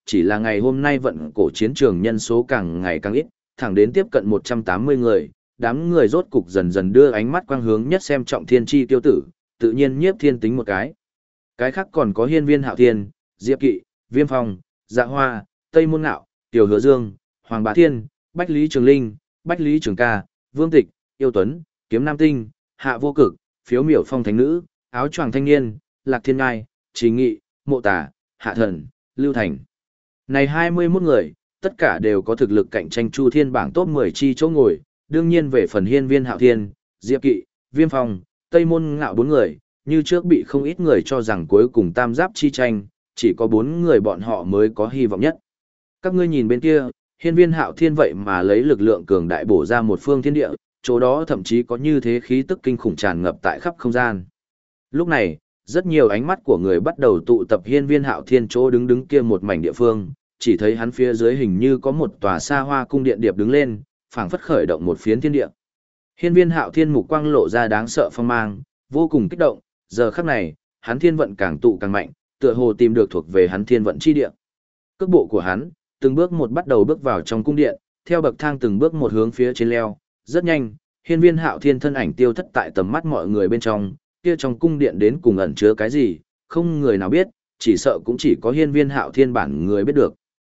chỉ là ngày hôm nay vận cổ chiến trường nhân số càng ngày càng ít, thẳng đến tiếp cận 180 người, đám người rốt cục dần dần đưa ánh mắt quang hướng nhất xem trọng thiên chi tiêu tử, tự nhiên nhiếp thiên tính một cái. Cái khác còn có hiên viên hạo thiên, diệp kỵ, viêm phong, dạ hoa, tây môn ngạo, tiểu hứa dương, hoàng bá thiên, bách lý trường linh, bách lý trường ca, vương tịch, yêu tuấn, kiếm nam tinh, hạ vô cực, phiếu miểu phong thánh nữ, áo choàng thanh niên, lạc thiên ngai, trí nghị, mộ tả, hạ thần, lưu thành. Này 21 người, tất cả đều có thực lực cạnh tranh chu thiên bảng top 10 chi chỗ ngồi, đương nhiên về phần hiên viên hạo thiên, diệp kỵ, viêm phong, tây môn ngạo 4 người, như trước bị không ít người cho rằng cuối cùng tam giáp chi tranh, chỉ có 4 người bọn họ mới có hy vọng nhất. Các ngươi nhìn bên kia, hiên viên hạo thiên vậy mà lấy lực lượng cường đại bổ ra một phương thiên địa, chỗ đó thậm chí có như thế khí tức kinh khủng tràn ngập tại khắp không gian. Lúc này, rất nhiều ánh mắt của người bắt đầu tụ tập hiên viên hạo thiên chỗ đứng kia một mảnh địa phương, chỉ thấy hắn phía dưới hình như có một tòa xa hoa cung điện điệp đứng lên, phảng phất khởi động một phiến thiên địa. Hiên viên hạo thiên mục quang lộ ra đáng sợ phong mang, vô cùng kích động, giờ khắc này, hắn thiên vận càng tụ càng mạnh, tựa hồ tìm được thuộc về hắn thiên vận chi địa. Cước bộ của hắn, từng bước một bắt đầu bước vào trong cung điện, theo bậc thang từng bước một hướng phía trên leo, rất nhanh, hiên viên hạo thiên thân ảnh tiêu thất tại tầm mắt mọi người bên trong, kia trong cung điện đến cùng ẩn chứa cái gì, không người nào biết, chỉ sợ cũng chỉ có hiên viên hạo thiên bản người biết được.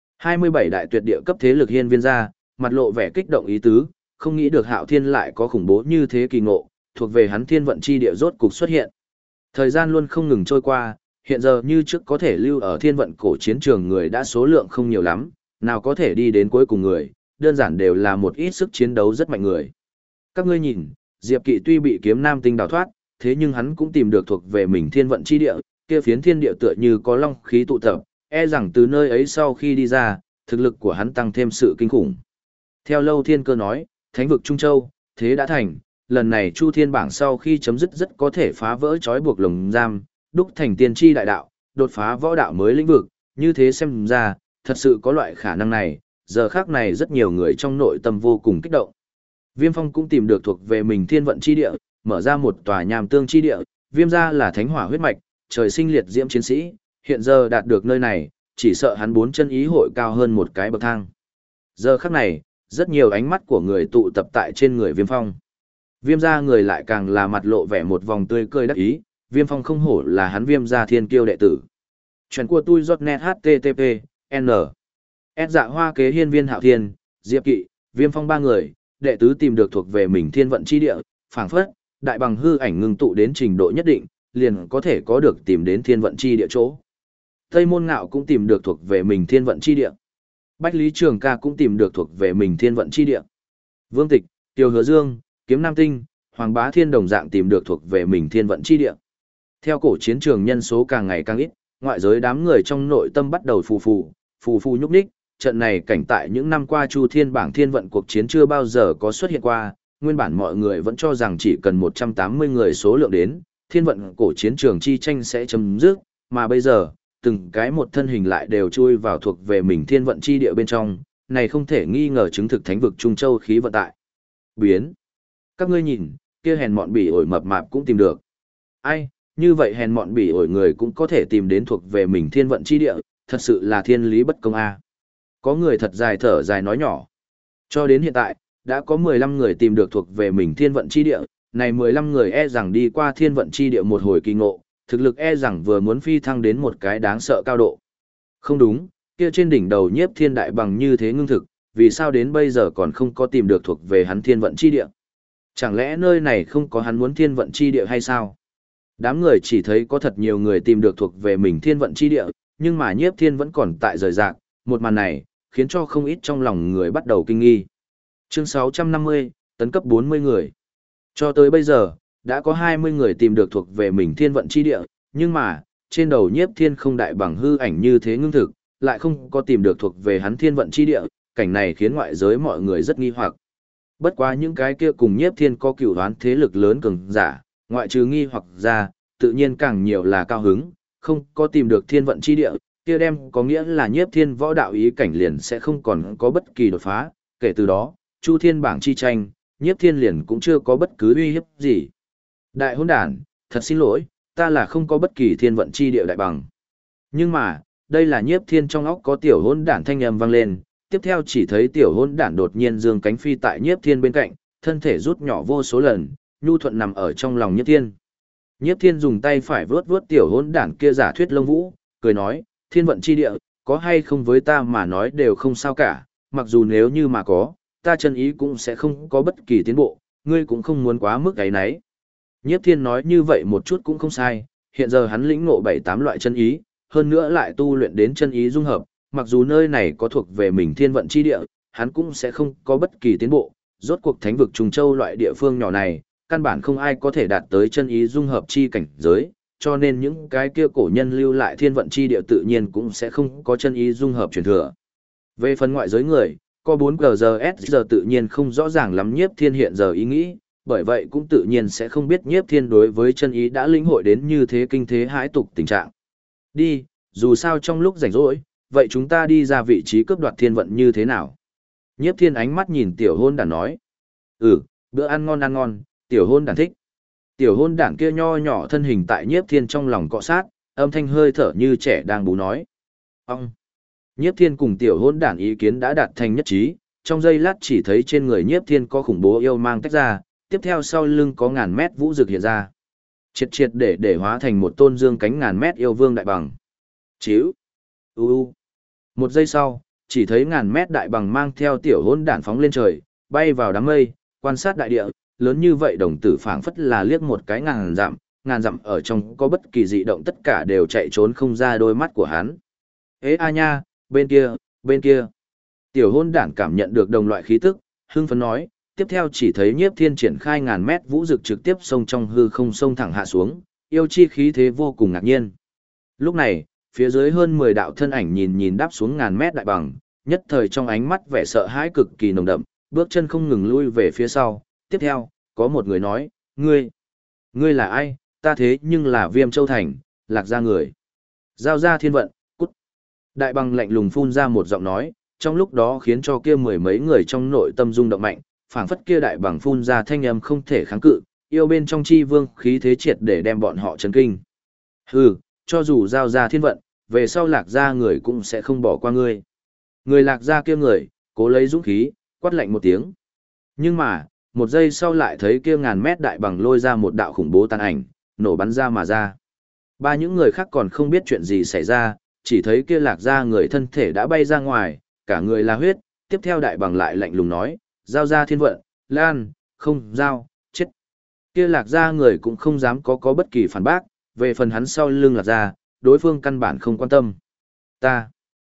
27 đại tuyệt địa cấp thế lực hiên viên gia, mặt lộ vẻ kích động ý tứ, không nghĩ được hạo thiên lại có khủng bố như thế kỳ ngộ, thuộc về hắn thiên vận chi địa rốt cục xuất hiện. Thời gian luôn không ngừng trôi qua, hiện giờ như trước có thể lưu ở thiên vận cổ chiến trường người đã số lượng không nhiều lắm, nào có thể đi đến cuối cùng người, đơn giản đều là một ít sức chiến đấu rất mạnh người. Các ngươi nhìn, Diệp Kỵ tuy bị kiếm nam tinh đào thoát, thế nhưng hắn cũng tìm được thuộc về mình thiên vận chi địa, kia phiến thiên địa tựa như có long khí tụ tập, e rằng từ nơi ấy sau khi đi ra, thực lực của hắn tăng thêm sự kinh khủng. Theo Lâu Thiên Cơ nói, Thánh vực Trung Châu, thế đã thành, lần này Chu Thiên bảng sau khi chấm dứt rất có thể phá vỡ trói buộc lồng giam, đúc thành tiên tri đại đạo, đột phá võ đạo mới lĩnh vực, như thế xem ra, thật sự có loại khả năng này, giờ khác này rất nhiều người trong nội tâm vô cùng kích động. Viêm Phong cũng tìm được thuộc về mình thiên vận chi địa, mở ra một tòa nham tương chi địa, Viêm gia là thánh hỏa huyết mạch, trời sinh liệt diễm chiến sĩ, hiện giờ đạt được nơi này, chỉ sợ hắn 4 chân ý hội cao hơn một cái bậc thang. Giờ khắc này, rất nhiều ánh mắt của người tụ tập tại trên người Viêm Phong. Viêm gia người lại càng là mặt lộ vẻ một vòng tươi cười đắc ý, Viêm Phong không hổ là hắn Viêm gia thiên kiêu đệ tử. Chuyện của tôi .net http n S dạ hoa kế hiên viên hạo thiên, Diệp Kỵ, Viêm Phong 3 người, đệ tứ tìm được thuộc về mình thiên vận chi địa, phảng phất, đại bằng hư ảnh ngưng tụ đến trình độ nhất định, liền có thể có được tìm đến thiên vận chi địa chỗ. Tây Môn Ngạo cũng tìm được thuộc về mình thiên vận chi địa. Bách Lý Trường Ca cũng tìm được thuộc về mình thiên vận chi địa. Vương Tịch, Tiêu Hứa Dương, Kiếm Nam Tinh, Hoàng Bá Thiên đồng dạng tìm được thuộc về mình thiên vận chi địa. Theo cổ chiến trường nhân số càng ngày càng ít, ngoại giới đám người trong nội tâm bắt đầu phù phù nhúc nhích, trận này cảnh tại những năm qua Chu Thiên bảng thiên vận cuộc chiến chưa bao giờ có xuất hiện qua, nguyên bản mọi người vẫn cho rằng chỉ cần 180 người số lượng đến, thiên vận cổ chiến trường chi tranh sẽ chấm dứt, mà bây giờ, từng cái một thân hình lại đều chui vào thuộc về mình thiên vận chi địa bên trong, này không thể nghi ngờ chứng thực thánh vực Trung Châu khí vận tại. Biến. Các ngươi nhìn, kia hèn mọn bỉ ổi mập mạp cũng tìm được. Ai, như vậy hèn mọn bỉ ổi người cũng có thể tìm đến thuộc về mình thiên vận chi địa, thật sự là thiên lý bất công a. Có người thật dài thở dài nói nhỏ. Cho đến hiện tại, đã có 15 người tìm được thuộc về mình thiên vận chi địa, này 15 người e rằng đi qua thiên vận chi địa một hồi kỳ ngộ, thực lực e rằng vừa muốn phi thăng đến một cái đáng sợ cao độ. Không đúng, kia trên đỉnh đầu nhiếp thiên đại bằng như thế ngưng thực, vì sao đến bây giờ còn không có tìm được thuộc về hắn thiên vận chi địa? Chẳng lẽ nơi này không có hắn muốn thiên vận chi địa hay sao? Đám người chỉ thấy có thật nhiều người tìm được thuộc về mình thiên vận chi địa, nhưng mà nhiếp thiên vẫn còn tại rời rạc, một màn này, khiến cho không ít trong lòng người bắt đầu kinh nghi. Chương 650, tấn cấp 40 người. Cho tới bây giờ, đã có 20 người tìm được thuộc về mình thiên vận chi địa, nhưng mà, trên đầu nhiếp thiên không đại bằng hư ảnh như thế ngưng thực, lại không có tìm được thuộc về hắn thiên vận chi địa, cảnh này khiến ngoại giới mọi người rất nghi hoặc. Bất quá những cái kia cùng nhiếp thiên có cửu đoán thế lực lớn cường giả, ngoại trừ nghi hoặc ra, tự nhiên càng nhiều là cao hứng, không có tìm được thiên vận chi địa, kia đem có nghĩa là nhiếp thiên võ đạo ý cảnh liền sẽ không còn có bất kỳ đột phá, kể từ đó, Chu Thiên bảng chi tranh, nhiếp thiên liền cũng chưa có bất cứ uy hiếp gì. Đại hỗn đản, thật xin lỗi, ta là không có bất kỳ thiên vận chi địa đại bằng. Nhưng mà, đây là Nhiếp Thiên trong óc có tiểu hỗn đản thanh âm vang lên, tiếp theo chỉ thấy tiểu hỗn đản đột nhiên giương cánh phi tại Nhiếp Thiên bên cạnh, thân thể rút nhỏ vô số lần, nhu thuận nằm ở trong lòng Nhiếp Thiên. Nhiếp Thiên dùng tay phải vướt vướt tiểu hỗn đản kia giả thuyết lông vũ, cười nói, thiên vận chi địa, có hay không với ta mà nói đều không sao cả, mặc dù nếu như mà có, ta chân ý cũng sẽ không có bất kỳ tiến bộ, ngươi cũng không muốn quá mức cái nấy. Nhiếp Thiên nói như vậy một chút cũng không sai, hiện giờ hắn lĩnh ngộ 7-8 loại chân ý, hơn nữa lại tu luyện đến chân ý dung hợp, mặc dù nơi này có thuộc về mình thiên vận chi địa, hắn cũng sẽ không có bất kỳ tiến bộ, rốt cuộc thánh vực Trùng Châu loại địa phương nhỏ này, căn bản không ai có thể đạt tới chân ý dung hợp chi cảnh giới, cho nên những cái kia cổ nhân lưu lại thiên vận chi địa tự nhiên cũng sẽ không có chân ý dung hợp truyền thừa. Về phần ngoại giới người, có 4GGS tự nhiên không rõ ràng lắm Nhiếp Thiên hiện giờ ý nghĩ, bởi vậy cũng tự nhiên sẽ không biết Nhiếp Thiên đối với chân ý đã lĩnh hội đến như thế kinh thế hãi tục tình trạng. Đi, dù sao trong lúc rảnh rỗi, vậy chúng ta đi ra vị trí cướp đoạt thiên vận như thế nào? Nhiếp Thiên ánh mắt nhìn tiểu hôn đản nói. Bữa ăn ngon, tiểu hôn đản thích. Tiểu hôn đản kia nho nhỏ thân hình tại Nhiếp Thiên trong lòng cọ sát, âm thanh hơi thở như trẻ đang bú nói. Ông! Nhiếp Thiên cùng tiểu hôn đản ý kiến đã đạt thành nhất trí, trong giây lát chỉ thấy trên người Nhiếp Thiên có khủng bố yêu mang tách ra, tiếp theo sau lưng có ngàn mét vũ dực hiện ra. Triệt để hóa thành một tôn dương cánh ngàn mét yêu vương đại bằng. Chíu! Một giây sau, chỉ thấy ngàn mét đại bằng mang theo tiểu hôn đản phóng lên trời, bay vào đám mây, quan sát đại địa, lớn như vậy đồng tử phảng phất là liếc một cái ngàn dặm ở trong có bất kỳ dị động tất cả đều chạy trốn không ra đôi mắt của hắn. Ê a nha, bên kia. Tiểu hôn đản cảm nhận được đồng loại khí tức, hưng phấn nói, tiếp theo chỉ thấy Nhiếp Thiên triển khai ngàn mét vũ dực trực tiếp xông trong hư không xông thẳng hạ xuống, yêu chi khí thế vô cùng ngạc nhiên. Lúc này, phía dưới hơn 10 đạo thân ảnh nhìn đáp xuống ngàn mét đại bằng, nhất thời trong ánh mắt vẻ sợ hãi cực kỳ nồng đậm, bước chân không ngừng lui về phía sau. Tiếp theo, có một người nói, ngươi là ai, ta thế nhưng là Viêm Châu Thành, Lạc Gia người. Giao ra thiên vận, cút. Đại bằng lạnh lùng phun ra một giọng nói, trong lúc đó khiến cho kia mười mấy người trong nội tâm rung động mạnh, phảng phất kia đại bằng phun ra thanh âm không thể kháng cự, yêu bên trong chi vương khí thế triệt để đem bọn họ chấn kinh. Hừ, cho dù giao ra thiên vận, về sau Lạc Gia người cũng sẽ không bỏ qua ngươi. Người Lạc Gia kia người, cố lấy dũng khí, quát lạnh một tiếng. Nhưng mà, một giây sau lại thấy kia ngàn mét đại bằng lôi ra một đạo khủng bố tàn ảnh, nổ bắn ra mà ra. Ba những người khác còn không biết chuyện gì xảy ra, chỉ thấy kia Lạc Gia người thân thể đã bay ra ngoài, cả người là huyết, tiếp theo đại bằng lại lạnh lùng nói, giao ra thiên vận, lan, không giao, chết. Kia Lạc Gia người cũng không dám có bất kỳ phản bác, về phần hắn sau lưng Lạc Gia, đối phương căn bản không quan tâm. Ta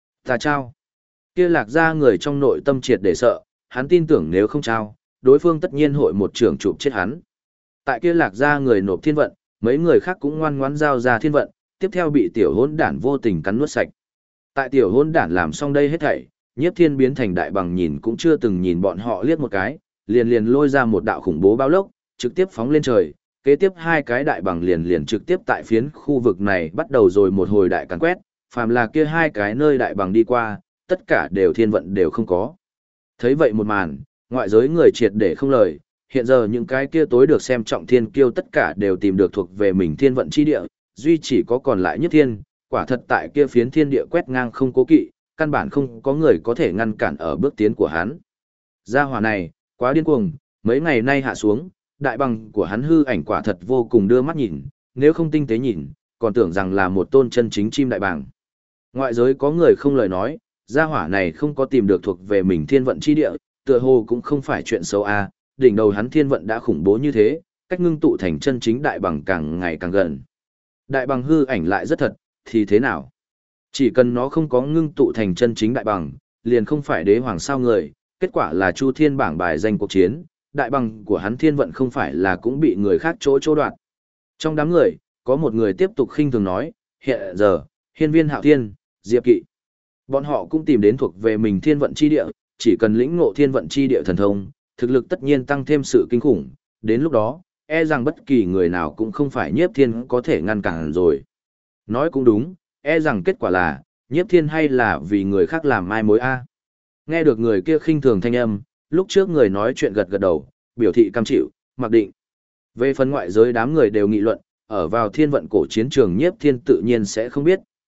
trao. Kia Lạc Gia người trong nội tâm triệt để sợ, hắn tin tưởng nếu không trao, đối phương tất nhiên hội một trưởng chụp chết hắn. Tại kia Lạc Gia người nộp thiên vận, mấy người khác cũng ngoan ngoãn giao ra thiên vận, tiếp theo bị tiểu hỗn đản vô tình cắn nuốt sạch. Tại tiểu hỗn đản làm xong đây hết thảy, Nhiếp Thiên biến thành đại bằng nhìn cũng chưa từng nhìn bọn họ liếc một cái, liền lôi ra một đạo khủng bố bao lốc, trực tiếp phóng lên trời. Kế tiếp hai cái đại bằng liền trực tiếp tại phiến khu vực này bắt đầu rồi một hồi đại càn quét, phàm là kia hai cái nơi đại bằng đi qua, tất cả đều thiên vận đều không có. Thấy vậy một màn, ngoại giới người triệt để không lời, hiện giờ những cái kia tối được xem trọng thiên kiêu tất cả đều tìm được thuộc về mình thiên vận chi địa, duy chỉ có còn lại Nhiếp Thiên, quả thật tại kia phiến thiên địa quét ngang không cố kỵ, căn bản không có người có thể ngăn cản ở bước tiến của hắn. Gia hỏa này, quá điên cuồng, mấy ngày nay hạ xuống, đại bằng của hắn hư ảnh quả thật vô cùng đưa mắt nhìn, nếu không tinh tế nhìn, còn tưởng rằng là một tôn chân chính chim đại bàng. Ngoại giới có người không lời nói, gia hỏa này không có tìm được thuộc về mình thiên vận chi địa, tựa hồ cũng không phải chuyện xấu a, đỉnh đầu hắn thiên vận đã khủng bố như thế, cách ngưng tụ thành chân chính đại bằng càng ngày càng gần. Đại bằng hư ảnh lại rất thật, thì thế nào? Chỉ cần nó không có ngưng tụ thành chân chính đại bằng, liền không phải đế hoàng sao người, kết quả là Chu Thiên bảng bài danh cuộc chiến, đại bằng của hắn thiên vận không phải là cũng bị người khác chỗ đoạt. Trong đám người, có một người tiếp tục khinh thường nói, hiện giờ, Hiên Viên Hạo Thiên, Diệp Kỵ. Bọn họ cũng tìm đến thuộc về mình thiên vận chi địa, chỉ cần lĩnh ngộ thiên vận chi địa thần thông, thực lực tất nhiên tăng thêm sự kinh khủng, đến lúc đó, e rằng bất kỳ người nào cũng không phải Nhiếp Thiên có thể ngăn cản rồi. Nói cũng đúng, e rằng kết quả là, Nhiếp Thiên hay là vì người khác làm mai mối a. Nghe được người kia khinh thường thanh âm, lúc trước người nói chuyện gật đầu, biểu thị cam chịu, mặc định. Về phần ngoại giới đám người đều nghị luận, ở vào thiên vận cổ chiến trường Nhiếp Thiên tự nhiên sẽ không biết,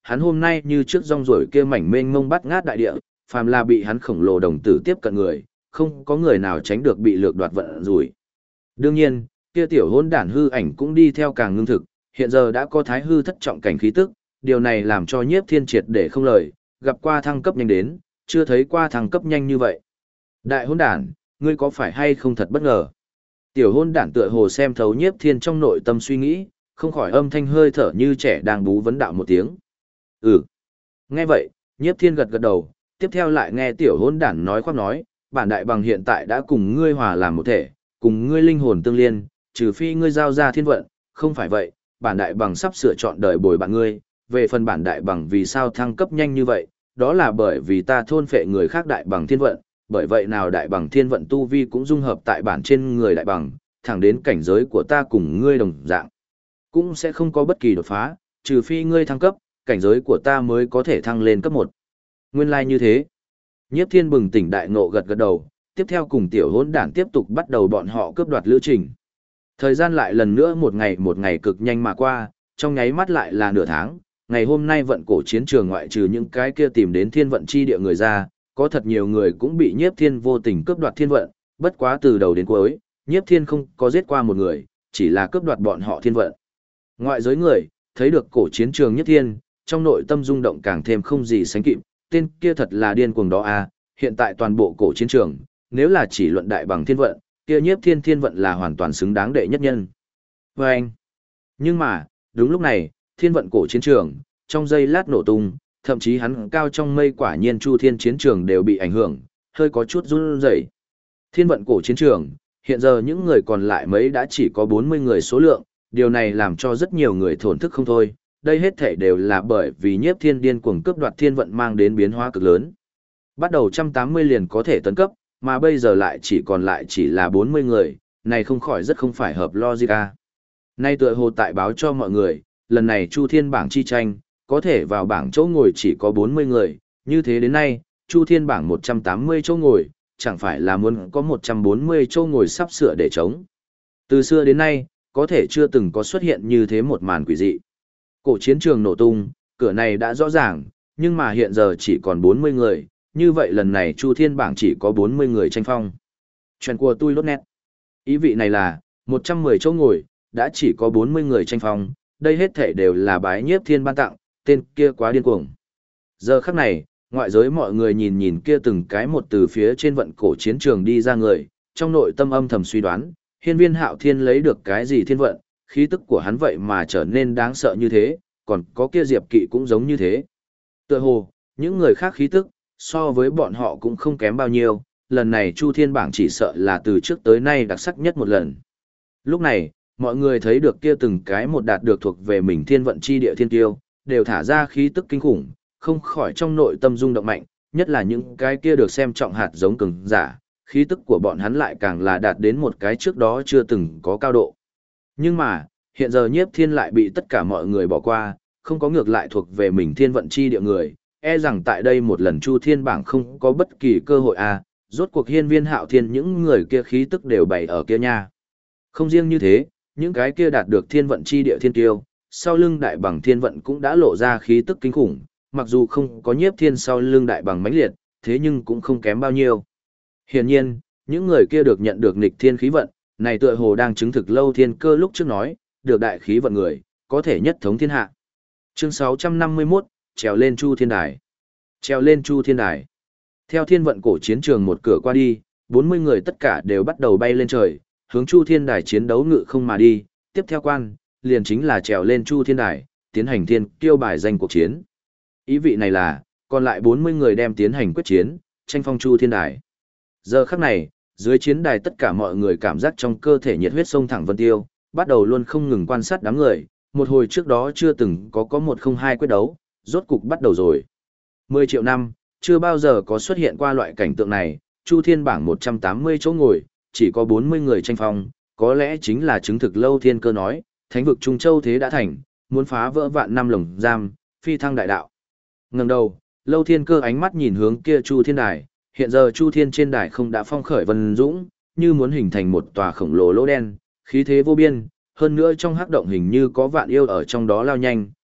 hắn hôm nay như trước rong ruổi kia mảnh mênh mông bắt ngát đại địa, phàm là bị hắn khổng lồ đồng tử tiếp cận người, không có người nào tránh được bị lược đoạt vận rủi. Đương nhiên, kia tiểu hôn đản hư ảnh cũng đi theo càng ngưng thực, hiện giờ đã có thái hư thất trọng cảnh khí tức, điều này làm cho Nhiếp Thiên triệt để không lời, gặp qua thăng cấp nhanh đến, chưa thấy qua thăng cấp nhanh như vậy. Đại hôn đản, ngươi có phải hay không thật bất ngờ? Tiểu hôn đản tựa hồ xem thấu Nhiếp Thiên trong nội tâm suy nghĩ, không khỏi âm thanh hơi thở như trẻ đang bú vấn đạo một tiếng. Ừ. Nghe vậy, Nhiếp Thiên gật gật đầu, tiếp theo lại nghe tiểu hôn đản nói khoác nói, bản đại bằng hiện tại đã cùng ngươi hòa làm một thể, cùng ngươi linh hồn tương liên, trừ phi ngươi giao ra thiên vận, không phải vậy, bản đại bằng sắp sửa chọn đời bồi bạn ngươi, về phần bản đại bằng vì sao thăng cấp nhanh như vậy, đó là bởi vì ta thôn phệ người khác đại bằng thiên vận, bởi vậy nào đại bằng thiên vận tu vi cũng dung hợp tại bản trên người đại bằng, thẳng đến cảnh giới của ta cùng ngươi đồng dạng. Cũng sẽ không có bất kỳ đột phá, trừ phi ngươi thăng cấp, cảnh giới của ta mới có thể thăng lên cấp 1. Nguyên lai như thế. Nhiếp Thiên bừng tỉnh đại ngộ gật gật đầu, tiếp theo cùng tiểu hỗn đản tiếp tục bắt đầu bọn họ cướp đoạt lữ trình. Thời gian lại lần nữa một ngày cực nhanh mà qua, trong nháy mắt lại là nửa tháng, ngày hôm nay vận cổ chiến trường ngoại trừ những cái kia tìm đến thiên vận chi địa người ra, có thật nhiều người cũng bị Nhiếp Thiên vô tình cướp đoạt thiên vận, bất quá từ đầu đến cuối, Nhiếp Thiên không có giết qua một người, chỉ là cướp đoạt bọn họ thiên vận. Ngoại giới người, thấy được cổ chiến trường Nhiếp Thiên, trong nội tâm rung động càng thêm không gì sánh kịp, tên kia thật là điên cuồng đó à, hiện tại toàn bộ cổ chiến trường, nếu là chỉ luận đại bằng thiên vận, kia Nhiếp Thiên thiên vận là hoàn toàn xứng đáng đệ nhất nhân. Và anh, nhưng mà, đúng lúc này, thiên vận cổ chiến trường, trong giây lát nổ tung, thậm chí hắn cao trong mây quả nhiên Chu Thiên chiến trường đều bị ảnh hưởng, hơi có chút run rẩy. Thiên vận cổ chiến trường, hiện giờ những người còn lại mấy đã chỉ có 40 người số lượng, điều này làm cho rất nhiều người thổn thức không thôi. Đây hết thảy đều là bởi vì Nhiếp Thiên điên cuồng cướp đoạt thiên vận mang đến biến hóa cực lớn. Bắt đầu 180 liền có thể tấn cấp, mà bây giờ lại chỉ còn lại chỉ là 40 người, này không khỏi rất không phải hợp logic a. Nay tựa hồ tại báo cho mọi người, lần này Chu Thiên bảng chi tranh, có thể vào bảng chỗ ngồi chỉ có 40 người, như thế đến nay, Chu Thiên bảng 180 chỗ ngồi, chẳng phải là muốn có 140 chỗ ngồi sắp sửa để trống. Từ xưa đến nay, có thể chưa từng có xuất hiện như thế một màn quỷ dị. Cổ chiến trường nổ tung, cửa này đã rõ ràng, nhưng mà hiện giờ chỉ còn 40 người, như vậy lần này Chu Thiên bảng chỉ có 40 người tranh phong. Chuyện của tôi lốt nét. Ý vị này là, 110 chỗ ngồi, đã chỉ có 40 người tranh phong, đây hết thể đều là bái Nhiếp Thiên ban tặng, tên kia quá điên cuồng. Giờ khắc này, ngoại giới mọi người nhìn nhìn kia từng cái một từ phía trên vận cổ chiến trường đi ra người, trong nội tâm âm thầm suy đoán, Hiên Viên Hạo Thiên lấy được cái gì thiên vận, khí tức của hắn vậy mà trở nên đáng sợ như thế, còn có kia Diệp Kỵ cũng giống như thế. Tựa hồ, những người khác khí tức, so với bọn họ cũng không kém bao nhiêu, lần này Chu Thiên bảng chỉ sợ là từ trước tới nay đặc sắc nhất một lần. Lúc này, mọi người thấy được kia từng cái một đạt được thuộc về mình thiên vận chi địa thiên tiêu, đều thả ra khí tức kinh khủng, không khỏi trong nội tâm rung động mạnh, nhất là những cái kia được xem trọng hạt giống cường giả, khí tức của bọn hắn lại càng là đạt đến một cái trước đó chưa từng có cao độ. Nhưng mà, hiện giờ Nhiếp Thiên lại bị tất cả mọi người bỏ qua, không có ngược lại thuộc về mình thiên vận chi địa người, e rằng tại đây một lần Chu Thiên bảng không có bất kỳ cơ hội rốt cuộc Hiên Viên Hạo Thiên những người kia khí tức đều bày ở kia nha. Không riêng như thế, những cái kia đạt được thiên vận chi địa thiên tiêu, sau lưng đại bằng thiên vận cũng đã lộ ra khí tức kinh khủng, mặc dù không có Nhiếp Thiên sau lưng đại bằng mãnh liệt, thế nhưng cũng không kém bao nhiêu. Hiển nhiên, những người kia được nhận được nghịch thiên khí vận, này tựa hồ đang chứng thực Lâu Thiên Cơ lúc trước nói, được đại khí vận người, có thể nhất thống thiên hạ. Chương 651, trèo lên Chu Thiên Đài. Trèo lên Chu Thiên Đài. Theo thiên vận cổ chiến trường một cửa qua đi, 40 người tất cả đều bắt đầu bay lên trời, hướng Chu Thiên Đài chiến đấu ngự không mà đi, tiếp theo quan, liền chính là trèo lên Chu Thiên Đài, tiến hành thiên kiêu bài danh cuộc chiến. Ý vị này là, còn lại 40 người đem tiến hành quyết chiến, tranh phong Chu Thiên Đài. Giờ khắc này, dưới chiến đài tất cả mọi người cảm giác trong cơ thể nhiệt huyết sông thẳng vân tiêu, bắt đầu luôn không ngừng quan sát đám người, một hồi trước đó chưa từng có 1-0-2 quyết đấu, rốt cục bắt đầu rồi. 10 triệu năm, chưa bao giờ có xuất hiện qua loại cảnh tượng này, Chu Thiên bảng 180 chỗ ngồi, chỉ có 40 người tranh phong, có lẽ chính là chứng thực Lâu Thiên Cơ nói, thánh vực Trung Châu thế đã thành, muốn phá vỡ vạn năm lồng giam, phi thăng đại đạo. Ngẩng đầu, Lâu Thiên Cơ ánh mắt nhìn hướng kia Chu Thiên đài, hiện giờ Chu Thiên trên đài không đã phong khởi vân dũng, như muốn hình thành một tòa khổng lồ lỗ đen, khí thế vô biên, hơn nữa trong hắc động hình như có vạn yêu ở trong đó lao nhanh,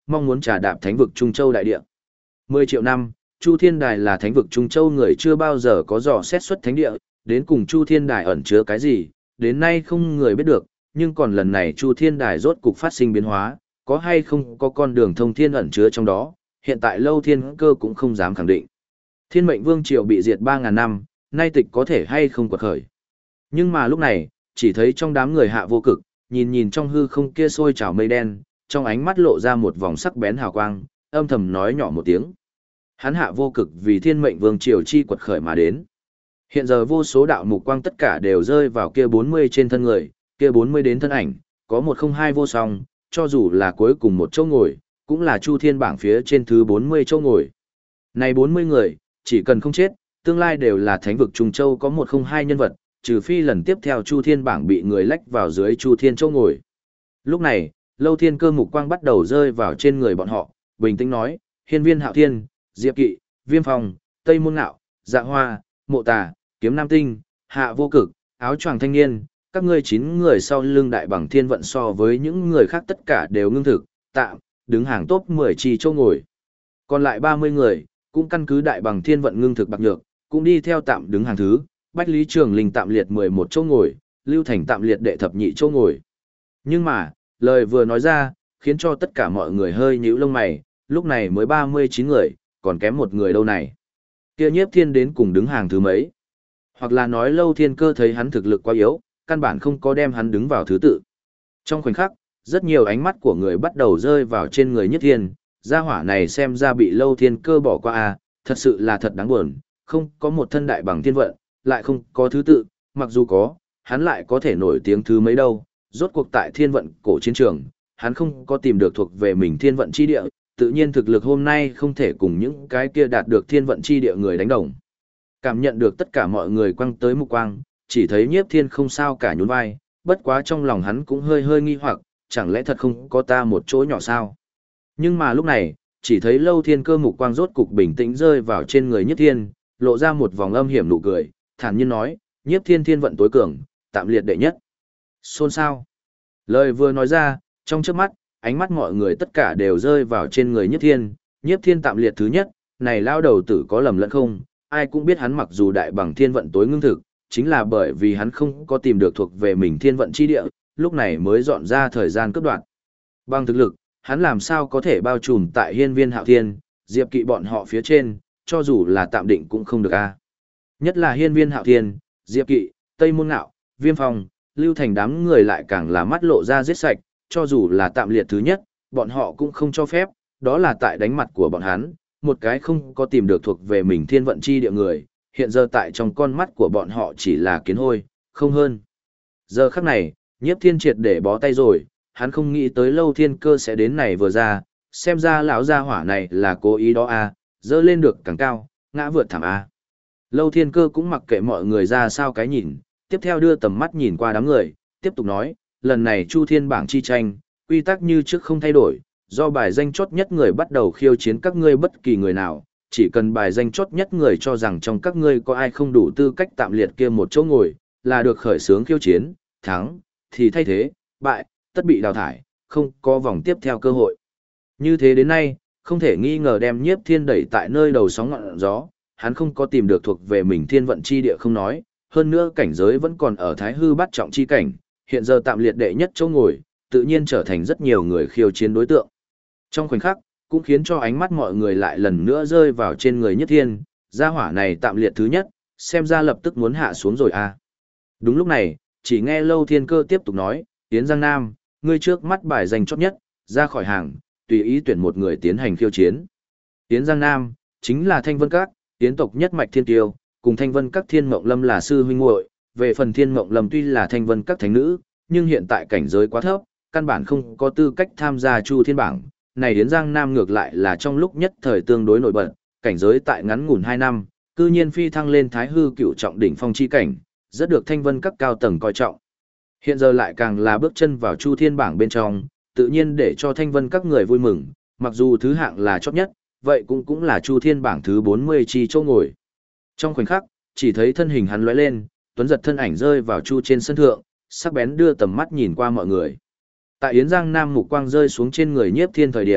mong muốn trà đạp thánh vực Trung Châu đại địa. 10 triệu năm, Chu Thiên Đài là thánh vực Trung Châu người chưa bao giờ có dò xét xuất thánh địa, đến cùng Chu Thiên Đài ẩn chứa cái gì, đến nay không người biết được, nhưng còn lần này Chu Thiên Đài rốt cục phát sinh biến hóa, có hay không có con đường thông thiên ẩn chứa trong đó, hiện tại Lâu Thiên Cơ cũng không dám khẳng định. Thiên Mệnh Vương triều bị diệt 3000 năm, nay tịch có thể hay không quật khởi. Nhưng mà lúc này, chỉ thấy trong đám người Hạ Vô Cực, nhìn trong hư không kia sôi trào mây đen, trong ánh mắt lộ ra một vòng sắc bén hào quang, âm thầm nói nhỏ một tiếng. Hắn Hạ Vô Cực vì Thiên Mệnh Vương triều chi quật khởi mà đến. Hiện giờ vô số đạo mục quang tất cả đều rơi vào kia 40 trên thân người, kia 40 đến thân ảnh, có 102 vô song, cho dù là cuối cùng một chỗ ngồi, cũng là Chu Thiên bảng phía trên thứ 40 chỗ ngồi. Này 40 người, chỉ cần không chết, tương lai đều là thánh vực Trung Châu có 102 nhân vật, trừ phi lần tiếp theo Chu Thiên bảng bị người lách vào dưới Chu Thiên chỗ ngồi. Lúc này, Lâu Thiên Cơ mục quang bắt đầu rơi vào trên người bọn họ, bình tĩnh nói, Hiên Viên Hạo Thiên, Diệp Kỵ, Viêm Phong, Tây Môn Ngạo, Dạ Hoa, Mộ Tà, Kiếm Nam Tinh, Hạ Vô Cực, Áo Choàng Thanh Niên, các ngươi 9 người sau lưng đại bằng thiên vận so với những người khác tất cả đều ngưng thực, tạm, đứng hàng top 10 chi chỗ ngồi. Còn lại 30 người, cũng căn cứ đại bằng thiên vận ngưng thực bạc nhược, cũng đi theo tạm đứng hàng thứ, Bách Lý Trường Linh tạm liệt 11 chỗ ngồi, Lưu Thành tạm liệt đệ thập nhị chỗ ngồi. Nhưng mà, lời vừa nói ra, khiến cho tất cả mọi người hơi nhíu lông mày, lúc này mới 39 người, còn kém một người đâu này. Kia Nhiếp Thiên đến cùng đứng hàng thứ mấy? Hoặc là nói Lâu Thiên Cơ thấy hắn thực lực quá yếu, căn bản không có đem hắn đứng vào thứ tự. Trong khoảnh khắc, rất nhiều ánh mắt của người bắt đầu rơi vào trên người Nhiếp Thiên, gia hỏa này xem ra bị Lâu Thiên Cơ bỏ qua à, thật sự là thật đáng buồn, không có một thân đại bằng thiên vận, lại không có thứ tự, mặc dù có, hắn lại có thể nổi tiếng thứ mấy đâu, rốt cuộc tại thiên vận cổ chiến trường, hắn không có tìm được thuộc về mình thiên vận chi địa, tự nhiên thực lực hôm nay không thể cùng những cái kia đạt được thiên vận chi địa người đánh đồng. Cảm nhận được tất cả mọi người quăng tới mục quang, chỉ thấy Nhiếp Thiên không sao cả nhún vai, bất quá trong lòng hắn cũng hơi nghi hoặc, chẳng lẽ thật không có ta một chỗ nhỏ sao? Nhưng mà lúc này, chỉ thấy Lâu Thiên Cơ mục quang rốt cục bình tĩnh rơi vào trên người Nhiếp Thiên, lộ ra một vòng âm hiểm nụ cười, thản nhiên nói, Nhiếp Thiên thiên vận tối cường, tạm liệt đệ nhất. Xôn xao. Lời vừa nói ra, trong chớp mắt, ánh mắt mọi người tất cả đều rơi vào trên người Nhiếp Thiên tạm liệt thứ nhất, này lao đầu tử có lầm lẫn không, ai cũng biết hắn mặc dù đại bằng thiên vận tối ngưng thực, chính là bởi vì hắn không có tìm được thuộc về mình thiên vận chi địa, lúc này mới dọn ra thời gian cấp đoạn. Bằng thực lực, hắn làm sao có thể bao trùm tại Hiên Viên Hạo Thiên, Diệp Kỵ bọn họ phía trên, cho dù là tạm định cũng không được a. Nhất là Hiên Viên Hạo Thiên, Diệp Kỵ, Tây Môn Ngạo, Viêm Phong, Lưu Thành đám người lại càng là mắt lộ ra giết sạch, cho dù là tạm liệt thứ nhất, bọn họ cũng không cho phép, đó là tại đánh mặt của bọn hắn, một cái không có tìm được thuộc về mình thiên vận chi địa người, hiện giờ tại trong con mắt của bọn họ chỉ là kiến hôi, không hơn. Giờ khắc này, Nhiếp Thiên triệt để bó tay rồi, hắn không nghĩ tới Lâu Thiên Cơ sẽ đến này vừa ra, xem ra lão gia hỏa này là cố ý đó a, dơ lên được càng cao, ngã vượt thảm a. Lâu Thiên Cơ cũng mặc kệ mọi người ra sao cái nhìn, tiếp theo đưa tầm mắt nhìn qua đám người, tiếp tục nói, lần này Chu Thiên bảng chi tranh, quy tắc như trước không thay đổi, do bài danh chót nhất người bắt đầu khiêu chiến các ngươi bất kỳ người nào, chỉ cần bài danh chót nhất người cho rằng trong các ngươi có ai không đủ tư cách tạm liệt kia một chỗ ngồi, là được khởi xướng khiêu chiến, thắng, thì thay thế, bại, tất bị đào thải, không có vòng tiếp theo cơ hội. Như thế đến nay, không thể nghi ngờ đem Nhiếp Thiên đẩy tại nơi đầu sóng ngọn gió, hắn không có tìm được thuộc về mình thiên vận chi địa không nói, hơn nữa cảnh giới vẫn còn ở thái hư bát trọng chi cảnh, hiện giờ tạm liệt đệ nhất chỗ ngồi, tự nhiên trở thành rất nhiều người khiêu chiến đối tượng. Trong khoảnh khắc, cũng khiến cho ánh mắt mọi người lại lần nữa rơi vào trên người Nhiếp Thiên, gia hỏa này tạm liệt thứ nhất, xem ra lập tức muốn hạ xuống rồi à. Đúng lúc này, chỉ nghe Lâu Thiên Cơ tiếp tục nói, Yến Giang Nam, ngươi trước mắt bài danh chót nhất, ra khỏi hàng, tùy ý tuyển một người tiến hành khiêu chiến. Yến Giang Nam, chính là Thanh Vân Các, Yến tộc nhất mạch thiên tiêu, cùng Thanh Vân Các Thiên Mộng Lâm là sư huynh muội. Về phần Thiên Mộng Lâm tuy là Thanh Vân Các thánh nữ, nhưng hiện tại cảnh giới quá thấp, căn bản không có tư cách tham gia Chu Thiên bảng. Này Yến Giang Nam ngược lại là trong lúc nhất thời tương đối nổi bật, cảnh giới tại ngắn ngủn 2 năm, cư nhiên phi thăng lên Thái hư cựu trọng đỉnh phong chi cảnh, rất được Thanh Vân Các cao tầng coi trọng. Hiện giờ lại càng là bước chân vào Chu Thiên bảng bên trong, tự nhiên để cho Thanh Vân Các người vui mừng, mặc dù thứ hạng là chót nhất, vậy cũng là Chu Thiên bảng thứ 40 chi chỗ ngồi. Trong khoảnh khắc, chỉ thấy thân hình hắn lóe lên, tuấn giật thân ảnh rơi vào Chu trên sân thượng, sắc bén đưa tầm mắt nhìn qua mọi người. Tại Yến Giang Nam mục quang rơi xuống trên người Nhiếp Thiên thời điểm,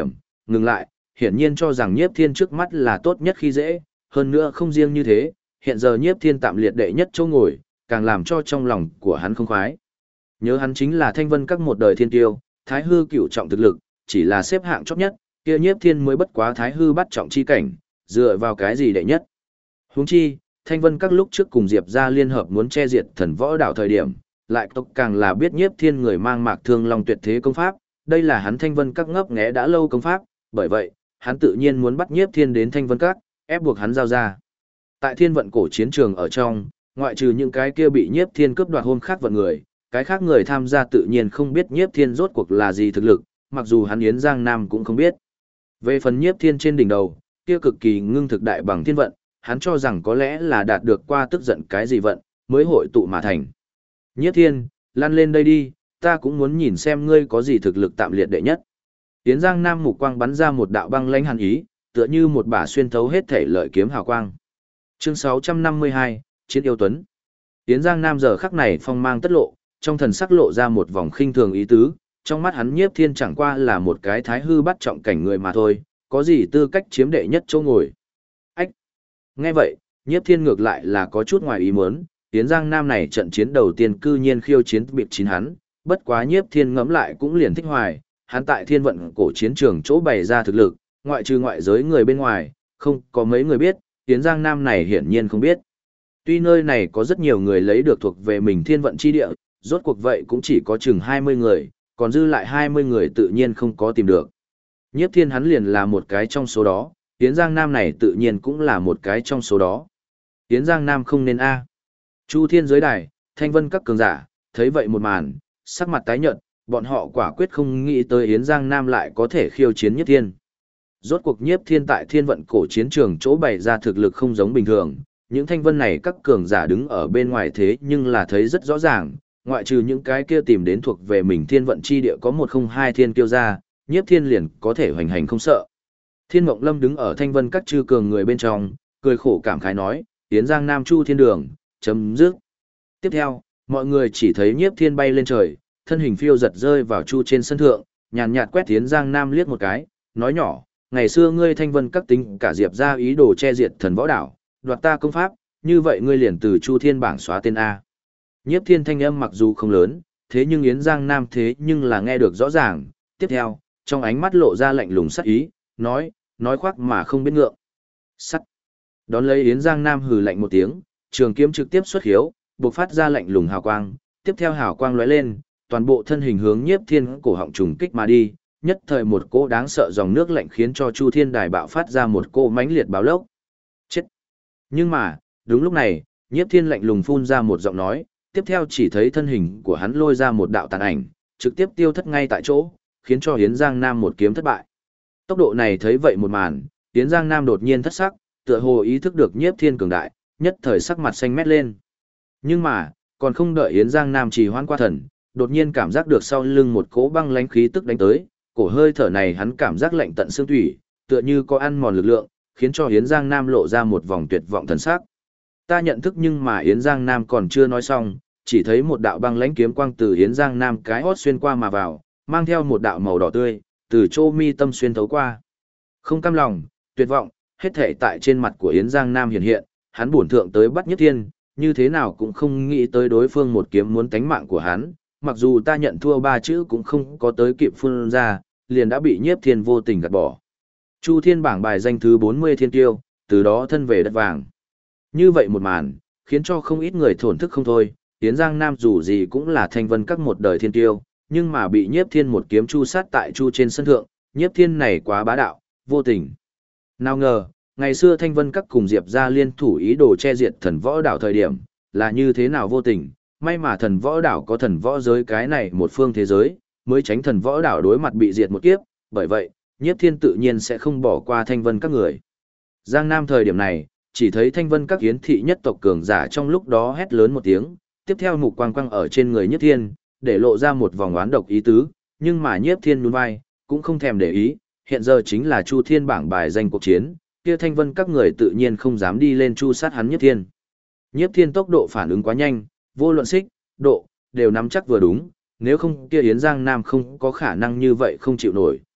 ngừng lại, hiển nhiên cho rằng Nhiếp Thiên trước mắt là tốt nhất khi dễ, hơn nữa không riêng như thế, hiện giờ Nhiếp Thiên tạm liệt đệ nhất chỗ ngồi, càng làm cho trong lòng của hắn không khoái. Nhớ hắn chính là Thanh Vân Các một đời thiên tiêu, Thái hư cửu trọng thực lực, chỉ là xếp hạng chót nhất, kia Nhiếp Thiên mới bất quá Thái hư bắt trọng chi cảnh, dựa vào cái gì đệ nhất? Huống chi, Thanh Vân Các lúc trước cùng Diệp gia liên hợp muốn che diệt Thần Võ Đảo thời điểm, lại tốc càng là biết Nhiếp Thiên người mang Mạc Thương Long tuyệt thế công pháp, đây là hắn Thanh Vân Các ngấp nghé đã lâu công pháp, bởi vậy, hắn tự nhiên muốn bắt Nhiếp Thiên đến Thanh Vân Các, ép buộc hắn giao ra. Tại Thiên vận cổ chiến trường ở trong, ngoại trừ những cái kia bị Nhiếp Thiên cướp đoạt hôm khác vận người, cái khác người tham gia tự nhiên không biết Nhiếp Thiên rốt cuộc là gì thực lực, mặc dù hắn Yến Giang Nam cũng không biết. Về phần Nhiếp Thiên trên đỉnh đầu, kia cực kỳ ngưng thực đại bằng thiên vận, hắn cho rằng có lẽ là đạt được qua tức giận cái gì vận, mới hội tụ mà thành. Nhiếp Thiên, lăn lên đây đi, ta cũng muốn nhìn xem ngươi có gì thực lực tạm liệt đệ nhất. Yến Giang Nam mục quang bắn ra một đạo băng lãnh hàn ý, tựa như một bả xuyên thấu hết thể lợi kiếm hào quang. Chương 652, Chiến yêu tuấn. Yến Giang Nam giờ khắc này phong mang tất lộ, trong thần sắc lộ ra một vòng khinh thường ý tứ, trong mắt hắn Nhiếp Thiên chẳng qua là một cái thái hư bắt trọng cảnh người mà thôi, có gì tư cách chiếm đệ nhất chỗ ngồi. Ách! Nghe vậy, Nhiếp Thiên ngược lại là có chút ngoài ý muốn, Yến Giang Nam này trận chiến đầu tiên cư nhiên khiêu chiến biệt chín hắn, bất quá Nhiếp Thiên ngẫm lại cũng liền thích hoài, hắn tại Thiên vận cổ chiến trường chỗ bày ra thực lực, ngoại trừ ngoại giới người bên ngoài, không có mấy người biết, Yến Giang Nam này hiển nhiên không biết. Tuy nơi này có rất nhiều người lấy được thuộc về mình thiên vận chi địa, rốt cuộc vậy cũng chỉ có chừng 20 người, còn dư lại 20 người tự nhiên không có tìm được. Nhiếp Thiên hắn liền là một cái trong số đó, Yến Giang Nam này tự nhiên cũng là một cái trong số đó. Yến Giang Nam không nên A. Chu Thiên giới đài, Thanh Vân các cường giả, thấy vậy một màn, sắc mặt tái nhợt, bọn họ quả quyết không nghĩ tới Yến Giang Nam lại có thể khiêu chiến Nhiếp Thiên. Rốt cuộc Nhiếp Thiên tại Thiên vận cổ chiến trường chỗ bày ra thực lực không giống bình thường, những thanh vân này các cường giả đứng ở bên ngoài thế nhưng là thấy rất rõ ràng, ngoại trừ những cái kia tìm đến thuộc về mình thiên vận chi địa có 102 thiên kiêu ra, Nhiếp Thiên liền có thể hoành hành không sợ. Thiên Mộng Lâm đứng ở thanh vân các chư cường người bên trong, cười khổ cảm khái nói, Yến Giang Nam Chu Thiên Đường, chấm dứt. Tiếp theo, mọi người chỉ thấy Nhiếp Thiên bay lên trời, thân hình phiêu giật rơi vào Chu trên sân thượng, nhàn nhạt quét Yến Giang Nam liếc một cái, nói nhỏ, ngày xưa ngươi thanh vân các tính cả Diệp ra ý đồ che diệt Thần Võ Đảo, đoạt ta công pháp, như vậy ngươi liền từ Chu Thiên bảng xóa tên A. Nhiếp Thiên thanh âm mặc dù không lớn, thế nhưng Yến Giang Nam thế nhưng là nghe được rõ ràng, tiếp theo, trong ánh mắt lộ ra lạnh lùng sắc ý, nói khoác mà không biết ngượng. Sắt. Đón lấy Yến Giang Nam hừ lạnh một tiếng, trường kiếm trực tiếp xuất hiếu, bộc phát ra lạnh lùng hào quang, tiếp theo hào quang lóe lên, toàn bộ thân hình hướng Nhiếp Thiên cổ họng trùng kích mà đi, nhất thời một cỗ đáng sợ dòng nước lạnh khiến cho Chu Thiên đài bạo phát ra một cỗ mãnh liệt báo lốc. Chết. Nhưng mà, đúng lúc này, Nhiếp Thiên lạnh lùng phun ra một giọng nói, tiếp theo chỉ thấy thân hình của hắn lôi ra một đạo tàn ảnh, trực tiếp tiêu thất ngay tại chỗ, khiến cho Yến Giang Nam một kiếm thất bại. Tốc độ này thấy vậy một màn, Yến Giang Nam đột nhiên thất sắc, tựa hồ ý thức được Nhiếp Thiên cường đại, nhất thời sắc mặt xanh mét lên. Nhưng mà, còn không đợi Yến Giang Nam trì hoãn qua thần, đột nhiên cảm giác được sau lưng một cỗ băng lãnh khí tức đánh tới, cổ hơi thở này hắn cảm giác lạnh tận xương thủy, tựa như có ăn mòn lực lượng, khiến cho Yến Giang Nam lộ ra một vòng tuyệt vọng thần sắc. Ta nhận thức, nhưng mà Yến Giang Nam còn chưa nói xong, chỉ thấy một đạo băng lãnh kiếm quang từ Yến Giang Nam cái hót xuyên qua mà vào, mang theo một đạo màu đỏ tươi, từ chỗ mi tâm xuyên thấu qua. Không cam lòng, tuyệt vọng, hết thảy tại trên mặt của Yến Giang Nam hiện hiện, hắn bổn thượng tới bắt Nhất Thiên, như thế nào cũng không nghĩ tới đối phương một kiếm muốn tánh mạng của hắn, mặc dù ta nhận thua ba chữ cũng không có tới kịp phun ra, liền đã bị Nhiếp Thiên vô tình gạt bỏ. Chu Thiên bảng bài danh thứ 40 thiên tiêu, từ đó thân về đất vàng. Như vậy một màn, khiến cho không ít người thổn thức không thôi, Yến Giang Nam dù gì cũng là thanh vân các một đời thiên tiêu, nhưng mà bị Nhiếp Thiên một kiếm chu sát tại Chu trên sân thượng, Nhiếp Thiên này quá bá đạo, vô tình. Nào ngờ, ngày xưa thanh vân các cùng Diệp ra liên thủ ý đồ che diệt Thần Võ Đảo thời điểm, là như thế nào vô tình, may mà Thần Võ Đảo có thần võ giới cái này một phương thế giới, mới tránh Thần Võ Đảo đối mặt bị diệt một kiếp, bởi vậy, Nhiếp Thiên tự nhiên sẽ không bỏ qua thanh vân các người. Giang Nam thời điểm này, chỉ thấy thanh vân các hiến thị nhất tộc cường giả trong lúc đó hét lớn một tiếng, tiếp theo mục quang quang ở trên người Nhiếp Thiên, để lộ ra một vòng oán độc ý tứ, nhưng mà Nhiếp Thiên nhún vai, cũng không thèm để ý, hiện giờ chính là Chu Thiên bảng bài danh cuộc chiến, kia thanh vân các người tự nhiên không dám đi lên chu sát hắn Nhiếp Thiên. Nhiếp Thiên tốc độ phản ứng quá nhanh, vô luận xích, độ, đều nắm chắc vừa đúng, nếu không kia Yến Giang Nam không có khả năng như vậy không chịu nổi,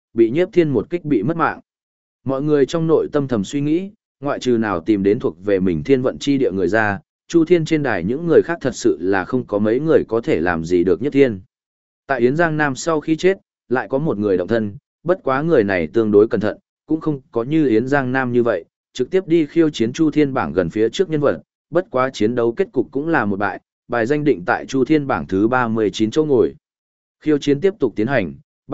bị Nhiếp Thiên một kích bị mất mạng. Mọi người trong nội tâm thầm suy nghĩ, ngoại trừ nào tìm đến thuộc về mình thiên vận chi địa người ra, Chu Thiên trên đài những người khác thật sự là không có mấy người có thể làm gì được Nhiếp Thiên. Tại Yến Giang Nam sau khi chết, lại có một người động thân, bất quá người này tương đối cẩn thận, cũng không có như Yến Giang Nam như vậy, trực tiếp đi khiêu chiến Chu Thiên bảng gần phía trước nhân vật, bất quá chiến đấu kết cục cũng là một bại, bài danh định tại Chu Thiên bảng thứ 39 chỗ ngồi. Khiêu chiến tiếp tục tiến hành,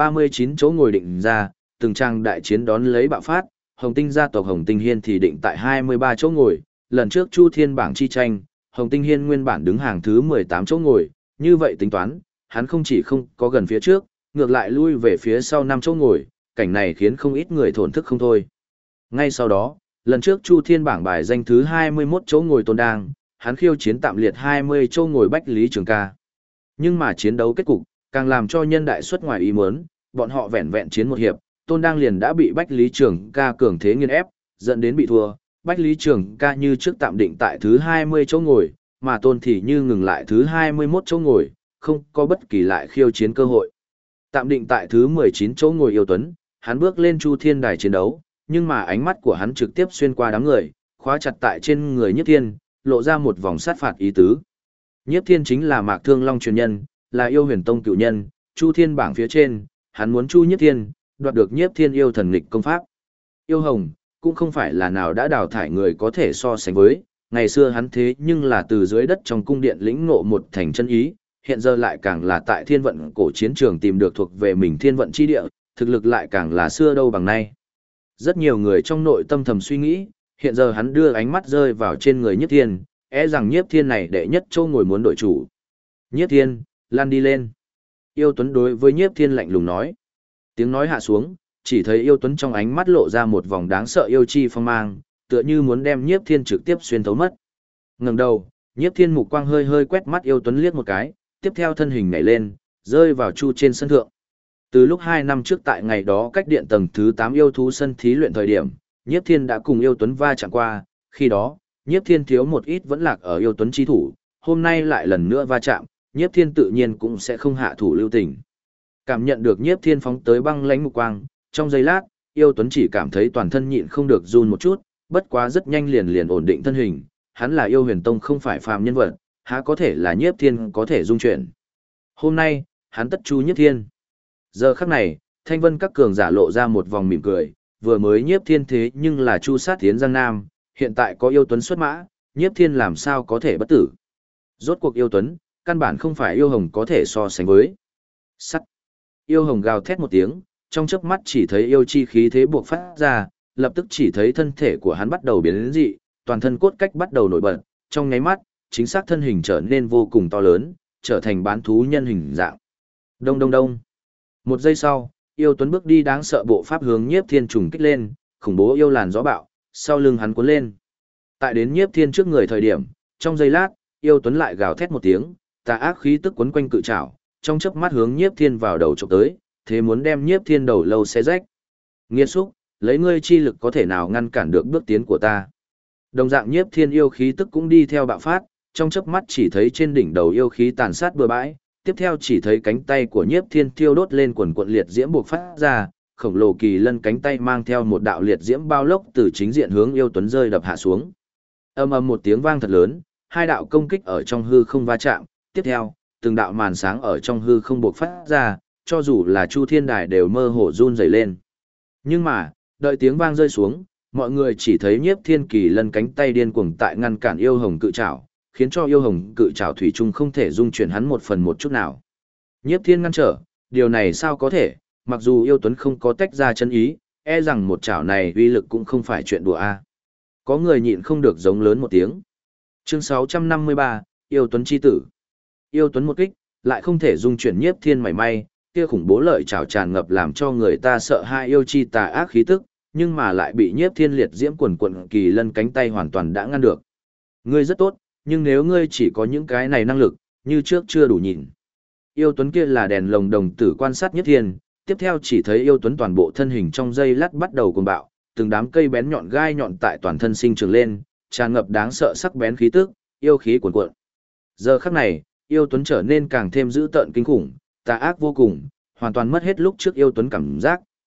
39 chỗ ngồi định ra, từng trang đại chiến đón lấy bạo phát, Hồng Tinh gia tộc Hồng Tinh Hiên thì định tại 23 chỗ ngồi, lần trước Chu Thiên bảng chi tranh, Hồng Tinh Hiên nguyên bản đứng hàng thứ 18 chỗ ngồi, như vậy tính toán, hắn không chỉ không có gần phía trước, ngược lại lui về phía sau 5 chỗ ngồi, cảnh này khiến không ít người thổn thức không thôi. Ngay sau đó, lần trước Chu Thiên bảng bài danh thứ 21 chỗ ngồi Tôn Đang, hắn khiêu chiến tạm liệt 20 chỗ ngồi Bách Lý Trường Ca. Nhưng mà chiến đấu kết cục, càng làm cho nhân đại xuất ngoài ý muốn, bọn họ vẹn vẹn chiến một hiệp, Tôn Đang liền đã bị Bách Lý Trường Ca cường thế nghiền ép, dẫn đến bị thua. Bách Lý Trường Ca như trước tạm định tại thứ 20 chỗ ngồi, mà Tôn thì như ngừng lại thứ 21 chỗ ngồi, không có bất kỳ lại khiêu chiến cơ hội. Tạm định tại thứ 19 chỗ ngồi Yêu Tuấn, hắn bước lên Chu Thiên đài chiến đấu, nhưng mà ánh mắt của hắn trực tiếp xuyên qua đám người, khóa chặt tại trên người Nhiếp Thiên, lộ ra một vòng sát phạt ý tứ. Nhiếp Thiên chính là Mạc Thương Long truyền nhân, là Yêu Huyền Tông cựu nhân, Chu Thiên bảng phía trên, hắn muốn Chu Nhiếp Thiên, đoạt được Nhiếp Thiên yêu thần nghịch công pháp. Yêu Hồng, cũng không phải là nào đã đào thải người có thể so sánh với, ngày xưa hắn thế nhưng là từ dưới đất trong cung điện lĩnh ngộ một thành chân ý, hiện giờ lại càng là tại thiên vận cổ chiến trường tìm được thuộc về mình thiên vận chi địa, thực lực lại càng là xưa đâu bằng nay. Rất nhiều người trong nội tâm thầm suy nghĩ, hiện giờ hắn đưa ánh mắt rơi vào trên người Nhiếp Thiên, e rằng Nhiếp Thiên này đệ nhất châu ngồi muốn đội chủ. Nhiếp Thiên, lan đi lên. Yêu Tuấn đối với Nhiếp Thiên lạnh lùng nói. Tiếng nói hạ xuống, chỉ thấy Yêu Tuấn trong ánh mắt lộ ra một vòng đáng sợ yêu chi phong mang, tựa như muốn đem Nhiếp Thiên trực tiếp xuyên thấu mất. Ngẩng đầu, Nhiếp Thiên mục quang hơi hơi quét mắt Yêu Tuấn liếc một cái, tiếp theo thân hình nhảy lên, rơi vào chu trên sân thượng. Từ lúc 2 năm trước tại ngày đó cách điện tầng thứ 8 yêu thú sân thí luyện thời điểm, Nhiếp Thiên đã cùng Yêu Tuấn va chạm qua, khi đó, Nhiếp Thiên thiếu một ít vẫn lạc ở Yêu Tuấn chi thủ, hôm nay lại lần nữa va chạm, Nhiếp Thiên tự nhiên cũng sẽ không hạ thủ lưu tình. Cảm nhận được Nhiếp Thiên phóng tới băng lãnh mục quang, trong giây lát, Yêu Tuấn chỉ cảm thấy toàn thân nhịn không được run một chút, bất quá rất nhanh liền ổn định thân hình, hắn là Yêu Huyền Tông không phải phàm nhân vật, há có thể là Nhiếp Thiên có thể dung chuyển. Hôm nay, hắn tất chu Nhiếp Thiên. Giờ khắc này, Thanh Vân các cường giả lộ ra một vòng mỉm cười, vừa mới Nhiếp Thiên thế nhưng là chu sát Tiến Giang Nam, hiện tại có Yêu Tuấn xuất mã, Nhiếp Thiên làm sao có thể bất tử. Rốt cuộc Yêu Tuấn, căn bản không phải Yêu Hồng có thể so sánh với. Sắt. Yêu Hồng gào thét một tiếng, trong chớp mắt chỉ thấy yêu chi khí thế buộc phát ra, lập tức chỉ thấy thân thể của hắn bắt đầu biến dị, toàn thân cốt cách bắt đầu nổi bật, trong nháy mắt, chính xác thân hình trở nên vô cùng to lớn, trở thành bán thú nhân hình dạng. Đông đông đông. Một giây sau, Yêu Tuấn bước đi đáng sợ bộ pháp hướng Nhiếp Thiên trùng kích lên, khủng bố yêu làn gió bạo, sau lưng hắn cuốn lên. Tại đến Nhiếp Thiên trước người thời điểm, trong giây lát, Yêu Tuấn lại gào thét một tiếng, tà ác khí tức quấn quanh cự trảo, trong chớp mắt hướng Nhiếp Thiên vào đầu chụp tới, thế muốn đem Nhiếp Thiên đầu lâu xé rách. Nghiệt xúc, lấy ngươi chi lực có thể nào ngăn cản được bước tiến của ta? Đồng dạng Nhiếp Thiên yêu khí tức cũng đi theo bạo phát, trong chớp mắt chỉ thấy trên đỉnh đầu yêu khí tàn sát bừa bãi, tiếp theo chỉ thấy cánh tay của Nhiếp Thiên thiêu đốt lên quần quần liệt diễm bộc phát ra, khổng lồ kỳ lân cánh tay mang theo một đạo liệt diễm bao lốc từ chính diện hướng Yêu Tuấn rơi đập hạ xuống. Ầm ầm một tiếng vang thật lớn, hai đạo công kích ở trong hư không va chạm, tiếp theo, từng đạo màn sáng ở trong hư không bộc phát ra, cho dù là Chu Thiên Đài đều mơ hồ run rẩy lên. Nhưng mà, đợi tiếng vang rơi xuống, mọi người chỉ thấy Nhiếp Thiên kỳ lân cánh tay điên cuồng tại ngăn cản Yêu Hồng cự trảo, khiến cho Yêu Hồng cự trảo thủy chung không thể dung chuyển hắn một phần một chút nào. Nhiếp Thiên ngăn trở, điều này sao có thể, mặc dù Yêu Tuấn không có tách ra chân ý, e rằng một trảo này uy lực cũng không phải chuyện đùa a. Có người nhịn không được giống lớn một tiếng. Chương 653, Yêu Tuấn chi tử. Yêu Tuấn một kích, lại không thể dung chuyển Nhiếp Thiên mảy may, kia khủng bố lợi trảo tràn ngập làm cho người ta sợ hai yêu chi tà ác khí tức, nhưng mà lại bị Nhiếp Thiên liệt diễm quần quần kỳ lân cánh tay hoàn toàn đã ngăn được. Ngươi rất tốt, nhưng nếu ngươi chỉ có những cái này năng lực, như trước chưa đủ nhìn. Yêu Tuấn kia là đèn lồng đồng tử quan sát Nhiếp Thiên, tiếp theo chỉ thấy Yêu Tuấn toàn bộ thân hình trong giây lát bắt đầu cuồng bạo, từng đám cây bén nhọn gai nhọn tại toàn thân sinh trưởng lên, tràn ngập đáng sợ sắc bén khí tức, yêu khí cuồn cuộn. Giờ khắc này, Yêu Tuấn trở nên càng thêm dữ tợn kinh khủng, tà ác vô cùng, hoàn toàn mất hết lúc trước Yêu Tuấn cảm giác,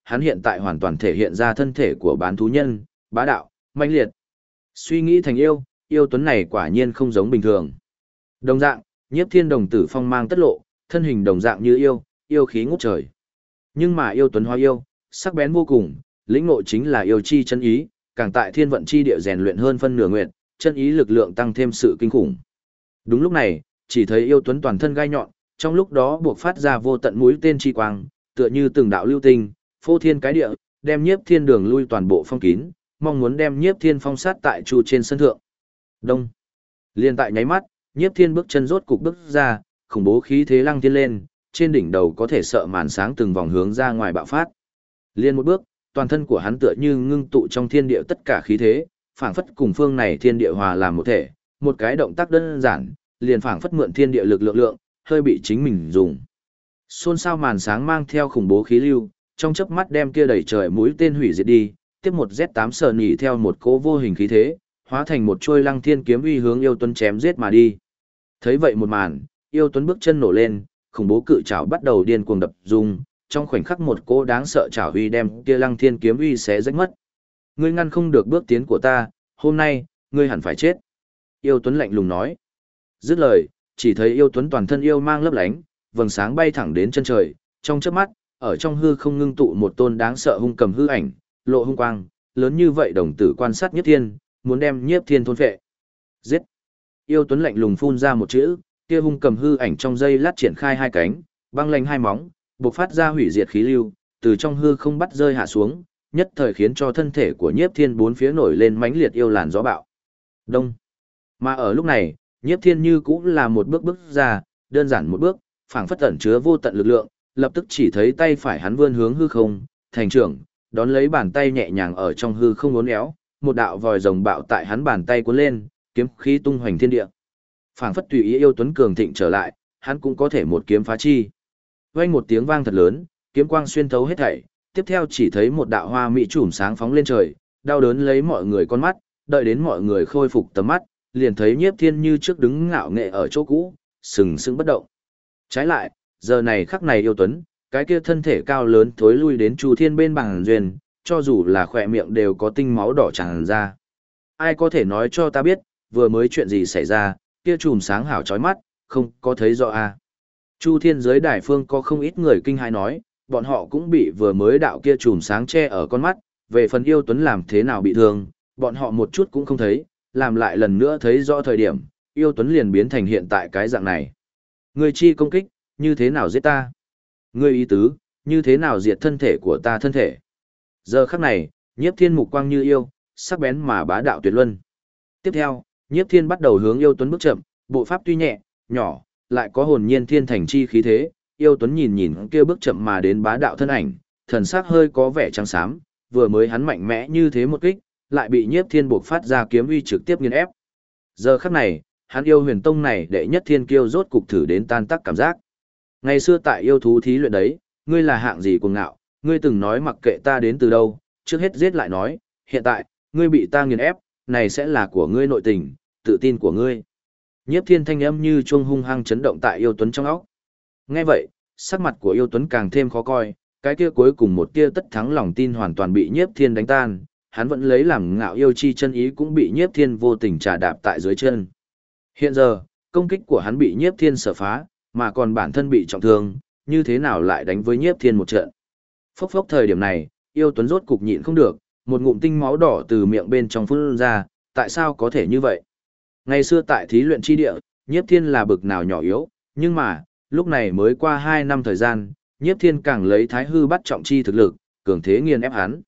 hắn hiện tại hoàn toàn thể hiện ra thân thể của bán thú nhân, bá đạo, mãnh liệt. Suy nghĩ thành yêu, yêu tuấn này quả nhiên không giống bình thường. Đồng dạng, Nhiếp Thiên đồng tử phong mang tất lộ, thân hình đồng dạng như yêu, yêu khí ngút trời. Nhưng mà yêu tuấn hóa yêu, sắc bén vô cùng, lĩnh ngộ chính là yêu chi chân ý, càng tại thiên vận chi địa rèn luyện hơn phân nửa nguyện, chân ý lực lượng tăng thêm sự kinh khủng. Đúng lúc này, chỉ thấy yêu tuấn toàn thân gai nhọn, trong lúc đó buộc phát ra vô tận mũi tên chi quang, tựa như từng đạo lưu tinh, phô thiên cái địa, đem Nhiếp Thiên đường lui toàn bộ phong kín, mong muốn đem Nhiếp Thiên phong sát tại chu trên sân thượng. Đông. Liên tại nháy mắt, Nhiếp Thiên bước chân rốt cục bước ra, khủng bố khí thế lăng thiên lên, trên đỉnh đầu có thể sợ màn sáng từng vòng hướng ra ngoài bạo phát. Liên một bước, toàn thân của hắn tựa như ngưng tụ trong thiên địa tất cả khí thế, phảng phất cùng phương này thiên địa hòa làm một thể, một cái động tác đơn giản, liền phảng phất mượn thiên địa lực lượng, hơi bị chính mình dùng. Xôn xao màn sáng mang theo khủng bố khí lưu, trong chớp mắt đem kia đầy trời mũi tên hủy diệt đi, tiếp một Z8 sờ nhỉ theo một cỗ vô hình khí thế, hóa thành một chuôi lăng thiên kiếm uy hướng yêu tuấn chém giết mà đi. Thấy vậy một màn, yêu tuấn bước chân nổ lên, khủng bố cự trảo bắt đầu điên cuồng đập rung, trong khoảnh khắc một cỗ đáng sợ trảo uy đem kia lăng thiên kiếm uy xé rách mất. Ngươi ngăn không được bước tiến của ta, hôm nay, ngươi hẳn phải chết. Yêu tuấn lạnh lùng nói. Dứt lời, chỉ thấy yêu tuấn toàn thân yêu mang lấp lánh, vầng sáng bay thẳng đến chân trời, trong chớp mắt, ở trong hư không ngưng tụ một tôn đáng sợ hung cầm hư ảnh, lộ hung quang, lớn như vậy đồng tử quan sát Nhiếp Thiên, muốn đem Nhiếp Thiên thôn phệ. Giết! Yêu tuấn lạnh lùng phun ra một chữ, kia hung cầm hư ảnh trong giây lát triển khai hai cánh, băng lạnh hai móng, bộc phát ra hủy diệt khí lưu, từ trong hư không bắt rơi hạ xuống, nhất thời khiến cho thân thể của Nhiếp Thiên bốn phía nổi lên mãnh liệt yêu làn gió bạo. Đông. Mà ở lúc này, Nhiếp Thiên như cũng là một bước bước ra, đơn giản một bước, phảng phất ẩn chứa vô tận lực lượng, lập tức chỉ thấy tay phải hắn vươn hướng hư không, thành trưởng, đón lấy bàn tay nhẹ nhàng ở trong hư không uốn éo, một đạo vòi rồng bạo tại hắn bàn tay cuốn lên, kiếm khí tung hoành thiên địa. Phảng phất tùy ý yêu tuấn cường thịnh trở lại, hắn cũng có thể một kiếm phá chi. Vang một tiếng vang thật lớn, kiếm quang xuyên thấu hết thảy, tiếp theo chỉ thấy một đạo hoa mỹ chùm sáng phóng lên trời, đau đớn lấy mọi người con mắt, đợi đến mọi người khôi phục tầm mắt, liền thấy Nhiếp Thiên như trước đứng ngạo nghệ ở chỗ cũ, sừng sững bất động. Trái lại, giờ này khắc này yêu tuấn, cái kia thân thể cao lớn thối lui đến Chu Thiên bên bằng duyên, cho dù là khỏe miệng đều có tinh máu đỏ tràn ra. Ai có thể nói cho ta biết, vừa mới chuyện gì xảy ra, kia chùm sáng hảo chói mắt, không có thấy rõ à. Chu Thiên giới đài phương có không ít người kinh hãi nói, bọn họ cũng bị vừa mới đạo kia chùm sáng che ở con mắt, về phần yêu tuấn làm thế nào bị thương, bọn họ một chút cũng không thấy, làm lại lần nữa thấy rõ thời điểm, yêu tuấn liền biến thành hiện tại cái dạng này. Ngươi chi công kích, như thế nào giết ta? Ngươi ý tứ, như thế nào diệt thân thể của ta thân thể? Giờ khắc này, Nhiếp Thiên mục quang như yêu, sắc bén mà bá đạo tuyệt luân. Tiếp theo, Nhiếp Thiên bắt đầu hướng yêu tuấn bước chậm, bộ pháp tuy nhẹ, nhỏ, lại có hồn nhiên thiên thành chi khí thế. Yêu tuấn nhìn nhìn kia bước chậm mà đến bá đạo thân ảnh, thần sắc hơi có vẻ trắng xám, vừa mới hắn mạnh mẽ như thế một kích, lại bị Nhiếp Thiên buộc phát ra kiếm uy trực tiếp nghiền ép. Giờ khắc này, hắn yêu huyền tông này đệ nhất thiên kiêu rốt cục thử đến tan tác cảm giác. Ngày xưa tại yêu thú thí luyện đấy, ngươi là hạng gì cuồng ngạo, ngươi từng nói mặc kệ ta đến từ đâu, trước hết giết lại nói, hiện tại, ngươi bị ta nghiền ép, này sẽ là của ngươi nội tình, tự tin của ngươi. Nhiếp Thiên thanh âm như chuông hung hăng chấn động tại yêu tuấn trong óc. Nghe vậy, sắc mặt của yêu tuấn càng thêm khó coi, cái kia cuối cùng một tia tất thắng lòng tin hoàn toàn bị Nhiếp Thiên đánh tan, hắn vẫn lấy làm ngạo yêu chi chân ý cũng bị Nhiếp Thiên vô tình trà đạp tại dưới chân. Hiện giờ, công kích của hắn bị Nhiếp Thiên sở phá, mà còn bản thân bị trọng thương, như thế nào lại đánh với Nhiếp Thiên một trận. Phốc phốc thời điểm này, yêu tuấn rốt cục nhịn không được, một ngụm tinh máu đỏ từ miệng bên trong phun ra, tại sao có thể như vậy? Ngày xưa tại thí luyện chi địa, Nhiếp Thiên là bực nào nhỏ yếu, nhưng mà, lúc này mới qua 2 năm thời gian, Nhiếp Thiên càng lấy thái hư bắt trọng chi thực lực, cường thế nghiền ép hắn.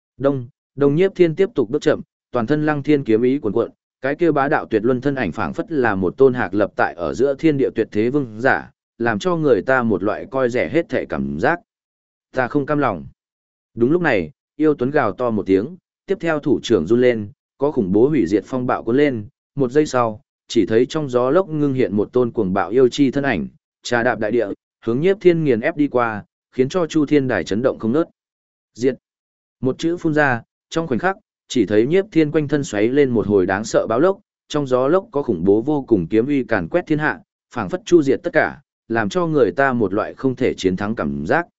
Đông Nhiếp Thiên tiếp tục bước chậm, toàn thân lăng thiên kiếm ý cuồn cuộn, cái kia bá đạo tuyệt luân thân ảnh phảng phất là một tôn hạc lập tại ở giữa thiên địa tuyệt thế vương giả, làm cho người ta một loại coi rẻ hết thể cảm giác. Ta không cam lòng. Đúng lúc này, yêu tuấn gào to một tiếng, tiếp theo thủ trưởng run lên, có khủng bố hủy diệt phong bạo cuốn lên, một giây sau, chỉ thấy trong gió lốc ngưng hiện một tôn cuồng bạo yêu chi thân ảnh, trà đạp đại địa, hướng Nhiếp Thiên nghiền ép đi qua, khiến cho Chu Thiên đài chấn động không ngớt. Diệt. Một chữ phun ra, trong khoảnh khắc, chỉ thấy Nhiếp Thiên quanh thân xoáy lên một hồi đáng sợ báo lốc, trong gió lốc có khủng bố vô cùng kiếm uy càn quét thiên hạ, phảng phất chu diệt tất cả, làm cho người ta một loại không thể chiến thắng cảm giác.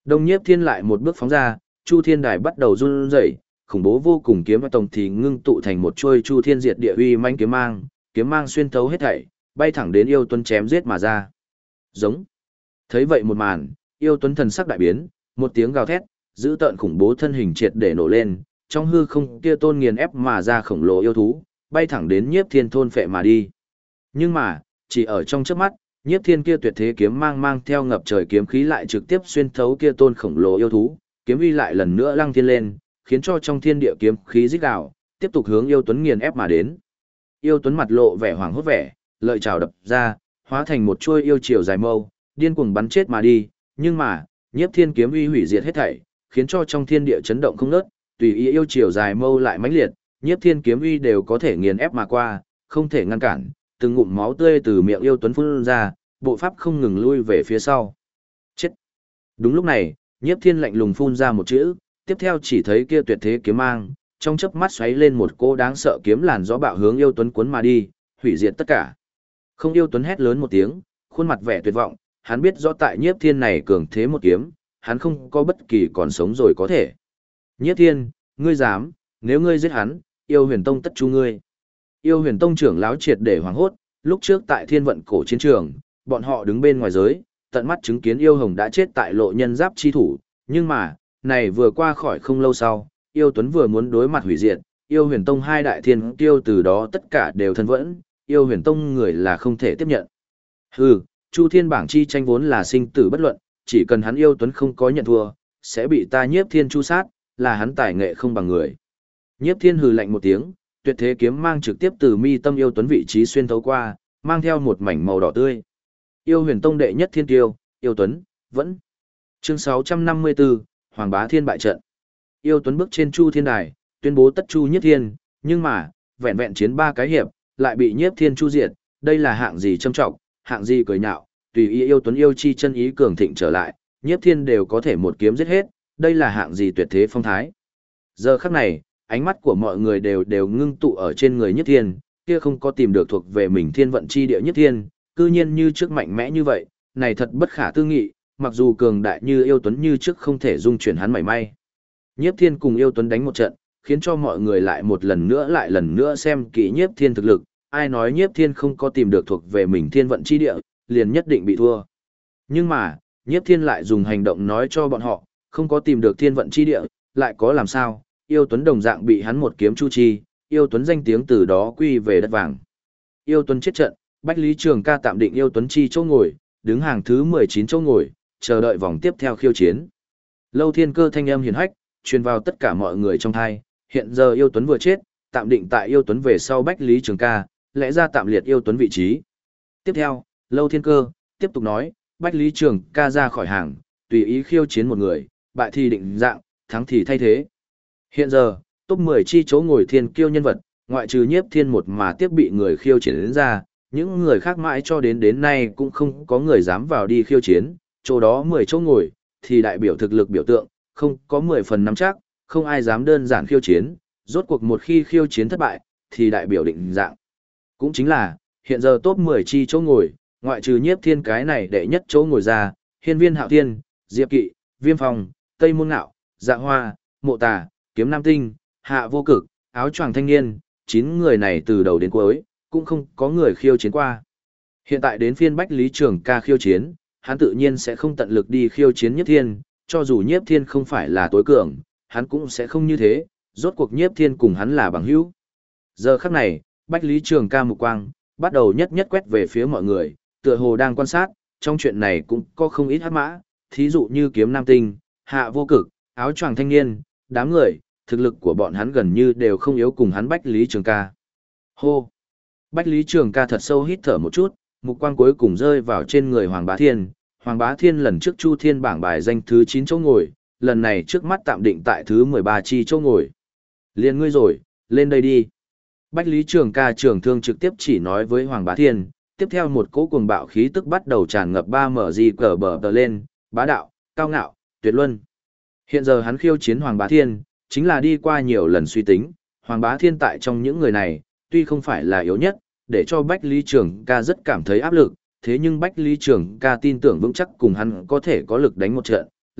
Đông Nhiếp Thiên lại một bước phóng ra, Chu Thiên Đài bắt đầu run rẩy, khủng bố vô cùng kiếm và tổng thì ngưng tụ thành một chuôi Chu Thiên Diệt Địa uy mãnh kiếm mang xuyên thấu hết thảy, bay thẳng đến Yêu Tuấn chém giết mà ra. Giống. Thấy vậy một màn, Yêu Tuấn thần sắc đại biến, một tiếng gào thét, giữ tợn khủng bố thân hình triệt để nổ lên, trong hư không kia tôn nghiền ép mà ra khổng lồ yêu thú, bay thẳng đến Nhiếp Thiên thôn phệ mà đi. Nhưng mà, chỉ ở trong chớp mắt, Nhiếp Thiên kia tuyệt thế kiếm mang theo ngập trời kiếm khí lại trực tiếp xuyên thấu kia tôn khổng lồ yêu thú, kiếm uy lại lần nữa lăng thiên lên, khiến cho trong thiên địa kiếm khí rít gào, tiếp tục hướng Yêu Tuấn nghiền ép mà đến. Yêu Tuấn mặt lộ vẻ hoảng hốt vẻ, lợi chảo đập ra, hóa thành một chuôi yêu chiều dài mâu, điên cuồng bắn chết mà đi, nhưng mà, Nhiếp Thiên kiếm uy hủy diệt hết thảy, khiến cho trong thiên địa chấn động không ngớt, tùy ý yêu chiều dài mâu lại mãnh liệt, Nhiếp Thiên kiếm uy đều có thể nghiền ép mà qua, không thể ngăn cản, từng ngụm máu tươi từ miệng Yêu Tuấn phun ra, bộ pháp không ngừng lui về phía sau. Chết. Đúng lúc này, Nhiếp Thiên lạnh lùng phun ra một chữ, tiếp theo chỉ thấy kia tuyệt thế kiếm mang, trong chớp mắt xoáy lên một cỗ đáng sợ kiếm làn gió bạo hướng Yêu Tuấn cuốn mà đi, hủy diệt tất cả. Không. Yêu Tuấn hét lớn một tiếng, khuôn mặt vẻ tuyệt vọng, hắn biết rõ tại Nhiếp Thiên này cường thế một kiếm, hắn không có bất kỳ còn sống rồi có thể. Nhiếp Thiên, ngươi dám, nếu ngươi giết hắn, Yêu Huyền Tông tất chu ngươi. Yêu Huyền Tông trưởng lão triệt để hoảng hốt, lúc trước tại Thiên Vận cổ chiến trường, bọn họ đứng bên ngoài giới, tận mắt chứng kiến Yêu Hồng đã chết tại Lộ Nhân Giáp chi thủ, nhưng mà, này vừa qua khỏi không lâu sau, Yêu Tuấn vừa muốn đối mặt hủy diệt, Yêu Huyền Tông hai đại thiên kiêu từ đó tất cả đều thân vẫn, Yêu Huyền Tông người là không thể tiếp nhận. Hừ, Chu Thiên bảng chi tranh vốn là sinh tử bất luận, chỉ cần hắn Yêu Tuấn không có nhận thua, sẽ bị ta Nhiếp Thiên chu sát, là hắn tài nghệ không bằng người. Nhiếp Thiên hừ lạnh một tiếng, tuyệt thế kiếm mang trực tiếp từ mi tâm Yêu Tuấn vị trí xuyên thấu qua, mang theo một mảnh màu đỏ tươi. Yêu Huyền Tông đệ nhất thiên kiêu, Yêu Tuấn, vẫn. Chương 654, Hoàng Bá Thiên bại trận. Yêu Tuấn bước trên Chu Thiên Đài, tuyên bố tất chu Nhiếp Thiên, nhưng mà, vẹn vẹn chiến 3 cái hiệp, lại bị Nhiếp Thiên chu diệt, đây là hạng gì châm trọng, hạng gì cười nhạo, tùy ý Yêu Tuấn yêu chi chân ý cường thịnh trở lại, Nhiếp Thiên đều có thể một kiếm giết hết, đây là hạng gì tuyệt thế phong thái. Giờ khắc này, ánh mắt của mọi người đều ngưng tụ ở trên người Nhiếp Thiên, kia không có tìm được thuộc về mình thiên vận chi địa Nhiếp Thiên, cư nhiên như trước mạnh mẽ như vậy, này thật bất khả tư nghị, mặc dù cường đại như Yêu Tuấn như trước không thể dung chuyển hắn mảy may. Nhiếp Thiên cùng Yêu Tuấn đánh một trận, khiến cho mọi người lại một lần nữa xem kỹ Nhiếp Thiên thực lực, ai nói Nhiếp Thiên không có tìm được thuộc về mình thiên vận chi địa, liền nhất định bị thua. Nhưng mà, Nhiếp Thiên lại dùng hành động nói cho bọn họ, không có tìm được thiên vận chi địa, lại có làm sao, Yêu Tuấn đồng dạng bị hắn một kiếm chu chi, Yêu Tuấn danh tiếng từ đó quy về đất vàng. Yêu Tuấn chết trận, Bách Lý Trường Ca tạm định Yêu Tuấn chi chỗ ngồi, đứng hàng thứ 19 chỗ ngồi, chờ đợi vòng tiếp theo khiêu chiến. Lâu Thiên Cơ thanh âm hiển hách, truyền vào tất cả mọi người trong thai, hiện giờ Yêu Tuấn vừa chết, tạm định tại Yêu Tuấn về sau Bách Lý Trường Ca, lẽ ra tạm liệt Yêu Tuấn vị trí. Tiếp theo, Lâu Thiên Cơ tiếp tục nói, Bách Lý Trường Ca ra khỏi hàng, tùy ý khiêu chiến một người, bại thì định dạng, thắng thì thay thế. Hiện giờ, top 10 chi chỗ ngồi thiên kiêu nhân vật, ngoại trừ Nhiếp Thiên một mà tiếp bị người khiêu chiến đến ra, những người khác mãi cho đến nay cũng không có người dám vào đi khiêu chiến, chỗ đó 10 chỗ ngồi, thì đại biểu thực lực biểu tượng, không có 10 phần nắm chắc, không ai dám đơn giản khiêu chiến, rốt cuộc một khi khiêu chiến thất bại, thì đại biểu định dạng. Cũng chính là, hiện giờ top 10 chi chỗ ngồi, ngoại trừ Nhiếp Thiên cái này đệ nhất chỗ ngồi ra, Hiên Viên Hạo Thiên, Diệp Kỵ, Viêm Phong, Tây Môn Ngạo, Dạ Hoa, Mộ Tà, Kiếm Nam Tinh, Hạ Vô Cực, Áo Choàng Thanh Niên, 9 người này từ đầu đến cuối, cũng không có người khiêu chiến qua. Hiện tại đến phiên Bách Lý Trường Ca khiêu chiến, hắn tự nhiên sẽ không tận lực đi khiêu chiến Nhiếp Thiên, cho dù Nhiếp Thiên không phải là tối cường, hắn cũng sẽ không như thế, rốt cuộc Nhiếp Thiên cùng hắn là bằng hữu. Giờ khắc này, Bách Lý Trường Ca mục quang, bắt đầu nhất nhất quét về phía mọi người, tựa hồ đang quan sát, trong chuyện này cũng có không ít hắc mã, thí dụ như Kiếm Nam Tinh, Hạ Vô Cực, Áo Choàng Thanh Niên, đám người, thực lực của bọn hắn gần như đều không yếu cùng hắn Bách Lý Trường Ca. Hô! Bách Lý Trường Ca thật sâu hít thở một chút, mục quang cuối cùng rơi vào trên người Hoàng Bá Thiên. Hoàng Bá Thiên lần trước Chu Thiên bảng bài danh thứ 9 chỗ ngồi, lần này trước mắt tạm định tại thứ 13 chi chỗ ngồi. Liên ngươi rồi, lên đây đi. Bách Lý Trường Ca trường thương trực tiếp chỉ nói với Hoàng Bá Thiên, tiếp theo một cỗ cuồng bạo khí tức bắt đầu tràn ngập 3MG cờ bờ tờ lên, bá đạo, cao ngạo, tuyệt luân. Hiện giờ hắn khiêu chiến Hoàng Bá Thiên, chính là đi qua nhiều lần suy tính, Hoàng Bá Thiên tại trong những người này, tuy không phải là yếu nhất, để cho Bách Lý Trường Ca rất cảm thấy áp lực, thế nhưng Bách Lý Trường Ca tin tưởng vững chắc cùng hắn có thể có lực đánh một trận,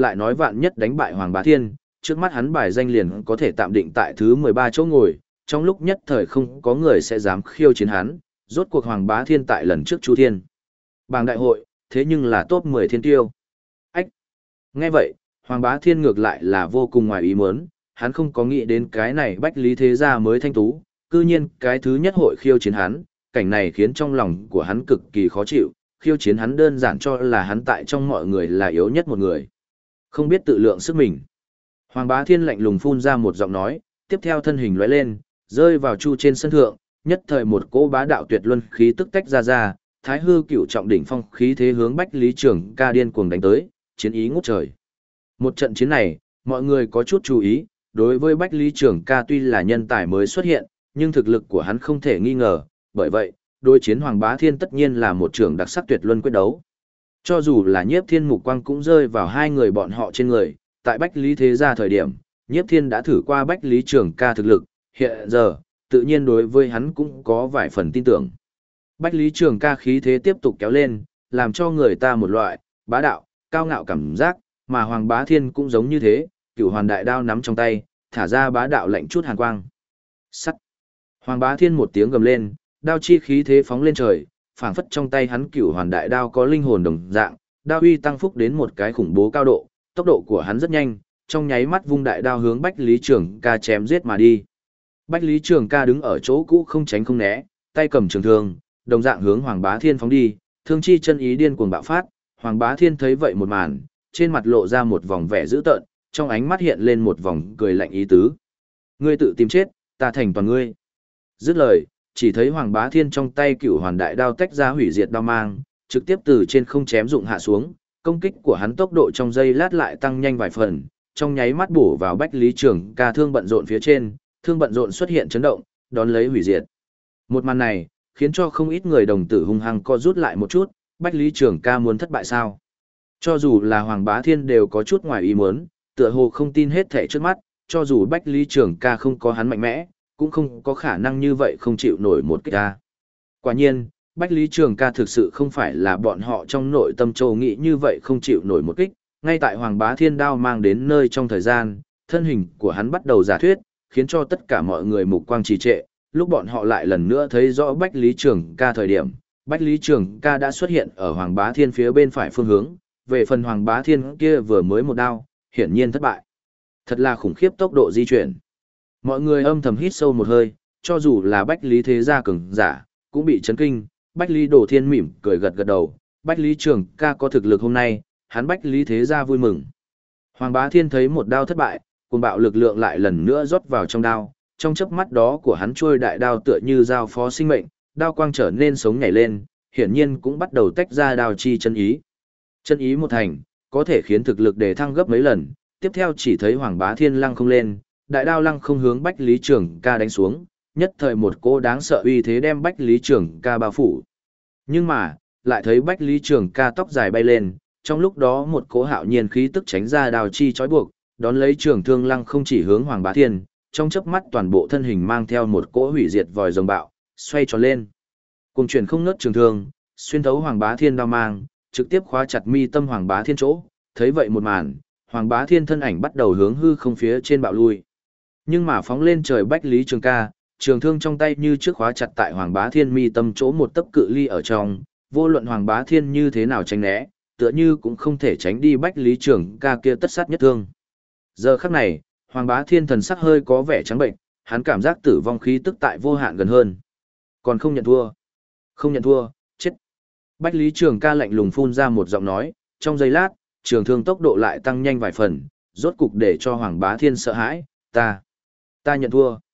lại nói vạn nhất đánh bại Hoàng Bá Thiên, trước mắt hắn bài danh liền có thể tạm định tại thứ 13 chỗ ngồi, trong lúc nhất thời không có người sẽ dám khiêu chiến hắn, rốt cuộc Hoàng Bá Thiên tại lần trước Chu Thiên bảng đại hội, thế nhưng là top 10 thiên tiêu. Ách! Nghe vậy, Hoàng Bá Thiên ngược lại là vô cùng ngoài ý muốn, hắn không có nghĩ đến cái này Bách Lý Thế Gia mới thanh tú, cư nhiên cái thứ nhất hội khiêu chiến hắn, cảnh này khiến trong lòng của hắn cực kỳ khó chịu, khiêu chiến hắn đơn giản cho là hắn tại trong mọi người là yếu nhất một người. Không biết tự lượng sức mình. Hoàng Bá Thiên lạnh lùng phun ra một giọng nói, tiếp theo thân hình lóe lên, rơi vào chu trên sân thượng, nhất thời một cỗ bá đạo tuyệt luân khí tức tách ra, Thái Hư Cửu trọng đỉnh phong khí thế hướng Bách Lý Trường Ca điên cuồng đánh tới, chiến ý ngút trời. Một trận chiến này, mọi người có chút chú ý, đối với Bách Lý Trường Ca tuy là nhân tài mới xuất hiện, nhưng thực lực của hắn không thể nghi ngờ, bởi vậy, đối chiến Hoàng Bá Thiên tất nhiên là một trường đặc sắc tuyệt luân quyết đấu. Cho dù là Nhiếp Thiên mục quang cũng rơi vào hai người bọn họ trên người, tại Bách Lý Thế Gia thời điểm, Nhiếp Thiên đã thử qua Bách Lý Trường Ca thực lực, hiện giờ, tự nhiên đối với hắn cũng có vài phần tin tưởng. Bách Lý Trường Ca khí thế tiếp tục kéo lên, làm cho người ta một loại bá đạo, cao ngạo cảm giác, mà Hoàng Bá Thiên cũng giống như thế, Cửu Hoàn đại đao nắm trong tay, thả ra bá đạo lạnh chút hàn quang. Sắt. Hoàng Bá Thiên một tiếng gầm lên, đao chi khí thế phóng lên trời, phảng phất trong tay hắn Cửu Hoàn đại đao có linh hồn đồng dạng, đao uy tăng phúc đến một cái khủng bố cao độ, tốc độ của hắn rất nhanh, trong nháy mắt vung đại đao hướng Bách Lý Trường Ca chém giết mà đi. Bách Lý Trường Ca đứng ở chỗ cũ không tránh không né, tay cầm trường thương, đồng dạng hướng Hoàng Bá Thiên phóng đi, thương chi chân ý điên cuồng bạo phát, Hoàng Bá Thiên thấy vậy một màn, trên mặt lộ ra một vòng vẻ dữ tợn, trong ánh mắt hiện lên một vòng cười lạnh ý tứ. Ngươi tự tìm chết, ta thành toàn ngươi. Dứt lời, chỉ thấy Hoàng Bá Thiên trong tay Cửu Hoàn đại đao tách ra hủy diệt đao mang, trực tiếp từ trên không chém dụng hạ xuống, công kích của hắn tốc độ trong giây lát lại tăng nhanh vài phần, trong nháy mắt bổ vào Bách Lý Trường Ca thương bận rộn phía trên, thương bận rộn xuất hiện chấn động, đón lấy hủy diệt. Một màn này, khiến cho không ít người đồng tử hung hăng co rút lại một chút, Bách Lý Trường Ca muốn thất bại sao? Cho dù là Hoàng Bá Thiên đều có chút ngoài ý muốn, tựa hồ không tin hết thể trước mắt, cho dù Bách Lý Trường Ca không có hắn mạnh mẽ, cũng không có khả năng như vậy không chịu nổi một kích ra. Quả nhiên, Bách Lý Trường Ca thực sự không phải là bọn họ trong nội tâm châu nghĩ như vậy không chịu nổi một kích, ngay tại Hoàng Bá Thiên đao mang đến nơi trong thời gian, thân hình của hắn bắt đầu giả thuyết, khiến cho tất cả mọi người mục quang trì trệ, lúc bọn họ lại lần nữa thấy rõ Bách Lý Trường Ca thời điểm, Bách Lý Trường Ca đã xuất hiện ở Hoàng Bá Thiên phía bên phải phương hướng, về phần Hoàng Bá Thiên kia vừa mới một đao, hiển nhiên thất bại. Thật là khủng khiếp tốc độ di chuyển. Mọi người âm thầm hít sâu một hơi, cho dù là Bách Lý Thế Gia cường giả, cũng bị chấn kinh, Bách Lý Đồ Thiên mỉm cười gật gật đầu, Bách Lý Trường Ca có thực lực hôm nay, hắn Bách Lý Thế Gia vui mừng. Hoàng Bá Thiên thấy một đao thất bại, cuồng bạo lực lượng lại lần nữa rót vào trong đao, trong chớp mắt đó của hắn trôi đại đao tựa như giao phó sinh mệnh, đao quang trở nên sống nhảy lên, hiển nhiên cũng bắt đầu tách ra đao chi chân ý. Chân ý một thành, có thể khiến thực lực đề thăng gấp mấy lần, tiếp theo chỉ thấy Hoàng Bá Thiên lăng không lên, đại đao lăng không hướng Bách Lý Trường Ca đánh xuống, nhất thời một cỗ đáng sợ uy thế đem Bách Lý Trường Ca bao phủ. Nhưng mà, lại thấy Bách Lý Trường Ca tóc dài bay lên, trong lúc đó một cỗ hạo nhiên khí tức tránh ra đao chi trói buộc, đón lấy trường thương lăng không chỉ hướng Hoàng Bá Thiên, trong chớp mắt toàn bộ thân hình mang theo một cỗ hủy diệt vòi rồng bạo, xoay tròn lên. Cùng chuyển không ngớt trường thương, xuyên thấu Hoàng Bá Thiên đao mang, trực tiếp khóa chặt mi tâm Hoàng Bá Thiên chỗ, thấy vậy một màn, Hoàng Bá Thiên thân ảnh bắt đầu hướng hư không phía trên bạo lui. Nhưng mà phóng lên trời Bách Lý Trường Ca, trường thương trong tay như trước khóa chặt tại Hoàng Bá Thiên mi tâm chỗ một tấc cự ly ở trong, vô luận Hoàng Bá Thiên như thế nào tránh né, tựa như cũng không thể tránh đi Bách Lý Trường Ca kia tất sát nhất thương. Giờ khắc này, Hoàng Bá Thiên thần sắc hơi có vẻ trắng bệnh, hắn cảm giác tử vong khí tức tại vô hạn gần hơn. Còn không nhận thua. Không nhận thua, chết. Bách Lý Trường Ca lạnh lùng phun ra một giọng nói, trong giây lát, trường thương tốc độ lại tăng nhanh vài phần, rốt cục để cho Hoàng Bá Thiên sợ hãi, ta nhận thua.